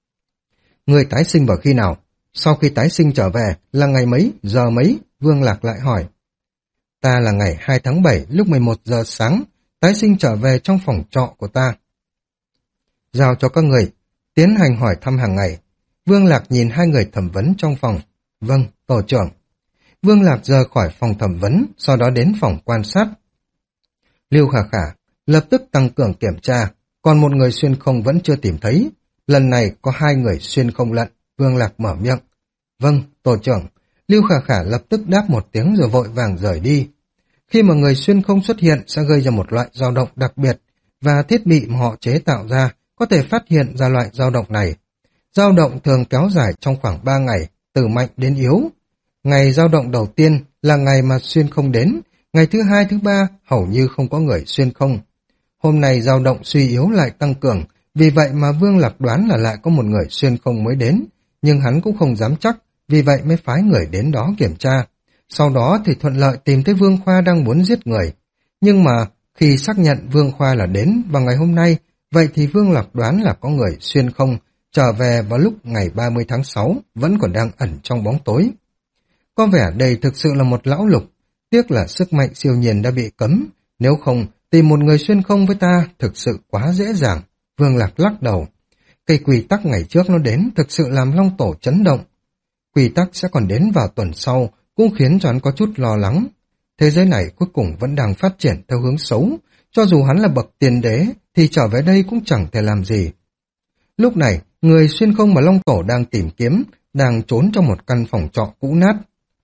Người tái sinh vào khi nào? Sau khi tái sinh trở về là ngày mấy, giờ mấy? Vương Lạc lại hỏi. Ta là ngày hai tháng bảy lúc mười một giờ sáng, tái sinh trở về trong phòng trọ của ta. Giao cho các người, tiến hành hỏi thăm hàng ngày. Vương Lạc nhìn hai người thẩm vấn trong phòng. Vâng, tổ trưởng. Vương Lạc rời khỏi phòng thẩm vấn, sau đó đến phòng quan sát. Lưu Khả Khả lập tức tăng cường kiểm tra, còn một người xuyên không vẫn chưa tìm thấy. Lần này có hai người xuyên không lận. Vương Lạc mở miệng. Vâng, tổ trưởng. Lưu Khả Khả lập tức đáp một tiếng rồi vội vàng rời đi. Khi mà người xuyên không xuất hiện sẽ gây ra một loại dao động đặc biệt, và thiết bị mà họ chế tạo ra có thể phát hiện ra loại dao động này. Dao động thường kéo dài trong khoảng ba ngày, từ mạnh đến yếu. Ngày dao động đầu tiên là ngày mà xuyên không đến, ngày thứ hai, thứ ba hầu như không có người xuyên không. Hôm nay dao động suy yếu lại tăng cường, vì vậy mà Vương Lạc đoán là lại có một người xuyên không mới đến, nhưng hắn cũng không dám chắc, vì vậy mới phái người đến đó kiểm tra. Sau đó thì thuận lợi tìm thấy Vương Khoa đang muốn giết người. Nhưng mà khi xác nhận Vương Khoa là đến vào ngày hôm nay, vậy thì Vương Lạc đoán là có người xuyên không trở về vào lúc ngày ba mươi tháng sáu, vẫn còn đang ẩn trong bóng tối. Có vẻ đây thực sự là một lão lục, tiếc là sức mạnh siêu nhiên đã bị cấm, nếu không tìm một người xuyên không với ta thực sự quá dễ dàng. Vương Lạc lắc đầu. Cây quy tắc ngày trước nó đến thực sự làm Long Tổ chấn động. Quy tắc sẽ còn đến vào tuần sau cũng khiến cho hắn có chút lo lắng. Thế giới này cuối cùng vẫn đang phát triển theo hướng xấu, cho dù hắn là bậc tiền đế thì trở về đây cũng chẳng thể làm gì. Lúc này, người xuyên không mà Long Tổ đang tìm kiếm, đang trốn trong một căn phòng trọ cũ nát.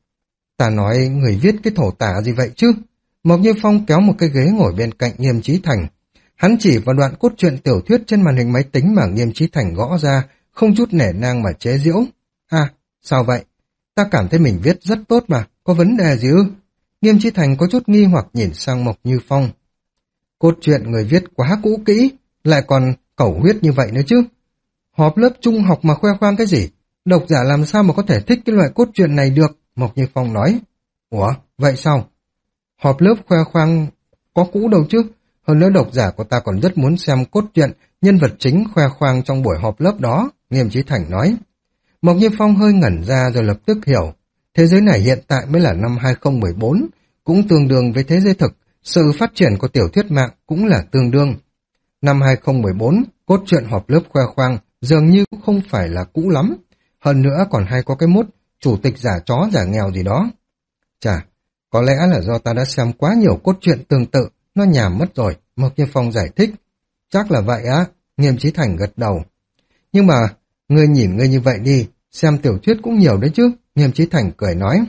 Ta nói người viết cái thổ tả gì vậy chứ? Mộc Như Phong kéo một cái ghế ngồi bên cạnh Nghiêm Chí Thành. Hắn chỉ vào đoạn cốt truyện tiểu thuyết trên màn hình máy tính mà Nghiêm Chí Thành gõ ra, không chút nể nang mà chế giễu. À, sao vậy? Ta cảm thấy mình viết rất tốt mà, có vấn đề gì ư? Nghiêm Chí Thành có chút nghi hoặc nhìn sang Mộc Như Phong. Cốt truyện người viết quá cũ kỹ, lại còn cẩu huyết như vậy nữa chứ. Họp lớp trung học mà khoe khoang cái gì? Độc giả làm sao mà có thể thích cái loại cốt truyện này được? Mộc Như Phong nói. Ủa, vậy sao? Họp lớp khoe khoang có cũ đâu chứ? Hơn nữa độc giả của ta còn rất muốn xem cốt truyện nhân vật chính khoe khoang trong buổi họp lớp đó, Nghiêm Chí Thành nói. Mộc Như Phong hơi ngẩn ra rồi lập tức hiểu. Thế giới này hiện tại mới là năm hai không một bốn, cũng tương đương với thế giới thực, sự phát triển của tiểu thuyết mạng cũng là tương đương. Năm hai không một bốn, cốt truyện họp lớp khoe khoang dường như cũng không phải là cũ lắm. Hơn nữa còn hay có cái mốt chủ tịch giả chó giả nghèo gì đó. Chà, có lẽ là do ta đã xem quá nhiều cốt truyện tương tự, nó nhàm mất rồi, Mộc Như Phong giải thích. Chắc là vậy á, Nghiêm Chí Thành gật đầu. Nhưng mà, ngươi nhìn ngươi như vậy đi, xem tiểu thuyết cũng nhiều đấy chứ, Nghiêm Chí Thành cười nói.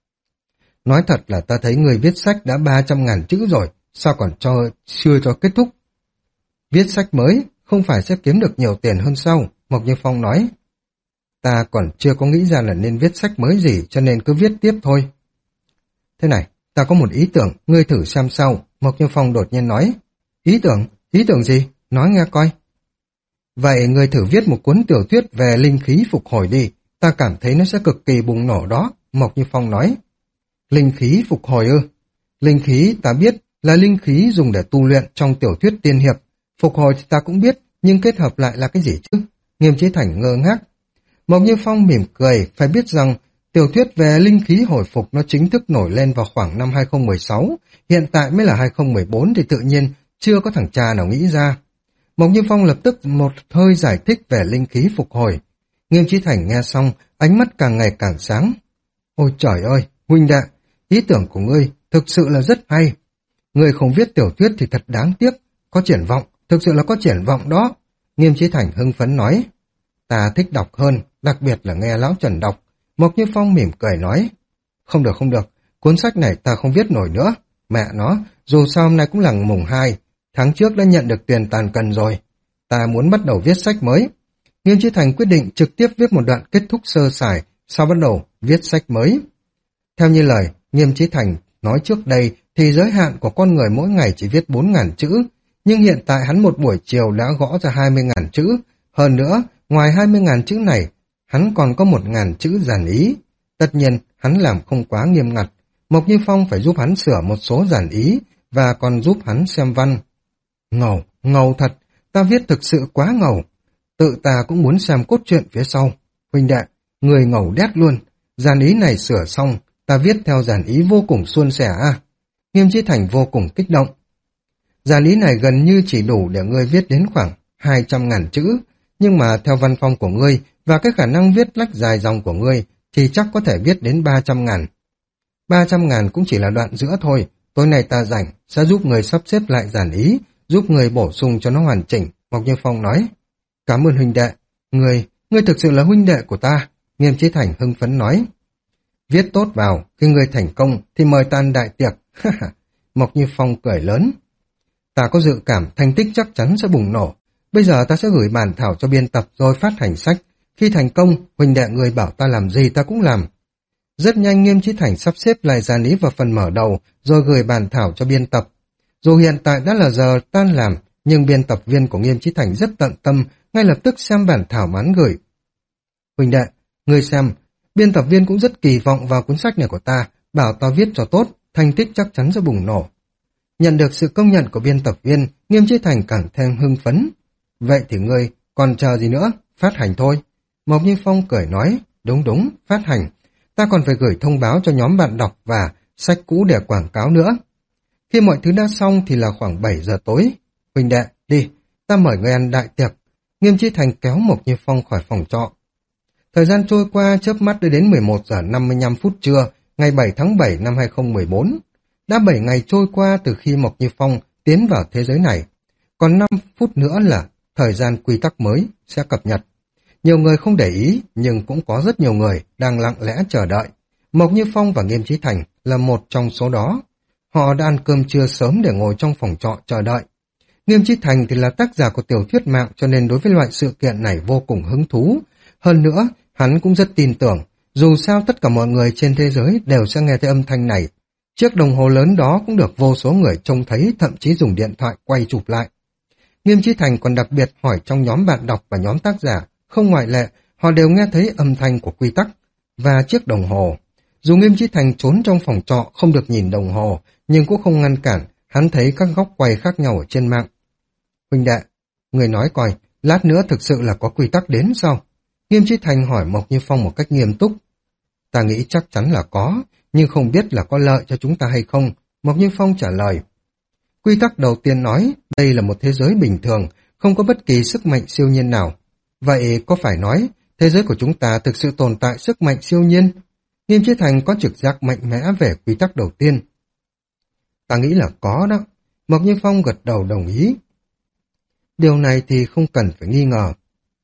Nói thật là ta thấy ngươi viết sách đã ba trăm ngàn chữ rồi, sao còn cho chưa cho kết thúc? Viết sách mới, không phải sẽ kiếm được nhiều tiền hơn sao? Mộc Như Phong nói. Ta còn chưa có nghĩ ra là nên viết sách mới gì, cho nên cứ viết tiếp thôi. Thế này, ta có một ý tưởng, ngươi thử xem sau, Mộc Như Phong đột nhiên nói. Ý tưởng? Ý tưởng gì? Nói nghe coi. Vậy ngươi thử viết một cuốn tiểu thuyết về linh khí phục hồi đi, ta cảm thấy nó sẽ cực kỳ bùng nổ đó, Mộc Như Phong nói. Linh khí phục hồi ư? Linh khí ta biết là linh khí dùng để tu luyện trong tiểu thuyết tiên hiệp, phục hồi thì ta cũng biết, nhưng kết hợp lại là cái gì chứ? Nghiêm Chí Thành ngơ ngác. Mộc Như Phong mỉm cười, phải biết rằng tiểu thuyết về linh khí hồi phục nó chính thức nổi lên vào khoảng năm hai không một sáu, hiện tại mới là hai không một bốn thì tự nhiên chưa có thằng cha nào nghĩ ra. Mộc Như Phong lập tức một hơi giải thích về linh khí phục hồi. Nghiêm Chí Thành nghe xong, ánh mắt càng ngày càng sáng. Ôi trời ơi, huynh đệ, ý tưởng của ngươi thực sự là rất hay. Ngươi không viết tiểu thuyết thì thật đáng tiếc, có triển vọng, thực sự là có triển vọng đó. Nghiêm Chí Thành hưng phấn nói. Ta thích đọc hơn, đặc biệt là nghe Lão Trần đọc. Mộc Như Phong mỉm cười nói. Không được không được, cuốn sách này ta không viết nổi nữa. Mẹ nó, dù sao hôm nay cũng là mùng hai, tháng trước đã nhận được tiền tàn cần rồi. Ta muốn bắt đầu viết sách mới. Nghiêm Chí Thành quyết định trực tiếp viết một đoạn kết thúc sơ sài, sau bắt đầu viết sách mới. Theo như lời Nghiêm Chí Thành nói trước đây thì giới hạn của con người mỗi ngày chỉ viết bốn nghìn chữ, nhưng hiện tại hắn một buổi chiều đã gõ ra hai mươi nghìn chữ. Hơn nữa, Ngoài hai mươi nghìn chữ này, hắn còn có một nghìn chữ giản ý. Tất nhiên, hắn làm không quá nghiêm ngặt. Mộc Như Phong phải giúp hắn sửa một số giản ý và còn giúp hắn xem văn. Ngầu, ngầu thật, ta viết thực sự quá ngầu. Tự ta cũng muốn xem cốt truyện phía sau. Huynh đệ, người ngầu đét luôn. Giản ý này sửa xong, ta viết theo giản ý vô cùng suôn sẻ à. Nghiêm Chí Thành vô cùng kích động. Giản ý này gần như chỉ đủ để ngươi viết đến khoảng hai trăm ngàn chữ, nhưng mà theo văn phong của ngươi và cái khả năng viết lách dài dòng của ngươi thì chắc có thể viết đến ba trăm ngàn. ba trăm ngàn cũng chỉ là đoạn giữa thôi, tối nay ta rảnh, sẽ giúp người sắp xếp lại giản ý, giúp người bổ sung cho nó hoàn chỉnh, Mộc Như Phong nói. Cảm ơn huynh đệ, ngươi, ngươi thực sự là huynh đệ của ta, Nghiêm Chí Thành hưng phấn nói. Viết tốt vào, khi ngươi thành công thì mời ta ăn đại tiệc, Mộc Như Phong cười lớn. Ta có dự cảm thành tích chắc chắn sẽ bùng nổ, bây giờ ta sẽ gửi bản thảo cho biên tập rồi phát hành sách, khi thành công, huynh đệ người bảo ta làm gì ta cũng làm. Rất nhanh Nghiêm Chí Thành sắp xếp lại giản ý vào phần mở đầu, rồi gửi bản thảo cho biên tập. Dù hiện tại đã là giờ tan làm, nhưng biên tập viên của Nghiêm Chí Thành rất tận tâm, ngay lập tức xem bản thảo mà hắn gửi. Huynh đệ, ngươi xem, biên tập viên cũng rất kỳ vọng vào cuốn sách này của ta, bảo ta viết cho tốt, thành tích chắc chắn sẽ bùng nổ. Nhận được sự công nhận của biên tập viên, Nghiêm Chí Thành càng thêm hưng phấn. Vậy thì ngươi còn chờ gì nữa, phát hành thôi. Mộc Như Phong cười nói, đúng đúng, phát hành. Ta còn phải gửi thông báo cho nhóm bạn đọc và sách cũ để quảng cáo nữa. Khi mọi thứ đã xong thì là khoảng bảy giờ tối. Huynh đệ, đi, ta mời ngươi ăn đại tiệc. Nghiêm Chí Thành kéo Mộc Như Phong khỏi phòng trọ. Thời gian trôi qua chớp mắt đến mười một giờ năm mươi lăm phút trưa, ngày bảy tháng bảy năm hai không một bốn. Đã bảy ngày trôi qua từ khi Mộc Như Phong tiến vào thế giới này. Còn năm phút nữa là thời gian quy tắc mới sẽ cập nhật. Nhiều người không để ý, nhưng cũng có rất nhiều người đang lặng lẽ chờ đợi. Mộc Như Phong và Nghiêm Chí Thành là một trong số đó. Họ đã ăn cơm trưa sớm để ngồi trong phòng trọ chờ đợi. Nghiêm Chí Thành thì là tác giả của tiểu thuyết mạng cho nên đối với loại sự kiện này vô cùng hứng thú. Hơn nữa, hắn cũng rất tin tưởng, dù sao tất cả mọi người trên thế giới đều sẽ nghe thấy âm thanh này. Chiếc đồng hồ lớn đó cũng được vô số người trông thấy, thậm chí dùng điện thoại quay chụp lại. Nghiêm Chí Thành còn đặc biệt hỏi trong nhóm bạn đọc và nhóm tác giả, không ngoại lệ, họ đều nghe thấy âm thanh của quy tắc và chiếc đồng hồ. Dù Nghiêm Chí Thành trốn trong phòng trọ không được nhìn đồng hồ, nhưng cũng không ngăn cản, hắn thấy các góc quay khác nhau ở trên mạng. Huynh đệ, người nói coi, lát nữa thực sự là có quy tắc đến sao? Nghiêm Chí Thành hỏi Mộc Như Phong một cách nghiêm túc. Ta nghĩ chắc chắn là có, nhưng không biết là có lợi cho chúng ta hay không, Mộc Như Phong trả lời. Quy tắc đầu tiên nói, đây là một thế giới bình thường, không có bất kỳ sức mạnh siêu nhiên nào. Vậy có phải nói, thế giới của chúng ta thực sự tồn tại sức mạnh siêu nhiên? Nghiêm Chí Thành có trực giác mạnh mẽ về quy tắc đầu tiên. Ta nghĩ là có đó. Mộc Như Phong gật đầu đồng ý. Điều này thì không cần phải nghi ngờ.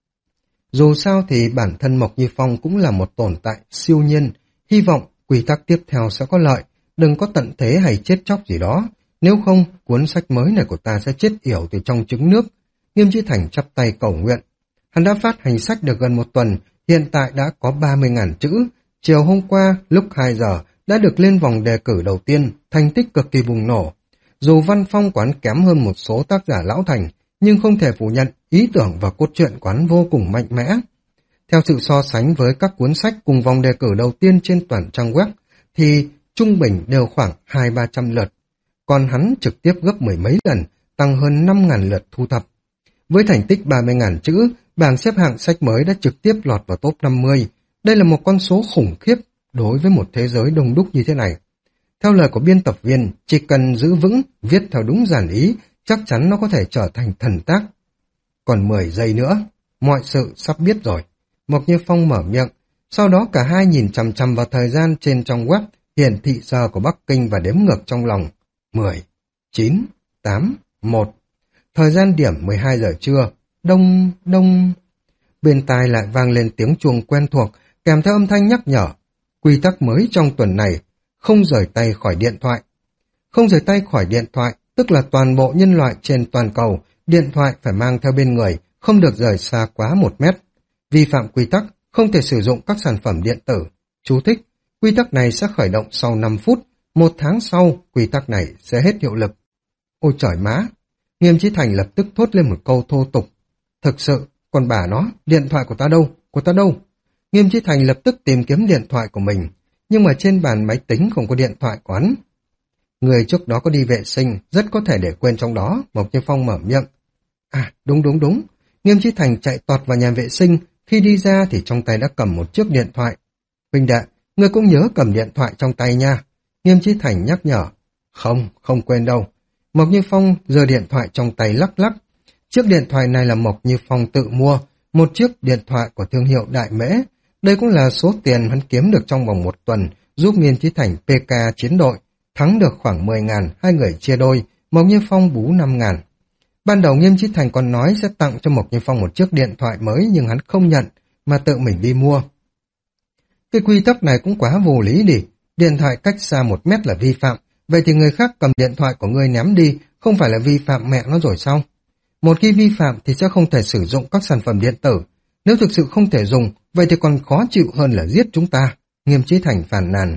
Dù sao thì bản thân Mộc Như Phong cũng là một tồn tại siêu nhiên, hy vọng quy tắc tiếp theo sẽ có lợi, đừng có tận thế hay chết chóc gì đó, nếu không cuốn sách mới này của ta sẽ chết yểu từ trong trứng nước. Nghiêm Chí Thành chắp tay cầu nguyện. Hắn đã phát hành sách được gần một tuần, hiện tại đã có ba mươi nghìn chữ, chiều hôm qua lúc hai giờ đã được lên vòng đề cử đầu tiên, thành tích cực kỳ bùng nổ. Dù văn phong quán kém hơn một số tác giả lão thành, nhưng không thể phủ nhận ý tưởng và cốt truyện quán vô cùng mạnh mẽ. Theo sự so sánh với các cuốn sách cùng vòng đề cử đầu tiên trên toàn trang web, thì trung bình đều khoảng hai ba trăm lượt, còn hắn trực tiếp gấp mười mấy lần, tăng hơn năm nghìn lượt thu thập. Với thành tích ba mươi nghìn chữ, bảng xếp hạng sách mới đã trực tiếp lọt vào top năm mươi. Đây là một con số khủng khiếp đối với một thế giới đông đúc như thế này. Theo lời của biên tập viên, chỉ cần giữ vững, viết theo đúng giản ý, chắc chắn nó có thể trở thành thần tác. Còn mười giây nữa, mọi sự sắp biết rồi. Mộc Như Phong mở miệng, sau đó cả hai nhìn chằm chằm vào thời gian trên trong web, hiển thị giờ của Bắc Kinh và đếm ngược trong lòng. mười, chín, tám, một. Thời gian điểm mười hai giờ trưa, đông, đông. Bên tai lại vang lên tiếng chuông quen thuộc, kèm theo âm thanh nhắc nhở. Quy tắc mới trong tuần này, không rời tay khỏi điện thoại. Không rời tay khỏi điện thoại, tức là toàn bộ nhân loại trên toàn cầu, điện thoại phải mang theo bên người, không được rời xa quá một mét. Vi phạm quy tắc, không thể sử dụng các sản phẩm điện tử. Chú thích, quy tắc này sẽ khởi động sau năm phút, một tháng sau, quy tắc này sẽ hết hiệu lực. Ôi trời má! Nghiêm Chí Thành lập tức thốt lên một câu thô tục. Thực sự, Còn bà nó, điện thoại của ta đâu? Của ta đâu? Nghiêm Chí Thành lập tức tìm kiếm điện thoại của mình, nhưng mà trên bàn máy tính không có điện thoại của hắn. Người trước đó có đi vệ sinh, rất có thể để quên trong đó, Mộc Như Phong mở miệng. À, đúng đúng đúng. Nghiêm Chí Thành chạy tọt vào nhà vệ sinh, khi đi ra thì trong tay đã cầm một chiếc điện thoại. Huynh đệ, ngươi cũng nhớ cầm điện thoại trong tay nha. Nghiêm Chí Thành nhắc nhở. Không, không quên đâu. Mộc Như Phong giơ điện thoại trong tay lắc lắc. Chiếc điện thoại này là Mộc Như Phong tự mua, một chiếc điện thoại của thương hiệu Đại Mễ. Đây cũng là số tiền hắn kiếm được trong vòng một tuần, giúp Nghiêm Chí Thành pê ca chiến đội. Thắng được khoảng mười ngàn, hai người chia đôi, Mộc Như Phong bú năm ngàn. Ban đầu Nghiêm Chí Thành còn nói sẽ tặng cho Mộc Như Phong một chiếc điện thoại mới nhưng hắn không nhận, mà tự mình đi mua. Cái quy tắc này cũng quá vô lý đi, điện thoại cách xa một mét là vi phạm, vậy thì người khác cầm điện thoại của ngươi ném đi, không phải là vi phạm mẹ nó rồi sao? Một khi vi phạm thì sẽ không thể sử dụng các sản phẩm điện tử, nếu thực sự không thể dùng, vậy thì còn khó chịu hơn là giết chúng ta, Nghiêm Chí Thành phàn nàn.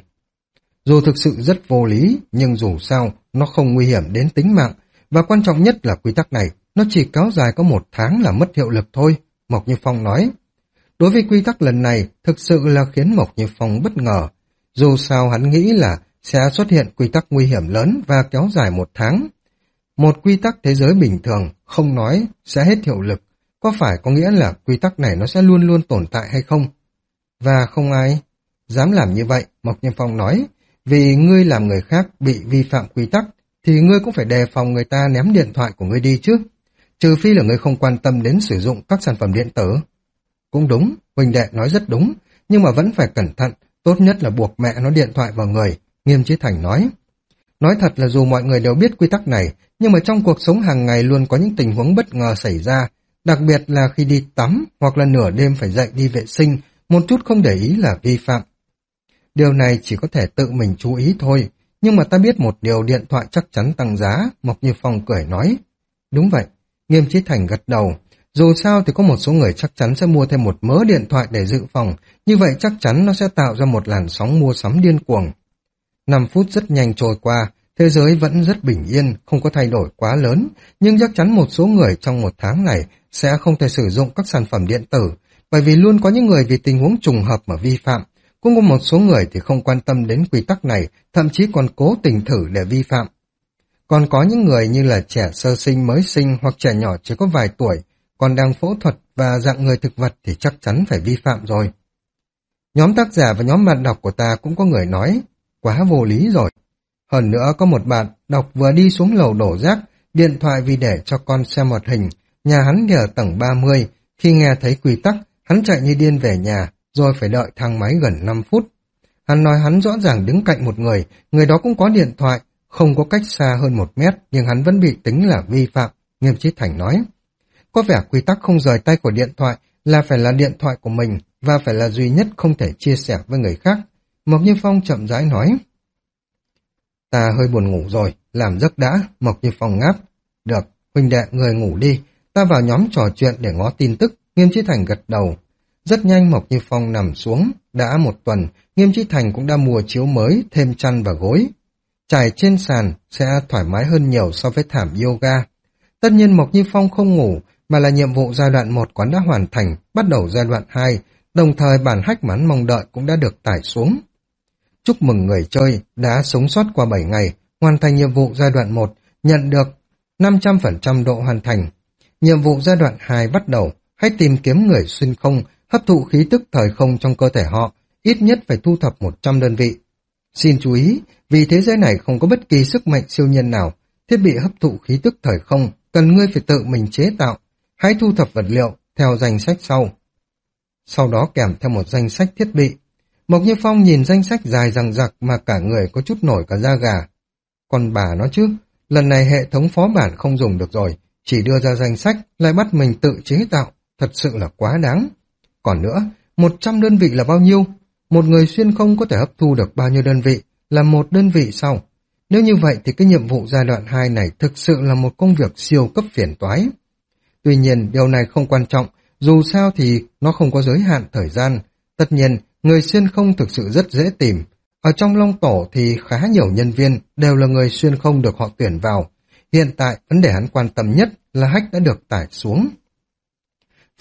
Dù thực sự rất vô lý, nhưng dù sao, nó không nguy hiểm đến tính mạng, và quan trọng nhất là quy tắc này, nó chỉ kéo dài có một tháng là mất hiệu lực thôi, Mộc Như Phong nói. Đối với quy tắc lần này, thực sự là khiến Mộc Như Phong bất ngờ. Dù sao hắn nghĩ là sẽ xuất hiện quy tắc nguy hiểm lớn và kéo dài một tháng. Một quy tắc thế giới bình thường, không nói, sẽ hết hiệu lực. Có phải có nghĩa là quy tắc này nó sẽ luôn luôn tồn tại hay không? Và không ai dám làm như vậy, Mộc Như Phong nói. Vì ngươi làm người khác bị vi phạm quy tắc, thì ngươi cũng phải đề phòng người ta ném điện thoại của ngươi đi chứ. Trừ phi là ngươi không quan tâm đến sử dụng các sản phẩm điện tử. Cũng đúng, huynh đệ nói rất đúng, nhưng mà vẫn phải cẩn thận, tốt nhất là buộc mẹ nó điện thoại vào người, Nghiêm Chí Thành nói. Nói thật là dù mọi người đều biết quy tắc này, nhưng mà trong cuộc sống hàng ngày luôn có những tình huống bất ngờ xảy ra, đặc biệt là khi đi tắm hoặc là nửa đêm phải dậy đi vệ sinh, một chút không để ý là vi phạm. Điều này chỉ có thể tự mình chú ý thôi, nhưng mà ta biết một điều, điện thoại chắc chắn tăng giá, Mộc Như Phong cười nói. Đúng vậy, Nghiêm Chí Thành gật đầu. Dù sao thì có một số người chắc chắn sẽ mua thêm một mớ điện thoại để dự phòng, như vậy chắc chắn nó sẽ tạo ra một làn sóng mua sắm điên cuồng. Năm phút rất nhanh trôi qua, thế giới vẫn rất bình yên, không có thay đổi quá lớn, nhưng chắc chắn một số người trong một tháng này sẽ không thể sử dụng các sản phẩm điện tử, bởi vì luôn có những người vì tình huống trùng hợp mà vi phạm. Cũng có một số người thì không quan tâm đến quy tắc này, thậm chí còn cố tình thử để vi phạm. Còn có những người như là trẻ sơ sinh mới sinh hoặc trẻ nhỏ chỉ có vài tuổi, còn đang phẫu thuật và dạng người thực vật thì chắc chắn phải vi phạm rồi. Nhóm tác giả và nhóm bạn đọc của ta cũng có người nói, quá vô lý rồi. Hơn nữa có một bạn đọc vừa đi xuống lầu đổ rác, điện thoại vì để cho con xem hoạt hình, nhà hắn thì ở tầng ba mươi, khi nghe thấy quy tắc, hắn chạy như điên về nhà, rồi phải đợi thang máy gần năm phút. Hắn nói hắn rõ ràng đứng cạnh một người, người đó cũng có điện thoại, không có cách xa hơn một mét, nhưng hắn vẫn bị tính là vi phạm, Nghiêm Chí Thành nói. Có vẻ quy tắc không rời tay của điện thoại là phải là điện thoại của mình và phải là duy nhất không thể chia sẻ với người khác. Mộc Như Phong chậm rãi nói. Ta hơi buồn ngủ rồi, làm giấc đã, Mộc Như Phong ngáp. Được, huynh đệ người ngủ đi, ta vào nhóm trò chuyện để ngó tin tức, Nghiêm Chí Thành gật đầu. Rất nhanh Mộc Như Phong nằm xuống, đã một tuần, Nghiêm Chí Thành cũng đã mua chiếu mới, thêm chăn và gối. Trải trên sàn sẽ thoải mái hơn nhiều so với thảm yoga. Tất nhiên Mộc Như Phong không ngủ, mà là nhiệm vụ giai đoạn một quán đã hoàn thành, bắt đầu giai đoạn hai, đồng thời bản hack mắn mong đợi cũng đã được tải xuống. Chúc mừng người chơi đã sống sót qua bảy ngày, hoàn thành nhiệm vụ giai đoạn một, nhận được năm trăm phần trăm độ hoàn thành. Nhiệm vụ giai đoạn hai bắt đầu, hãy tìm kiếm người xuyên không, hấp thụ khí tức thời không trong cơ thể họ, ít nhất phải thu thập một trăm đơn vị. Xin chú ý, vì thế giới này không có bất kỳ sức mạnh siêu nhân nào, thiết bị hấp thụ khí tức thời không, cần ngươi phải tự mình chế tạo. Hãy thu thập vật liệu theo danh sách sau. Sau đó kèm theo một danh sách thiết bị. Mộc Như Phong nhìn danh sách dài dằng dặc mà cả người có chút nổi cả da gà. Còn bà nó chứ, lần này hệ thống phó bản không dùng được rồi, chỉ đưa ra danh sách lại bắt mình tự chế tạo, thật sự là quá đáng. Còn nữa, một trăm đơn vị là bao nhiêu? Một người xuyên không có thể hấp thu được bao nhiêu đơn vị, là một đơn vị sau. Nếu như vậy thì cái nhiệm vụ giai đoạn hai này thực sự là một công việc siêu cấp phiền toái. Tuy nhiên, điều này không quan trọng, dù sao thì nó không có giới hạn thời gian. Tất nhiên, người xuyên không thực sự rất dễ tìm. Ở trong Long Tổ thì khá nhiều nhân viên đều là người xuyên không được họ tuyển vào. Hiện tại, vấn đề hắn quan tâm nhất là hack đã được tải xuống.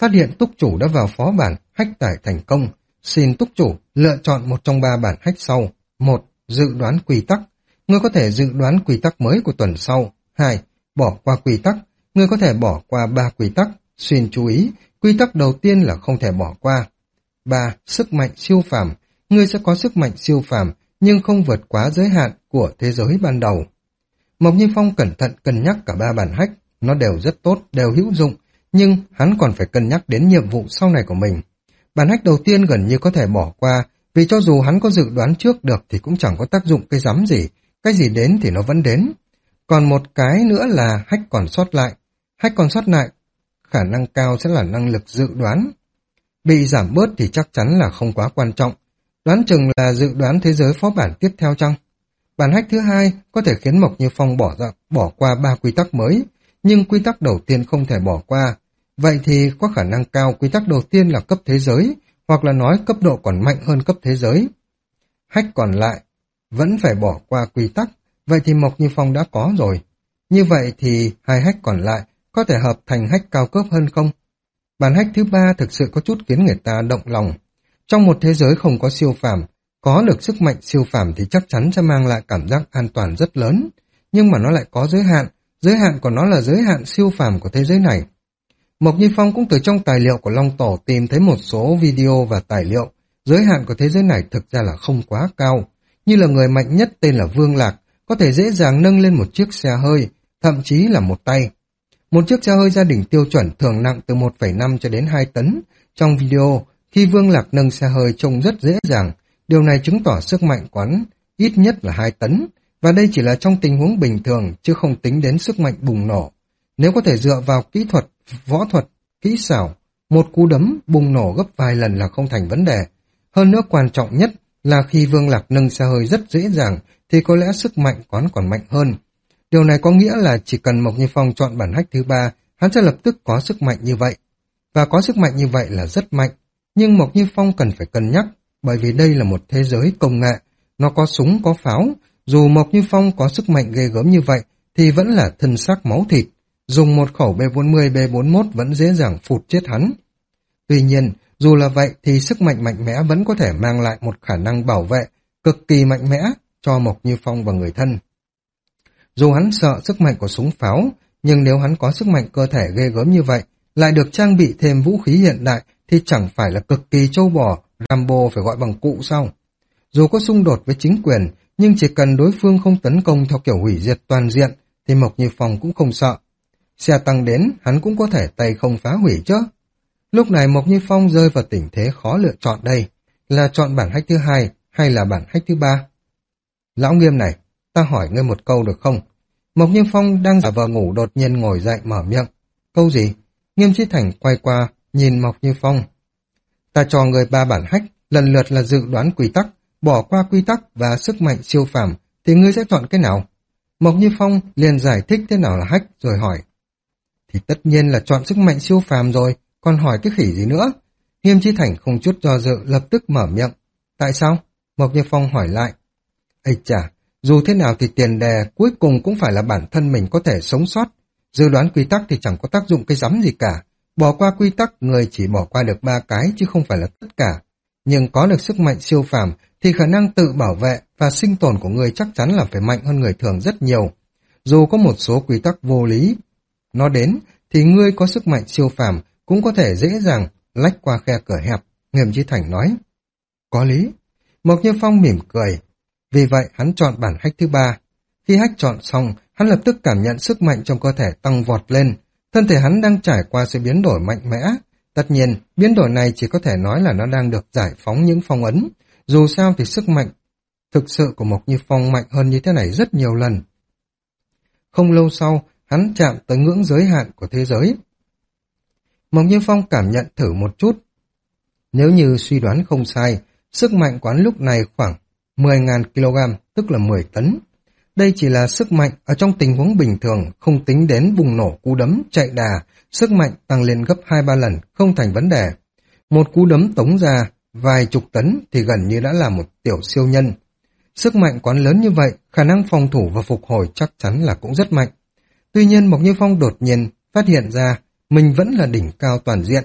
phát hiện túc chủ đã vào phó bản hách tải thành công. Xin túc chủ lựa chọn một trong ba bản hách sau. Một. Dự đoán quy tắc. Ngươi có thể dự đoán quy tắc mới của tuần sau. Hai. Bỏ qua quy tắc. Ngươi có thể bỏ qua ba quy tắc. Xin chú ý, quy tắc đầu tiên là không thể bỏ qua. Ba. Sức mạnh siêu phàm. Ngươi sẽ có sức mạnh siêu phàm, nhưng không vượt quá giới hạn của thế giới ban đầu. Mộc Như Phong cẩn thận cân nhắc cả ba bản hách, nó đều rất tốt, đều hữu dụng, nhưng hắn còn phải cân nhắc đến nhiệm vụ sau này của mình. Bản hách đầu tiên gần như có thể bỏ qua, vì cho dù hắn có dự đoán trước được thì cũng chẳng có tác dụng cái rắm gì, cái gì đến thì nó vẫn đến. Còn một cái nữa là hách còn sót lại. Hách còn sót lại, khả năng cao sẽ là năng lực dự đoán. Bị giảm bớt thì chắc chắn là không quá quan trọng. Đoán chừng là dự đoán thế giới phó bản tiếp theo chăng? Bản hách thứ hai có thể khiến Mộc Như Phong bỏ ra, bỏ qua ba quy tắc mới, nhưng quy tắc đầu tiên không thể bỏ qua. Vậy thì có khả năng cao quy tắc đầu tiên là cấp thế giới, hoặc là nói cấp độ còn mạnh hơn cấp thế giới. Hách còn lại, vẫn phải bỏ qua quy tắc, vậy thì Mộc Như Phong đã có rồi. Như vậy thì hai hách còn lại có thể hợp thành hách cao cấp hơn không? Bản hách thứ ba thực sự có chút khiến người ta động lòng. Trong một thế giới không có siêu phàm, có được sức mạnh siêu phàm thì chắc chắn sẽ mang lại cảm giác an toàn rất lớn, nhưng mà nó lại có giới hạn, giới hạn của nó là giới hạn siêu phàm của thế giới này. Mộc Như Phong cũng từ trong tài liệu của Long Tổ tìm thấy một số video và tài liệu, giới hạn của thế giới này thực ra là không quá cao, như là người mạnh nhất tên là Vương Lạc, có thể dễ dàng nâng lên một chiếc xe hơi, thậm chí là một tay. Một chiếc xe hơi gia đình tiêu chuẩn thường nặng từ một phẩy năm cho đến hai tấn. Trong video, khi Vương Lạc nâng xe hơi trông rất dễ dàng, điều này chứng tỏ sức mạnh quán ít nhất là hai tấn, và đây chỉ là trong tình huống bình thường, chứ không tính đến sức mạnh bùng nổ. Nếu có thể dựa vào kỹ thuật, võ thuật, kỹ xảo, một cú đấm bùng nổ gấp vài lần là không thành vấn đề. Hơn nữa quan trọng nhất là khi Vương Lạc nâng xe hơi rất dễ dàng, thì có lẽ sức mạnh quán còn mạnh hơn. Điều này có nghĩa là chỉ cần Mộc Như Phong chọn bản hách thứ ba, hắn sẽ lập tức có sức mạnh như vậy. Và có sức mạnh như vậy là rất mạnh. Nhưng Mộc Như Phong cần phải cân nhắc, bởi vì đây là một thế giới công nghệ, nó có súng, có pháo. Dù Mộc Như Phong có sức mạnh ghê gớm như vậy, thì vẫn là thân xác máu thịt. Dùng một khẩu B bốn mươi, B bốn mươi mốt vẫn dễ dàng phụt chết hắn. Tuy nhiên, dù là vậy thì sức mạnh mạnh mẽ vẫn có thể mang lại một khả năng bảo vệ cực kỳ mạnh mẽ cho Mộc Như Phong và người thân. Dù hắn sợ sức mạnh của súng pháo, nhưng nếu hắn có sức mạnh cơ thể ghê gớm như vậy, lại được trang bị thêm vũ khí hiện đại, thì chẳng phải là cực kỳ trâu bò, Rambo phải gọi bằng cụ sao? Dù có xung đột với chính quyền, nhưng chỉ cần đối phương không tấn công theo kiểu hủy diệt toàn diện, thì Mộc Như Phong cũng không sợ. Xe tăng đến, hắn cũng có thể tay không phá hủy chứ. Lúc này Mộc Như Phong rơi vào tình thế khó lựa chọn đây, là chọn bản hách thứ hai hay là bản hách thứ ba? Lão Nghiêm này, ta hỏi ngươi một câu được không? Mộc Như Phong đang giả vờ ngủ đột nhiên ngồi dậy mở miệng. Câu gì? Nghiêm Chí Thành quay qua, nhìn Mộc Như Phong. Ta cho người ba bản hách, lần lượt là dự đoán quy tắc, bỏ qua quy tắc và sức mạnh siêu phàm, thì ngươi sẽ chọn cái nào? Mộc Như Phong liền giải thích thế nào là hách rồi hỏi. Thì tất nhiên là chọn sức mạnh siêu phàm rồi, còn hỏi cái khỉ gì nữa? Nghiêm Chí Thành không chút do dự lập tức mở miệng. Tại sao? Mộc Như Phong hỏi lại. Ây chà, dù thế nào thì tiền đề cuối cùng cũng phải là bản thân mình có thể sống sót. Dự đoán quy tắc thì chẳng có tác dụng cái rắm gì cả. Bỏ qua quy tắc, người chỉ bỏ qua được ba cái chứ không phải là tất cả. Nhưng có được sức mạnh siêu phàm thì khả năng tự bảo vệ và sinh tồn của người chắc chắn là phải mạnh hơn người thường rất nhiều. Dù có một số quy tắc vô lý nó đến, thì ngươi có sức mạnh siêu phàm cũng có thể dễ dàng lách qua khe cửa hẹp, Nghiêm Chí Thành nói. Có lý. Mộc Như Phong mỉm cười. Vì vậy hắn chọn bản hách thứ ba. Khi hách chọn xong, hắn lập tức cảm nhận sức mạnh trong cơ thể tăng vọt lên. Thân thể hắn đang trải qua sự biến đổi mạnh mẽ. Tất nhiên, biến đổi này chỉ có thể nói là nó đang được giải phóng những phong ấn. Dù sao thì sức mạnh thực sự của Mộc Như Phong mạnh hơn như thế này rất nhiều lần. Không lâu sau, hắn chạm tới ngưỡng giới hạn của thế giới. Mộc Như Phong cảm nhận thử một chút. Nếu như suy đoán không sai, sức mạnh quán lúc này khoảng mười nghìn ki lô gam, tức là mười tấn. Đây chỉ là sức mạnh ở trong tình huống bình thường, không tính đến bùng nổ cú đấm, chạy đà, sức mạnh tăng lên gấp hai ba lần, không thành vấn đề. Một cú đấm tống ra, vài chục tấn thì gần như đã là một tiểu siêu nhân. Sức mạnh quán lớn như vậy, khả năng phòng thủ và phục hồi chắc chắn là cũng rất mạnh. Tuy nhiên Mộc Như Phong đột nhiên phát hiện ra mình vẫn là đỉnh cao toàn diện.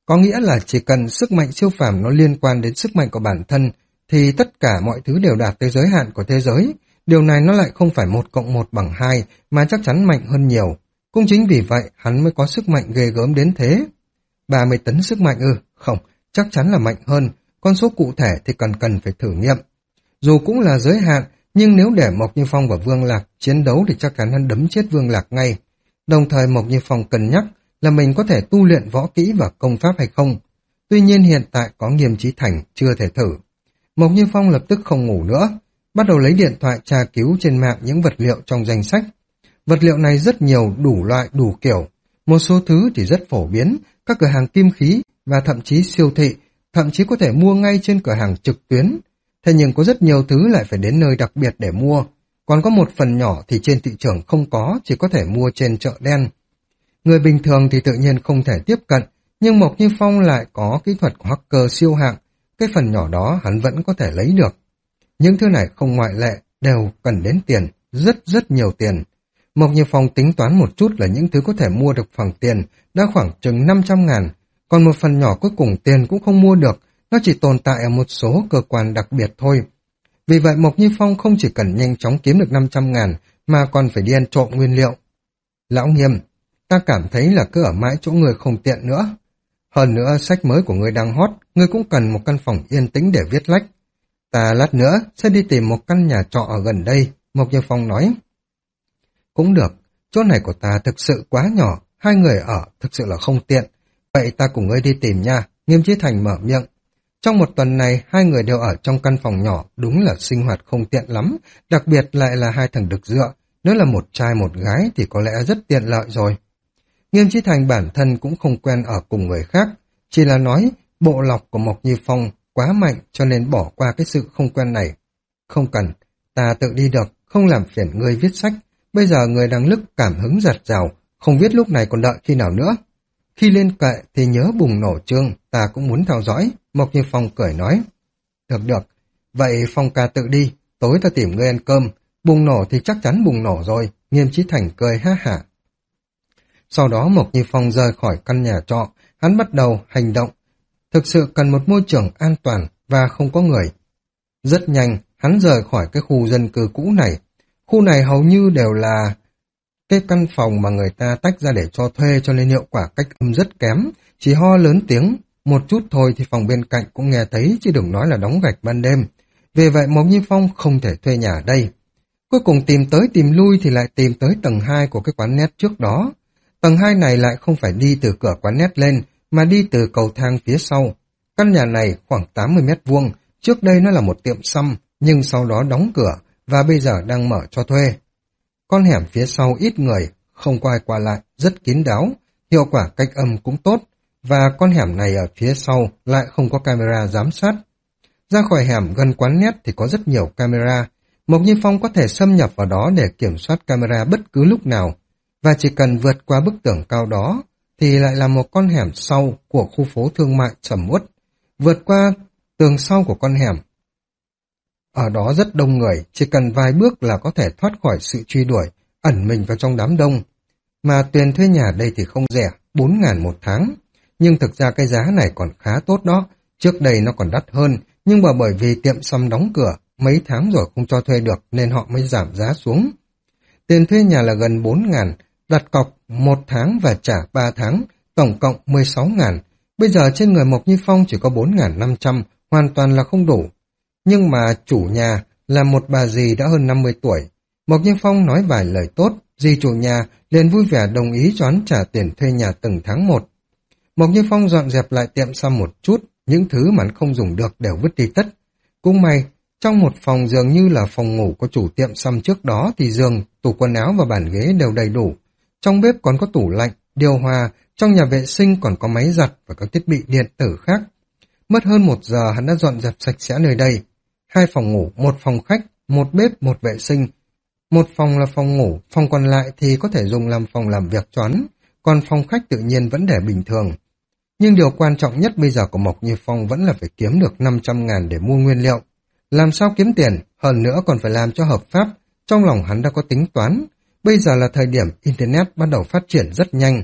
Có nghĩa là chỉ cần sức mạnh siêu phàm nó liên quan đến sức mạnh của bản thân, thì tất cả mọi thứ đều đạt tới giới hạn của thế giới. Điều này nó lại không phải một cộng một bằng hai, mà chắc chắn mạnh hơn nhiều. Cũng chính vì vậy, hắn mới có sức mạnh ghê gớm đến thế. ba mươi tấn sức mạnh ư? Không, chắc chắn là mạnh hơn. Con số cụ thể thì cần cần phải thử nghiệm. Dù cũng là giới hạn, nhưng nếu để Mộc Như Phong và Vương Lạc chiến đấu thì chắc chắn hắn đấm chết Vương Lạc ngay. Đồng thời Mộc Như Phong cân nhắc là mình có thể tu luyện võ kỹ và công pháp hay không. Tuy nhiên hiện tại có Nghiêm Chí Thành chưa thể thử. Mộc Như Phong lập tức không ngủ nữa, bắt đầu lấy điện thoại tra cứu trên mạng những vật liệu trong danh sách. Vật liệu này rất nhiều, đủ loại, đủ kiểu. Một số thứ thì rất phổ biến, các cửa hàng kim khí và thậm chí siêu thị, thậm chí có thể mua ngay trên cửa hàng trực tuyến. Thế nhưng có rất nhiều thứ lại phải đến nơi đặc biệt để mua. Còn có một phần nhỏ thì trên thị trường không có, chỉ có thể mua trên chợ đen. Người bình thường thì tự nhiên không thể tiếp cận, nhưng Mộc Như Phong lại có kỹ thuật của hacker siêu hạng. Cái phần nhỏ đó hắn vẫn có thể lấy được. Những thứ này không ngoại lệ, đều cần đến tiền, rất rất nhiều tiền. Mộc Như Phong tính toán một chút là những thứ có thể mua được bằng tiền đã khoảng chừng năm trăm ngàn, còn một phần nhỏ cuối cùng tiền cũng không mua được, nó chỉ tồn tại ở một số cơ quan đặc biệt thôi. Vì vậy Mộc Như Phong không chỉ cần nhanh chóng kiếm được năm trăm ngàn, mà còn phải đi ăn trộm nguyên liệu. Lão Nghiêm, ta cảm thấy là cứ ở mãi chỗ người không tiện nữa. Hơn nữa sách mới của người đang hot, người cũng cần một căn phòng yên tĩnh để viết lách. Ta lát nữa sẽ đi tìm một căn nhà trọ ở gần đây, Mộc Như Phong nói. Cũng được, chỗ này của ta thực sự quá nhỏ, hai người ở thực sự là không tiện. Vậy ta cùng ngươi đi tìm nha, Nghiêm Chí Thành mở miệng. Trong một tuần này, hai người đều ở trong căn phòng nhỏ, đúng là sinh hoạt không tiện lắm, đặc biệt lại là hai thằng đực dựa. Nếu là một trai một gái thì có lẽ rất tiện lợi rồi. Nghiêm Chí Thành bản thân cũng không quen ở cùng người khác, chỉ là nói bộ lọc của Mộc Như Phong quá mạnh cho nên bỏ qua cái sự không quen này. Không cần, ta tự đi được, không làm phiền ngươi viết sách. Bây giờ người đang lức cảm hứng giặt rào, không viết lúc này còn đợi khi nào nữa. Khi lên kệ thì nhớ bùng nổ chương, ta cũng muốn theo dõi, Mộc Như Phong cười nói. Được được, vậy Phong ca tự đi, tối ta tìm ngươi ăn cơm, bùng nổ thì chắc chắn bùng nổ rồi, Nghiêm Chí Thành cười ha hả. Sau đó Mộc Như Phong rời khỏi căn nhà trọ, hắn bắt đầu hành động. Thực sự cần một môi trường an toàn và không có người. Rất nhanh, hắn rời khỏi cái khu dân cư cũ này. Khu này hầu như đều là cái căn phòng mà người ta tách ra để cho thuê, cho nên hiệu quả cách âm rất kém. Chỉ ho lớn tiếng, một chút thôi thì phòng bên cạnh cũng nghe thấy, chứ đừng nói là đóng gạch ban đêm. Vì vậy Mộc Như Phong không thể thuê nhà ở đây. Cuối cùng tìm tới tìm lui thì lại tìm tới tầng hai của cái quán net trước đó. Tầng hai này lại không phải đi từ cửa quán net lên, mà đi từ cầu thang phía sau. Căn nhà này khoảng tám mươi mét vuông, trước đây nó là một tiệm xăm, nhưng sau đó đóng cửa, và bây giờ đang mở cho thuê. Con hẻm phía sau ít người, không có ai qua lại, rất kín đáo, hiệu quả cách âm cũng tốt, và con hẻm này ở phía sau lại không có camera giám sát. Ra khỏi hẻm gần quán net thì có rất nhiều camera, Mộc Như Phong có thể xâm nhập vào đó để kiểm soát camera bất cứ lúc nào, và chỉ cần vượt qua bức tường cao đó, thì lại là một con hẻm sau của khu phố thương mại sầm uất. Vượt qua tường sau của con hẻm, ở đó rất đông người, chỉ cần vài bước là có thể thoát khỏi sự truy đuổi, ẩn mình vào trong đám đông. Mà tiền thuê nhà đây thì không rẻ, bốn ngàn một tháng. Nhưng thực ra cái giá này còn khá tốt đó, trước đây nó còn đắt hơn, nhưng mà bởi vì tiệm xăm đóng cửa, mấy tháng rồi không cho thuê được nên họ mới giảm giá xuống. Tiền thuê nhà là gần bốn ngàn, đặt cọc một tháng và trả ba tháng, tổng cộng mười sáu ngàn. Bây giờ trên người Mộc Như Phong chỉ có bốn ngàn năm trăm, hoàn toàn là không đủ. Nhưng mà chủ nhà là một bà dì đã hơn năm mươi tuổi. Mộc Như Phong nói vài lời tốt, dì chủ nhà liền vui vẻ đồng ý cho hắn trả tiền thuê nhà từng tháng một. Mộc Như Phong dọn dẹp lại tiệm xăm một chút, những thứ mà hắn không dùng được đều vứt đi tất. Cũng may, trong một phòng dường như là phòng ngủ của chủ tiệm xăm trước đó thì giường, tủ quần áo và bàn ghế đều đầy đủ. Trong bếp còn có tủ lạnh, điều hòa, trong nhà vệ sinh còn có máy giặt và các thiết bị điện tử khác. Mất hơn một giờ hắn đã dọn dẹp sạch sẽ nơi đây. Hai phòng ngủ, một phòng khách, một bếp, một vệ sinh. Một phòng là phòng ngủ, phòng còn lại thì có thể dùng làm phòng làm việc choán, còn phòng khách tự nhiên vẫn để bình thường. Nhưng điều quan trọng nhất bây giờ của Mộc Như Phong vẫn là phải kiếm được năm trăm ngàn để mua nguyên liệu. Làm sao kiếm tiền, hơn nữa còn phải làm cho hợp pháp, trong lòng hắn đã có tính toán. Bây giờ là thời điểm Internet bắt đầu phát triển rất nhanh.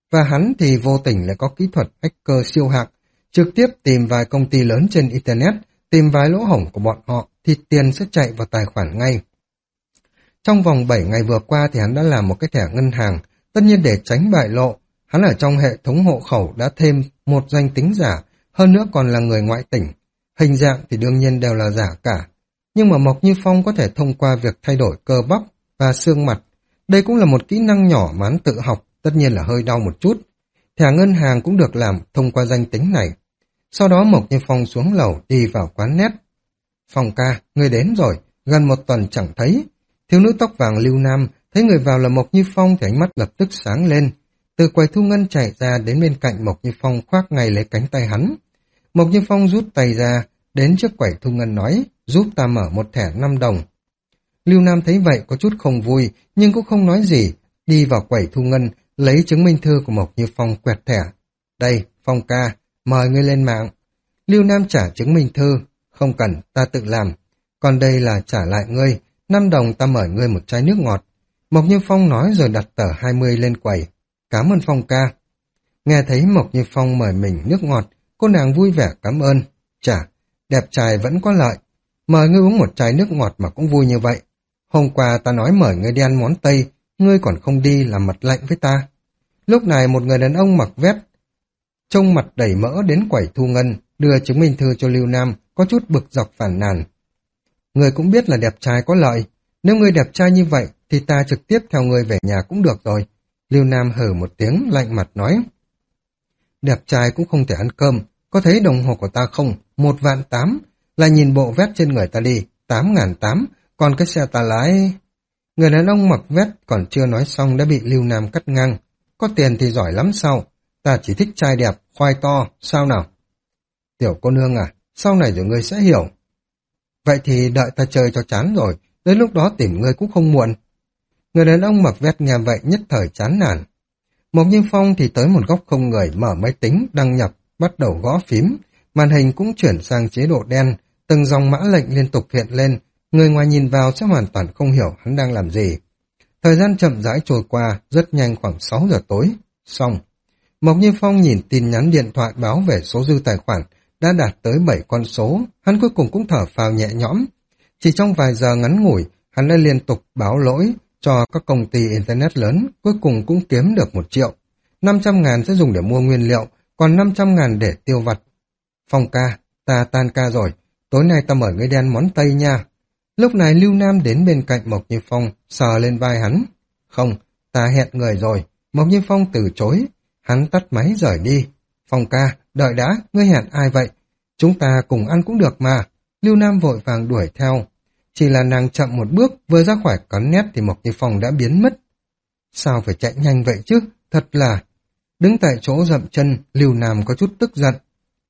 và hắn thì vô tình lại có kỹ thuật hacker siêu hạng, trực tiếp tìm vài công ty lớn trên Internet, tìm vài lỗ hổng của bọn họ thì tiền sẽ chạy vào tài khoản ngay. Trong vòng bảy ngày vừa qua thì hắn đã làm một cái thẻ ngân hàng, tất nhiên để tránh bại lộ, hắn ở trong hệ thống hộ khẩu đã thêm một danh tính giả, hơn nữa còn là người ngoại tỉnh. Hình dạng thì đương nhiên đều là giả cả. Nhưng mà Mộc Như Phong có thể thông qua việc thay đổi cơ bắp và xương mặt. Đây cũng là một kỹ năng nhỏ mà hắn tự học, tất nhiên là hơi đau một chút. Thẻ ngân hàng cũng được làm thông qua danh tính này. Sau đó Mộc Như Phong xuống lầu đi vào quán net. Phong ca, người đến rồi, gần một tuần chẳng thấy. Thiếu nữ tóc vàng Lưu Nam thấy người vào là Mộc Như Phong thì ánh mắt lập tức sáng lên. Từ quầy thu ngân chạy ra đến bên cạnh Mộc Như Phong khoác ngay lấy cánh tay hắn. Mộc Như Phong rút tay ra, đến trước quầy thu ngân nói, giúp ta mở một thẻ năm đồng. Lưu Nam thấy vậy có chút không vui, nhưng cũng không nói gì, đi vào quầy thu ngân, lấy chứng minh thư của Mộc Như Phong quẹt thẻ. Đây, Phong ca, mời ngươi lên mạng. Lưu Nam trả chứng minh thư, không cần, ta tự làm. Còn đây là trả lại ngươi, năm đồng ta mời ngươi một chai nước ngọt. Mộc Như Phong nói rồi đặt tờ hai mươi lên quầy. Cảm ơn Phong ca. Nghe thấy Mộc Như Phong mời mình nước ngọt, cô nàng vui vẻ cảm ơn. Chà, đẹp trai vẫn có lợi. Mời ngươi uống một chai nước ngọt mà cũng vui như vậy. Hôm qua ta nói mời ngươi đi ăn món Tây, ngươi còn không đi làm mặt lạnh với ta. Lúc này một người đàn ông mặc vest, trông mặt đầy mỡ đến quầy thu ngân, đưa chứng minh thư cho Lưu Nam, có chút bực dọc phản nàn. Ngươi cũng biết là đẹp trai có lợi, nếu ngươi đẹp trai như vậy thì ta trực tiếp theo ngươi về nhà cũng được rồi. Lưu Nam hừ một tiếng lạnh mặt nói. Đẹp trai cũng không thể ăn cơm, có thấy đồng hồ của ta không? Một vạn tám, lại nhìn bộ vest trên người ta đi, tám ngàn tám, còn cái xe ta lái... Người đàn ông mặc vest còn chưa nói xong đã bị Lưu Nam cắt ngang. Có tiền thì giỏi lắm sao? Ta chỉ thích trai đẹp, khoai to, sao nào? Tiểu cô nương à, sau này rồi ngươi sẽ hiểu. Vậy thì đợi ta chơi cho chán rồi, đến lúc đó tìm ngươi cũng không muộn. Người đàn ông mặc vest nghe vậy nhất thời chán nản. Mộc Như Phong thì tới một góc không người mở máy tính, đăng nhập, bắt đầu gõ phím. Màn hình cũng chuyển sang chế độ đen, từng dòng mã lệnh liên tục hiện lên. Người ngoài nhìn vào sẽ hoàn toàn không hiểu hắn đang làm gì. Thời gian chậm rãi trôi qua, rất nhanh khoảng sáu giờ tối. Xong. Mộc Như Phong nhìn tin nhắn điện thoại báo về số dư tài khoản, đã đạt tới bảy con số. Hắn cuối cùng cũng thở phào nhẹ nhõm. Chỉ trong vài giờ ngắn ngủi, hắn đã liên tục báo lỗi cho các công ty Internet lớn, cuối cùng cũng kiếm được một triệu. năm trăm ngàn sẽ dùng để mua nguyên liệu, còn năm trăm ngàn để tiêu vặt. Phong ca, ta tan ca rồi, tối nay ta mời ngươi đi ăn món Tây nha. Lúc này Lưu Nam đến bên cạnh Mộc Như Phong, sờ lên vai hắn. Không, ta hẹn người rồi. Mộc Như Phong từ chối. Hắn tắt máy rời đi. Phong ca, đợi đã, ngươi hẹn ai vậy? Chúng ta cùng ăn cũng được mà. Lưu Nam vội vàng đuổi theo. Chỉ là nàng chậm một bước, vừa ra khỏi quán net thì Mộc Như Phong đã biến mất. Sao phải chạy nhanh vậy chứ? Thật là... Đứng tại chỗ dậm chân, Lưu Nam có chút tức giận.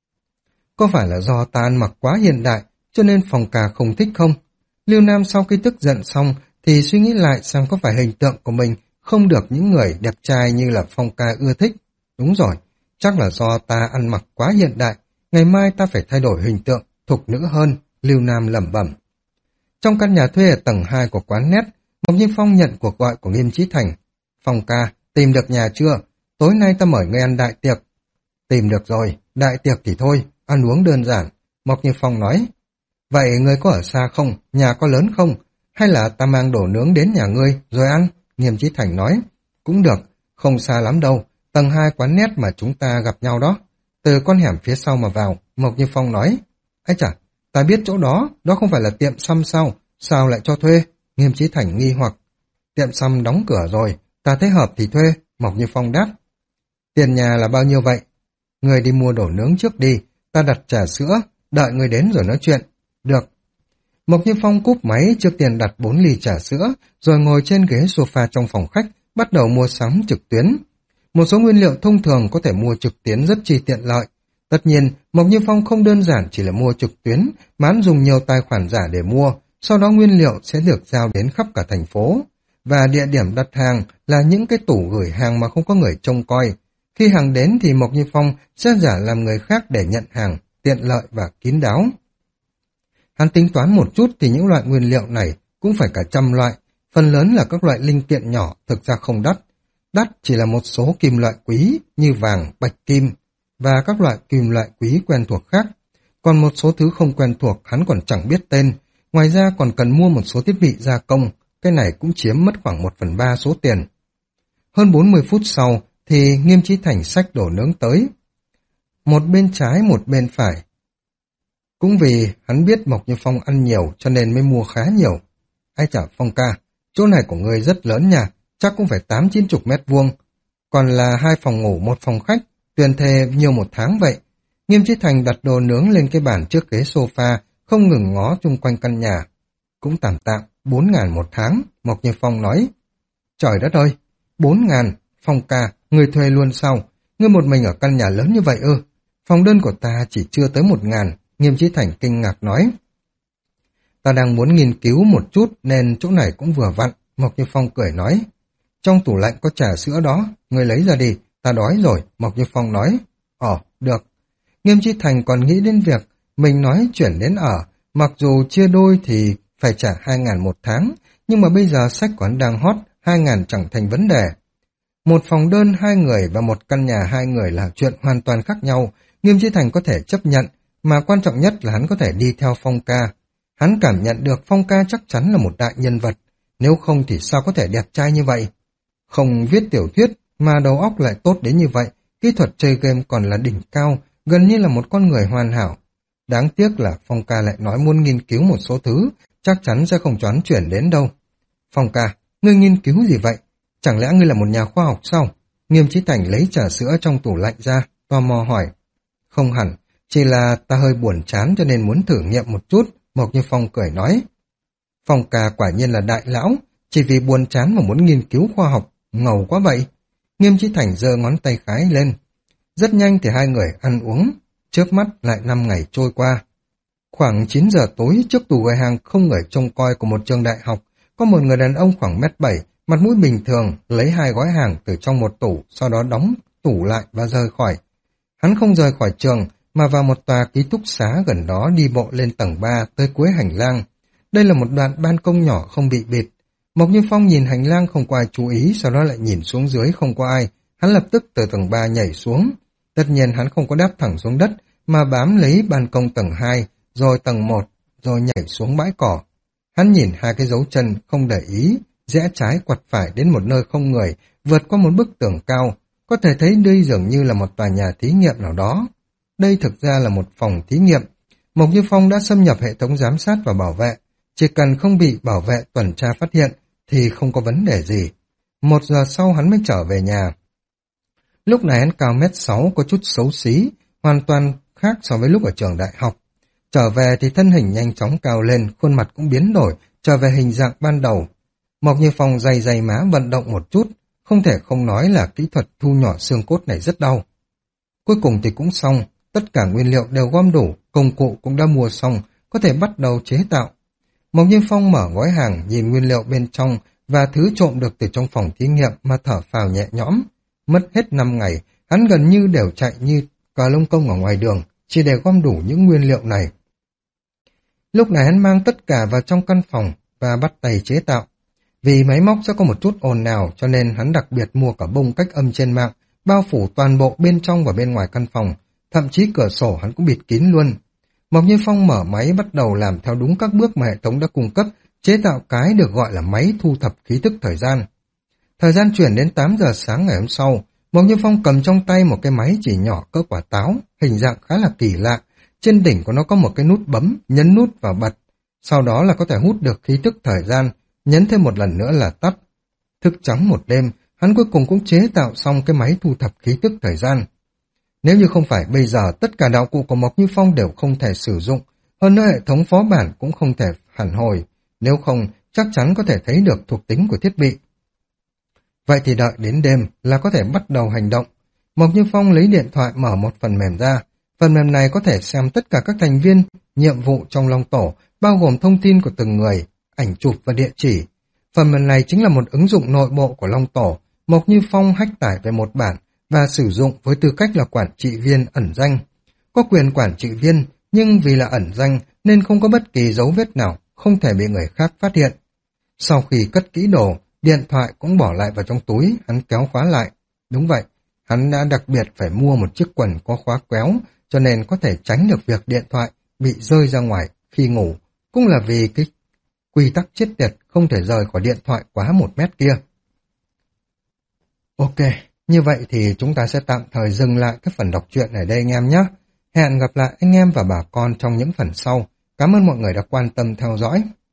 Có phải là do ta ăn mặc quá hiện đại, cho nên Phong ca không thích không? Lưu Nam sau khi tức giận xong thì suy nghĩ lại xem có phải hình tượng của mình không được những người đẹp trai như là Phong ca ưa thích. Đúng rồi, chắc là do ta ăn mặc quá hiện đại, ngày mai ta phải thay đổi hình tượng, thục nữ hơn, Lưu Nam lẩm bẩm. Trong căn nhà thuê ở tầng hai của quán net, Mộc Như Phong nhận cuộc gọi của Nghiêm Chí Thành. Phong ca, tìm được nhà chưa? Tối nay ta mời ngươi ăn đại tiệc. Tìm được rồi, đại tiệc thì thôi, ăn uống đơn giản, Mộc Như Phong nói. Vậy ngươi có ở xa không? Nhà có lớn không? Hay là ta mang đồ nướng đến nhà ngươi rồi ăn? Nghiêm Chí Thành nói. Cũng được, không xa lắm đâu, tầng hai quán net mà chúng ta gặp nhau đó. Từ con hẻm phía sau mà vào, Mộc Như Phong nói. Ây chà, ta biết chỗ đó, đó không phải là tiệm xăm sao? Sao lại cho thuê? Nghiêm Chí Thành nghi hoặc. Tiệm xăm đóng cửa rồi, ta thấy hợp thì thuê, Mộc Như Phong đáp. Tiền nhà là bao nhiêu vậy? Ngươi đi mua đồ nướng trước đi, ta đặt trà sữa, đợi ngươi đến rồi nói chuyện. Được. Mộc Như Phong cúp máy trước tiền đặt bốn ly trà sữa, rồi ngồi trên ghế sofa trong phòng khách, bắt đầu mua sắm trực tuyến. Một số nguyên liệu thông thường có thể mua trực tuyến rất chi tiện lợi. Tất nhiên, Mộc Như Phong không đơn giản chỉ là mua trực tuyến, mà hắn dùng nhiều tài khoản giả để mua, sau đó nguyên liệu sẽ được giao đến khắp cả thành phố. Và địa điểm đặt hàng là những cái tủ gửi hàng mà không có người trông coi. Khi hàng đến thì Mộc Như Phong sẽ giả làm người khác để nhận hàng, tiện lợi và kín đáo. Hắn tính toán một chút thì những loại nguyên liệu này cũng phải cả trăm loại, phần lớn là các loại linh kiện nhỏ thực ra không đắt. Đắt chỉ là một số kim loại quý như vàng, bạch kim và các loại kim loại quý quen thuộc khác. Còn một số thứ không quen thuộc hắn còn chẳng biết tên. Ngoài ra còn cần mua một số thiết bị gia công. Cái này cũng chiếm mất khoảng một phần ba số tiền. Hơn bốn mươi phút sau thì Nghiêm Chí Thành xách đồ nướng tới. Một bên trái một bên phải. Cũng vì hắn biết Mộc Như Phong ăn nhiều cho nên mới mua khá nhiều. Ai chả Phong ca, chỗ này của ngươi rất lớn nha, chắc cũng phải tám chín chục mét vuông. Còn là hai phòng ngủ một phòng khách, tiền thề nhiều một tháng vậy. Nghiêm Chí Thành đặt đồ nướng lên cái bàn trước ghế sofa, không ngừng ngó chung quanh căn nhà. Cũng tạm tạm, bốn ngàn một tháng, Mộc Như Phong nói. Trời đất ơi, bốn ngàn, Phong ca, người thuê luôn sao? Ngươi một mình ở căn nhà lớn như vậy ư? Phòng đơn của ta chỉ chưa tới một ngàn, Nghiêm Chí Thành kinh ngạc nói. Ta đang muốn nghiên cứu một chút nên chỗ này cũng vừa vặn, Mộc Như Phong cười nói. Trong tủ lạnh có trà sữa đó, ngươi lấy ra đi, ta đói rồi, Mộc Như Phong nói. Ồ, được. Nghiêm Chí Thành còn nghĩ đến việc mình nói chuyển đến ở, mặc dù chia đôi thì phải trả hai ngàn một tháng, nhưng mà bây giờ sách quán đang hot, hai ngàn chẳng thành vấn đề. Một phòng đơn hai người và một căn nhà hai người là chuyện hoàn toàn khác nhau, Nghiêm Chí Thành có thể chấp nhận, mà quan trọng nhất là hắn có thể đi theo Phong ca. Hắn cảm nhận được Phong ca chắc chắn là một đại nhân vật, nếu không thì sao có thể đẹp trai như vậy. Không viết tiểu thuyết mà đầu óc lại tốt đến như vậy, kỹ thuật chơi game còn là đỉnh cao, gần như là một con người hoàn hảo. Đáng tiếc là Phong ca lại nói muốn nghiên cứu một số thứ, chắc chắn sẽ không choán chuyển đến đâu. Phong ca, ngươi nghiên cứu gì vậy? Chẳng lẽ ngươi là một nhà khoa học sao? Nghiêm Chí Thành lấy trà sữa trong tủ lạnh ra, tò mò hỏi. Không hẳn, chỉ là ta hơi buồn chán cho nên muốn thử nghiệm một chút, Mộc Như Phong cười nói. Phong ca quả nhiên là đại lão, chỉ vì buồn chán mà muốn nghiên cứu khoa học, ngầu quá vậy. Nghiêm Chí Thành giơ ngón tay cái lên. Rất nhanh thì hai người ăn uống, trước mắt lại năm ngày trôi qua. Khoảng chín giờ tối trước tủ quầy hàng không người trông coi của một trường đại học, có một người đàn ông khoảng mét bảy, mặt mũi bình thường, lấy hai gói hàng từ trong một tủ, sau đó đóng tủ lại và rời khỏi. Hắn không rời khỏi trường, mà vào một tòa ký túc xá gần đó đi bộ lên tầng ba tới cuối hành lang. Đây là một đoạn ban công nhỏ không bị bịt. Mộc Như Phong nhìn hành lang không có ai chú ý, sau đó lại nhìn xuống dưới không có ai. Hắn lập tức từ tầng ba nhảy xuống. Tất nhiên hắn không có đáp thẳng xuống đất, mà bám lấy ban công tầng hai, rồi tầng một, rồi nhảy xuống bãi cỏ. Hắn nhìn hai cái dấu chân không để ý, rẽ trái quặt phải đến một nơi không người, vượt qua một bức tường cao. Có thể thấy đây dường như là một tòa nhà thí nghiệm nào đó. Đây thực ra là một phòng thí nghiệm. Mộc Như Phong đã xâm nhập hệ thống giám sát và bảo vệ. Chỉ cần không bị bảo vệ tuần tra phát hiện thì không có vấn đề gì. Một giờ sau hắn mới trở về nhà. Lúc này hắn cao mét sáu, có chút xấu xí, hoàn toàn khác so với lúc ở trường đại học. Trở về thì thân hình nhanh chóng cao lên, khuôn mặt cũng biến đổi, trở về hình dạng ban đầu. Mộc Như Phong dày dày má vận động một chút, không thể không nói là kỹ thuật thu nhỏ xương cốt này rất đau. Cuối cùng thì cũng xong, tất cả nguyên liệu đều gom đủ, công cụ cũng đã mua xong, có thể bắt đầu chế tạo. Mộc Như Phong mở gói hàng, nhìn nguyên liệu bên trong và thứ trộm được từ trong phòng thí nghiệm mà thở phào nhẹ nhõm. Mất hết năm ngày, hắn gần như đều chạy như cờ lông công ở ngoài đường, chỉ để gom đủ những nguyên liệu này. Lúc này hắn mang tất cả vào trong căn phòng và bắt tay chế tạo. Vì máy móc sẽ có một chút ồn ào cho nên hắn đặc biệt mua cả bông cách âm trên mạng, bao phủ toàn bộ bên trong và bên ngoài căn phòng, thậm chí cửa sổ hắn cũng bịt kín luôn. Mộc Như Phong mở máy bắt đầu làm theo đúng các bước mà hệ thống đã cung cấp, chế tạo cái được gọi là máy thu thập khí tức thời gian. Thời gian chuyển đến tám giờ sáng ngày hôm sau, Mộc Như Phong cầm trong tay một cái máy chỉ nhỏ cỡ quả táo, hình dạng khá là kỳ lạ. Trên đỉnh của nó có một cái nút bấm, nhấn nút vào bật. Sau đó là có thể hút được khí tức thời gian, nhấn thêm một lần nữa là tắt. Thức trắng một đêm, hắn cuối cùng cũng chế tạo xong cái máy thu thập khí tức thời gian. Nếu như không phải bây giờ tất cả đạo cụ của Mộc Như Phong đều không thể sử dụng, hơn nữa hệ thống phó bản cũng không thể phản hồi, nếu không chắc chắn có thể thấy được thuộc tính của thiết bị. Vậy thì đợi đến đêm là có thể bắt đầu hành động. Mộc Như Phong lấy điện thoại mở một phần mềm ra. Phần mềm này có thể xem tất cả các thành viên, nhiệm vụ trong Long Tổ, bao gồm thông tin của từng người, ảnh chụp và địa chỉ. Phần mềm này chính là một ứng dụng nội bộ của Long Tổ. Mộc Như Phong hack tải về một bản và sử dụng với tư cách là quản trị viên ẩn danh. Có quyền quản trị viên, nhưng vì là ẩn danh nên không có bất kỳ dấu vết nào, không thể bị người khác phát hiện. Sau khi cất kỹ đồ, Điện thoại cũng bỏ lại vào trong túi, hắn kéo khóa lại. Đúng vậy, hắn đã đặc biệt phải mua một chiếc quần có khóa kéo, cho nên có thể tránh được việc điện thoại bị rơi ra ngoài khi ngủ, cũng là vì cái quy tắc chết tiệt không thể rời khỏi điện thoại quá một mét kia. Ok, như vậy thì chúng ta sẽ tạm thời dừng lại cái phần đọc truyện ở đây anh em nhé. Hẹn gặp lại anh em và bà con trong những phần sau. Cảm ơn mọi người đã quan tâm theo dõi.